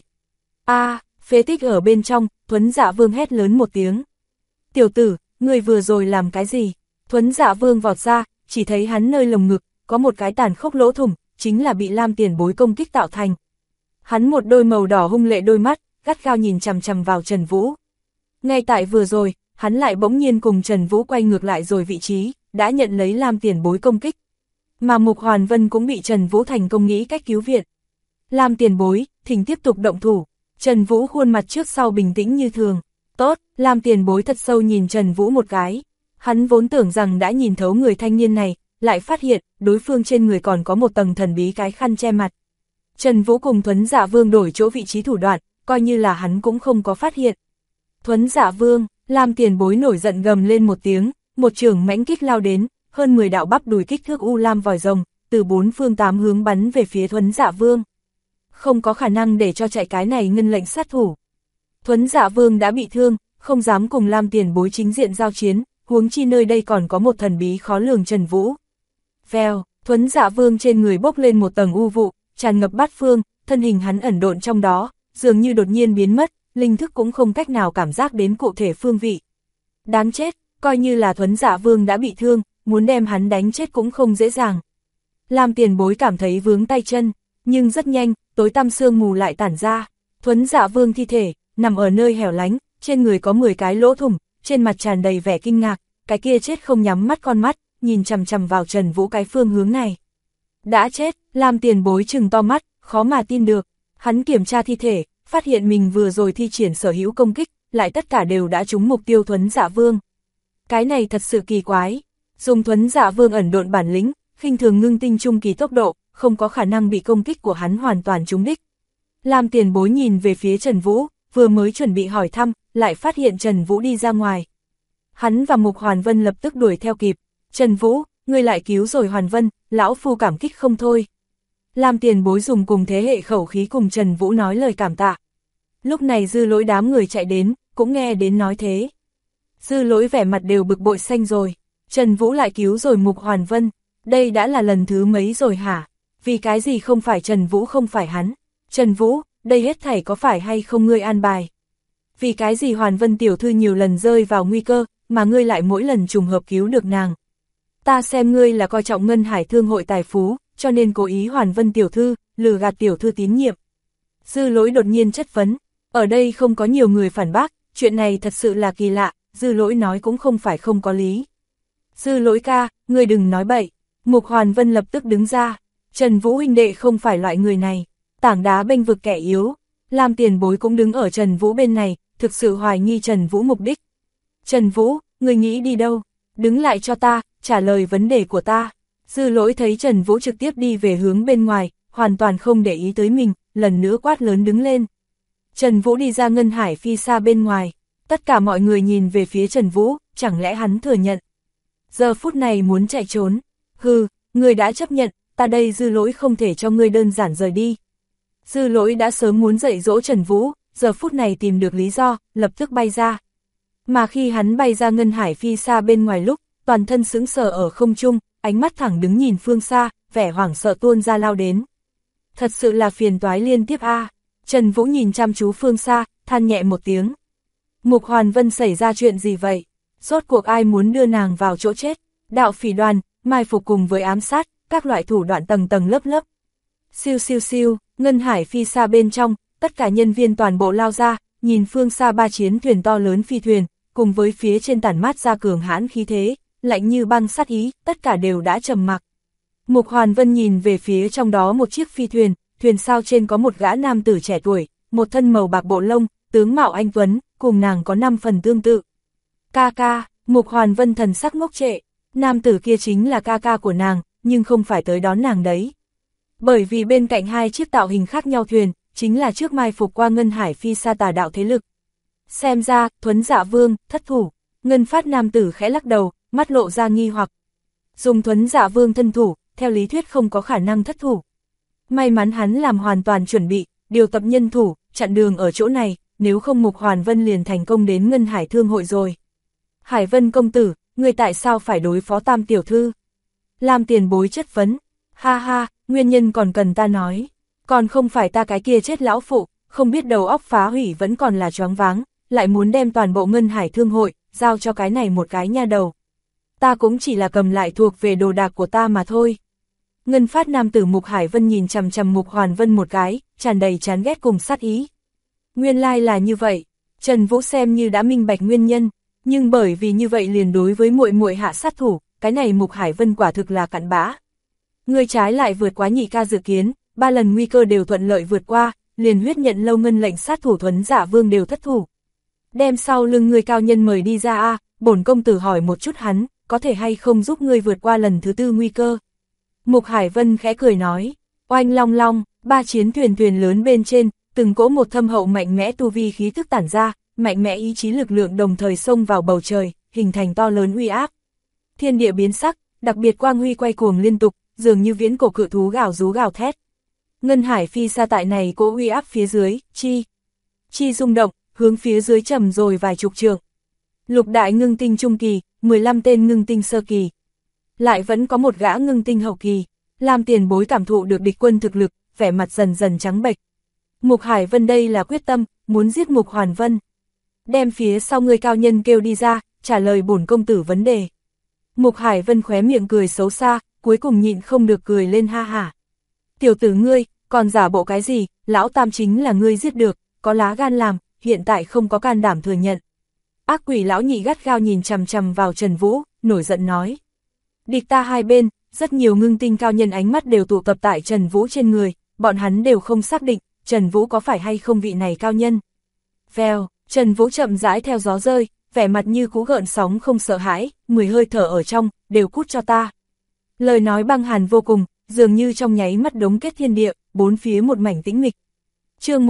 Phế tích ở bên trong, Thuấn Dạ Vương hét lớn một tiếng. Tiểu tử, người vừa rồi làm cái gì? Thuấn Dạ Vương vọt ra, chỉ thấy hắn nơi lồng ngực, có một cái tàn khốc lỗ thủng, chính là bị Lam Tiền Bối công kích tạo thành. Hắn một đôi màu đỏ hung lệ đôi mắt, gắt gao nhìn chằm chằm vào Trần Vũ. Ngay tại vừa rồi, hắn lại bỗng nhiên cùng Trần Vũ quay ngược lại rồi vị trí, đã nhận lấy Lam Tiền Bối công kích. Mà Mục Hoàn Vân cũng bị Trần Vũ thành công nghĩ cách cứu viện. Lam Tiền Bối, thỉnh tiếp tục động thủ. Trần Vũ khuôn mặt trước sau bình tĩnh như thường. Tốt, Lam Tiền Bối thật sâu nhìn Trần Vũ một cái. Hắn vốn tưởng rằng đã nhìn thấu người thanh niên này, lại phát hiện đối phương trên người còn có một tầng thần bí cái khăn che mặt. Trần Vũ cùng Thuấn Dạ Vương đổi chỗ vị trí thủ đoạn, coi như là hắn cũng không có phát hiện. Thuấn Dạ Vương, Lam Tiền Bối nổi giận gầm lên một tiếng, một chưởng mãnh kích lao đến, hơn 10 đạo bắp đùi kích thước u lam vòi rồng, từ 4 phương 8 hướng bắn về phía Thuấn Dạ Vương. Không có khả năng để cho chạy cái này ngân lệnh sát thủ. Thuấn Dạ Vương đã bị thương, không dám cùng Lam Tiền Bối chính diện giao chiến, huống chi nơi đây còn có một thần bí khó lường Trần Vũ. Vèo, Thuấn Dạ Vương trên người bốc lên một tầng u vụ, tràn ngập bát phương, thân hình hắn ẩn độn trong đó, dường như đột nhiên biến mất, linh thức cũng không cách nào cảm giác đến cụ thể phương vị. Đáng chết, coi như là Thuấn Dạ Vương đã bị thương, muốn đem hắn đánh chết cũng không dễ dàng. Lam Tiền Bối cảm thấy vướng tay chân, nhưng rất nhanh, tối tăm sương mù lại tản ra. Thuấn Dạ Vương thi thể, nằm ở nơi hẻo lánh, trên người có 10 cái lỗ thủng, trên mặt tràn đầy vẻ kinh ngạc, cái kia chết không nhắm mắt con mắt, nhìn chằm chằm vào Trần Vũ cái phương hướng này. Đã chết, Lam Tiền Bối trừng to mắt, khó mà tin được. Hắn kiểm tra thi thể, phát hiện mình vừa rồi thi triển sở hữu công kích, lại tất cả đều đã trúng mục tiêu Thuấn Dạ Vương. Cái này thật sự kỳ quái. Dùng Thuấn Dạ Vương ẩn độn bản lĩnh, khinh thường ngưng tinh trung kỳ tốc độ, không có khả năng bị công kích của hắn hoàn toàn trúng đích. Lam Tiền Bối nhìn về phía Trần Vũ, vừa mới chuẩn bị hỏi thăm, lại phát hiện Trần Vũ đi ra ngoài. Hắn và Mục Hoàn Vân lập tức đuổi theo kịp. Trần Vũ, ngươi lại cứu rồi Hoàn Vân, lão phu cảm kích không thôi. Lam Tiền Bối dùng cùng thế hệ khẩu khí cùng Trần Vũ nói lời cảm tạ. Lúc này Dư Lỗi đám người chạy đến, cũng nghe đến nói thế. Dư Lỗi vẻ mặt đều bực bội xanh rồi. Trần Vũ lại cứu rồi Mục Hoàn Vân, đây đã là lần thứ mấy rồi hả? Vì cái gì không phải Trần Vũ không phải hắn? Trần Vũ, đây hết thảy có phải hay không ngươi an bài? Vì cái gì Hoàn Vân tiểu thư nhiều lần rơi vào nguy cơ, mà ngươi lại mỗi lần trùng hợp cứu được nàng? Ta xem ngươi là coi trọng Ngân Hải Thương hội tài phú, cho nên cố ý Hoàn Vân tiểu thư, lừa gạt tiểu thư tín nhiệm. Dư Lỗi đột nhiên chất vấn, ở đây không có nhiều người phản bác, chuyện này thật sự là kỳ lạ, Dư Lỗi nói cũng không phải không có lý. Dư Lỗi ca, ngươi đừng nói bậy. Mục Hoàn Vân lập tức đứng ra, Trần Vũ huynh đệ không phải loại người này, tảng đá bênh vực kẻ yếu. Lam Tiền Bối cũng đứng ở Trần Vũ bên này, thực sự hoài nghi Trần Vũ mục đích. Trần Vũ, ngươi nghĩ đi đâu? Đứng lại cho ta, trả lời vấn đề của ta. Dư Lỗi thấy Trần Vũ trực tiếp đi về hướng bên ngoài, hoàn toàn không để ý tới mình, lần nữa quát lớn đứng lên. Trần Vũ đi ra Ngân Hải phi xa bên ngoài, tất cả mọi người nhìn về phía Trần Vũ, chẳng lẽ hắn thừa nhận. Giờ phút này muốn chạy trốn, hừ, ngươi đã chấp nhận, ta đây Dư Lỗi không thể cho ngươi đơn giản rời đi. Dư Lỗi đã sớm muốn dạy dỗ Trần Vũ, giờ phút này tìm được lý do, lập tức bay ra. Mà khi hắn bay ra Ngân Hải phi xa bên ngoài lúc, toàn thân sững sờ ở không trung, ánh mắt thẳng đứng nhìn phương xa, vẻ hoảng sợ tuôn ra lao đến. Thật sự là phiền toái liên tiếp a. Trần Vũ nhìn chăm chú phương xa, than nhẹ một tiếng. Mục Hoàn Vân xảy ra chuyện gì vậy? Rốt cuộc ai muốn đưa nàng vào chỗ chết? Đạo phỉ đoàn, mai phục cùng với ám sát, các loại thủ đoạn tầng tầng lớp lớp. Siêu siêu siêu, Ngân Hải phi xa bên trong, tất cả nhân viên toàn bộ lao ra, nhìn phương xa 3 chiến thuyền to lớn phi thuyền, cùng với phía trên tản mát ra cường hãn khí thế, lạnh như băng sát ý, tất cả đều đã trầm mặc. Mục Hoàn Vân nhìn về phía trong đó một chiếc phi thuyền, thuyền sao trên có một gã nam tử trẻ tuổi, một thân màu bạc bộ lông, tướng mạo anh tuấn, cùng nàng có 5 phần tương tự. Ca ca, Mục Hoàn Vân thần sắc ngốc trệ, nam tử kia chính là ca ca của nàng, nhưng không phải tới đón nàng đấy. Bởi vì bên cạnh hai chiếc tạo hình khác nhau thuyền, chính là trước mai phục qua Ngân Hải phi xa tà đạo thế lực. Xem ra, Thuấn Dạ Vương, thất thủ, Ngân Phát nam tử khẽ lắc đầu, mắt lộ ra nghi hoặc. Dùng Thuấn Dạ Vương thân thủ, theo lý thuyết không có khả năng thất thủ. May mắn hắn làm hoàn toàn chuẩn bị, điều tập nhân thủ, chặn đường ở chỗ này, nếu không Mục Hoàn Vân liền thành công đến Ngân Hải Thương hội rồi. Hải Vân công tử, người tại sao phải đối phó Tam tiểu thư? Lam Tiền Bối chất vấn. Ha ha, nguyên nhân còn cần ta nói. Còn không phải ta cái kia chết lão phụ, không biết đầu óc phá hủy vẫn còn là choáng váng, lại muốn đem toàn bộ Ngân Hải Thương hội, giao cho cái này một cái nha đầu. Ta cũng chỉ là cầm lại thuộc về đồ đạc của ta mà thôi. Ngân phát nam tử Mục Hải Vân nhìn chằm chằm Mục Hoàn Vân một cái, tràn đầy chán ghét cùng sát ý. Nguyên lai là như vậy, Trần Vũ xem như đã minh bạch nguyên nhân, nhưng bởi vì như vậy liền đối với muội muội hạ sát thủ, cái này Mục Hải Vân quả thực là cặn bã. Ngươi trái lại vượt quá nhị ca dự kiến, 3 lần nguy cơ đều thuận lợi vượt qua, liền huyết nhận lâu ngân lệnh sát thủ Thuấn Dạ Vương đều thất thủ. Đem sau lưng ngươi cao nhân mời đi ra a, bổn công tử hỏi một chút hắn, có thể hay không giúp ngươi vượt qua lần thứ 4 nguy cơ. Mục Hải Vân khẽ cười nói, oanh long long, 3 chiến thuyền lớn bên trên, từng cỗ một thâm hậu mạnh mẽ tu vi khí thức tản ra, mạnh mẽ ý chí lực lượng đồng thời xông vào bầu trời, hình thành to lớn uy áp. Thiên địa biến sắc, đặc biệt quang huy quay cuồng liên tục, dường như viễn cổ cự thú gào rú gào thét. Ngân Hải phi xa tại này cỗ uy áp phía dưới, chi rung động, hướng phía dưới trầm rồi vài chục trượng. Lục đại ngưng tinh trung kỳ, 15 tên ngưng tinh sơ kỳ. Lại vẫn có một gã ngưng tinh hậu kỳ, Lam tiền bối cảm thụ được địch quân thực lực, vẻ mặt dần dần trắng bệch. Mục Hải Vân đây là quyết tâm, muốn giết Mục Hoàn Vân. Đem phía sau người cao nhân kêu đi ra, trả lời bổn công tử vấn đề. Mục Hải Vân khóe miệng cười xấu xa, cuối cùng nhịn không được cười lên ha hả. Tiểu tử ngươi, còn giả bộ cái gì, lão tam chính là ngươi giết được, có lá gan làm, hiện tại không có can đảm thừa nhận. Ác quỷ lão nhị gắt gao nhìn chằm chằm vào Trần Vũ, nổi giận nói. Địch ta hai bên, rất nhiều ngưng tinh cao nhân ánh mắt đều tụ tập tại Trần Vũ trên người, bọn hắn đều không xác định, Trần Vũ có phải hay không vị này cao nhân. Vèo, Trần Vũ chậm rãi theo gió rơi, vẻ mặt như cú gợn sóng không sợ hãi, 10 hơi thở ở trong, đều cút cho ta. Lời nói băng hàn vô cùng, dường như trong nháy mắt đống kết thiên địa, bốn phía một mảnh tĩnh mịch. Chương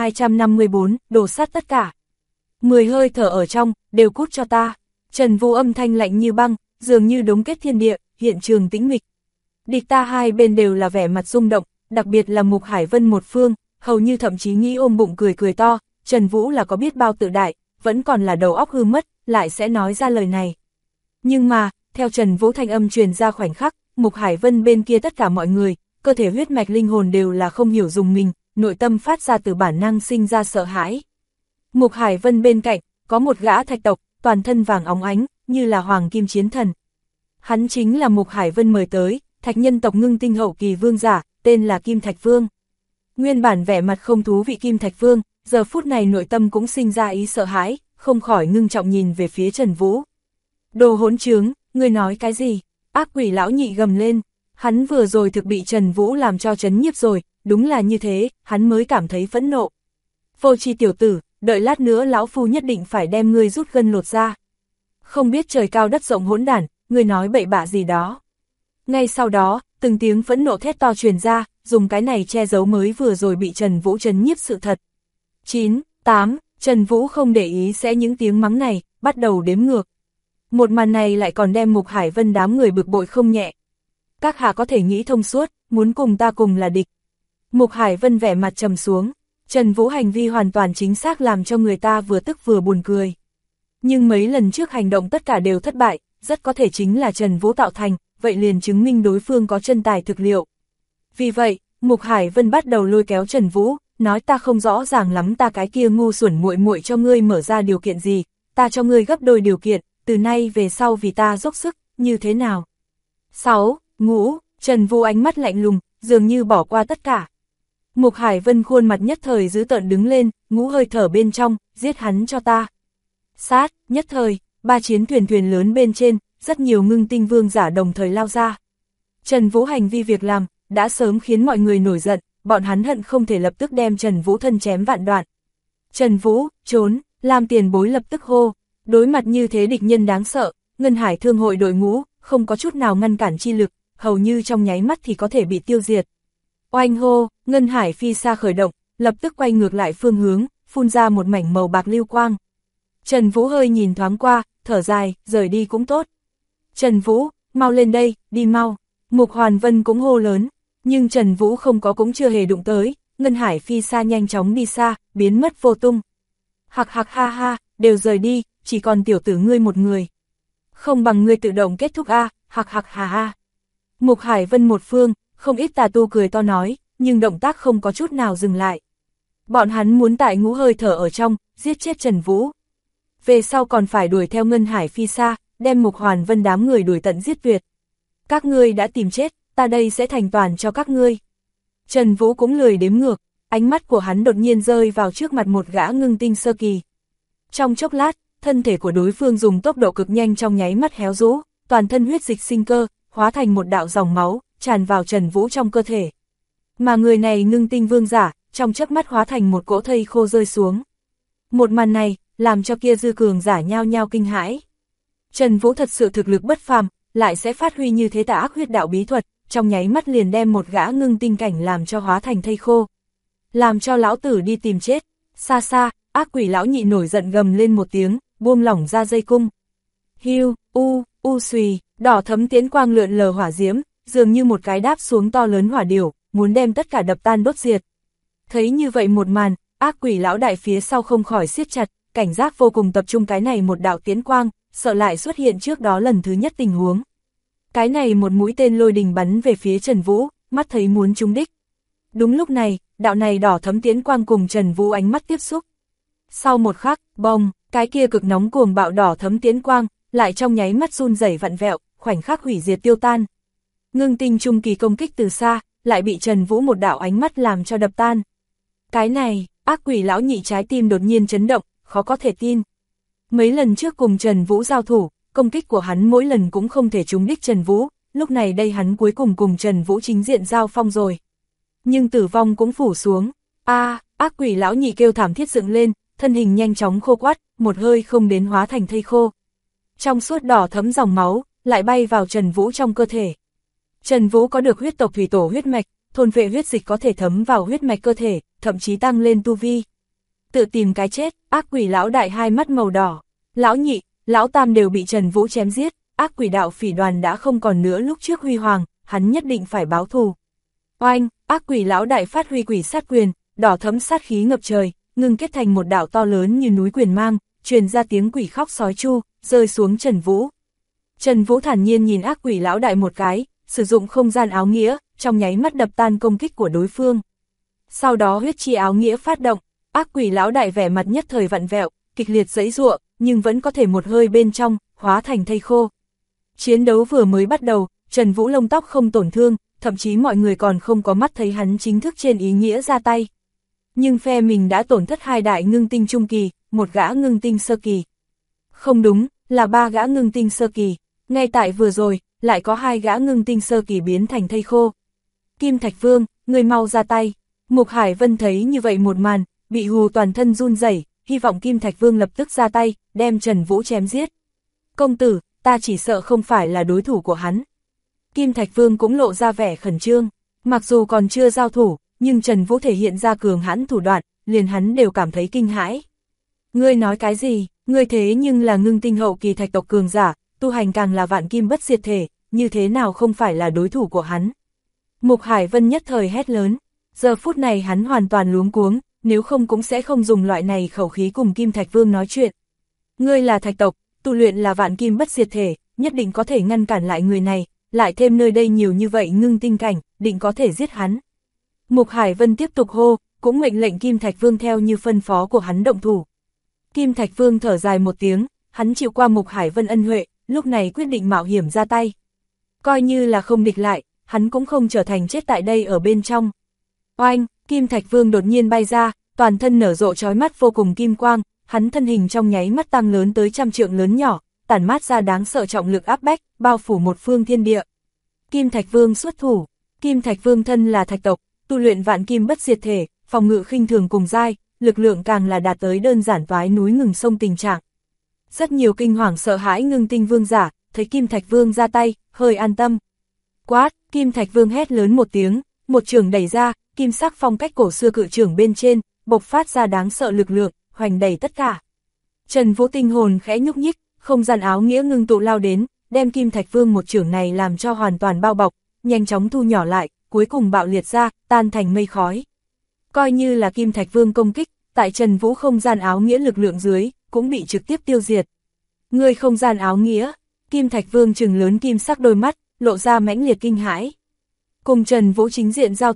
1254, đổ sát tất cả. 10 hơi thở ở trong, đều cút cho ta. Trần Vũ âm thanh lạnh như băng, dường như đống kết thiên địa, hiện trường tĩnh mịch. Địch ta hai bên đều là vẻ mặt rung động, đặc biệt là Mục Hải Vân một phương, hầu như thậm chí nghĩ ôm bụng cười cười to, Trần Vũ là có biết bao tự đại, vẫn còn là đầu óc hư mất, lại sẽ nói ra lời này. Nhưng mà, theo Trần Vũ thanh âm truyền ra khoảnh khắc, Mục Hải Vân bên kia tất cả mọi người, cơ thể huyết mạch linh hồn đều là không hiểu dùng mình, nội tâm phát ra từ bản năng sinh ra sợ hãi. Mục Hải Vân bên cạnh, có một gã thạch tộc, toàn thân vàng óng ánh, như là hoàng kim chiến thần. Hắn chính là Mục Hải Vân mời tới, thạch nhân tộc ngưng tinh hậu kỳ vương giả, tên là Kim Thạch Vương. Nguyên bản vẻ mặt không thú vị Kim Thạch Vương, giờ phút này nội tâm cũng sinh ra ý sợ hãi, không khỏi ngưng trọng nhìn về phía Trần Vũ. Đồ hỗn trướng, ngươi nói cái gì? Ác quỷ lão nhị gầm lên, hắn vừa rồi thực bị Trần Vũ làm cho chấn nhiếp rồi, đúng là như thế, hắn mới cảm thấy phẫn nộ. Vô tri tiểu tử, đợi lát nữa lão phu nhất định phải đem ngươi rút gân lột ra. Không biết trời cao đất rộng hỗn đản, ngươi nói bậy bạ gì đó. Ngay sau đó, từng tiếng phẫn nộ thét to truyền ra, dùng cái này che giấu mới vừa rồi bị Trần Vũ chấn nhiếp sự thật. 9, 8, Trần Vũ không để ý sẽ những tiếng mắng này, bắt đầu đếm ngược. Một màn này lại còn đem Mục Hải Vân đám người bực bội không nhẹ. Các hạ có thể nghĩ thông suốt, muốn cùng ta cùng là địch. Mục Hải Vân vẻ mặt trầm xuống, Trần Vũ hành vi hoàn toàn chính xác làm cho người ta vừa tức vừa buồn cười. Nhưng mấy lần trước hành động tất cả đều thất bại, rất có thể chính là Trần Vũ tạo thành, vậy liền chứng minh đối phương có chân tài thực liệu. Vì vậy, Mục Hải Vân bắt đầu lôi kéo Trần Vũ, nói ta không rõ ràng lắm ta cái kia ngu xuẩn muội muội cho ngươi mở ra điều kiện gì, ta cho ngươi gấp đôi điều kiện, từ nay về sau vì ta dốc sức, như thế nào? 6. Ngũ, Trần Vũ ánh mắt lạnh lùng, dường như bỏ qua tất cả. Mục Hải Vân khuôn mặt nhất thời dữ tợn đứng lên, ngũ hơi thở bên trong, giết hắn cho ta. Sát, nhất thời, 3 chiến thuyền lớn bên trên, rất nhiều ngưng tinh vương giả đồng thời lao ra. Trần Vũ hành vi việc làm, đã sớm khiến mọi người nổi giận, bọn hắn hận không thể lập tức đem Trần Vũ thân chém vạn đoạn. Trần Vũ, trốn, Lam tiền bối lập tức hô, đối mặt như thế địch nhân đáng sợ, Ngân Hải Thương hội đội ngũ, không có chút nào ngăn cản chi lực, hầu như trong nháy mắt thì có thể bị tiêu diệt. Oanh hô, Ngân Hải phi xa khởi động, lập tức quay ngược lại phương hướng, phun ra một mảnh màu bạc lưu quang. Trần Vũ hơi nhìn thoáng qua, thở dài, rời đi cũng tốt. Trần Vũ, mau lên đây, đi mau. Mục Hoàn Vân cũng hô lớn, nhưng Trần Vũ không có cũng chưa hề đụng tới, Ngân Hải phi xa nhanh chóng đi xa, biến mất vô tung. Hạc hạc ha ha, đều rời đi, chỉ còn tiểu tử ngươi một người. Không bằng ngươi tự động kết thúc a, hạc hạc ha ha. Mục Hải Vân một phương, không ít tà tu cười to nói, nhưng động tác không có chút nào dừng lại. Bọn hắn muốn tại ngũ hơi thở ở trong, giết chết Trần Vũ. Về sau còn phải đuổi theo Ngân Hải Phi Sa, đem Mục Hoàn Vân đám người đuổi tận giết tuyệt. Các ngươi đã tìm chết, ta đây sẽ thành toàn cho các ngươi. Trần Vũ cũng lười đếm ngược, ánh mắt của hắn đột nhiên rơi vào trước mặt một gã ngưng tinh sơ kỳ. Trong chốc lát, thân thể của đối phương dùng tốc độ cực nhanh trong nháy mắt héo rũ, toàn thân huyết dịch sinh cơ, hóa thành một đạo dòng máu, tràn vào Trần Vũ trong cơ thể. Mà người này ngưng tinh vương giả, trong chớp mắt hóa thành một cỗ thây khô rơi xuống. Một màn này, làm cho kia dư cường giả nhao nhao kinh hãi. Trần Vũ thật sự thực lực bất phàm, lại sẽ phát huy như thế tà ác huyết đạo bí thuật, trong nháy mắt liền đem một gã ngưng tinh cảnh làm cho hóa thành thây khô. Làm cho lão tử đi tìm chết. Xa xa, ác quỷ lão nhị nổi giận gầm lên một tiếng, buông lỏng ra dây cung. Hiu, xùy, đỏ thấm tiến quang lượn lờ hỏa diễm, dường như một cái đáp xuống to lớn hỏa điểu, muốn đem tất cả đập tan đốt diệt. Thấy như vậy một màn, ác quỷ lão đại phía sau không khỏi siết chặt, cảnh giác vô cùng tập trung cái này một đạo tiến quang, sợ lại xuất hiện trước đó lần thứ nhất tình huống. Cái này một mũi tên lôi đình bắn về phía Trần Vũ, mắt thấy muốn trúng đích. Đúng lúc này, đạo này đỏ thấm tiến quang cùng Trần Vũ ánh mắt tiếp xúc. Sau một khắc, bông, cái kia cực nóng cuồng bạo đỏ thấm tiến quang, lại trong nháy mắt run rẩy vặn vẹo, khoảnh khắc hủy diệt tiêu tan. Ngưng tinh trung kỳ công kích từ xa, lại bị Trần Vũ một đạo ánh mắt làm cho đập tan. Cái này, ác quỷ lão nhị trái tim đột nhiên chấn động, khó có thể tin. Mấy lần trước cùng Trần Vũ giao thủ, công kích của hắn mỗi lần cũng không thể trúng đích Trần Vũ, lúc này đây hắn cuối cùng Trần Vũ chính diện giao phong rồi. Nhưng tử vong cũng phủ xuống. Ác quỷ lão nhị kêu thảm thiết dựng lên, thân hình nhanh chóng khô quắt, một hơi không đến hóa thành thây khô. Trong suốt đỏ thấm dòng máu, lại bay vào Trần Vũ trong cơ thể. Trần Vũ có được huyết tộc thủy tổ huyết mạch, thôn vệ huyết dịch có thể thấm vào huyết mạch cơ thể, thậm chí tăng lên tu vi. Tự tìm cái chết, ác quỷ lão đại hai mắt màu đỏ. Lão nhị, lão tam đều bị Trần Vũ chém giết, ác quỷ đạo phỉ đoàn đã không còn nữa lúc trước huy hoàng, hắn nhất định phải báo thù. Oanh, ác quỷ lão đại phát huy quỷ sát quyền, đỏ thấm sát khí ngập trời, ngưng kết thành một đạo to lớn như núi quyền mang, truyền ra tiếng quỷ khóc sói chu, rơi xuống Trần Vũ. Trần Vũ thản nhiên nhìn ác quỷ lão đại một cái, sử dụng không gian áo nghĩa, trong nháy mắt đập tan công kích của đối phương. Sau đó huyết chi áo nghĩa phát động, ác quỷ lão đại vẻ mặt nhất thời vặn vẹo, kịch liệt giãy giụa, nhưng vẫn có thể một hơi bên trong, hóa thành thây khô. Chiến đấu vừa mới bắt đầu, Trần Vũ lông tóc không tổn thương, thậm chí mọi người còn không có mắt thấy hắn chính thức trên ý nghĩa ra tay. Nhưng phe mình đã tổn thất hai đại ngưng tinh trung kỳ, một gã ngưng tinh sơ kỳ. Không đúng, là ba gã ngưng tinh sơ kỳ, ngay tại vừa rồi, lại có hai gã ngưng tinh sơ kỳ biến thành thây khô. Kim Thạch Vương, người mau ra tay. Mục Hải Vân thấy như vậy một màn, bị hù toàn thân run rẩy, hy vọng Kim Thạch Vương lập tức ra tay, đem Trần Vũ chém giết. Công tử, ta chỉ sợ không phải là đối thủ của hắn. Kim Thạch Vương cũng lộ ra vẻ khẩn trương, mặc dù còn chưa giao thủ, nhưng Trần Vũ thể hiện ra cường hãn thủ đoạn, liền hắn đều cảm thấy kinh hãi. Ngươi nói cái gì, ngươi thế nhưng là ngưng tinh hậu kỳ thạch tộc cường giả, tu hành càng là vạn kim bất diệt thể, như thế nào không phải là đối thủ của hắn. Mục Hải Vân nhất thời hét lớn, giờ phút này hắn hoàn toàn luống cuống, nếu không cũng sẽ không dùng loại này khẩu khí cùng Kim Thạch Vương nói chuyện. Ngươi là thạch tộc, tu luyện là vạn kim bất diệt thể, nhất định có thể ngăn cản lại người này, lại thêm nơi đây nhiều như vậy ngưng tinh cảnh, định có thể giết hắn. Mục Hải Vân tiếp tục hô, cũng mệnh lệnh Kim Thạch Vương theo như phân phó của hắn động thủ. Kim Thạch Vương thở dài một tiếng, hắn chịu qua Mục Hải Vân ân huệ, lúc này quyết định mạo hiểm ra tay. Coi như là không địch lại, hắn cũng không trở thành chết tại đây ở bên trong. Oanh, Kim Thạch Vương đột nhiên bay ra, toàn thân nở rộ chói mắt vô cùng kim quang, hắn thân hình trong nháy mắt tăng lớn tới 100 trượng lớn nhỏ, tản mát ra đáng sợ trọng lực áp bách, bao phủ một phương thiên địa. Kim Thạch Vương xuất thủ, Kim Thạch Vương thân là thạch tộc, tu luyện vạn kim bất diệt thể, phòng ngự khinh thường cùng giai, lực lượng càng là đạt tới đơn giản toái núi ngừng sông tình trạng. Rất nhiều kinh hoàng sợ hãi ngưng tinh vương giả, thấy Kim Thạch Vương ra tay, hơi an tâm. Quát, Kim Thạch Vương hét lớn một tiếng, một trường đẩy ra, kim sắc phong cách cổ xưa cự trường bên trên, bộc phát ra đáng sợ lực lượng, hoành đẩy tất cả. Trần Vũ tinh hồn khẽ nhúc nhích, không gian áo nghĩa ngưng tụ lao đến, đem Kim Thạch Vương một trường này làm cho hoàn toàn bao bọc, nhanh chóng thu nhỏ lại, cuối cùng bạo liệt ra, tan thành mây khói. Coi như là Kim Thạch Vương công kích, tại Trần Vũ không gian áo nghĩa lực lượng dưới, cũng bị trực tiếp tiêu diệt. Người không gian áo nghĩa, Kim Thạch Vương trừng lớn kim sắc đôi mắt, lộ ra mãnh liệt kinh hãi. Cùng Trần Vũ chính diện giao thủ,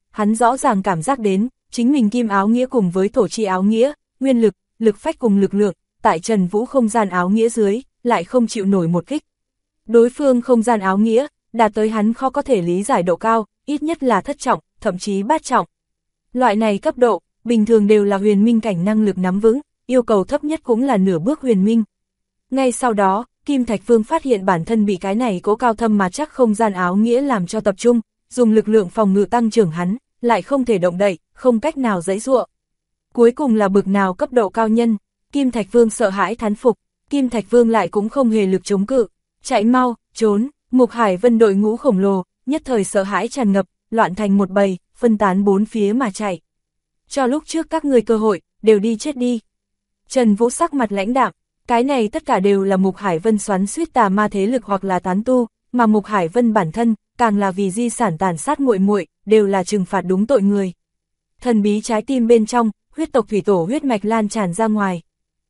hắn rõ ràng cảm giác đến, chính mình kim áo nghĩa cùng với thổ chi áo nghĩa, nguyên lực, lực phách cùng lực lượng, tại Trần Vũ không gian áo nghĩa dưới, lại không chịu nổi một kích. Đối phương không gian áo nghĩa, đạt tới hắn khó có thể lý giải độ cao, ít nhất là thất trọng, thậm chí bát trọng. Loại này cấp độ, bình thường đều là huyền minh cảnh năng lực nắm vững, yêu cầu thấp nhất cũng là nửa bước huyền minh. Ngay sau đó, Kim Thạch Vương phát hiện bản thân bị cái này cố cao thâm mà chắc không gian áo nghĩa làm cho tập trung, dùng lực lượng phòng ngự tăng trưởng hắn, lại không thể động đậy, không cách nào giãy giụa. Cuối cùng là bực nào cấp độ cao nhân, Kim Thạch Vương sợ hãi thán phục, Kim Thạch Vương lại cũng không hề lực chống cự, chạy mau, trốn, Mục Hải Vân đội ngũ khổng lồ, nhất thời sợ hãi tràn ngập, loạn thành một bầy, phân tán bốn phía mà chạy. Cho lúc trước các ngươi cơ hội, đều đi chết đi. Trần Vũ sắc mặt lãnh đạm, cái này tất cả đều là Mục Hải Vân xoắn suýt tà ma thế lực hoặc là tán tu, mà Mục Hải Vân bản thân, càng là vì di sản tàn sát muội muội, đều là trừng phạt đúng tội người. Thần bí trái tim bên trong, huyết tộc thủy tổ huyết mạch lan tràn ra ngoài.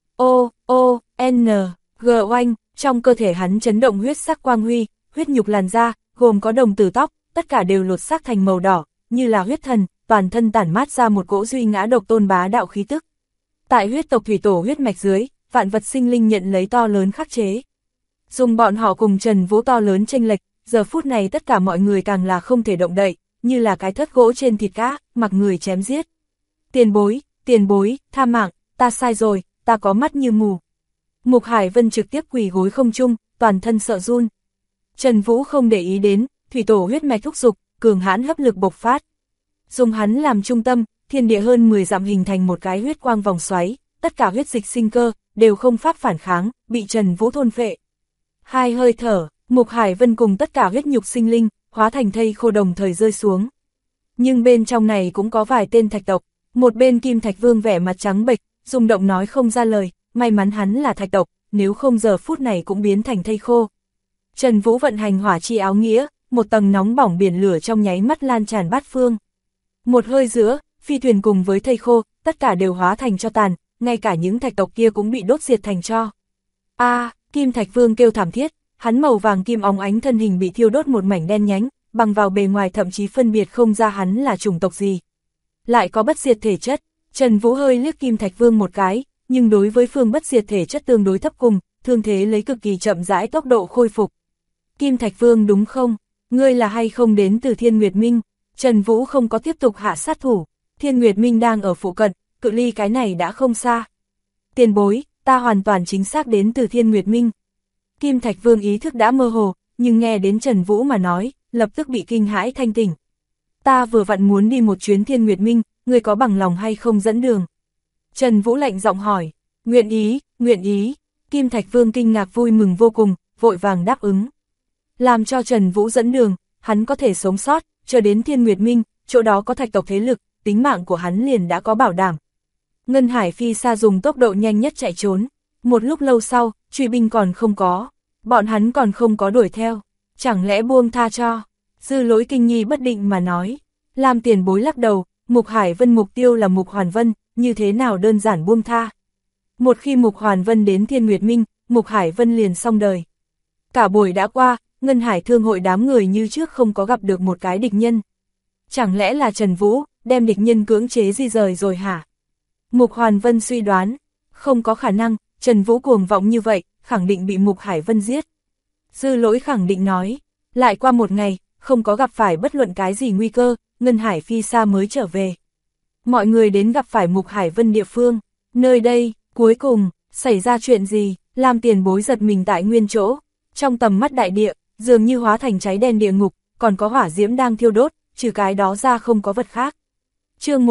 G oanh, trong cơ thể hắn chấn động huyết sắc quang huy, huyết nhục làn da, gồm có đồng tử tóc, tất cả đều lột xác thành màu đỏ, như là huyết thần, toàn thân tản mát ra một cỗ duy ngã độc tôn bá đạo khí tức. Tại huyết tộc thủy tổ huyết mạch dưới, vạn vật sinh linh nhận lấy to lớn khắc chế. Dùng bọn họ cùng Trần Vũ to lớn chênh lệch, giờ phút này tất cả mọi người càng là không thể động đậy, như là cái thớt gỗ trên thịt cá, mặc người chém giết. Tiền bối, tha mạng, ta sai rồi, ta có mắt như mù. Mục Hải Vân trực tiếp quỳ gối không trung, toàn thân sợ run. Trần Vũ không để ý đến, thủy tổ huyết mạch thúc dục, cường hãn hấp lực bộc phát. Dùng hắn làm trung tâm, thiên địa hơn 10 dặm hình thành một cái huyết quang vòng xoáy, tất cả huyết dịch sinh cơ, đều không pháp phản kháng, bị Trần Vũ thôn phệ. Hai hơi thở, Mục Hải Vân cùng tất cả huyết nhục sinh linh, hóa thành thây khô đồng thời rơi xuống. Nhưng bên trong này cũng có vài tên thạch tộc, một bên Kim Thạch Vương vẻ mặt trắng bệch, rung động nói không ra lời, may mắn hắn là thạch tộc, nếu không giờ phút này cũng biến thành thây khô. Trần Vũ vận hành hỏa chi áo nghĩa, một tầng nóng bỏng biển lửa trong nháy mắt lan tràn bát phương. Một hơi giữa, phi thuyền cùng với thây khô, tất cả đều hóa thành tro tàn, ngay cả những thạch tộc kia cũng bị đốt diệt thành tro. Kim Thạch Vương kêu thảm thiết, hắn màu vàng kim óng ánh thân hình bị thiêu đốt một mảnh đen nhánh, bằng vào bề ngoài thậm chí phân biệt không ra hắn là chủng tộc gì. Lại có bất diệt thể chất, Trần Vũ hơi liếc Kim Thạch Vương một cái, nhưng đối với phương bất diệt thể chất tương đối thấp cùng, thương thế lấy cực kỳ chậm rãi tốc độ khôi phục. Kim Thạch Vương đúng không? Ngươi là hay không đến từ Thiên Nguyệt Minh? Trần Vũ không có tiếp tục hạ sát thủ, Thiên Nguyệt Minh đang ở phụ cận, cự ly cái này đã không xa. Tiền bối, ta hoàn toàn chính xác đến từ Thiên Nguyệt Minh. Kim Thạch Vương ý thức đã mơ hồ, nhưng nghe đến Trần Vũ mà nói, lập tức bị kinh hãi thanh tỉnh. Ta vừa vặn muốn đi một chuyến Thiên Nguyệt Minh, ngươi có bằng lòng hay không dẫn đường? Trần Vũ lạnh giọng hỏi, nguyện ý. Kim Thạch Vương kinh ngạc vui mừng vô cùng, vội vàng đáp ứng. Làm cho Trần Vũ dẫn đường, hắn có thể sống sót, chờ đến Thiên Nguyệt Minh, chỗ đó có thạch tộc thế lực, tính mạng của hắn liền đã có bảo đảm. Ngân Hải Phi Sa dùng tốc độ nhanh nhất chạy trốn, một lúc lâu sau, truy binh còn không có, bọn hắn còn không có đuổi theo, chẳng lẽ buông tha cho? Dư Lỗi kinh nghi bất định mà nói, làm tiền bối lắc đầu, Mục Hải Vân mục tiêu là Mục Hoàn Vân, như thế nào đơn giản buông tha. Một khi Mục Hoàn Vân đến Thiên Nguyệt Minh, Mục Hải Vân liền xong đời. Cả buổi đã qua, Ngân Hải Thương hội đám người như trước không có gặp được một cái địch nhân. Chẳng lẽ là Trần Vũ, đem địch nhân cưỡng chế di rời rồi hả? Mục Hoàn Vân suy đoán, không có khả năng, Trần Vũ cuồng vọng như vậy, khẳng định bị Mục Hải Vân giết. Dư Lỗi khẳng định nói, lại qua một ngày, không có gặp phải bất luận cái gì nguy cơ, Ngân Hải Phi Sa mới trở về. Mọi người đến gặp phải Mục Hải Vân địa phương, nơi đây, cuối cùng, xảy ra chuyện gì, làm tiền bối giật mình tại nguyên chỗ. Trong tầm mắt đại địa, dường như hóa thành cháy đen địa ngục, còn có hỏa diễm đang thiêu đốt, trừ cái đó ra không có vật khác. Chương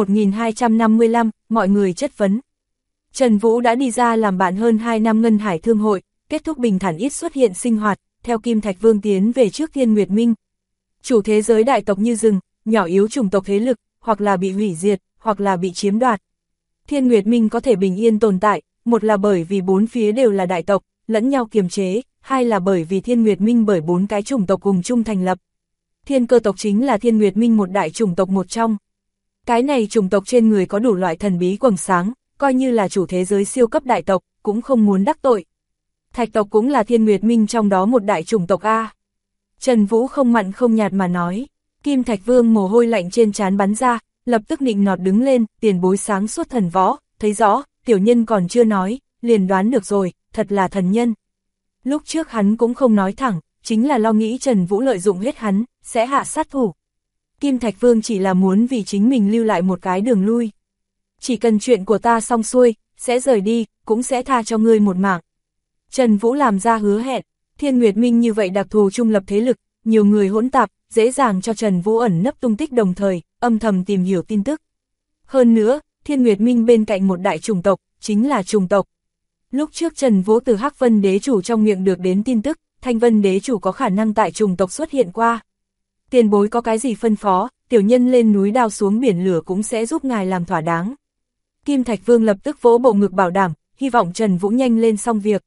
1255, mọi người chất vấn. Trần Vũ đã đi ra làm bạn hơn 2 năm Ngân Hải Thương hội, kết thúc bình thản ít xuất hiện sinh hoạt, theo Kim Thạch Vương tiến về trước Thiên Nguyệt Minh. Chủ thế giới đại tộc như rừng, nhỏ yếu chủng tộc thế lực, hoặc là bị hủy diệt, hoặc là bị chiếm đoạt. Thiên Nguyệt Minh có thể bình yên tồn tại, một là bởi vì bốn phía đều là đại tộc, lẫn nhau kiềm chế, hai là bởi vì Thiên Nguyệt Minh bởi 4 cái chủng tộc cùng chung thành lập. Thiên Cơ tộc chính là Thiên Nguyệt Minh một đại chủng tộc một trong. Cái này chủng tộc trên người có đủ loại thần bí quầng sáng, coi như là chủ thế giới siêu cấp đại tộc, cũng không muốn đắc tội. Thạch tộc cũng là Thiên Nguyệt Minh trong đó một đại chủng tộc A. Trần Vũ không mặn không nhạt mà nói, Kim Thạch Vương mồ hôi lạnh trên trán bắn ra, lập tức nịnh nọt đứng lên, tiền bối sáng suốt thần võ, thấy rõ, tiểu nhân còn chưa nói, liền đoán được rồi, thật là thần nhân. Lúc trước hắn cũng không nói thẳng, chính là lo nghĩ Trần Vũ lợi dụng hết hắn, sẽ hạ sát thủ. Kim Thạch Vương chỉ là muốn vì chính mình lưu lại một cái đường lui. Chỉ cần chuyện của ta xong xuôi, sẽ rời đi, cũng sẽ tha cho ngươi một mạng. Trần Vũ làm ra hứa hẹn, Thiên Nguyệt Minh như vậy đặc thù trung lập thế lực, nhiều người hỗn tạp, dễ dàng cho Trần Vũ ẩn nấp tung tích đồng thời, âm thầm tìm hiểu tin tức. Hơn nữa, Thiên Nguyệt Minh bên cạnh một đại chủng tộc, chính là chủng tộc. Lúc trước Trần Vũ từ Hắc Vân Đế Chủ trong miệng được đến tin tức, Thanh Vân Đế Chủ có khả năng tại chủng tộc xuất hiện qua. Tiền bối có cái gì phân phó, tiểu nhân lên núi đao xuống biển lửa cũng sẽ giúp ngài làm thỏa đáng. Kim Thạch Vương lập tức vỗ bộ ngực bảo đảm, hy vọng Trần Vũ nhanh lên xong việc.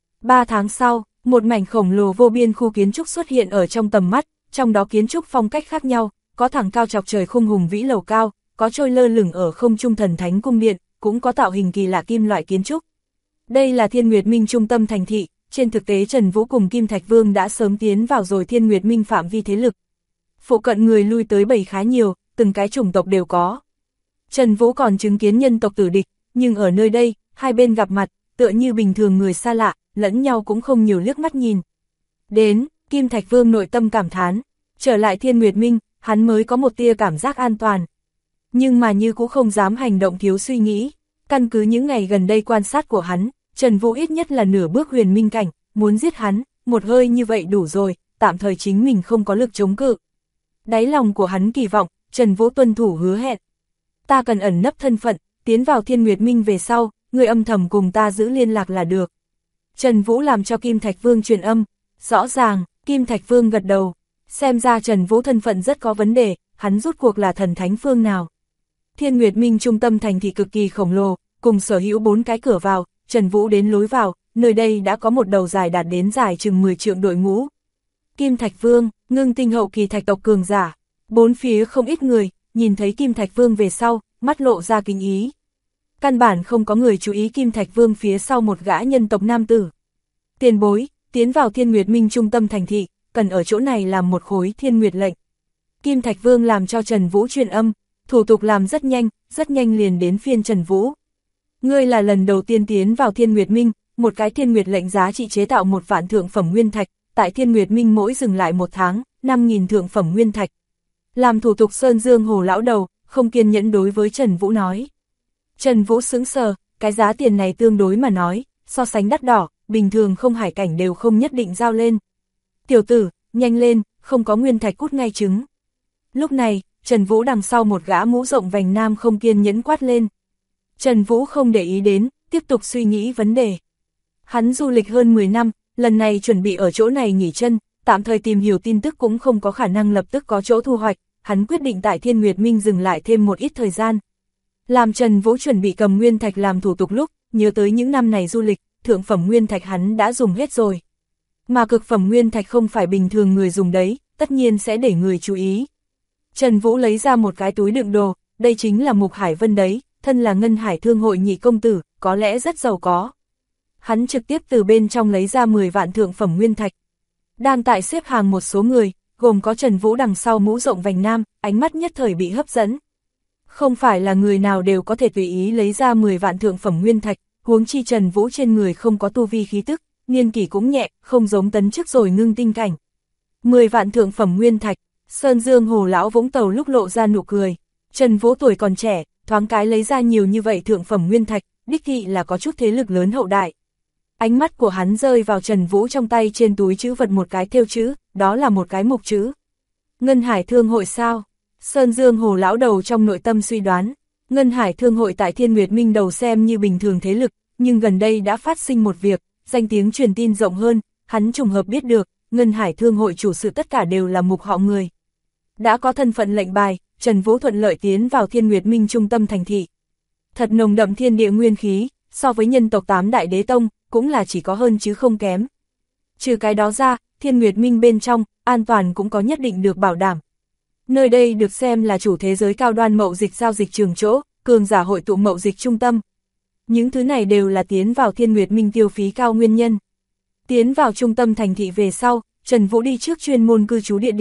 3 tháng sau, một mảnh khổng lồ vô biên khu kiến trúc xuất hiện ở trong tầm mắt, trong đó kiến trúc phong cách khác nhau, có thẳng cao chọc trời khung hùng vĩ lầu cao, có trôi lơ lửng ở không trung thần thánh cung điện, cũng có tạo hình kỳ lạ kim loại kiến trúc. Đây là Thiên Nguyệt Minh trung tâm thành thị, trên thực tế Trần Vũ cùng Kim Thạch Vương đã sớm tiến vào rồi Thiên Nguyệt Minh phạm vi thế lực. Phụ cận người lui tới bầy khá nhiều, từng cái chủng tộc đều có. Trần Vũ còn chứng kiến nhân tộc tử địch, nhưng ở nơi đây, hai bên gặp mặt, tựa như bình thường người xa lạ, lẫn nhau cũng không nhiều liếc mắt nhìn. Đến, Kim Thạch Vương nội tâm cảm thán, trở lại Thiên Nguyệt Minh, hắn mới có một tia cảm giác an toàn. Nhưng mà như cũng không dám hành động thiếu suy nghĩ, căn cứ những ngày gần đây quan sát của hắn, Trần Vũ ít nhất là nửa bước huyền minh cảnh, muốn giết hắn, một hơi như vậy đủ rồi, tạm thời chính mình không có lực chống cự. Đáy lòng của hắn kỳ vọng, Trần Vũ tuân thủ hứa hẹn. Ta cần ẩn nấp thân phận, tiến vào Thiên Nguyệt Minh về sau, người âm thầm cùng ta giữ liên lạc là được. Trần Vũ làm cho Kim Thạch Vương truyền âm, rõ ràng, Kim Thạch Vương gật đầu, xem ra Trần Vũ thân phận rất có vấn đề, hắn rút cuộc là thần thánh phương nào. Thiên Nguyệt Minh trung tâm thành thị cực kỳ khổng lồ, cùng sở hữu 4 cái cửa vào, Trần Vũ đến lối vào, nơi đây đã có một đầu dài đạt đến dài chừng 10 trượng đội ngũ. Kim Thạch Vương, ngưng tinh hậu kỳ thạch tộc cường giả, bốn phía không ít người, nhìn thấy Kim Thạch Vương về sau, mắt lộ ra kính ý. Căn bản không có người chú ý Kim Thạch Vương phía sau một gã nhân tộc nam tử. Tiền bối, tiến vào Thiên Nguyệt Minh trung tâm thành thị, cần ở chỗ này làm một khối Thiên Nguyệt lệnh. Kim Thạch Vương làm cho Trần Vũ truyền âm, thủ tục làm rất nhanh liền đến phiên Trần Vũ. Ngươi là lần đầu tiên tiến vào Thiên Nguyệt Minh, một cái Thiên Nguyệt lệnh giá trị chế tạo 1 vạn thượng phẩm nguyên thạch, tại Thiên Nguyệt Minh mỗi dừng lại 1 tháng, 5.000 thượng phẩm nguyên thạch. Làm thủ tục Sơn Dương Hồ lão đầu, không kiên nhẫn đối với Trần Vũ nói. Trần Vũ sững sờ, cái giá tiền này tương đối mà nói, so sánh đắt đỏ, bình thường không hải cảnh đều không nhất định giao lên. Tiểu tử, nhanh lên, không có nguyên thạch cút ngay trứng. Lúc này, Trần Vũ đằng sau một gã mũ rộng vành nam không kiên nhẫn quát lên. Trần Vũ không để ý đến, tiếp tục suy nghĩ vấn đề. Hắn du lịch hơn 10 năm, lần này chuẩn bị ở chỗ này nghỉ chân, tạm thời tìm hiểu tin tức cũng không có khả năng lập tức có chỗ thu hoạch, hắn quyết định tại Thiên Nguyệt Minh dừng lại thêm một ít thời gian. Làm Trần Vũ chuẩn bị cầm nguyên thạch làm thủ tục lúc, nhớ tới những năm này du lịch, thượng phẩm nguyên thạch hắn đã dùng hết rồi. Mà cực phẩm nguyên thạch không phải bình thường người dùng đấy, tất nhiên sẽ để người chú ý. Trần Vũ lấy ra một cái túi đựng đồ, đây chính là Mục Hải Vân đấy, thân là Ngân Hải Thương hội nhị công tử, có lẽ rất giàu có. Hắn trực tiếp từ bên trong lấy ra 10 vạn thượng phẩm nguyên thạch. Đang tại xếp hàng một số người, gồm có Trần Vũ đằng sau mũ rộng vành nam, ánh mắt nhất thời bị hấp dẫn. Không phải là người nào đều có thể tùy ý lấy ra 10 vạn thượng phẩm nguyên thạch, huống chi Trần Vũ trên người không có tu vi khí tức, niên kỷ cũng nhẹ, không giống tấn chức rồi ngưng tinh cảnh. 10 vạn thượng phẩm nguyên thạch, Sơn Dương Hồ lão Vũng Tàu lúc lộ ra nụ cười. Trần Vũ tuổi còn trẻ, thoáng cái lấy ra nhiều như vậy thượng phẩm nguyên thạch, đích thị là có chút thế lực lớn hậu đại. Ánh mắt của hắn rơi vào Trần Vũ trong tay trên túi chữ vật một cái thêu chữ, đó là một cái mục chữ. Ngân Hải Thương hội sao? Sơn Dương Hồ lão đầu trong nội tâm suy đoán, Ngân Hải Thương hội tại Thiên Nguyệt Minh đầu xem như bình thường thế lực, nhưng gần đây đã phát sinh một việc, danh tiếng truyền tin rộng hơn, hắn trùng hợp biết được, Ngân Hải Thương hội chủ sự tất cả đều là mục họ người. Đã có thân phận lệnh bài, Trần Vũ thuận lợi tiến vào Thiên Nguyệt Minh trung tâm thành thị. Thật nồng đậm thiên địa nguyên khí, so với nhân tộc 8 đại đế tông, cũng là chỉ có hơn chứ không kém. Trừ cái đó ra, Thiên Nguyệt Minh bên trong, an toàn cũng có nhất định được bảo đảm. Nơi đây được xem là chủ thế giới cao đoan mậu dịch giao dịch trường chỗ, cường giả hội tụ mậu dịch trung tâm. Những thứ này đều là tiến vào Thiên Nguyệt Minh tiêu phí cao nguyên nhân. Tiến vào trung tâm thành thị về sau, Trần Vũ đi trước chuyên môn cư trú địa điểm,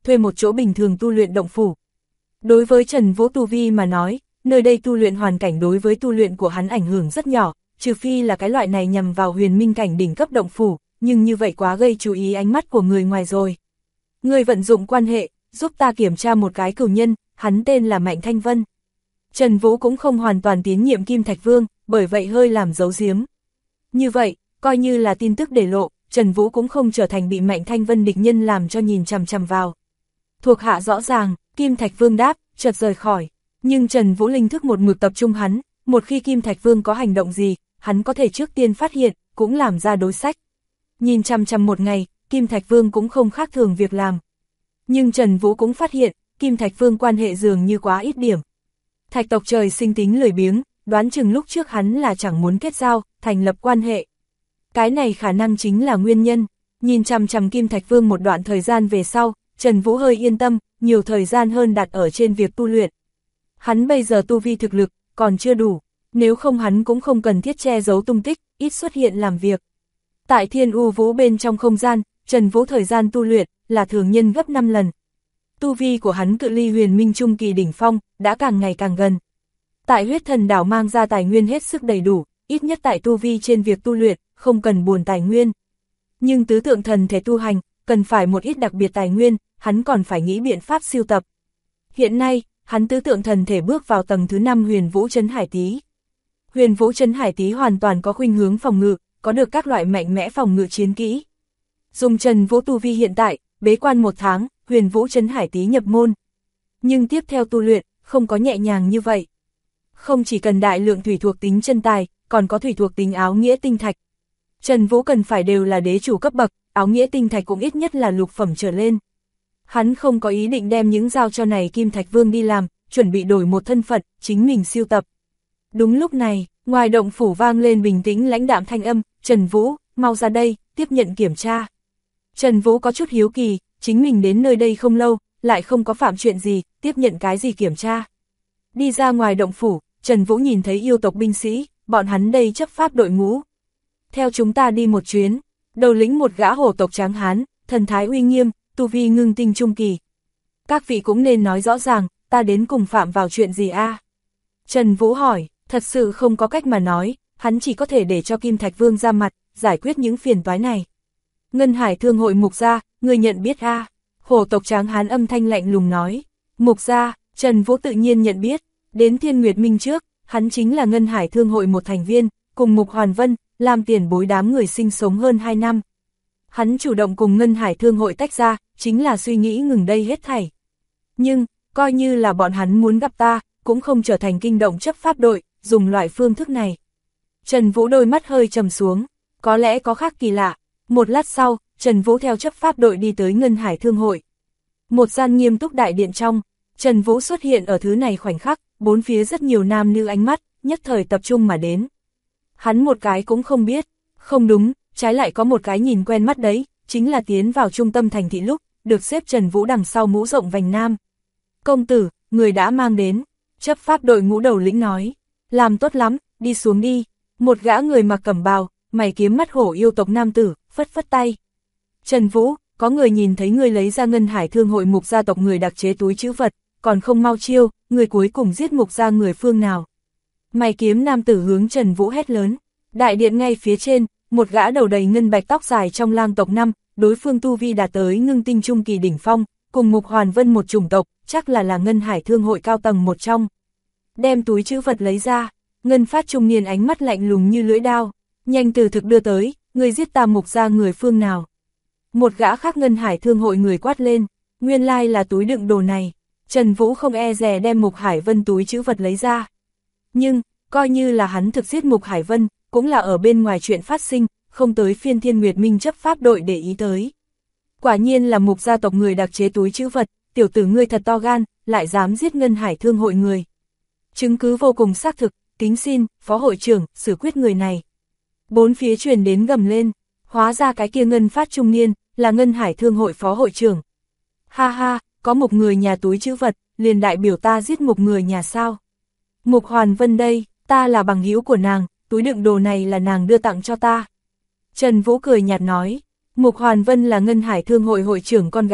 thuê một chỗ bình thường tu luyện động phủ. Đối với Trần Vũ tu vi mà nói, nơi đây tu luyện hoàn cảnh đối với tu luyện của hắn ảnh hưởng rất nhỏ, trừ phi là cái loại này nhằm vào huyền minh cảnh đỉnh cấp động phủ, nhưng như vậy quá gây chú ý ánh mắt của người ngoài rồi. Người vận dụng quan hệ, giúp ta kiểm tra một cái cửu nhân, hắn tên là Mạnh Thanh Vân. Trần Vũ cũng không hoàn toàn tín nhiệm Kim Thạch Vương, bởi vậy hơi làm giấu giếm. Như vậy, coi như là tin tức để lộ, Trần Vũ cũng không trở thành bị Mạnh Thanh Vân địch nhân làm cho nhìn chằm chằm vào. Thuộc hạ rõ ràng, Kim Thạch Vương đáp, chợt rời khỏi. Nhưng Trần Vũ linh thức một mực tập trung hắn, một khi Kim Thạch Vương có hành động gì, hắn có thể trước tiên phát hiện, cũng làm ra đối sách. Nhìn chằm chằm một ngày, Kim Thạch Vương cũng không khác thường việc làm. Nhưng Trần Vũ cũng phát hiện, Kim Thạch Vương quan hệ dường như quá ít điểm. Thạch tộc trời sinh tính lười biếng, đoán chừng lúc trước hắn là chẳng muốn kết giao, thành lập quan hệ. Cái này khả năng chính là nguyên nhân. Nhìn chằm chằm Kim Thạch Vương một đoạn thời gian về sau, Trần Vũ hơi yên tâm, nhiều thời gian hơn đặt ở trên việc tu luyện. Hắn bây giờ tu vi thực lực, còn chưa đủ, nếu không hắn cũng không cần thiết che giấu tung tích, ít xuất hiện làm việc. Tại Thiên U Vũ bên trong không gian, Trần Vũ thời gian tu luyện là thường nhân gấp 5 lần. Tu vi của hắn cự ly huyền minh trung kỳ đỉnh phong, đã càng ngày càng gần. Tại huyết thần đảo mang ra tài nguyên hết sức đầy đủ, ít nhất tại tu vi trên việc tu luyện, không cần buồn tài nguyên. Nhưng tứ tượng thần thể tu hành, cần phải một ít đặc biệt tài nguyên, hắn còn phải nghĩ biện pháp siêu tập. Hiện nay, hắn tứ tượng thần thể bước vào tầng thứ 5 Huyền Vũ Trấn Hải Tý. Huyền Vũ Trấn Hải Tý hoàn toàn có khuynh hướng phòng ngự, có được các loại mạnh mẽ phòng ngự chiến kỹ. Dùng Trần Vũ tu vi hiện tại, bế quan 1 tháng, Huyền Vũ Trấn Hải Tý nhập môn. Nhưng tiếp theo tu luyện, không có nhẹ nhàng như vậy. Không chỉ cần đại lượng thủy thuộc tính chân tài, còn có thủy thuộc tính áo nghĩa tinh thạch. Trần Vũ cần phải đều là đế chủ cấp bậc, áo nghĩa tinh thạch cũng ít nhất là lục phẩm trở lên. Hắn không có ý định đem những giao cho này Kim Thạch Vương đi làm, chuẩn bị đổi một thân phận, chính mình siêu tập. Đúng lúc này, ngoài động phủ vang lên bình tĩnh lãnh đạm thanh âm, Trần Vũ, mau ra đây, tiếp nhận kiểm tra. Trần Vũ có chút hiếu kỳ, chính mình đến nơi đây không lâu, lại không có phạm chuyện gì, tiếp nhận cái gì kiểm tra. Đi ra ngoài động phủ, Trần Vũ nhìn thấy yêu tộc binh sĩ, bọn hắn đây chấp pháp đội ngũ. Theo chúng ta đi một chuyến, đầu lĩnh một gã hổ tộc tráng hán, thần thái uy nghiêm, tu vi ngưng tinh trung kỳ. Các vị cũng nên nói rõ ràng, ta đến cùng phạm vào chuyện gì a? Trần Vũ hỏi, thật sự không có cách mà nói, hắn chỉ có thể để cho Kim Thạch Vương ra mặt, giải quyết những phiền toái này. Ngân Hải Thương hội Mục gia, người nhận biết a? Hổ tộc tráng hán âm thanh lạnh lùng nói. Mục gia, Trần Vũ tự nhiên nhận biết, đến Thiên Nguyệt Minh trước, hắn chính là Ngân Hải Thương hội một thành viên, cùng Mục Hoàn Vân, làm tiền bối đám người sinh sống hơn 2 năm. Hắn chủ động cùng Ngân Hải Thương hội tách ra, chính là suy nghĩ ngừng đây hết thảy. Nhưng, coi như là bọn hắn muốn gặp ta, cũng không trở thành kinh động chấp pháp đội, dùng loại phương thức này. Trần Vũ đôi mắt hơi trầm xuống, có lẽ có khác kỳ lạ. Một lát sau, Trần Vũ theo chấp pháp đội đi tới Ngân Hải Thương hội. Một gian nghiêm túc đại điện trong, Trần Vũ xuất hiện ở thứ này khoảnh khắc, bốn phía rất nhiều nam nữ ánh mắt, nhất thời tập trung mà đến. Hắn một cái cũng không biết, không đúng, trái lại có một cái nhìn quen mắt đấy, chính là tiến vào trung tâm thành thị lúc, được xếp Trần Vũ đằng sau mũ rộng vành nam. Công tử, người đã mang đến, chấp pháp đội ngũ đầu lĩnh nói, làm tốt lắm, đi xuống đi. Một gã người mặc cẩm bào, mày kiếm mắt hổ yêu tộc nam tử, phất phất tay. Trần Vũ, có người nhìn thấy người lấy ra Ngân Hải Thương hội Mục gia tộc người đặc chế túi trữ vật, còn không mau chiêu, người cuối cùng giết Mục gia người phương nào. Mày kiếm nam tử hướng Trần Vũ hét lớn. Đại điện ngay phía trên, một gã đầu đầy ngân bạch tóc dài trong lang tộc 5, đối phương tu vi đạt tới ngưng tinh trung kỳ đỉnh phong, cùng Mục Hoàn Vân một chủng tộc, chắc là Ngân Hải Thương hội cao tầng một trong. Đem túi trữ vật lấy ra, Ngân Phát trung niên ánh mắt lạnh lùng như lưỡi dao, nhanh từ thực đưa tới, người giết ta Mục gia người phương nào. Một gã khác Ngân Hải Thương hội người quát lên, nguyên lai là túi đựng đồ này. Trần Vũ không e dè đem Mục Hải Vân túi trữ vật lấy ra. Nhưng, coi như là hắn thực giết Mục Hải Vân, cũng là ở bên ngoài chuyện phát sinh, không tới phiên Thiên Nguyệt Minh chấp pháp đội để ý tới. Quả nhiên là Mục gia tộc người đặc chế túi trữ vật, tiểu tử ngươi thật to gan, lại dám giết Ngân Hải Thương hội người. Chứng cứ vô cùng xác thực, kính xin, phó hội trưởng, xử quyết người này. Bốn phía truyền đến gầm lên, hóa ra cái kia Ngân Phát trung niên, là Ngân Hải Thương hội phó hội trưởng. Ha ha, có một người nhà túi trữ vật, liền đại biểu ta giết một người nhà sao. Mục Hoàn Vân đây, ta là bằng hữu của nàng, túi đựng đồ này là nàng đưa tặng cho ta. Trần Vũ cười nhạt nói, Mục Hoàn Vân là Ngân Hải Thương hội hội trưởng con gái,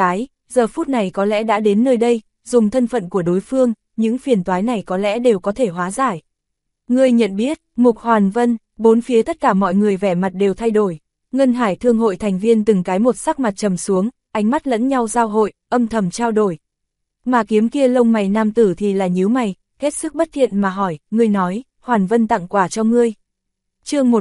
giờ phút này có lẽ đã đến nơi đây, dùng thân phận của đối phương, những phiền toái này có lẽ đều có thể hóa giải. Ngươi nhận biết, Mục Hoàn Vân, bốn phía tất cả mọi người vẻ mặt đều thay đổi. Ngân Hải Thương hội thành viên từng cái một sắc mặt trầm xuống, ánh mắt lẫn nhau giao hội, âm thầm trao đổi. Mà kiếm kia lông mày nam tử thì là nhíu mày, hết sức bất thiện mà hỏi, ngươi nói, Hoàn Vân tặng quà cho ngươi. Chương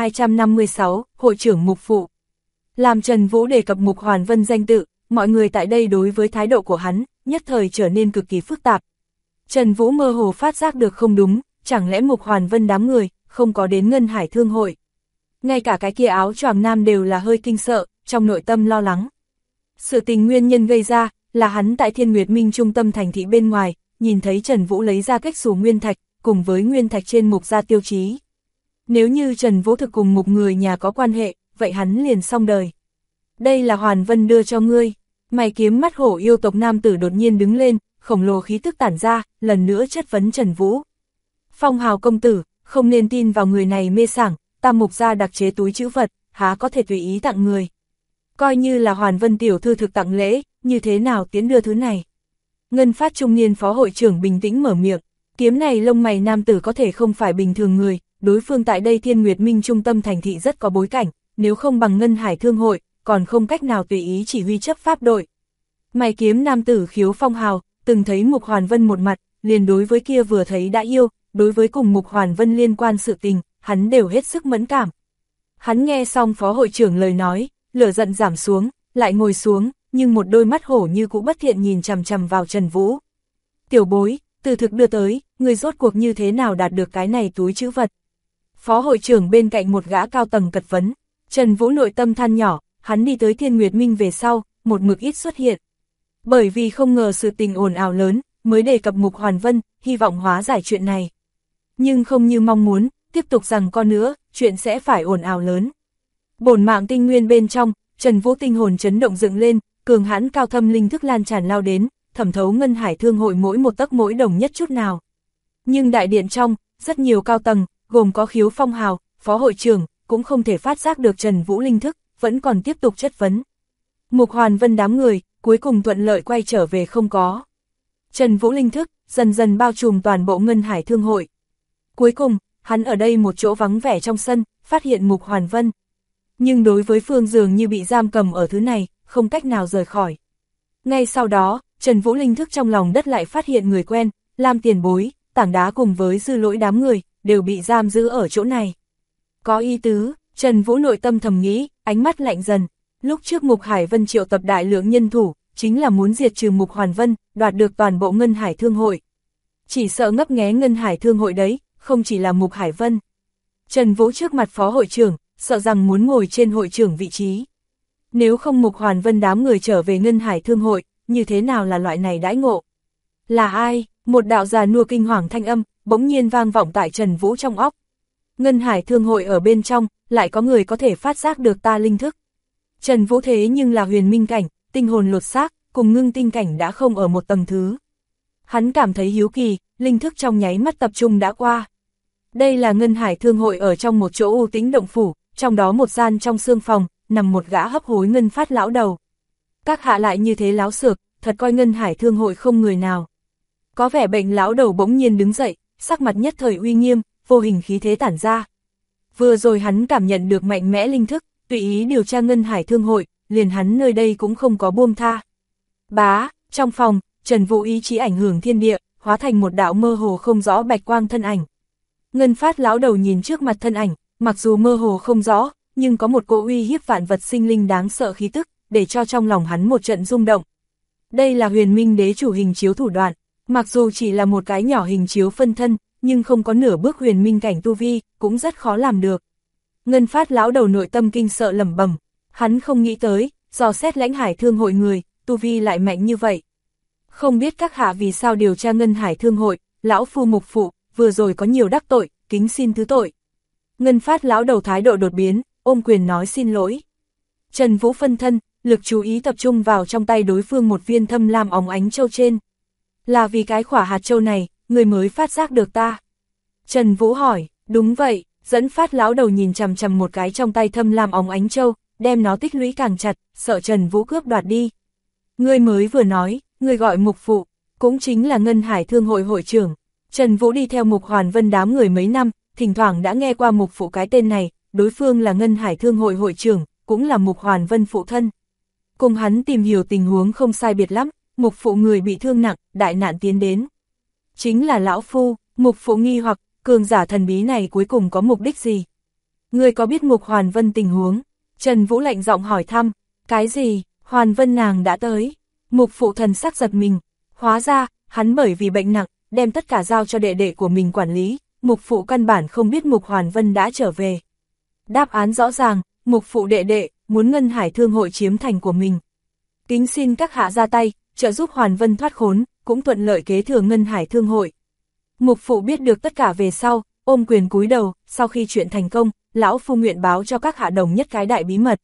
1256, hội trưởng Mục Phụ. Làm Trần Vũ đề cập Mục Hoàn Vân danh tự, mọi người tại đây đối với thái độ của hắn, nhất thời trở nên cực kỳ phức tạp. Trần Vũ mơ hồ phát giác được không đúng, chẳng lẽ Mục Hoàn Vân đám người, không có đến Ngân Hải Thương hội. Ngay cả cái kia áo choàng nam đều là hơi kinh sợ, trong nội tâm lo lắng. Sự tình nguyên nhân gây ra, là hắn tại Thiên Nguyệt Minh trung tâm thành thị bên ngoài, nhìn thấy Trần Vũ lấy ra cách xù nguyên thạch, cùng với nguyên thạch trên mục gia tiêu chí. Nếu như Trần Vũ thực cùng một người nhà có quan hệ, vậy hắn liền xong đời. Đây là Hoàn Vân đưa cho ngươi. Mày kiếm mắt hổ yêu tộc nam tử đột nhiên đứng lên, khổng lồ khí tức tản ra, lần nữa chất vấn Trần Vũ. Phong Hào công tử, không nên tin vào người này mê sảng, ta mục gia đặc chế túi trữ vật, há có thể tùy ý tặng người. Coi như là Hoàn Vân tiểu thư thực tặng lễ, như thế nào tiến đưa thứ này. Ngân Phát trung niên phó hội trưởng bình tĩnh mở miệng, kiếm này lông mày nam tử có thể không phải bình thường người, đối phương tại đây Thiên Nguyệt Minh trung tâm thành thị rất có bối cảnh, nếu không bằng Ngân Hải Thương hội, còn không cách nào tùy ý chỉ huy chấp pháp đội. Mày kiếm nam tử khiếu Phong Hào, từng thấy Mục Hoàn Vân một mặt, liền đối với kia vừa thấy đã yêu, đối với cùng Mục Hoàn Vân liên quan sự tình, hắn đều hết sức mẫn cảm. Hắn nghe xong phó hội trưởng lời nói, lửa giận giảm xuống, lại ngồi xuống, nhưng một đôi mắt hổ như cũ bất thiện nhìn chằm chằm vào Trần Vũ. Tiểu bối, từ thực đưa tới, người rốt cuộc như thế nào đạt được cái này túi trữ vật? Phó hội trưởng bên cạnh một gã cao tầng cật vấn, Trần Vũ nội tâm than nhỏ, hắn đi tới Thiên Nguyệt Minh về sau, một mực ít xuất hiện. Bởi vì không ngờ sự tình ồn ào lớn, mới đề cập Mục Hoàn Vân, hy vọng hóa giải chuyện này. Nhưng không như mong muốn, tiếp tục rằng con nữa, chuyện sẽ phải ồn ào lớn. Bổn mạng tinh nguyên bên trong, Trần Vũ tinh hồn chấn động dựng lên, cường hãn cao thâm linh thức lan tràn lao đến, thẩm thấu Ngân Hải Thương hội mỗi một tấc mỗi đồng nhất chút nào. Nhưng đại điện trong, rất nhiều cao tầng, gồm có khiếu Phong Hào, phó hội trưởng, cũng không thể phát giác được Trần Vũ linh thức, vẫn còn tiếp tục chất vấn. Mục Hoàn Vân đám người, cuối cùng thuận lợi quay trở về không có. Trần Vũ linh thức, dần dần bao trùm toàn bộ Ngân Hải Thương hội. Cuối cùng, hắn ở đây một chỗ vắng vẻ trong sân, phát hiện Mục Hoàn Vân. Nhưng đối với phương dường như bị giam cầm ở thứ này, không cách nào rời khỏi. Ngay sau đó, Trần Vũ linh thức trong lòng đất lại phát hiện người quen, Lam Tiền Bối, Tảng Đá cùng với Dư Lỗi đám người, đều bị giam giữ ở chỗ này. Có ý tứ, Trần Vũ nội tâm thầm nghĩ, ánh mắt lạnh dần. Lúc trước Mục Hải Vân triệu tập đại lượng nhân thủ, chính là muốn diệt trừ Mục Hoàn Vân, đoạt được toàn bộ Ngân Hải Thương hội. Chỉ sợ ngấp nghé Ngân Hải Thương hội đấy, không chỉ là Mục Hải Vân. Trần Vũ trước mặt phó hội trưởng, sợ rằng muốn ngồi trên hội trưởng vị trí. Nếu không Mục Hoàn Vân đám người trở về Ngân Hải Thương hội, như thế nào là loại này đãi ngộ? Là ai? Một đạo già nua kinh hoàng thanh âm, bỗng nhiên vang vọng tại Trần Vũ trong óc. Ngân Hải Thương hội ở bên trong, lại có người có thể phát giác được ta linh thức. Trần Vũ thế nhưng là huyền minh cảnh, tinh hồn lột xác, cùng ngưng tinh cảnh đã không ở một tầng thứ. Hắn cảm thấy hiếu kỳ, linh thức trong nháy mắt tập trung đã qua. Đây là Ngân Hải Thương hội ở trong một chỗ u tĩnh động phủ, trong đó một gian trong xương phòng, nằm một gã hấp hối Ngân Phát lão đầu. Các hạ lại như thế láo xược, thật coi Ngân Hải Thương hội không người nào. Có vẻ bệnh lão đầu bỗng nhiên đứng dậy, sắc mặt nhất thời uy nghiêm, vô hình khí thế tản ra. Vừa rồi hắn cảm nhận được mạnh mẽ linh thức, tùy ý điều tra Ngân Hải Thương hội, liền hắn nơi đây cũng không có buông tha. Bá, trong phòng, Trần Vũ ý chí ảnh hưởng thiên địa, hóa thành một đạo mơ hồ không rõ bạch quang thân ảnh. Ngân Phát lão đầu nhìn trước mặt thân ảnh, mặc dù mơ hồ không rõ, nhưng có một cỗ uy hiếp vạn vật sinh linh đáng sợ khí tức, để cho trong lòng hắn một trận rung động. Đây là Huyền Minh đế chủ hình chiếu thủ đoạn, mặc dù chỉ là một cái nhỏ hình chiếu phân thân, nhưng không có nửa bước huyền minh cảnh tu vi, cũng rất khó làm được. Ngân Phát lão đầu nội tâm kinh sợ lẩm bẩm, hắn không nghĩ tới, dò xét Lãnh Hải Thương hội người, tu vi lại mạnh như vậy. Không biết các hạ vì sao điều tra Ngân Hải Thương hội, lão phu Mục Phụ, vừa rồi có nhiều đắc tội, kính xin thứ tội. Ngân Phát lão đầu thái độ đột biến, ôm quyền nói xin lỗi. Trần Vũ phân thân, lực chú ý tập trung vào trong tay đối phương một viên thâm lam óng ánh châu trên. Là vì cái khỏa hạt châu này, người mới phát giác được ta. Trần Vũ hỏi, đúng vậy, Dẫn Phát lão đầu nhìn chằm chằm một cái trong tay thâm lam óng ánh châu, đem nó tích lũy càng chặt, sợ Trần Vũ cướp đoạt đi. Ngươi mới vừa nói, ngươi gọi Mục Phụ, cũng chính là Ngân Hải Thương hội hội trưởng. Trần Vũ đi theo Mục Hoàn Vân đám người mấy năm, thỉnh thoảng đã nghe qua Mục Phụ cái tên này, đối phương là Ngân Hải Thương hội hội trưởng, cũng là Mục Hoàn Vân phụ thân. Cùng hắn tìm hiểu tình huống không sai biệt lắm, Mục Phụ người bị thương nặng, đại nạn tiến đến. Chính là lão phu. Mục Phụ nghi hoặc, cường giả thần bí này cuối cùng có mục đích gì? Ngươi có biết Mục Hoàn Vân tình huống? Trần Vũ lạnh giọng hỏi thăm, cái gì? Hoàn Vân nàng đã tới. Mục Phụ thần sắc giật mình, hóa ra, hắn bởi vì bệnh nặng, đem tất cả giao cho đệ đệ của mình quản lý, Mục Phụ căn bản không biết Mục Hoàn Vân đã trở về. Đáp án rõ ràng, Mục Phụ đệ đệ, muốn Ngân Hải Thương hội chiếm thành của mình. Kính xin các hạ ra tay, trợ giúp Hoàn Vân thoát khốn, cũng thuận lợi kế thừa Ngân Hải Thương hội. Mục Phụ biết được tất cả về sau, ôm quyền cúi đầu, sau khi chuyện thành công, lão phu nguyện báo cho các hạ đồng nhất cái đại bí mật.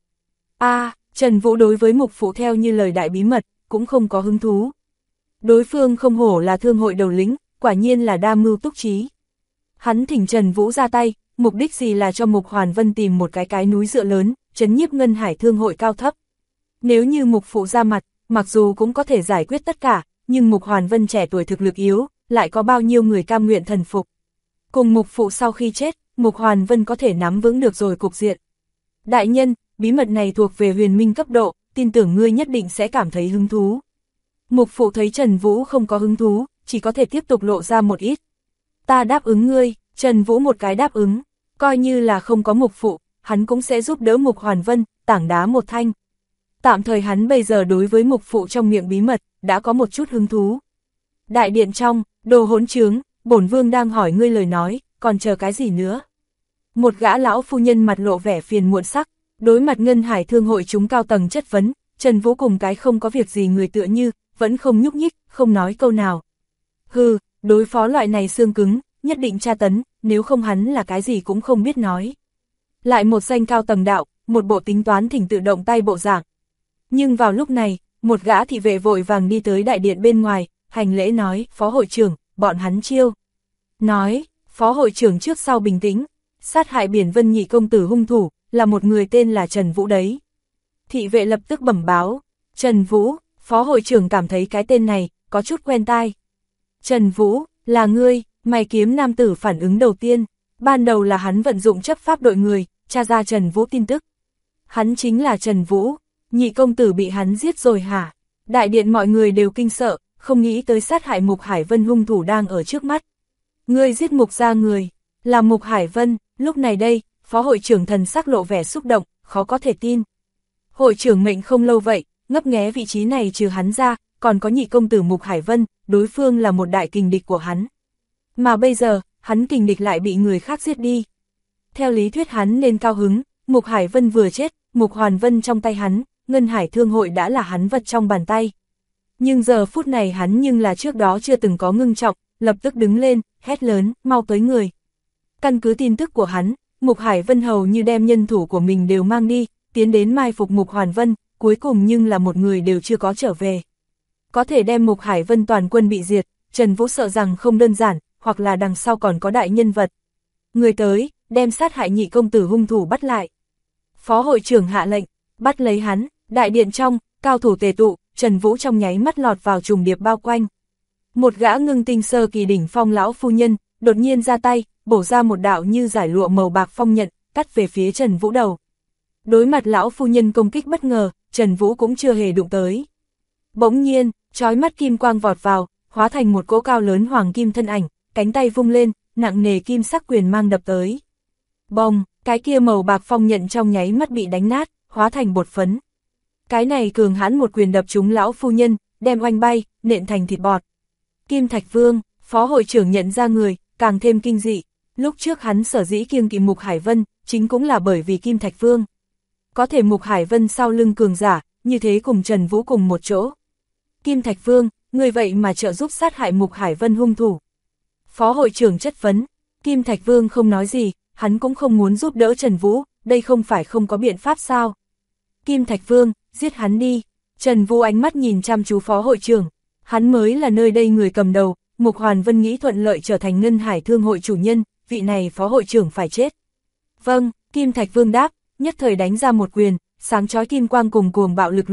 Trần Vũ đối với Mục Phụ theo như lời đại bí mật, cũng không có hứng thú. Đối phương không hổ là thương hội đầu lĩnh, quả nhiên là đa mưu túc trí. Hắn thỉnh Trần Vũ ra tay, mục đích gì là cho Mục Hoàn Vân tìm một cái núi dựa lớn, trấn nhiếp Ngân Hải Thương hội cao thấp. Nếu như Mục Phụ ra mặt, mặc dù cũng có thể giải quyết tất cả, nhưng Mục Hoàn Vân trẻ tuổi thực lực yếu, lại có bao nhiêu người cam nguyện thần phục. Cùng Mục Phụ sau khi chết, Mục Hoàn Vân có thể nắm vững được rồi cục diện. Đại nhân, bí mật này thuộc về huyền minh cấp độ, tin tưởng ngươi nhất định sẽ cảm thấy hứng thú. Mục Phụ thấy Trần Vũ không có hứng thú, chỉ có thể tiếp tục lộ ra một ít. Ta đáp ứng ngươi. Trần Vũ một cái đáp ứng, coi như là không có Mục Phụ, hắn cũng sẽ giúp đỡ Mục Hoàn Vân, tảng đá một thanh. Tạm thời hắn bây giờ đối với Mục Phụ trong miệng bí mật, đã có một chút hứng thú. Đại điện trong, đồ hỗn trướng, bổn vương đang hỏi ngươi lời nói, còn chờ cái gì nữa? Một gã lão phu nhân mặt lộ vẻ phiền muộn sắc, đối mặt Ngân Hải Thương hội chúng cao tầng chất vấn, Trần Vũ cùng cái không có việc gì người tựa như, vẫn không nhúc nhích, không nói câu nào. Hừ, đối phó loại này xương cứng, nhất định tra tấn, nếu không hắn là cái gì cũng không biết nói. Lại một danh cao tầng đạo, một bộ tính toán thỉnh tự động tay bộ dạng. Nhưng vào lúc này, một gã thị vệ vội vàng đi tới đại điện bên ngoài, hành lễ nói, phó hội trưởng, bọn hắn chiêu. Nói, phó hội trưởng trước sau bình tĩnh, sát hại Biển Vân nhị công tử hung thủ, là một người tên là Trần Vũ đấy. Thị vệ lập tức bẩm báo, Trần Vũ, phó hội trưởng cảm thấy cái tên này, có chút quen tai. Trần Vũ, là ngươi, mày kiếm nam tử phản ứng đầu tiên, ban đầu là hắn vận dụng chấp pháp đội người, tra ra Trần Vũ tin tức. Hắn chính là Trần Vũ, nhị công tử bị hắn giết rồi hả? Đại điện mọi người đều kinh sợ, không nghĩ tới sát hại Mục Hải Vân hung thủ đang ở trước mắt. Ngươi giết Mục gia người, là Mục Hải Vân, lúc này đây, phó hội trưởng thần sắc lộ vẻ xúc động, khó có thể tin. Hội trưởng mệnh không lâu vậy, ngấp nghé vị trí này trừ hắn ra, còn có nhị công tử Mục Hải Vân, đối phương là một đại kình địch của hắn. Mà bây giờ, hắn kình địch lại bị người khác giết đi. Theo lý thuyết hắn nên cao hứng, Mục Hải Vân vừa chết, Mục Hoàn Vân trong tay hắn, Ngân Hải Thương hội đã là hắn vật trong bàn tay. Nhưng giờ phút này hắn nhưng là trước đó chưa từng có ngưng trọng, lập tức đứng lên, hét lớn, mau tới người. Căn cứ tin tức của hắn, Mục Hải Vân hầu như đem nhân thủ của mình đều mang đi, tiến đến mai phục Mục Hoàn Vân, cuối cùng nhưng là một người đều chưa có trở về. Có thể đem Mục Hải Vân toàn quân bị diệt, Trần Vũ sợ rằng không đơn giản, hoặc là đằng sau còn có đại nhân vật. Người tới, đem sát hại nhị công tử hung thủ bắt lại. Phó hội trưởng hạ lệnh, bắt lấy hắn, đại điện trong, cao thủ tề tụ, Trần Vũ trong nháy mắt lọt vào trùng điệp bao quanh. Một gã ngưng tinh sơ kỳ đỉnh phong lão phu nhân, đột nhiên ra tay, bổ ra một đạo như giải lụa màu bạc phong nhận, cắt về phía Trần Vũ đầu. Đối mặt lão phu nhân công kích bất ngờ, Trần Vũ cũng chưa hề đụng tới. Bỗng nhiên, chói mắt kim quang vọt vào, hóa thành một cỗ cao lớn hoàng kim thân ảnh, cánh tay vung lên, nặng nề kim sắc quyền mang đập tới. Bồng, cái kia màu bạc phong nhận trong nháy mắt bị đánh nát, hóa thành bột phấn. Cái này cường hãn một quyền đập trúng lão phu nhân, đem oanh bay, nện thành thịt bọt. Kim Thạch Vương, phó hội trưởng nhận ra người, càng thêm kinh dị. Lúc trước hắn sở dĩ kiêng kỵ Mục Hải Vân, chính cũng là bởi vì Kim Thạch Vương. Có thể Mục Hải Vân sau lưng cường giả, như thế cùng Trần Vũ cùng một chỗ. Kim Thạch Vương, người vậy mà trợ giúp sát hại Mục Hải Vân hung thủ. Phó hội trưởng chất vấn, Kim Thạch Vương không nói gì, hắn cũng không muốn giúp đỡ Trần Vũ, đây không phải không có biện pháp sao. Kim Thạch Vương, giết hắn đi. Trần Vũ ánh mắt nhìn chăm chú phó hội trưởng, hắn mới là nơi đây người cầm đầu, Mục Hoàn Vân nghĩ thuận lợi trở thành Ngân Hải Thương hội chủ nhân, vị này phó hội trưởng phải chết. Vâng, Kim Thạch Vương đáp, nhất thời đánh ra một quyền, sáng chói kim quang cùng cuồng bạo lực lượng,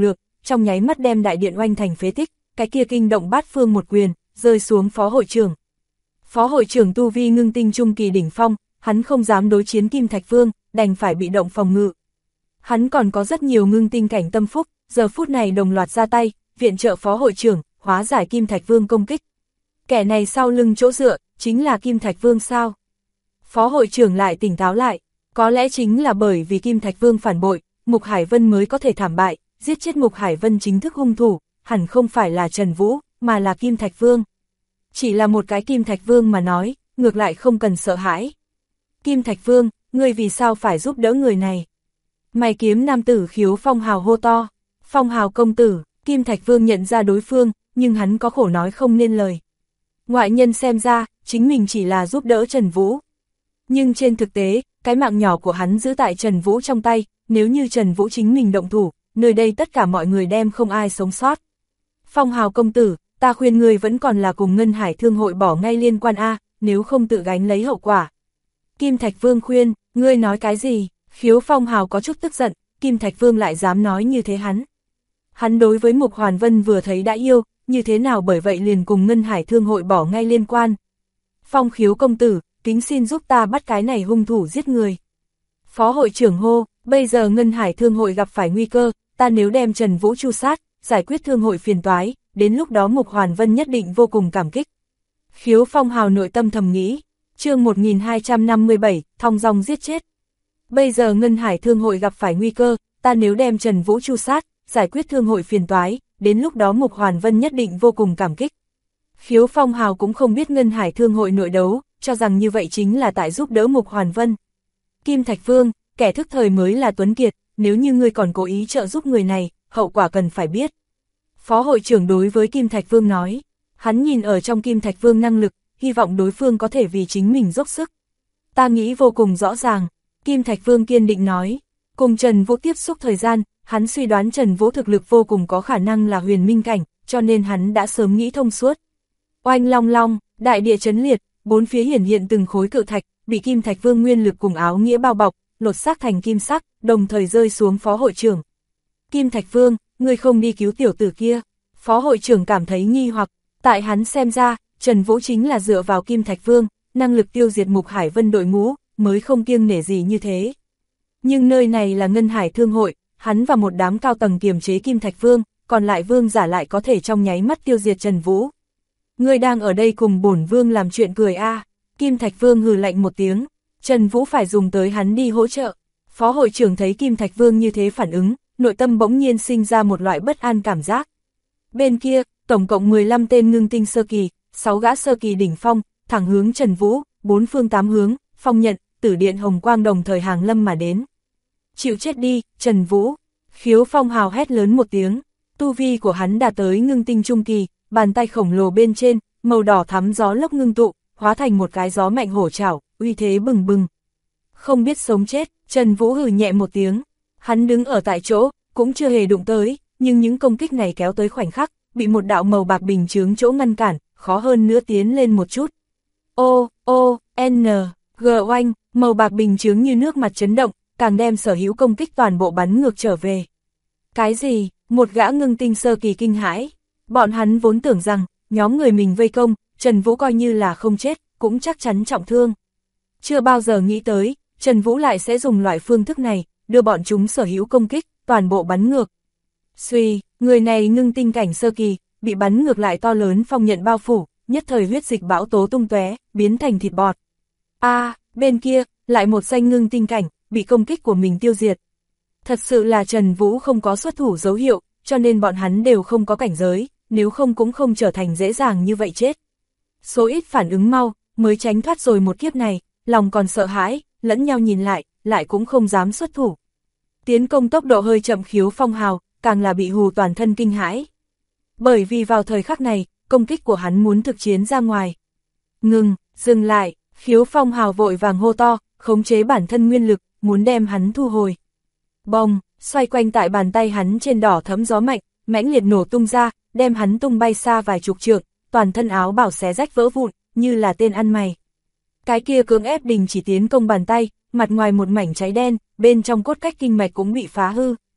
trong nháy mắt đem đại điện oanh thành phế tích, cái kia kinh động bát phương một quyền, rơi xuống phó hội trưởng. Phó hội trưởng tu vi ngưng tinh trung kỳ đỉnh phong, hắn không dám đối chiến Kim Thạch Vương, đành phải bị động phòng ngự. Hắn còn có rất nhiều ngưng tinh cảnh tâm phúc, giờ phút này đồng loạt ra tay, viện trợ phó hội trưởng, hóa giải Kim Thạch Vương công kích. Kẻ này sau lưng chỗ dựa, chính là Kim Thạch Vương sao? Phó hội trưởng lại tỉnh táo lại, có lẽ chính là bởi vì Kim Thạch Vương phản bội, Mục Hải Vân mới có thể thảm bại, giết chết Mục Hải Vân chính thức hung thủ, hẳn không phải là Trần Vũ, mà là Kim Thạch Vương. Chỉ là một cái Kim Thạch Vương mà nói, ngược lại không cần sợ hãi. Kim Thạch Vương, ngươi vì sao phải giúp đỡ người này? Mày kiếm nam tử Khiếu Phong Hào hô to. Phong Hào công tử, Kim Thạch Vương nhận ra đối phương, nhưng hắn có khổ nói không nên lời. Ngoại nhân xem ra, chính mình chỉ là giúp đỡ Trần Vũ. Nhưng trên thực tế, cái mạng nhỏ của hắn giữ tại Trần Vũ trong tay, nếu như Trần Vũ chính mình động thủ, nơi đây tất cả mọi người đem không ai sống sót. Phong Hào công tử, ta khuyên ngươi vẫn còn là cùng Ngân Hải Thương hội bỏ ngay liên quan A, nếu không tự gánh lấy hậu quả. Kim Thạch Vương khuyên, ngươi nói cái gì? Khiếu Phong Hào có chút tức giận, Kim Thạch Vương lại dám nói như thế hắn. Hắn đối với Mục Hoàn Vân vừa thấy đã yêu, như thế nào bởi vậy liền cùng Ngân Hải Thương hội bỏ ngay liên quan. Phong Khiếu công tử, kính xin giúp ta bắt cái này hung thủ giết người. Phó hội trưởng hô, bây giờ Ngân Hải Thương hội gặp phải nguy cơ, ta nếu đem Trần Vũ tru sát, giải quyết thương hội phiền toái, đến lúc đó Mục Hoàn Vân nhất định vô cùng cảm kích. Khiếu Phong Hào nội tâm thầm nghĩ, chương 1257, thong dong giết chết. Bây giờ Ngân Hải Thương hội gặp phải nguy cơ, ta nếu đem Trần Vũ tru sát, giải quyết thương hội phiền toái, đến lúc đó Mục Hoàn Vân nhất định vô cùng cảm kích. Khiếu Phong Hào cũng không biết Ngân Hải Thương hội nội đấu, cho rằng như vậy chính là tại giúp đỡ Mục Hoàn Vân. Kim Thạch Vương, kẻ thức thời mới là tuấn kiệt, nếu như ngươi còn cố ý trợ giúp người này, hậu quả cần phải biết. Phó hội trưởng đối với Kim Thạch Vương nói, hắn nhìn ở trong Kim Thạch Vương năng lực, hy vọng đối phương có thể vì chính mình dốc sức. Ta nghĩ vô cùng rõ ràng, Kim Thạch Vương kiên định nói, cùng Trần Vũ tiếp xúc thời gian, hắn suy đoán Trần Vũ thực lực vô cùng có khả năng là huyền minh cảnh, cho nên hắn đã sớm nghĩ thông suốt. Oanh long long, đại địa chấn liệt, bốn phía hiển hiện từng khối cự thạch, bị Kim Thạch Vương nguyên lực cùng áo nghĩa bao bọc, lột xác thành kim sắc, đồng thời rơi xuống phó hội trưởng. Kim Thạch Vương, ngươi không đi cứu tiểu tử kia. Phó hội trưởng cảm thấy nghi hoặc, tại hắn xem ra, Trần Vũ chính là dựa vào Kim Thạch Vương, năng lực tiêu diệt Mục Hải Vân đội ngũ, mới không kiêng nể gì như thế. Nhưng nơi này là Ngân Hải Thương hội, hắn và một đám cao tầng kiềm chế Kim Thạch Vương, còn lại vương giả lại có thể trong nháy mắt tiêu diệt Trần Vũ. Ngươi đang ở đây cùng bổn vương làm chuyện cười a. Kim Thạch Vương hừ lạnh một tiếng, Trần Vũ phải dùng tới hắn đi hỗ trợ. Phó hội trưởng thấy Kim Thạch Vương như thế phản ứng, nội tâm bỗng nhiên sinh ra một loại bất an cảm giác. Bên kia, tổng cộng 15 tên ngưng tinh sơ kỳ, 6 gã sơ kỳ đỉnh phong, thẳng hướng Trần Vũ, 4 phương 8 hướng, Phong Nhận, Tử Điện Hồng Quang đồng thời hàng lâm mà đến. Chịu chết đi, Trần Vũ. Khiếu Phong Hào hét lớn một tiếng, tu vi của hắn đạt tới ngưng tinh trung kỳ, bàn tay khổng lồ bên trên, màu đỏ thắm gió lốc ngưng tụ, hóa thành một cái gió mạnh hổ trảo, uy thế bừng bừng. Không biết sống chết, Trần Vũ hừ nhẹ một tiếng, hắn đứng ở tại chỗ, cũng chưa hề đụng tới, nhưng những công kích này kéo tới khoảnh khắc, bị một đạo màu bạc bình chướng chỗ ngăn cản, khó hơn nữa tiến lên một chút. G oanh, màu bạc bình chướng như nước mặt chấn động, càng đem sở hữu công kích toàn bộ bắn ngược trở về. Cái gì? Một gã ngưng tinh sơ kỳ kinh hãi. Bọn hắn vốn tưởng rằng, nhóm người mình vây công, Trần Vũ coi như là không chết, cũng chắc chắn trọng thương. Chưa bao giờ nghĩ tới, Trần Vũ lại sẽ dùng loại phương thức này, đưa bọn chúng sở hữu công kích, toàn bộ bắn ngược. Suy, người này ngưng tinh cảnh sơ kỳ, bị bắn ngược lại to lớn phong nhận bao phủ, nhất thời huyết dịch bão tố tung tóe, biến thành thịt bọt. Bên kia, lại một danh ngưng tinh cảnh, bị công kích của mình tiêu diệt. Thật sự là Trần Vũ không có xuất thủ dấu hiệu, cho nên bọn hắn đều không có cảnh giới, nếu không cũng không trở thành dễ dàng như vậy chết. Số ít phản ứng mau, mới tránh thoát rồi một kiếp này, lòng còn sợ hãi, lẫn nhau nhìn lại cũng không dám xuất thủ. Tiến công tốc độ hơi chậm Khiếu Phong Hào, càng là bị hù toàn thân kinh hãi. Bởi vì vào thời khắc này, công kích của hắn muốn thực chiến ra ngoài. Dừng lại, Khiếu Phong Hào vội vàng hô to, khống chế bản thân nguyên lực, muốn đem hắn thu hồi. Bông, xoay quanh tại bàn tay hắn trên đỏ thấm gió mạnh, mãnh liệt nổ tung ra, đem hắn tung bay xa vài chục trượng, toàn thân áo bảo xé rách vỡ vụn, như là tên ăn mày. Cái kia cưỡng ép đình chỉ tiến công bàn tay, mặt ngoài một mảnh cháy đen, bên trong cốt cách kinh mạch cũng bị phá hư.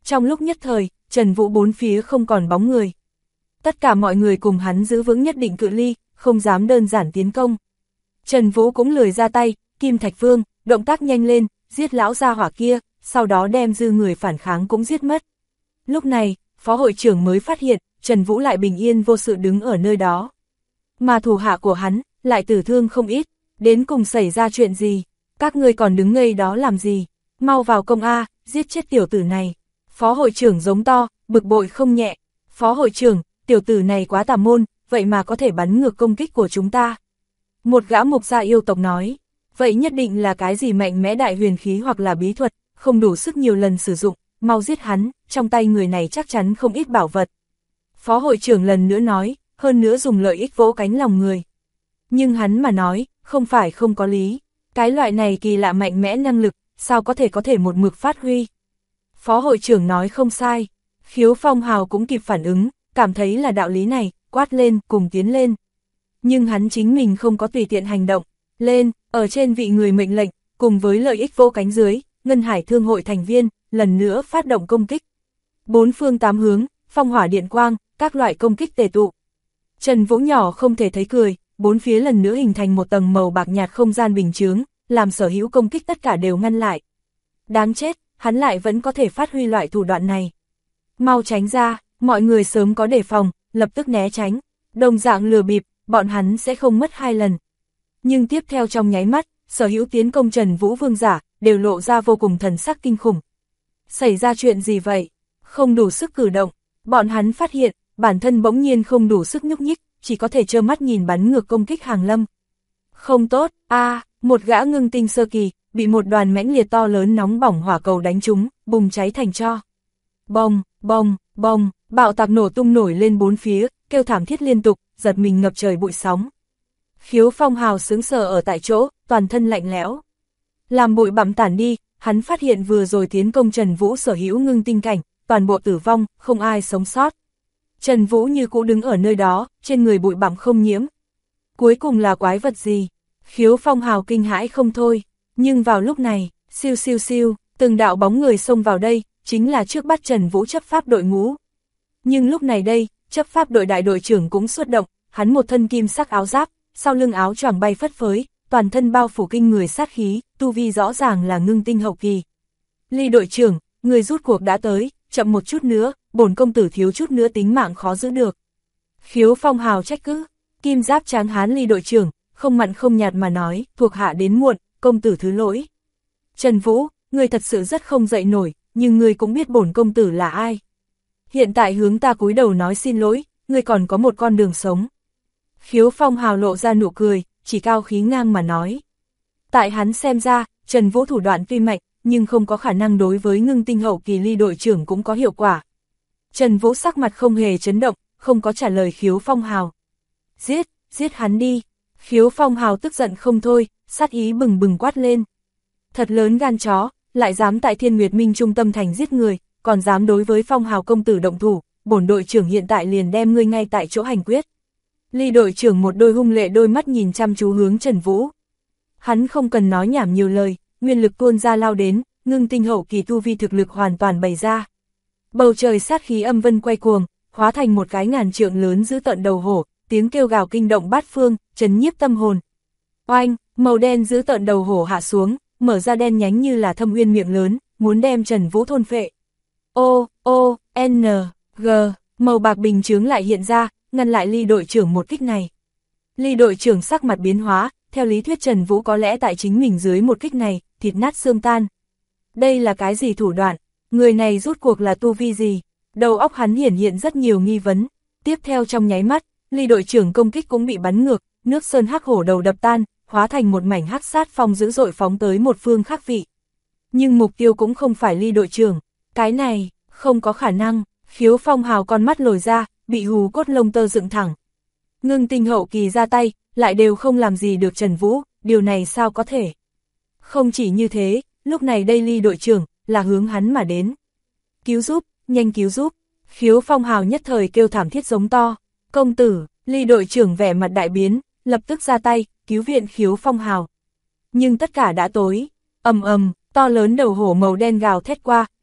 Trong lúc nhất thời, Trần Vũ bốn phía không còn bóng người. Tất cả mọi người cùng hắn giữ vững nhất định cự ly, không dám đơn giản tiến công. Trần Vũ cũng lười ra tay, Kim Thạch Vương, động tác nhanh lên, giết lão gia hỏa kia, sau đó đem dư người phản kháng cũng giết mất. Lúc này, phó hội trưởng mới phát hiện, Trần Vũ lại bình yên vô sự đứng ở nơi đó. Mà thủ hạ của hắn, lại tử thương không ít, đến cùng xảy ra chuyện gì, các ngươi còn đứng ngây đó làm gì, mau vào công A, giết chết tiểu tử này. Phó hội trưởng giống to, bực bội không nhẹ, phó hội trưởng, tiểu tử này quá tà môn, vậy mà có thể bắn ngược công kích của chúng ta. Một gã mục gia yêu tộc nói, vậy nhất định là cái gì mạnh mẽ đại huyền khí hoặc là bí thuật, không đủ sức nhiều lần sử dụng, mau giết hắn, trong tay người này chắc chắn không ít bảo vật. Phó hội trưởng lần nữa nói, hơn nữa dùng lợi ích vỗ cánh lòng người. Nhưng hắn mà nói, không phải không có lý, cái loại này kỳ lạ mạnh mẽ năng lực, sao có thể một mực phát huy. Phó hội trưởng nói không sai, Khiếu Phong Hào cũng kịp phản ứng, cảm thấy là đạo lý này, quát lên, cùng tiến lên. Nhưng hắn chính mình không có tùy tiện hành động, lên, ở trên vị người mệnh lệnh, cùng với lợi ích vỗ cánh dưới, Ngân Hải Thương hội thành viên, lần nữa phát động công kích. Bốn phương tám hướng, phong hỏa điện quang, các loại công kích tề tụ. Trần Vũ nhỏ không thể thấy cười, bốn phía lần nữa hình thành một tầng màu bạc nhạt không gian bình chướng, làm sở hữu công kích tất cả đều ngăn lại. Đáng chết, hắn lại vẫn có thể phát huy loại thủ đoạn này. Mau tránh ra, mọi người sớm có đề phòng, lập tức né tránh, đồng dạng lừa bịp, bọn hắn sẽ không mất hai lần. Nhưng tiếp theo trong nháy mắt, sở hữu tiến công Trần Vũ vương giả, đều lộ ra vô cùng thần sắc kinh khủng. Xảy ra chuyện gì vậy? Không đủ sức cử động, bọn hắn phát hiện, bản thân bỗng nhiên không đủ sức nhúc nhích, chỉ có thể trơ mắt nhìn bắn ngược công kích hàng lâm. Không tốt, một gã ngưng tinh sơ kỳ, bị một đoàn mãnh liệt to lớn nóng bỏng hỏa cầu đánh trúng, bùng cháy thành tro. Bong, bong, bong, bạo tạc nổ tung nổi lên bốn phía, kêu thảm thiết liên tục, giật mình ngập trời bụi sóng. Khiếu Phong Hào sững sờ ở tại chỗ, toàn thân lạnh lẽo. Làm bụi bặm tản đi, hắn phát hiện vừa rồi tiến công Trần Vũ sở hữu ngưng tinh cảnh, toàn bộ tử vong, không ai sống sót. Trần Vũ như cũ đứng ở nơi đó, trên người bụi bặm không nhiễm. Cuối cùng là quái vật gì? Khiếu Phong Hào kinh hãi không thôi, nhưng vào lúc này, siêu siêu siêu, từng đạo bóng người xông vào đây, chính là trước bắt Trần Vũ chấp pháp đội ngũ. Nhưng lúc này đây, chấp pháp đội đại đội trưởng cũng xuất động, hắn một thân kim sắc áo giáp, sau lưng áo choàng bay phất phới, toàn thân bao phủ kinh người sát khí, tu vi rõ ràng là ngưng tinh hậu kỳ. Ly đội trưởng, người rút cuộc đã tới, chậm một chút nữa, bổn công tử thiếu chút nữa tính mạng khó giữ được. Khiếu Phong Hào trách cứ, kim giáp tráng hán Ly đội trưởng, không mặn không nhạt mà nói, thuộc hạ đến muộn, công tử thứ lỗi. Trần Vũ, người thật sự rất không dậy nổi, nhưng người cũng biết bổn công tử là ai. Hiện tại hướng ta cúi đầu nói xin lỗi, người còn có một con đường sống. Khiếu Phong Hào lộ ra nụ cười, chỉ cao khí ngang mà nói. Tại hắn xem ra, Trần Vũ thủ đoạn tuy mạnh, nhưng không có khả năng đối với ngưng tinh hậu kỳ Ly đội trưởng cũng có hiệu quả. Trần Vũ sắc mặt không hề chấn động, không có trả lời Khiếu Phong Hào. Giết hắn đi. Khiếu Phong Hào tức giận không thôi, sát ý bừng bừng quát lên. Thật lớn gan chó, lại dám tại Thiên Nguyệt Minh trung tâm thành giết người, còn dám đối với Phong Hào công tử động thủ, bổn đội trưởng hiện tại liền đem ngươi ngay tại chỗ hành quyết. Ly đội trưởng một đôi hung lệ đôi mắt nhìn chăm chú hướng Trần Vũ. Hắn không cần nói nhảm nhiều lời, nguyên lực tuôn ra lao đến, ngưng tinh hậu kỳ tu vi thực lực hoàn toàn bày ra. Bầu trời sát khí âm vân quay cuồng, hóa thành một cái ngàn trượng lớn giữ tận đầu hổ, tiếng kêu gào kinh động bát phương, trấn nhiếp tâm hồn. Oanh, màu đen giữ tận đầu hổ hạ xuống, mở ra đen nhánh như là thâm uyên miệng lớn, muốn đem Trần Vũ thôn phệ. G, màu bạc bình chướng lại hiện ra, ngăn lại Ly đội trưởng một kích này. Ly đội trưởng sắc mặt biến hóa, theo lý thuyết Trần Vũ có lẽ tại chính mình dưới một kích này, thịt nát xương tan. Đây là cái gì thủ đoạn? Người này rút cuộc là tu vi gì? Đầu óc hắn hiển hiện rất nhiều nghi vấn. Tiếp theo trong nháy mắt, Ly đội trưởng công kích cũng bị bắn ngược, nước sơn hắc hổ đầu đập tan, hóa thành một mảnh hắc sát phong dữ dội phóng tới một phương khác vị. Nhưng mục tiêu cũng không phải Ly đội trưởng. Cái này, không có khả năng. Khiếu Phong Hào con mắt lồi ra, bị hù cốt lông tơ dựng thẳng. Ngưng tinh hậu kỳ ra tay, lại đều không làm gì được Trần Vũ, điều này sao có thể? Không chỉ như thế, lúc này đây Ly đội trưởng, là hướng hắn mà đến. Cứu giúp, nhanh cứu giúp. Khiếu Phong Hào nhất thời kêu thảm thiết giống to. Công tử, Ly đội trưởng vẻ mặt đại biến, lập tức ra tay, cứu viện Khiếu Phong Hào. Nhưng tất cả đã tối. To lớn đầu hổ màu đen gào thét qua,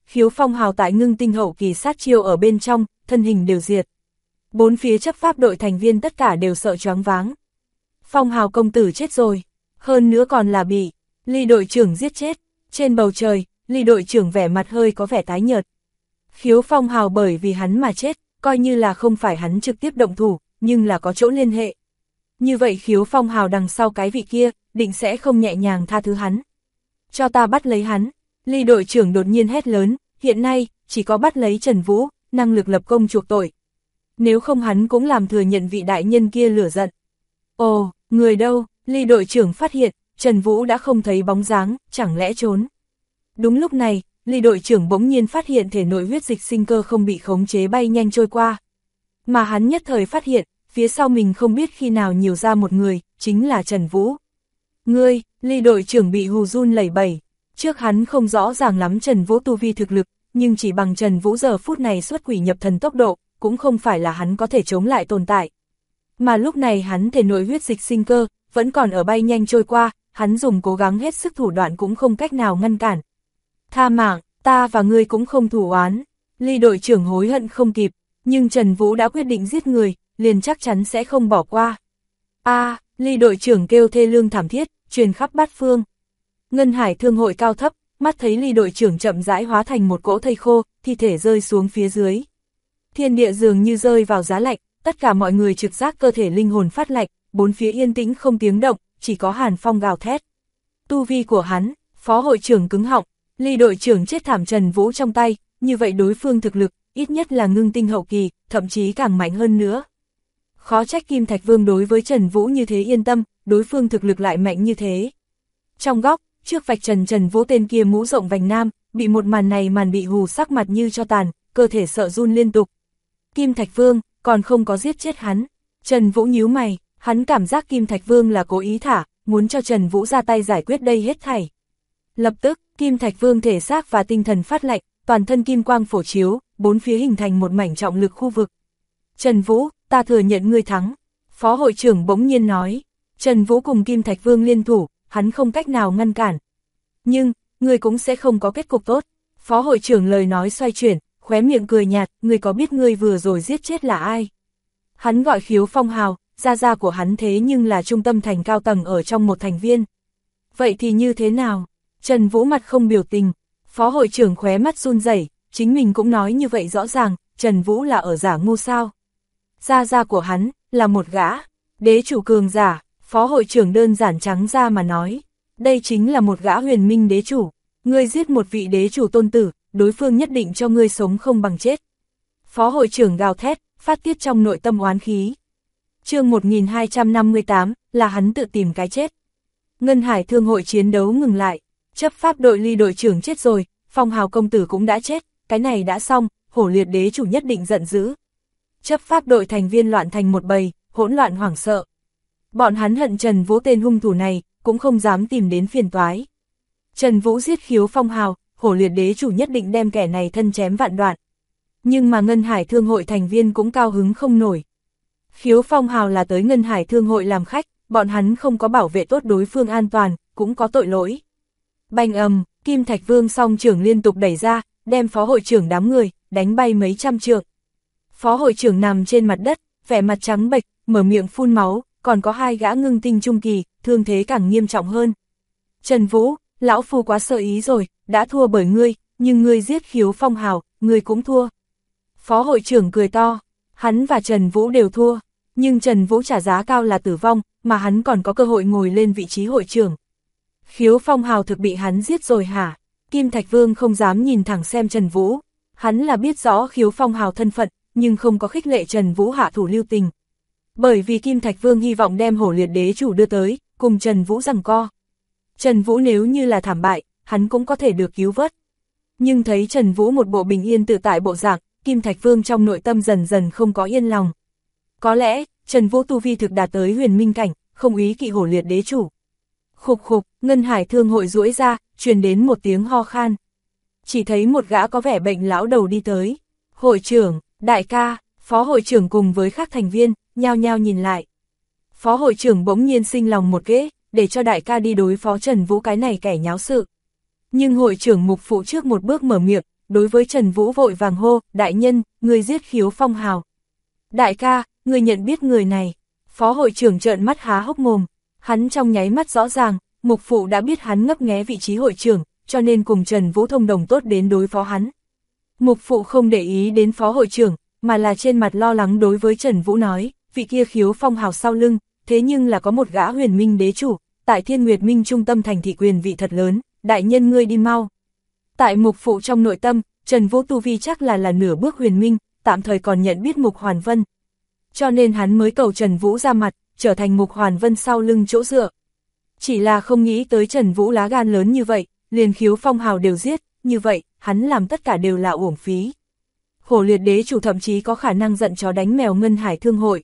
Khiếu Phong Hào tại ngưng tinh hậu kỳ sát chiêu ở bên trong, thân hình đều diệt. Bốn phía chấp pháp đội thành viên tất cả đều sợ choáng váng. Phong Hào công tử chết rồi, hơn nữa còn là bị Ly đội trưởng giết chết. Trên bầu trời, Ly đội trưởng vẻ mặt hơi có vẻ tái nhợt. Khiếu Phong Hào bởi vì hắn mà chết, coi như là không phải hắn trực tiếp động thủ, nhưng là có chỗ liên hệ. Như vậy Khiếu Phong Hào đằng sau cái vị kia, định sẽ không nhẹ nhàng tha thứ hắn. Cho ta bắt lấy hắn. Ly đội trưởng đột nhiên hét lớn, hiện nay, chỉ có bắt lấy Trần Vũ, năng lực lập công chuộc tội. Nếu không hắn cũng làm thừa nhận vị đại nhân kia lửa giận. Ồ, người đâu? Ly đội trưởng phát hiện, Trần Vũ đã không thấy bóng dáng, chẳng lẽ trốn. Đúng lúc này, Ly đội trưởng bỗng nhiên phát hiện thể nội huyết dịch sinh cơ không bị khống chế bay nhanh trôi qua. Mà hắn nhất thời phát hiện, phía sau mình không biết khi nào nhiều ra một người, chính là Trần Vũ. Ngươi, Ly đội trưởng bị hù run lẩy bẩy. Trước hắn không rõ ràng lắm Trần Vũ tu vi thực lực, nhưng chỉ bằng Trần Vũ giờ phút này xuất quỷ nhập thần tốc độ, cũng không phải là hắn có thể chống lại tồn tại. Mà lúc này hắn thể nội huyết dịch sinh cơ, vẫn còn ở bay nhanh trôi qua, hắn dùng cố gắng hết sức thủ đoạn cũng không cách nào ngăn cản. Tha mạng, ta và ngươi cũng không thù oán. Ly đội trưởng hối hận không kịp, nhưng Trần Vũ đã quyết định giết người, liền chắc chắn sẽ không bỏ qua. Ly đội trưởng kêu thê lương thảm thiết, truyền khắp bát phương. Ngân Hải Thương hội cao thấp, mắt thấy Ly đội trưởng chậm rãi hóa thành một cỗ thây khô, thi thể rơi xuống phía dưới. Thiên địa dường như rơi vào giá lạnh, tất cả mọi người trực giác cơ thể linh hồn phát lạnh, bốn phía yên tĩnh không tiếng động, chỉ có hàn phong gào thét. Tu vi của hắn, phó hội trưởng cứng họng, Ly đội trưởng chết thảm Trần Vũ trong tay, như vậy đối phương thực lực, ít nhất là ngưng tinh hậu kỳ, thậm chí càng mạnh hơn nữa. Khó trách Kim Thạch Vương đối với Trần Vũ như thế yên tâm, đối phương thực lực lại mạnh như thế. Trong góc, trước vạch Trần Vũ tên kia mũ rộng vành nam, bị một màn này bị hù sắc mặt như cho tàn, cơ thể sợ run liên tục. Kim Thạch Vương, còn không có giết chết hắn. Trần Vũ nhíu mày, hắn cảm giác Kim Thạch Vương là cố ý thả, muốn cho Trần Vũ ra tay giải quyết đây hết thảy. Lập tức, Kim Thạch Vương thể xác và tinh thần phát lạnh, toàn thân kim quang phổ chiếu, bốn phía hình thành một mảnh trọng lực khu vực. Trần Vũ, ta thừa nhận ngươi thắng. Phó hội trưởng bỗng nhiên nói, Trần Vũ cùng Kim Thạch Vương liên thủ, hắn không cách nào ngăn cản. Nhưng, ngươi cũng sẽ không có kết cục tốt. Phó hội trưởng lời nói xoay chuyển, khóe miệng cười nhạt, ngươi có biết ngươi vừa rồi giết chết là ai? Hắn gọi Khiếu Phong Hào, gia của hắn thế nhưng là trung tâm thành cao tầng ở trong một thành viên. Vậy thì như thế nào? Trần Vũ mặt không biểu tình, phó hội trưởng khóe mắt run rẩy, chính mình cũng nói như vậy rõ ràng, Trần Vũ là ở giả ngu sao? Gia của hắn, là một gã, đế chủ cường giả, phó hội trưởng đơn giản trắng ra mà nói. Đây chính là một gã huyền minh đế chủ, ngươi giết một vị đế chủ tôn tử, đối phương nhất định cho ngươi sống không bằng chết. Phó hội trưởng gào thét, phát tiết trong nội tâm oán khí. Chương 1258, là hắn tự tìm cái chết. Ngân Hải Thương hội chiến đấu ngừng lại, chấp pháp đội Ly đội trưởng chết rồi, Phong Hào công tử cũng đã chết, cái này đã xong, Hổ Liệt đế chủ nhất định giận dữ. Chấp pháp đội thành viên loạn thành một bầy, hỗn loạn hoảng sợ. Bọn hắn hận Trần Vũ tên hung thủ này, cũng không dám tìm đến phiền toái. Trần Vũ giết Khiếu Phong Hào, Hổ Liệt đế chủ nhất định đem kẻ này thân chém vạn đoạn. Nhưng mà Ngân Hải Thương hội thành viên cũng cao hứng không nổi. Khiếu Phong Hào là tới Ngân Hải Thương hội làm khách, bọn hắn không có bảo vệ tốt đối phương an toàn, cũng có tội lỗi. Bành ầm, Kim Thạch Vương song trưởng liên tục đẩy ra, đem phó hội trưởng đám người, đánh bay mấy trăm trượng. Phó hội trưởng nằm trên mặt đất, vẻ mặt trắng bệch, mở miệng phun máu, còn có hai gã ngưng tinh trung kỳ, thương thế càng nghiêm trọng hơn. Trần Vũ, lão phu quá sợ ý rồi, đã thua bởi ngươi, nhưng ngươi giết Khiếu Phong Hào, ngươi cũng thua. Phó hội trưởng cười to, hắn và Trần Vũ đều thua, nhưng Trần Vũ trả giá cao là tử vong, mà hắn còn có cơ hội ngồi lên vị trí hội trưởng. Khiếu Phong Hào thực bị hắn giết rồi hả? Kim Thạch Vương không dám nhìn thẳng xem Trần Vũ, hắn là biết rõ Khiếu Phong Hào thân phận, nhưng không có khích lệ Trần Vũ hạ thủ lưu tình. Bởi vì Kim Thạch Vương hy vọng đem Hổ Liệt đế chủ đưa tới, cùng Trần Vũ giằng co. Trần Vũ nếu như là thảm bại, hắn cũng có thể được cứu vớt. Nhưng thấy Trần Vũ một bộ bình yên tự tại bộ dạng, Kim Thạch Vương trong nội tâm dần dần không có yên lòng. Có lẽ, Trần Vũ tu vi thực đạt tới huyền minh cảnh, không úy kỵ Hổ Liệt đế chủ. Khục khục, Ngân Hải Thương hội duỗi ra, truyền đến một tiếng ho khan. Chỉ thấy một gã có vẻ bệnh lão đầu đi tới. Hội trưởng, đại ca, phó hội trưởng cùng với các thành viên, nhao nhao nhìn lại. Phó hội trưởng bỗng nhiên sinh lòng một kế, để cho đại ca đi đối phó Trần Vũ cái này kẻ nháo sự. Nhưng hội trưởng Mục Phụ trước một bước mở miệng, đối với Trần Vũ vội vàng hô, đại nhân, người giết Khiếu Phong Hào. Đại ca, người nhận biết người này. Phó hội trưởng trợn mắt há hốc mồm, hắn trong nháy mắt rõ ràng, Mục Phụ đã biết hắn ngấp nghé vị trí hội trưởng, cho nên cùng Trần Vũ thông đồng tốt đến đối phó hắn. Mục Phụ không để ý đến phó hội trưởng, mà là trên mặt lo lắng đối với Trần Vũ nói, vị kia Khiếu Phong Hào sau lưng, thế nhưng là có một gã Huyền Minh đế chủ, tại Thiên Nguyệt Minh trung tâm thành thị quyền vị thật lớn, đại nhân ngươi đi mau. Tại Mục Phụ trong nội tâm, Trần Vũ tu vi chắc là nửa bước Huyền Minh, tạm thời còn nhận biết Mục Hoàn Vân. Cho nên hắn mới cầu Trần Vũ ra mặt, trở thành Mục Hoàn Vân sau lưng chỗ dựa. Chỉ là không nghĩ tới Trần Vũ lá gan lớn như vậy, liền Khiếu Phong Hào đều giết, như vậy, hắn làm tất cả đều là uổng phí. Hổ Liệt đế chủ thậm chí có khả năng giận chó đánh mèo Ngân Hải Thương hội.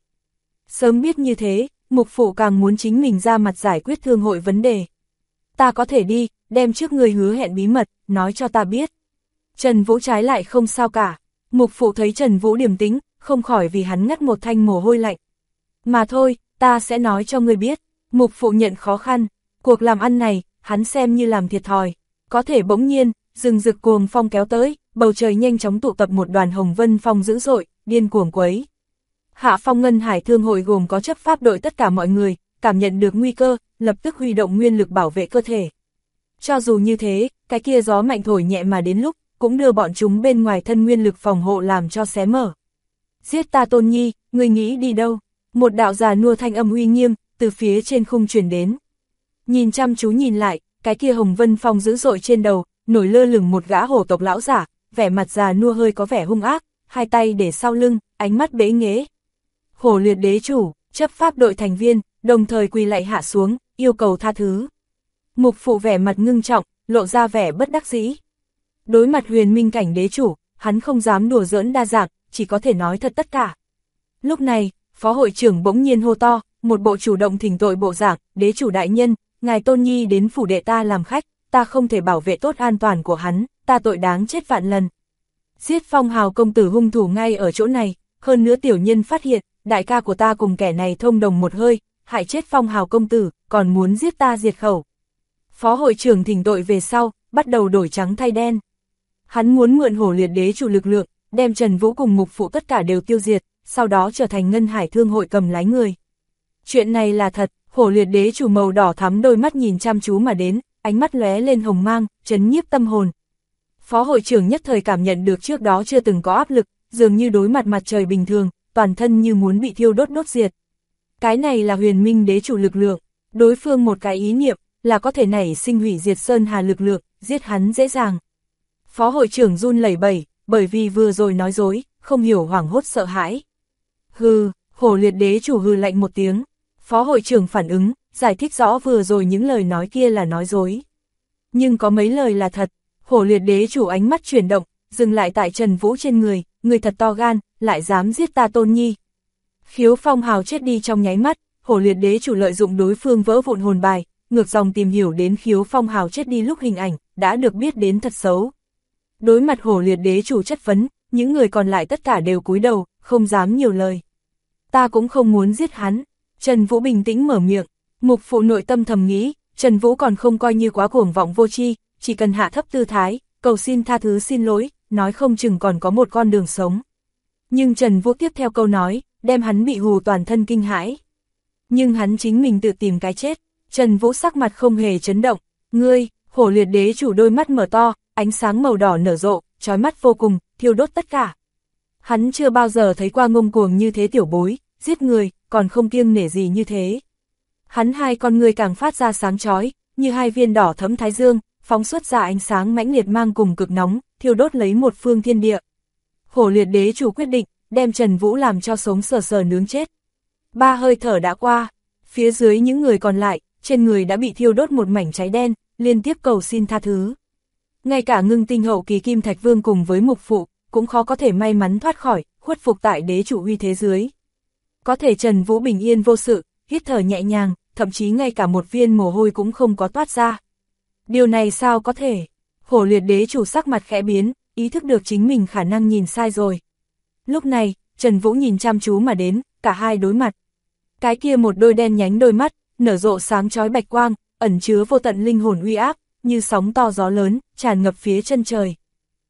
Sớm biết như thế, Mục Phụ càng muốn chính mình ra mặt giải quyết thương hội vấn đề. Ta có thể đi, đem trước người hứa hẹn bí mật, nói cho ta biết. Trần Vũ trái lại không sao cả. Mục Phụ thấy Trần Vũ điềm tĩnh, không khỏi vì hắn ngắt một thanh mồ hôi lạnh. Mà thôi, ta sẽ nói cho ngươi biết. Mục Phụ nhận khó khăn, cuộc làm ăn này, hắn xem như làm thiệt thòi. Có thể bỗng nhiên, rừng rực cuồng phong kéo tới, bầu trời nhanh chóng tụ tập một đoàn hồng vân phong dữ dội, điên cuồng quấy. Hạ Phong Ngân Hải Thương hội gồm có chấp pháp đội tất cả mọi người, cảm nhận được nguy cơ, lập tức huy động nguyên lực bảo vệ cơ thể. Cho dù như thế, cái kia gió mạnh thổi nhẹ mà đến lúc, cũng đưa bọn chúng bên ngoài thân nguyên lực phòng hộ làm cho xé mở. Giết ta Tôn Nhi, ngươi nghĩ đi đâu? Một đạo già nua thanh âm uy nghiêm, từ phía trên khung truyền đến. Nhìn chăm chú nhìn lại, cái kia hồng vân phong dữ dội trên đầu, nổi lơ lửng một gã hổ tộc lão giả, vẻ mặt già nua hơi có vẻ hung ác, hai tay để sau lưng, ánh mắt bế nghễ. Hổ Liệt đế chủ, chấp pháp đội thành viên, đồng thời quỳ lạy hạ xuống, yêu cầu tha thứ. Mục Phụ vẻ mặt ngưng trọng, lộ ra vẻ bất đắc dĩ. Đối mặt Huyền Minh cảnh đế chủ, hắn không dám đùa giỡn đa dạng, chỉ có thể nói thật tất cả. Lúc này, phó hội trưởng bỗng nhiên hô to, một bộ chủ động thỉnh tội bộ dạng, đế chủ đại nhân, ngài Tôn Nhi đến phủ đệ ta làm khách, ta không thể bảo vệ tốt an toàn của hắn, ta tội đáng chết vạn lần. Giết Phong Hào công tử hung thủ ngay ở chỗ này, hơn nữa tiểu nhân phát hiện, đại ca của ta cùng kẻ này thông đồng một hơi, hại chết Phong Hào công tử, còn muốn giết ta diệt khẩu. Phó hội trưởng thỉnh tội về sau, bắt đầu đổi trắng thay đen. Hắn muốn mượn Hổ Liệt đế chủ lực lượng, đem Trần Vũ cùng Mục Phụ tất cả đều tiêu diệt, sau đó trở thành Ngân Hải Thương hội cầm lái người. Chuyện này là thật, Hổ Liệt đế chủ màu đỏ thắm đôi mắt nhìn chăm chú mà đến, ánh mắt lóe lên hồng mang, trấn nhiếp tâm hồn. Phó hội trưởng nhất thời cảm nhận được trước đó chưa từng có áp lực, dường như đối mặt mặt trời bình thường, toàn thân như muốn bị thiêu đốt diệt. Cái này là Huyền Minh đế chủ lực lượng, đối phương một cái ý niệm, là có thể nảy sinh hủy diệt Sơn Hà lực lượng, giết hắn dễ dàng. Phó hội trưởng run lẩy bẩy, bởi vì vừa rồi nói dối, không hiểu hoảng hốt sợ hãi. Hừ, Hổ Liệt đế chủ hừ lạnh một tiếng. Phó hội trưởng phản ứng, giải thích rõ vừa rồi những lời nói kia là nói dối. Nhưng có mấy lời là thật. Hổ Liệt đế chủ ánh mắt chuyển động, dừng lại tại Trần Vũ trên người thật to gan, lại dám giết ta Tôn Nhi. Khiếu Phong Hào chết đi trong nháy mắt, Hổ Liệt đế chủ lợi dụng đối phương vỡ vụn hồn bài, ngược dòng tìm hiểu đến Khiếu Phong Hào chết đi lúc hình ảnh, đã được biết đến thật xấu. Đối mặt Hổ Liệt đế chủ chất vấn, những người còn lại tất cả đều cúi đầu, không dám nhiều lời. Ta cũng không muốn giết hắn. Trần Vũ bình tĩnh mở miệng, Mục Phụ nội tâm thầm nghĩ, Trần Vũ còn không coi như quá cuồng vọng vô tri, chỉ cần hạ thấp tư thái, cầu xin tha thứ xin lỗi, nói không chừng còn có một con đường sống. Nhưng Trần Vũ tiếp theo câu nói, đem hắn bị hù toàn thân kinh hãi. Nhưng hắn chính mình tự tìm cái chết. Trần Vũ sắc mặt không hề chấn động, ngươi, Hổ Liệt đế chủ đôi mắt mở to, ánh sáng màu đỏ nở rộ, chói mắt vô cùng, thiêu đốt tất cả. Hắn chưa bao giờ thấy qua ngông cuồng như thế tiểu bối, giết người, còn không kiêng nể gì như thế. Hắn hai con người càng phát ra sáng chói, như hai viên đỏ thẫm thái dương, phóng xuất ra ánh sáng mãnh liệt mang cùng cực nóng, thiêu đốt lấy một phương thiên địa. Hổ Liệt đế chủ quyết định, đem Trần Vũ làm cho sống sờ sờ nướng chết. 3 hơi thở đã qua, phía dưới những người còn lại, trên người đã bị thiêu đốt một mảnh cháy đen, liên tiếp cầu xin tha thứ. Ngay cả Ngưng Tinh hậu kỳ Kim Thạch Vương cùng với Mục Phụ, cũng khó có thể may mắn thoát khỏi, khuất phục tại đế chủ uy thế dưới. Có thể Trần Vũ bình yên vô sự, hít thở nhẹ nhàng, thậm chí ngay cả một viên mồ hôi cũng không có toát ra. Điều này sao có thể? Hổ Liệt đế chủ sắc mặt khẽ biến, ý thức được chính mình khả năng nhìn sai rồi. Lúc này, Trần Vũ nhìn chăm chú mà đến, cả hai đối mặt. Cái kia một đôi đen nhánh đôi mắt, nở rộ sáng chói bạch quang, ẩn chứa vô tận linh hồn uy áp, như sóng to gió lớn, tràn ngập phía chân trời.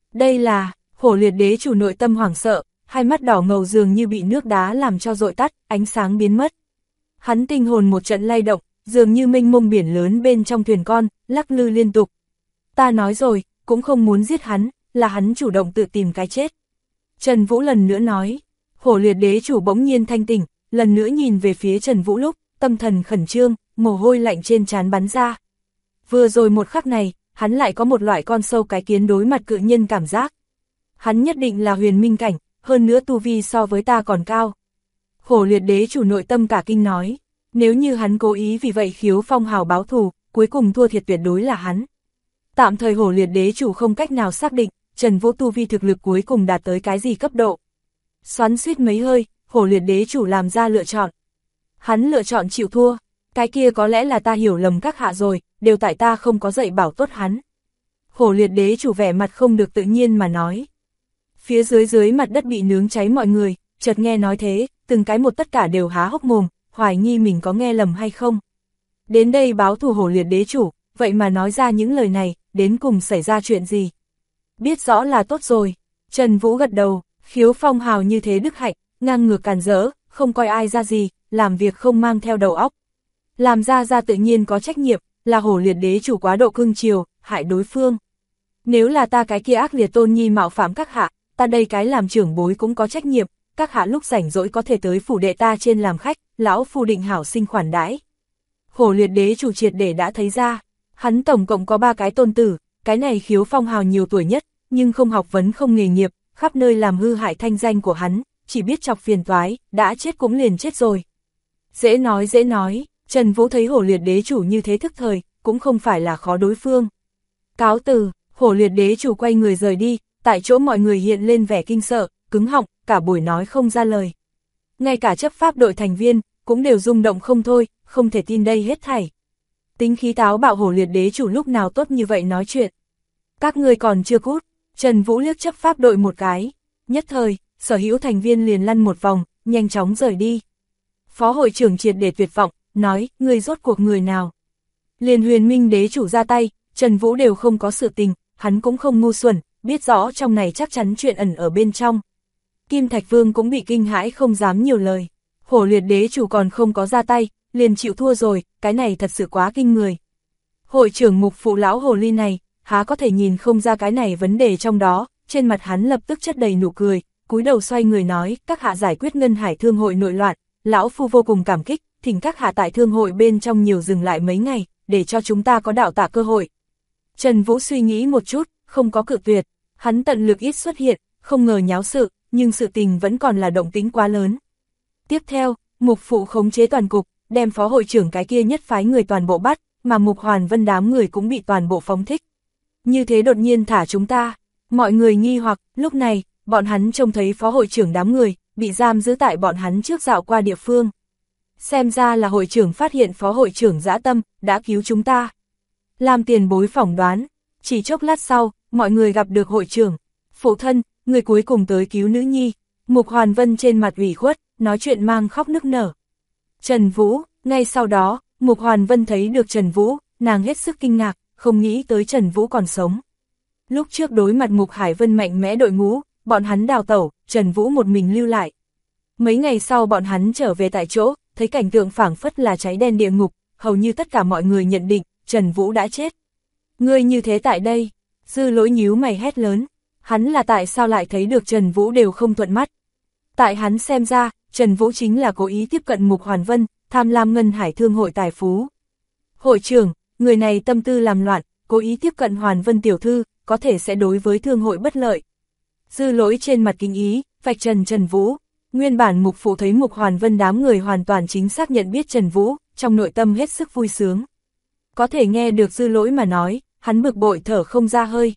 Đây là, Hổ Liệt đế chủ nội tâm hoảng sợ, hai mắt đỏ ngầu dường như bị nước đá làm cho dội tắt, ánh sáng biến mất. Hắn tinh hồn một trận lay động, dường như mênh mông biển lớn bên trong thuyền con, lắc lư liên tục. Ta nói rồi, cũng không muốn giết hắn, là hắn chủ động tự tìm cái chết. Trần Vũ lần nữa nói, Hổ Liệt đế chủ bỗng nhiên thanh tỉnh, lần nữa nhìn về phía Trần Vũ lúc, tâm thần khẩn trương, mồ hôi lạnh trên trán bắn ra. Vừa rồi một khắc này, hắn lại có một loại con sâu cái kiến đối mặt cự nhân cảm giác. Hắn nhất định là huyền minh cảnh, hơn nữa tu vi so với ta còn cao. Hổ Liệt đế chủ nội tâm cả kinh nói, nếu như hắn cố ý vì vậy khiếu phong hào báo thù, cuối cùng thua thiệt tuyệt đối là hắn. Tạm thời Hổ Liệt đế chủ không cách nào xác định, Trần Vũ tu vi thực lực cuối cùng đạt tới cái gì cấp độ. Xoắn suýt mấy hơi, Hổ Liệt đế chủ làm ra lựa chọn. Hắn lựa chọn chịu thua, cái kia có lẽ là ta hiểu lầm các hạ rồi, đều tại ta không có dạy bảo tốt hắn. Hổ Liệt đế chủ vẻ mặt không được tự nhiên mà nói. Phía dưới mặt đất bị nướng cháy mọi người, chợt nghe nói thế, từng cái một tất cả đều há hốc mồm, hoài nghi mình có nghe lầm hay không. Đến đây báo thù Hổ Liệt đế chủ, vậy mà nói ra những lời này, đến cùng xảy ra chuyện gì? Biết rõ là tốt rồi. Trần Vũ gật đầu, khiếu phong hào như thế đức hạnh, ngang ngược càn rỡ, không coi ai ra gì, làm việc không mang theo đầu óc. Làm ra tự nhiên có trách nhiệm, là Hổ Liệt đế chủ quá độ cưng chiều, hại đối phương. Nếu là ta cái kia ác liệt tôn nhi mạo phạm các hạ, ta đây cái làm trưởng bối cũng có trách nhiệm, các hạ lúc rảnh rỗi có thể tới phủ đệ ta trên làm khách, lão phu định hảo sinh khoản đãi. Hổ Liệt đế chủ triệt để đã thấy ra, hắn tổng cộng có 3 cái tôn tử, cái này khiếu phong hào nhiều tuổi nhất, nhưng không học vấn không nghề nghiệp, khắp nơi làm hư hại thanh danh của hắn, chỉ biết chọc phiền toái, đã chết cũng liền chết rồi. Dễ nói, Trần Vũ thấy Hổ Liệt đế chủ như thế thức thời, cũng không phải là khó đối phương. Cáo từ, Hổ Liệt đế chủ quay người rời đi, tại chỗ mọi người hiện lên vẻ kinh sợ, cứng họng, cả buổi nói không ra lời. Ngay cả chấp pháp đội thành viên, cũng đều rung động không thôi, không thể tin đây hết thảy. Tính khí táo bạo Hổ Liệt đế chủ lúc nào tốt như vậy nói chuyện. Các ngươi còn chưa cút, Trần Vũ liếc chấp pháp đội một cái. Nhất thời, sở hữu thành viên liền lăn một vòng, nhanh chóng rời đi. Phó hội trưởng triệt để tuyệt vọng, nói, ngươi rốt cuộc người nào? Liền huyền minh đế chủ ra tay, Trần Vũ đều không có sự tình, hắn cũng không ngu xuẩn, biết rõ trong này chắc chắn chuyện ẩn ở bên trong. Kim Thạch Vương cũng bị kinh hãi không dám nhiều lời. Hổ Liệt đế chủ còn không có ra tay, liền chịu thua rồi, cái này thật sự quá kinh người. Hội trưởng mục phụ lão hồ ly này, há có thể nhìn không ra cái này vấn đề trong đó, trên mặt hắn lập tức chất đầy nụ cười, cúi đầu xoay người nói, các hạ giải quyết Ngân Hải Thương hội nội loạn, lão phu vô cùng cảm kích, thỉnh các hạ tại thương hội bên trong nhiều dừng lại mấy ngày, để cho chúng ta có đạo tạ cơ hội. Trần Vũ suy nghĩ một chút, không có cự tuyệt, hắn tận lực ít xuất hiện, không ngờ nháo sự, nhưng sự tình vẫn còn là động tĩnh quá lớn. Tiếp theo, mục phụ khống chế toàn cục, đem phó hội trưởng cái kia nhất phái người toàn bộ bắt, mà mục hoàn vân đám người cũng bị toàn bộ phóng thích. Như thế đột nhiên thả chúng ta, mọi người nghi hoặc, lúc này, bọn hắn trông thấy phó hội trưởng đám người, bị giam giữ tại bọn hắn trước dạo qua địa phương. Xem ra là hội trưởng phát hiện phó hội trưởng dã tâm, đã cứu chúng ta. Làm tiền bối phỏng đoán, chỉ chốc lát sau, mọi người gặp được hội trưởng. Phụ thân, người cuối cùng tới cứu nữ nhi. Mục Hoàn Vân trên mặt ủy khuất, nói chuyện mang khóc nức nở. Trần Vũ, ngay sau đó, Mục Hoàn Vân thấy được Trần Vũ, nàng hết sức kinh ngạc, không nghĩ tới Trần Vũ còn sống. Lúc trước đối mặt Mục Hải Vân mạnh mẽ đội ngũ, bọn hắn đào tẩu, Trần Vũ một mình lưu lại. Mấy ngày sau bọn hắn trở về tại chỗ, thấy cảnh tượng phảng phất là cháy đen địa ngục, hầu như tất cả mọi người nhận định, Trần Vũ đã chết. Ngươi như thế tại đây, Dư Lỗi nhíu mày hét lớn, hắn là tại sao lại thấy được Trần Vũ đều không thuận mắt. Tại hắn xem ra, Trần Vũ chính là cố ý tiếp cận Mục Hoàn Vân, tham lam Ngân Hải Thương hội tài phú. Hội trưởng, người này tâm tư làm loạn, cố ý tiếp cận Hoàn Vân tiểu thư, có thể sẽ đối với thương hội bất lợi. Dư Lỗi trên mặt kính ý, vạch trần Trần Vũ. Nguyên bản mục phụ thấy Mục Hoàn Vân đám người hoàn toàn chính xác nhận biết Trần Vũ, trong nội tâm hết sức vui sướng. Có thể nghe được Dư Lỗi mà nói, hắn bực bội thở không ra hơi.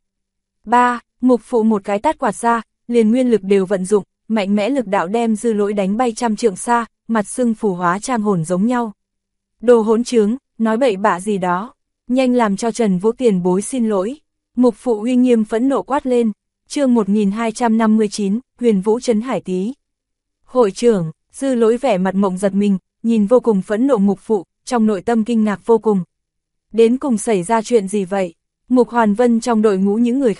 Mục phụ một cái tát quạt ra, liền nguyên lực đều vận dụng, mạnh mẽ lực đạo đem Dư Lỗi đánh bay trăm trượng xa, mặt sưng phù hóa trang hồn giống nhau. Đồ hỗn trướng, nói bậy bạ gì đó, nhanh làm cho Trần Vũ tiền bối xin lỗi. Mục phụ uy nghiêm phẫn nộ quát lên. Chương 1259, Huyền Vũ trấn Hải Tý. Hội trưởng, Dư Lỗi vẻ mặt mộng giật mình, nhìn vô cùng phẫn nộ mục phụ, trong nội tâm kinh ngạc vô cùng. Đến cùng xảy ra chuyện gì vậy? Mục Hoàn Vân trong đội ngũ những người khác,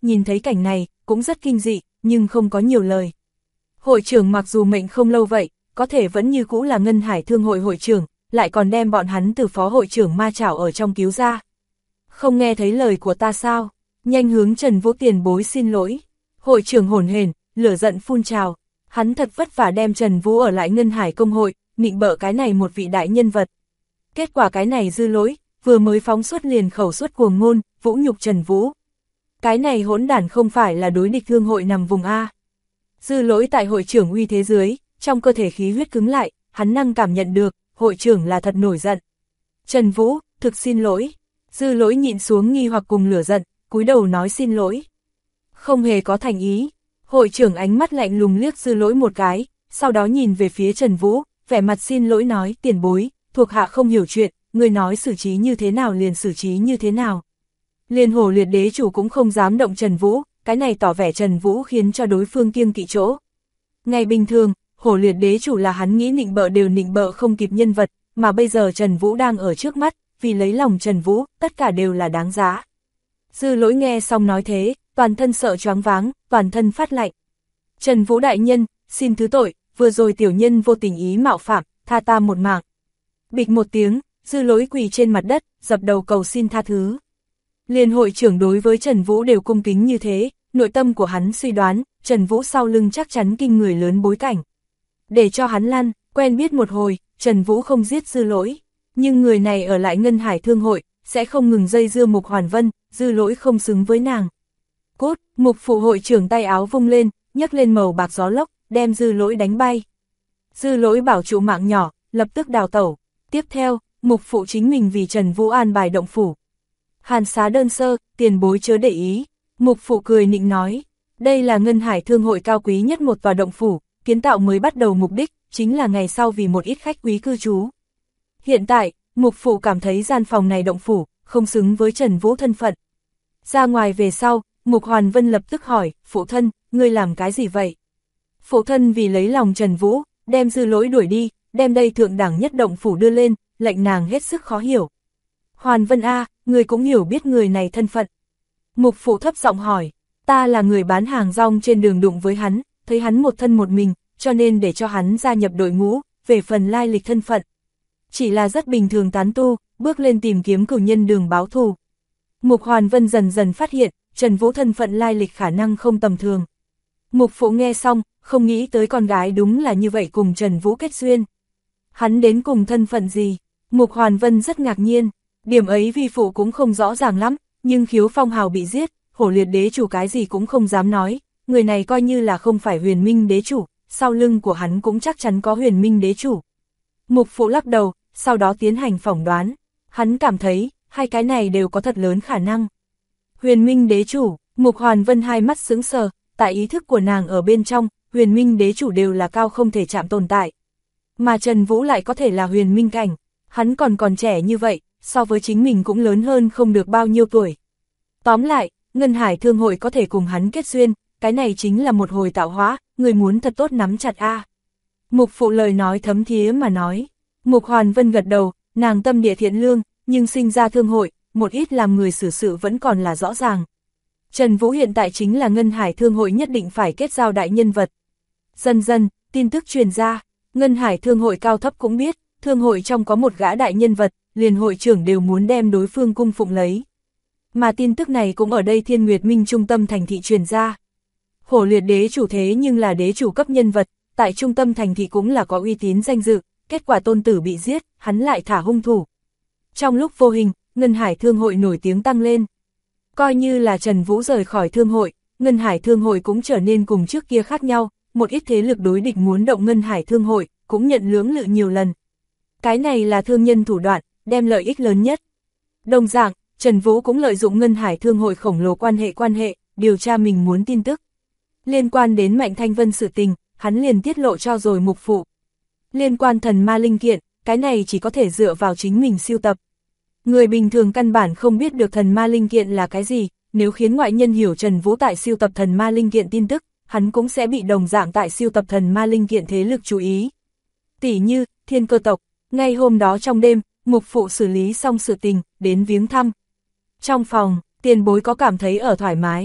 nhìn thấy cảnh này, cũng rất kinh dị, nhưng không có nhiều lời. Hội trưởng mặc dù mệnh không lâu vậy, có thể vẫn như cũ là Ngân Hải Thương hội hội trưởng, lại còn đem bọn hắn từ phó hội trưởng ma chảo ở trong cứu ra. Không nghe thấy lời của ta sao? Nhanh hướng Trần Vũ tiền bối xin lỗi. Hội trưởng hổn hển, lửa giận phun trào. Hắn thật vất vả đem Trần Vũ ở lại Ngân Hải công hội, nịnh bợ cái này một vị đại nhân vật. Kết quả cái này dư lỗi, vừa mới phóng xuất liền khẩu suất cuồng ngôn, vũ nhục Trần Vũ. Cái này hỗn đản không phải là đối địch thương hội nằm vùng A. Dư lỗi tại hội trưởng uy thế dưới, trong cơ thể khí huyết cứng lại, hắn năng cảm nhận được, hội trưởng là thật nổi giận. Trần Vũ, thực xin lỗi. Dư lỗi nhịn xuống nghi hoặc cùng lửa giận, cúi đầu nói xin lỗi. Không hề có thành ý. Hội trưởng ánh mắt lạnh lùng liếc dư lỗi một cái, sau đó nhìn về phía Trần Vũ, vẻ mặt xin lỗi nói tiền bối, thuộc hạ không hiểu chuyện, người nói xử trí như thế nào liền xử trí như thế nào. Liên Hổ Liệt đế chủ cũng không dám động Trần Vũ, cái này tỏ vẻ Trần Vũ khiến cho đối phương kiêng kỵ chỗ. Ngày bình thường, Hổ Liệt đế chủ là hắn nghĩ nịnh bợ đều nịnh bợ không kịp nhân vật, mà bây giờ Trần Vũ đang ở trước mắt, vì lấy lòng Trần Vũ, tất cả đều là đáng giá. Dư lỗi nghe xong nói thế, toàn thân sợ choáng váng, toàn thân phát lạnh. Trần Vũ đại nhân, xin thứ tội, vừa rồi tiểu nhân vô tình ý mạo phạm, tha ta một mạng. Bịch một tiếng, dư lỗi quỳ trên mặt đất, dập đầu cầu xin tha thứ. Liên hội trưởng đối với Trần Vũ đều cung kính như thế, nội tâm của hắn suy đoán, Trần Vũ sau lưng chắc chắn kinh người lớn bối cảnh. Để cho hắn lăn, quen biết một hồi, Trần Vũ không giết dư lỗi. Nhưng người này ở lại Ngân Hải Thương hội, sẽ không ngừng dây dưa Mục Hoàn Vân, dư lỗi không xứng với nàng. Cốt, Mục phụ hội trưởng tay áo vung lên, nhấc lên màu bạc gió lốc, đem dư lỗi đánh bay. Dư lỗi bảo trụ mạng nhỏ, lập tức đào tẩu. Tiếp theo, Mục phụ chính mình vì Trần Vũ an bài động phủ. Hàn xá đơn sơ, tiền bối chớ để ý. Mục phụ cười nịnh nói, đây là Ngân Hải Thương hội cao quý nhất một tòa động phủ, kiến tạo mới bắt đầu mục đích, chính là ngày sau vì một ít khách quý cư trú. Hiện tại, Mục phụ cảm thấy gian phòng này động phủ, không xứng với Trần Vũ thân phận. Ra ngoài về sau, Mục Hoàn Vân lập tức hỏi, phụ thân, ngươi làm cái gì vậy? Phụ thân vì lấy lòng Trần Vũ, đem dư lỗi đuổi đi, đem đây thượng đẳng nhất động phủ đưa lên, lệnh nàng hết sức khó hiểu. Hoàn Vân A, ngươi cũng hiểu biết người này thân phận. Mục phụ thấp giọng hỏi, ta là người bán hàng rong trên đường đụng với hắn, thấy hắn một thân một mình, cho nên để cho hắn gia nhập đội ngũ, về phần lai lịch thân phận. Chỉ là rất bình thường tán tu, bước lên tìm kiếm cửu nhân đường báo thù. Mục Hoàn Vân dần dần phát hiện, Trần Vũ thân phận lai lịch khả năng không tầm thường. Mục phụ nghe xong, không nghĩ tới con gái đúng là như vậy cùng Trần Vũ kết duyên. Hắn đến cùng thân phận gì? Mục Hoàn Vân rất ngạc nhiên, điểm ấy vi phụ cũng không rõ ràng lắm, nhưng Khiếu Phong Hào bị giết, Hổ Liệt đế chủ cái gì cũng không dám nói, người này coi như là không phải Huyền Minh đế chủ, sau lưng của hắn cũng chắc chắn có Huyền Minh đế chủ. Mục phụ lắc đầu, sau đó tiến hành phỏng đoán, hắn cảm thấy, hai cái này đều có thật lớn khả năng. Huyền Minh đế chủ, Mục Hoàn Vân hai mắt sững sờ, tại ý thức của nàng ở bên trong, Huyền Minh đế chủ đều là cao không thể chạm tồn tại. Mà Trần Vũ lại có thể là Huyền Minh cảnh, hắn còn trẻ như vậy, so với chính mình cũng lớn hơn không được bao nhiêu tuổi. Tóm lại, Ngân Hải Thương hội có thể cùng hắn kết duyên, cái này chính là một hồi tạo hóa, người muốn thật tốt nắm chặt a. Mục phụ lời nói thấm thía mà nói. Mục Hoàn Vân gật đầu, nàng tâm địa thiện lương, nhưng sinh ra thương hội, một ít làm người xử sự vẫn còn là rõ ràng. Trần Vũ hiện tại chính là Ngân Hải Thương hội nhất định phải kết giao đại nhân vật. Dần dần, tin tức truyền ra, Ngân Hải Thương hội cao thấp cũng biết, thương hội trong có một gã đại nhân vật, liền hội trưởng đều muốn đem đối phương cung phụng lấy. Mà tin tức này cũng ở đây Thiên Nguyệt Minh trung tâm thành thị truyền ra. Hổ Liệt đế chủ thế nhưng là đế chủ cấp nhân vật, tại trung tâm thành thị cũng là có uy tín danh dự, kết quả tôn tử bị giết, hắn lại thả hung thủ. Trong lúc vô hình, Ngân Hải Thương hội nổi tiếng tăng lên. Coi như là Trần Vũ rời khỏi thương hội, Ngân Hải Thương hội cũng trở nên cùng trước kia khác nhau, một ít thế lực đối địch muốn động Ngân Hải Thương hội, cũng nhận lưỡng lự nhiều lần. Cái này là thương nhân thủ đoạn, đem lợi ích lớn nhất. Đồng dạng, Trần Vũ cũng lợi dụng Ngân Hải Thương hội khổng lồ quan hệ, điều tra mình muốn tin tức. Liên quan đến Mạnh Thanh Vân sự tình, hắn liền tiết lộ cho rồi mục phụ. Liên quan thần ma linh kiện, cái này chỉ có thể dựa vào chính mình sưu tập. Người bình thường căn bản không biết được thần ma linh kiện là cái gì, nếu khiến ngoại nhân hiểu Trần Vũ tại sưu tập thần ma linh kiện tin tức, hắn cũng sẽ bị đồng dạng tại sưu tập thần ma linh kiện thế lực chú ý. Tỷ như, Thiên Cơ tộc, ngay hôm đó trong đêm, mục phụ xử lý xong sự tình, đến viếng thăm. Trong phòng, tiền bối có cảm thấy ở thoải mái.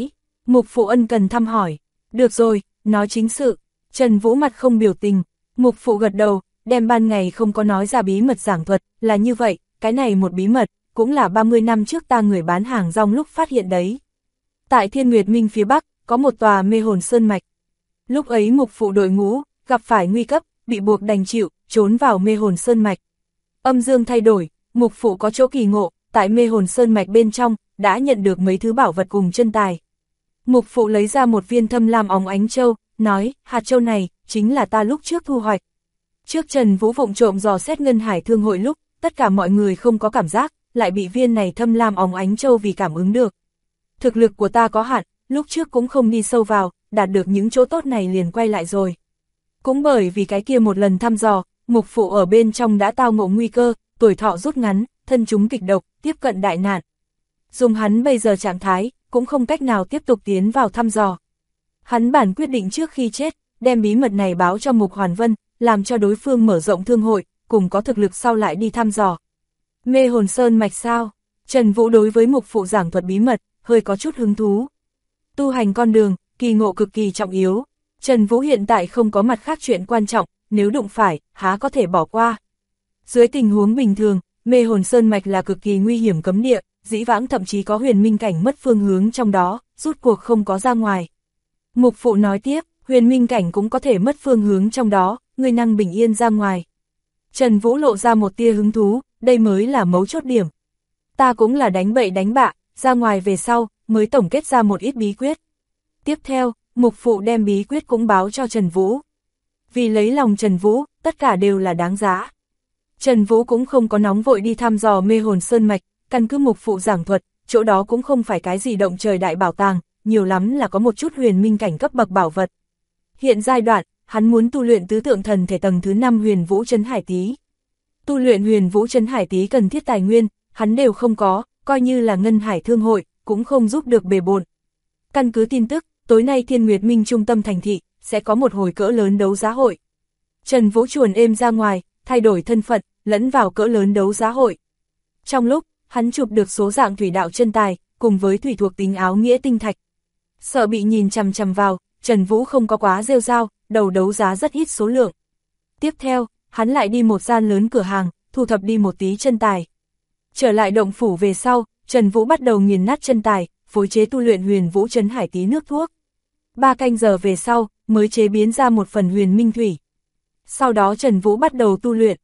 Mục Phụ ân cần thăm hỏi. Được rồi, nói chính sự. Trần Vũ mặt không biểu tình. Mục Phụ gật đầu, đem ban ngày không có nói ra bí mật giảng thuật, là như vậy, cái này một bí mật, cũng là 30 năm trước ta người bán hàng rong lúc phát hiện đấy. Tại Thiên Nguyệt Minh phía Bắc, có một tòa mê hồn sơn mạch. Lúc ấy Mục Phụ đội ngũ, gặp phải nguy cấp, bị buộc đành chịu, trốn vào mê hồn sơn mạch. Âm dương thay đổi, Mục Phụ có chỗ kỳ ngộ, tại mê hồn sơn mạch bên trong, đã nhận được mấy thứ bảo vật cùng chân tài. Mục Phụ lấy ra một viên thâm lam óng ánh châu, nói, hạt châu này, chính là ta lúc trước thu hoạch. Trước Trần Vũ vụng trộm dò xét Ngân Hải Thương hội lúc, tất cả mọi người không có cảm giác, lại bị viên này thâm lam óng ánh châu vì cảm ứng được. Thực lực của ta có hạn, lúc trước cũng không đi sâu vào, đạt được những chỗ tốt này liền quay lại rồi. Cũng bởi vì cái kia một lần thăm dò, Mục Phụ ở bên trong đã tao ngộ nguy cơ, tuổi thọ rút ngắn, thân chúng kịch độc, tiếp cận đại nạn. Dùng hắn bây giờ trạng thái, cũng không cách nào tiếp tục tiến vào thăm dò. Hắn bản quyết định trước khi chết, đem bí mật này báo cho Mục Hoàn Vân, làm cho đối phương mở rộng thương hội, cùng có thực lực sau lại đi thăm dò. Mê hồn sơn mạch sao? Trần Vũ đối với Mục Phụ giảng thuật bí mật, hơi có chút hứng thú. Tu hành con đường, kỳ ngộ cực kỳ trọng yếu. Trần Vũ hiện tại không có mặt khác chuyện quan trọng, nếu đụng phải, há có thể bỏ qua. Dưới tình huống bình thường, mê hồn sơn mạch là cực kỳ nguy hiểm cấm địa, dĩ vãng thậm chí có huyền minh cảnh mất phương hướng trong đó, rút cuộc không có ra ngoài. Mục Phụ nói tiếp, huyền minh cảnh cũng có thể mất phương hướng trong đó, người năng bình yên ra ngoài. Trần Vũ lộ ra một tia hứng thú, đây mới là mấu chốt điểm. Ta cũng là đánh bậy đánh bạ, ra ngoài về sau, mới tổng kết ra một ít bí quyết. Tiếp theo, Mục Phụ đem bí quyết cũng báo cho Trần Vũ. Vì lấy lòng Trần Vũ, tất cả đều là đáng giá. Trần Vũ cũng không có nóng vội đi thăm dò mê hồn sơn mạch, căn cứ Mục Phụ giảng thuật, chỗ đó cũng không phải cái gì động trời đại bảo tàng, nhiều lắm là có một chút huyền minh cảnh cấp bậc bảo vật. Hiện giai đoạn, hắn muốn tu luyện tứ tượng thần thể tầng thứ 5 huyền vũ trấn hải tý. Tu luyện huyền vũ trấn hải tý cần thiết tài nguyên, hắn đều không có, coi như là Ngân Hải Thương hội, cũng không giúp được bề bộn. Căn cứ tin tức, tối nay Thiên Nguyệt Minh trung tâm thành thị, sẽ có một hồi cỡ lớn đấu giá hội. Trần Vũ chuồn êm ra ngoài, thay đổi thân phận, lẫn vào cỡ lớn đấu giá hội. Trong lúc, hắn chụp được số dạng thủy đạo chân tài, cùng với thủy thuộc tính áo nghĩa tinh thạch. Sợ bị nhìn chằm chằm vào, Trần Vũ không có quá rêu rao, đầu đấu giá rất ít số lượng. Tiếp theo, hắn lại đi một gian lớn cửa hàng, thu thập đi một tí chân tài. Trở lại động phủ về sau, Trần Vũ bắt đầu nghiền nát chân tài, phối chế tu luyện huyền vũ trấn hải tý nước thuốc. 3 canh giờ về sau, mới chế biến ra một phần huyền minh thủy. Sau đó Trần Vũ bắt đầu tu luyện,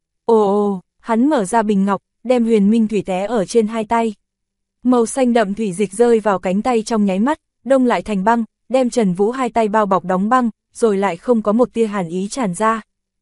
hắn mở ra bình ngọc, đem huyền minh thủy té ở trên hai tay. Màu xanh đậm thủy dịch rơi vào cánh tay trong nháy mắt, đông lại thành băng, đem Trần Vũ hai tay bao bọc đóng băng, rồi lại không có một tia hàn ý tràn ra.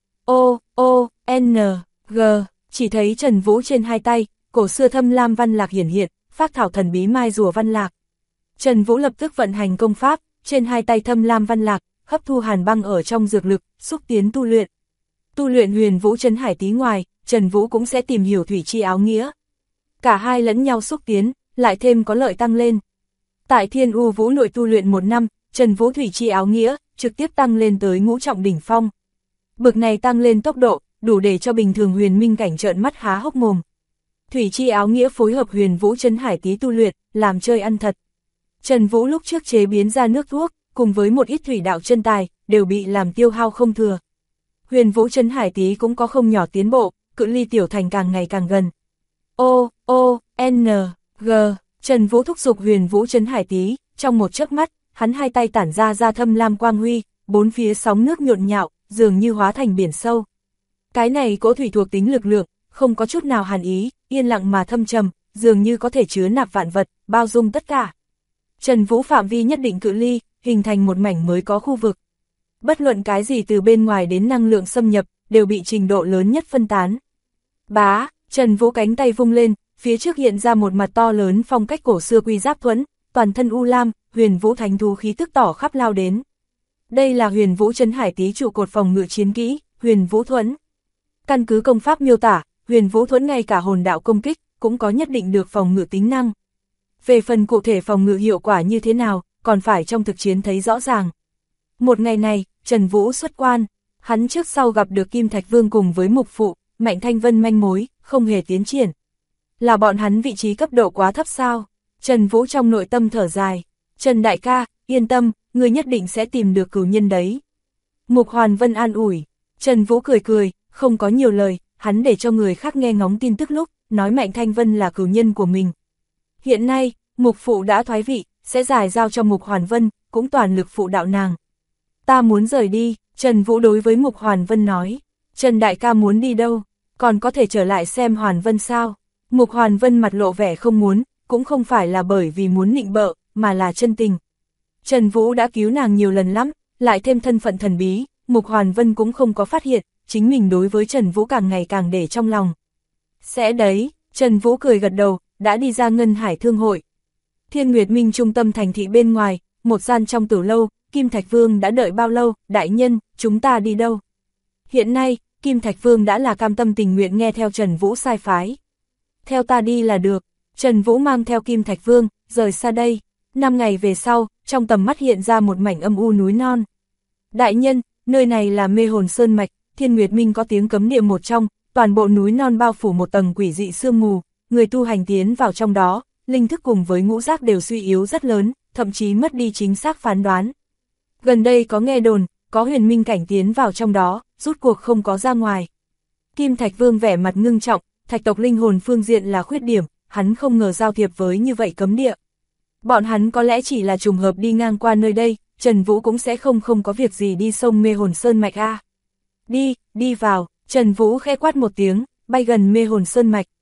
N, G, chỉ thấy Trần Vũ trên hai tay, cổ xưa thâm lam văn lạc hiển hiện, phác thảo thần bí mai rùa văn lạc. Trần Vũ lập tức vận hành công pháp, trên hai tay thâm lam văn lạc, hấp thu hàn băng ở trong dược lực, xúc tiến tu luyện. Tu luyện huyền vũ trấn hải tý ngoài, Trần Vũ cũng sẽ tìm hiểu thủy chi áo nghĩa. Cả hai lẫn nhau xúc tiến, lại thêm có lợi tăng lên. Tại Thiên U Vũ nội tu luyện 1 năm, Trần Vũ thủy chi áo nghĩa, trực tiếp tăng lên tới ngũ trọng đỉnh phong. Bực này tăng lên tốc độ, đủ để cho bình thường huyền minh cảnh trợn mắt há hốc mồm. Thủy chi áo nghĩa phối hợp huyền vũ trấn hải tý tu luyện, làm chơi ăn thật. Trần Vũ lúc trước chế biến ra nước thuốc, cùng với một ít thủy đạo chân tài, đều bị làm tiêu hao không thừa. Huyền vũ trấn hải tý cũng có không nhỏ tiến bộ, cự ly tiểu thành càng ngày càng gần. N, G, Trần Vũ thúc giục huyền vũ trấn hải tý, trong một chớp mắt, hắn hai tay tản ra thâm lam quang huy, bốn phía sóng nước nhộn nhạo, dường như hóa thành biển sâu. Cái này cỗ thủy thuộc tính lực lượng, không có chút nào hàn ý, yên lặng mà thâm trầm, dường như có thể chứa nạp vạn vật, bao dung tất cả. Trần Vũ phạm vi nhất định cự ly, hình thành một mảnh mới có khu vực. Bất luận cái gì từ bên ngoài đến năng lượng xâm nhập, đều bị trình độ lớn nhất phân tán. Bá, Trần Vũ cánh tay vung lên, phía trước hiện ra một mặt to lớn phong cách cổ xưa quy giáp thuẫn, toàn thân u lam, huyền vũ thánh thú khí tức tỏ khắp lao đến. Đây là huyền vũ trấn hải tý trụ cột phòng ngự chiến kỹ, huyền vũ thuẫn. Căn cứ công pháp miêu tả, huyền vũ thuẫn ngay cả hồn đạo công kích, cũng có nhất định được phòng ngự tính năng. Về phần cụ thể phòng ngự hiệu quả như thế nào, còn phải trong thực chiến thấy rõ ràng. Một ngày này, Trần Vũ xuất quan, hắn trước sau gặp được Kim Thạch Vương cùng với Mục Phụ, Mạnh Thanh Vân manh mối, không hề tiến triển. Là bọn hắn vị trí cấp độ quá thấp sao? Trần Vũ trong nội tâm thở dài. Trần đại ca, yên tâm, người nhất định sẽ tìm được cửu nhân đấy. Mục Hoàn Vân an ủi. Trần Vũ cười cười, không có nhiều lời, hắn để cho người khác nghe ngóng tin tức lúc, nói Mạnh Thanh Vân là cửu nhân của mình. Hiện nay, Mục Phụ đã thoái vị, sẽ giải giao cho Mục Hoàn Vân, cũng toàn lực phụ đạo nàng. Ta muốn rời đi, Trần Vũ đối với Mục Hoàn Vân nói. Trần đại ca muốn đi đâu, còn có thể trở lại xem Hoàn Vân sao? Mục Hoàn Vân mặt lộ vẻ không muốn, cũng không phải là bởi vì muốn nịnh bợ, mà là chân tình. Trần Vũ đã cứu nàng nhiều lần lắm, lại thêm thân phận thần bí, Mục Hoàn Vân cũng không có phát hiện, chính mình đối với Trần Vũ càng ngày càng để trong lòng. Sẽ đấy, Trần Vũ cười gật đầu, đã đi ra Ngân Hải Thương hội. Thiên Nguyệt Minh trung tâm thành thị bên ngoài, một gian trong tử lâu, Kim Thạch Vương đã đợi bao lâu, đại nhân, chúng ta đi đâu? Hiện nay, Kim Thạch Vương đã là cam tâm tình nguyện nghe theo Trần Vũ sai phái. Theo ta đi là được, Trần Vũ mang theo Kim Thạch Vương, rời xa đây. 5 ngày về sau, trong tầm mắt hiện ra một mảnh âm u núi non. Đại nhân, nơi này là Mê Hồn Sơn Mạch, Thiên Nguyệt Minh có tiếng cấm địa một trong, toàn bộ núi non bao phủ một tầng quỷ dị sương mù, người tu hành tiến vào trong đó, linh thức cùng với ngũ giác đều suy yếu rất lớn, thậm chí mất đi chính xác phán đoán. Gần đây có nghe đồn, có huyền minh cảnh tiến vào trong đó, rút cuộc không có ra ngoài. Kim Thạch Vương vẻ mặt ngưng trọng, thạch tộc linh hồn phương diện là khuyết điểm, hắn không ngờ giao thiệp với như vậy cấm địa. Bọn hắn có lẽ chỉ là trùng hợp đi ngang qua nơi đây, Trần Vũ cũng sẽ không có việc gì đi sông Mê Hồn Sơn Mạch a. Đi vào, Trần Vũ khẽ quát một tiếng, bay gần Mê Hồn Sơn Mạch.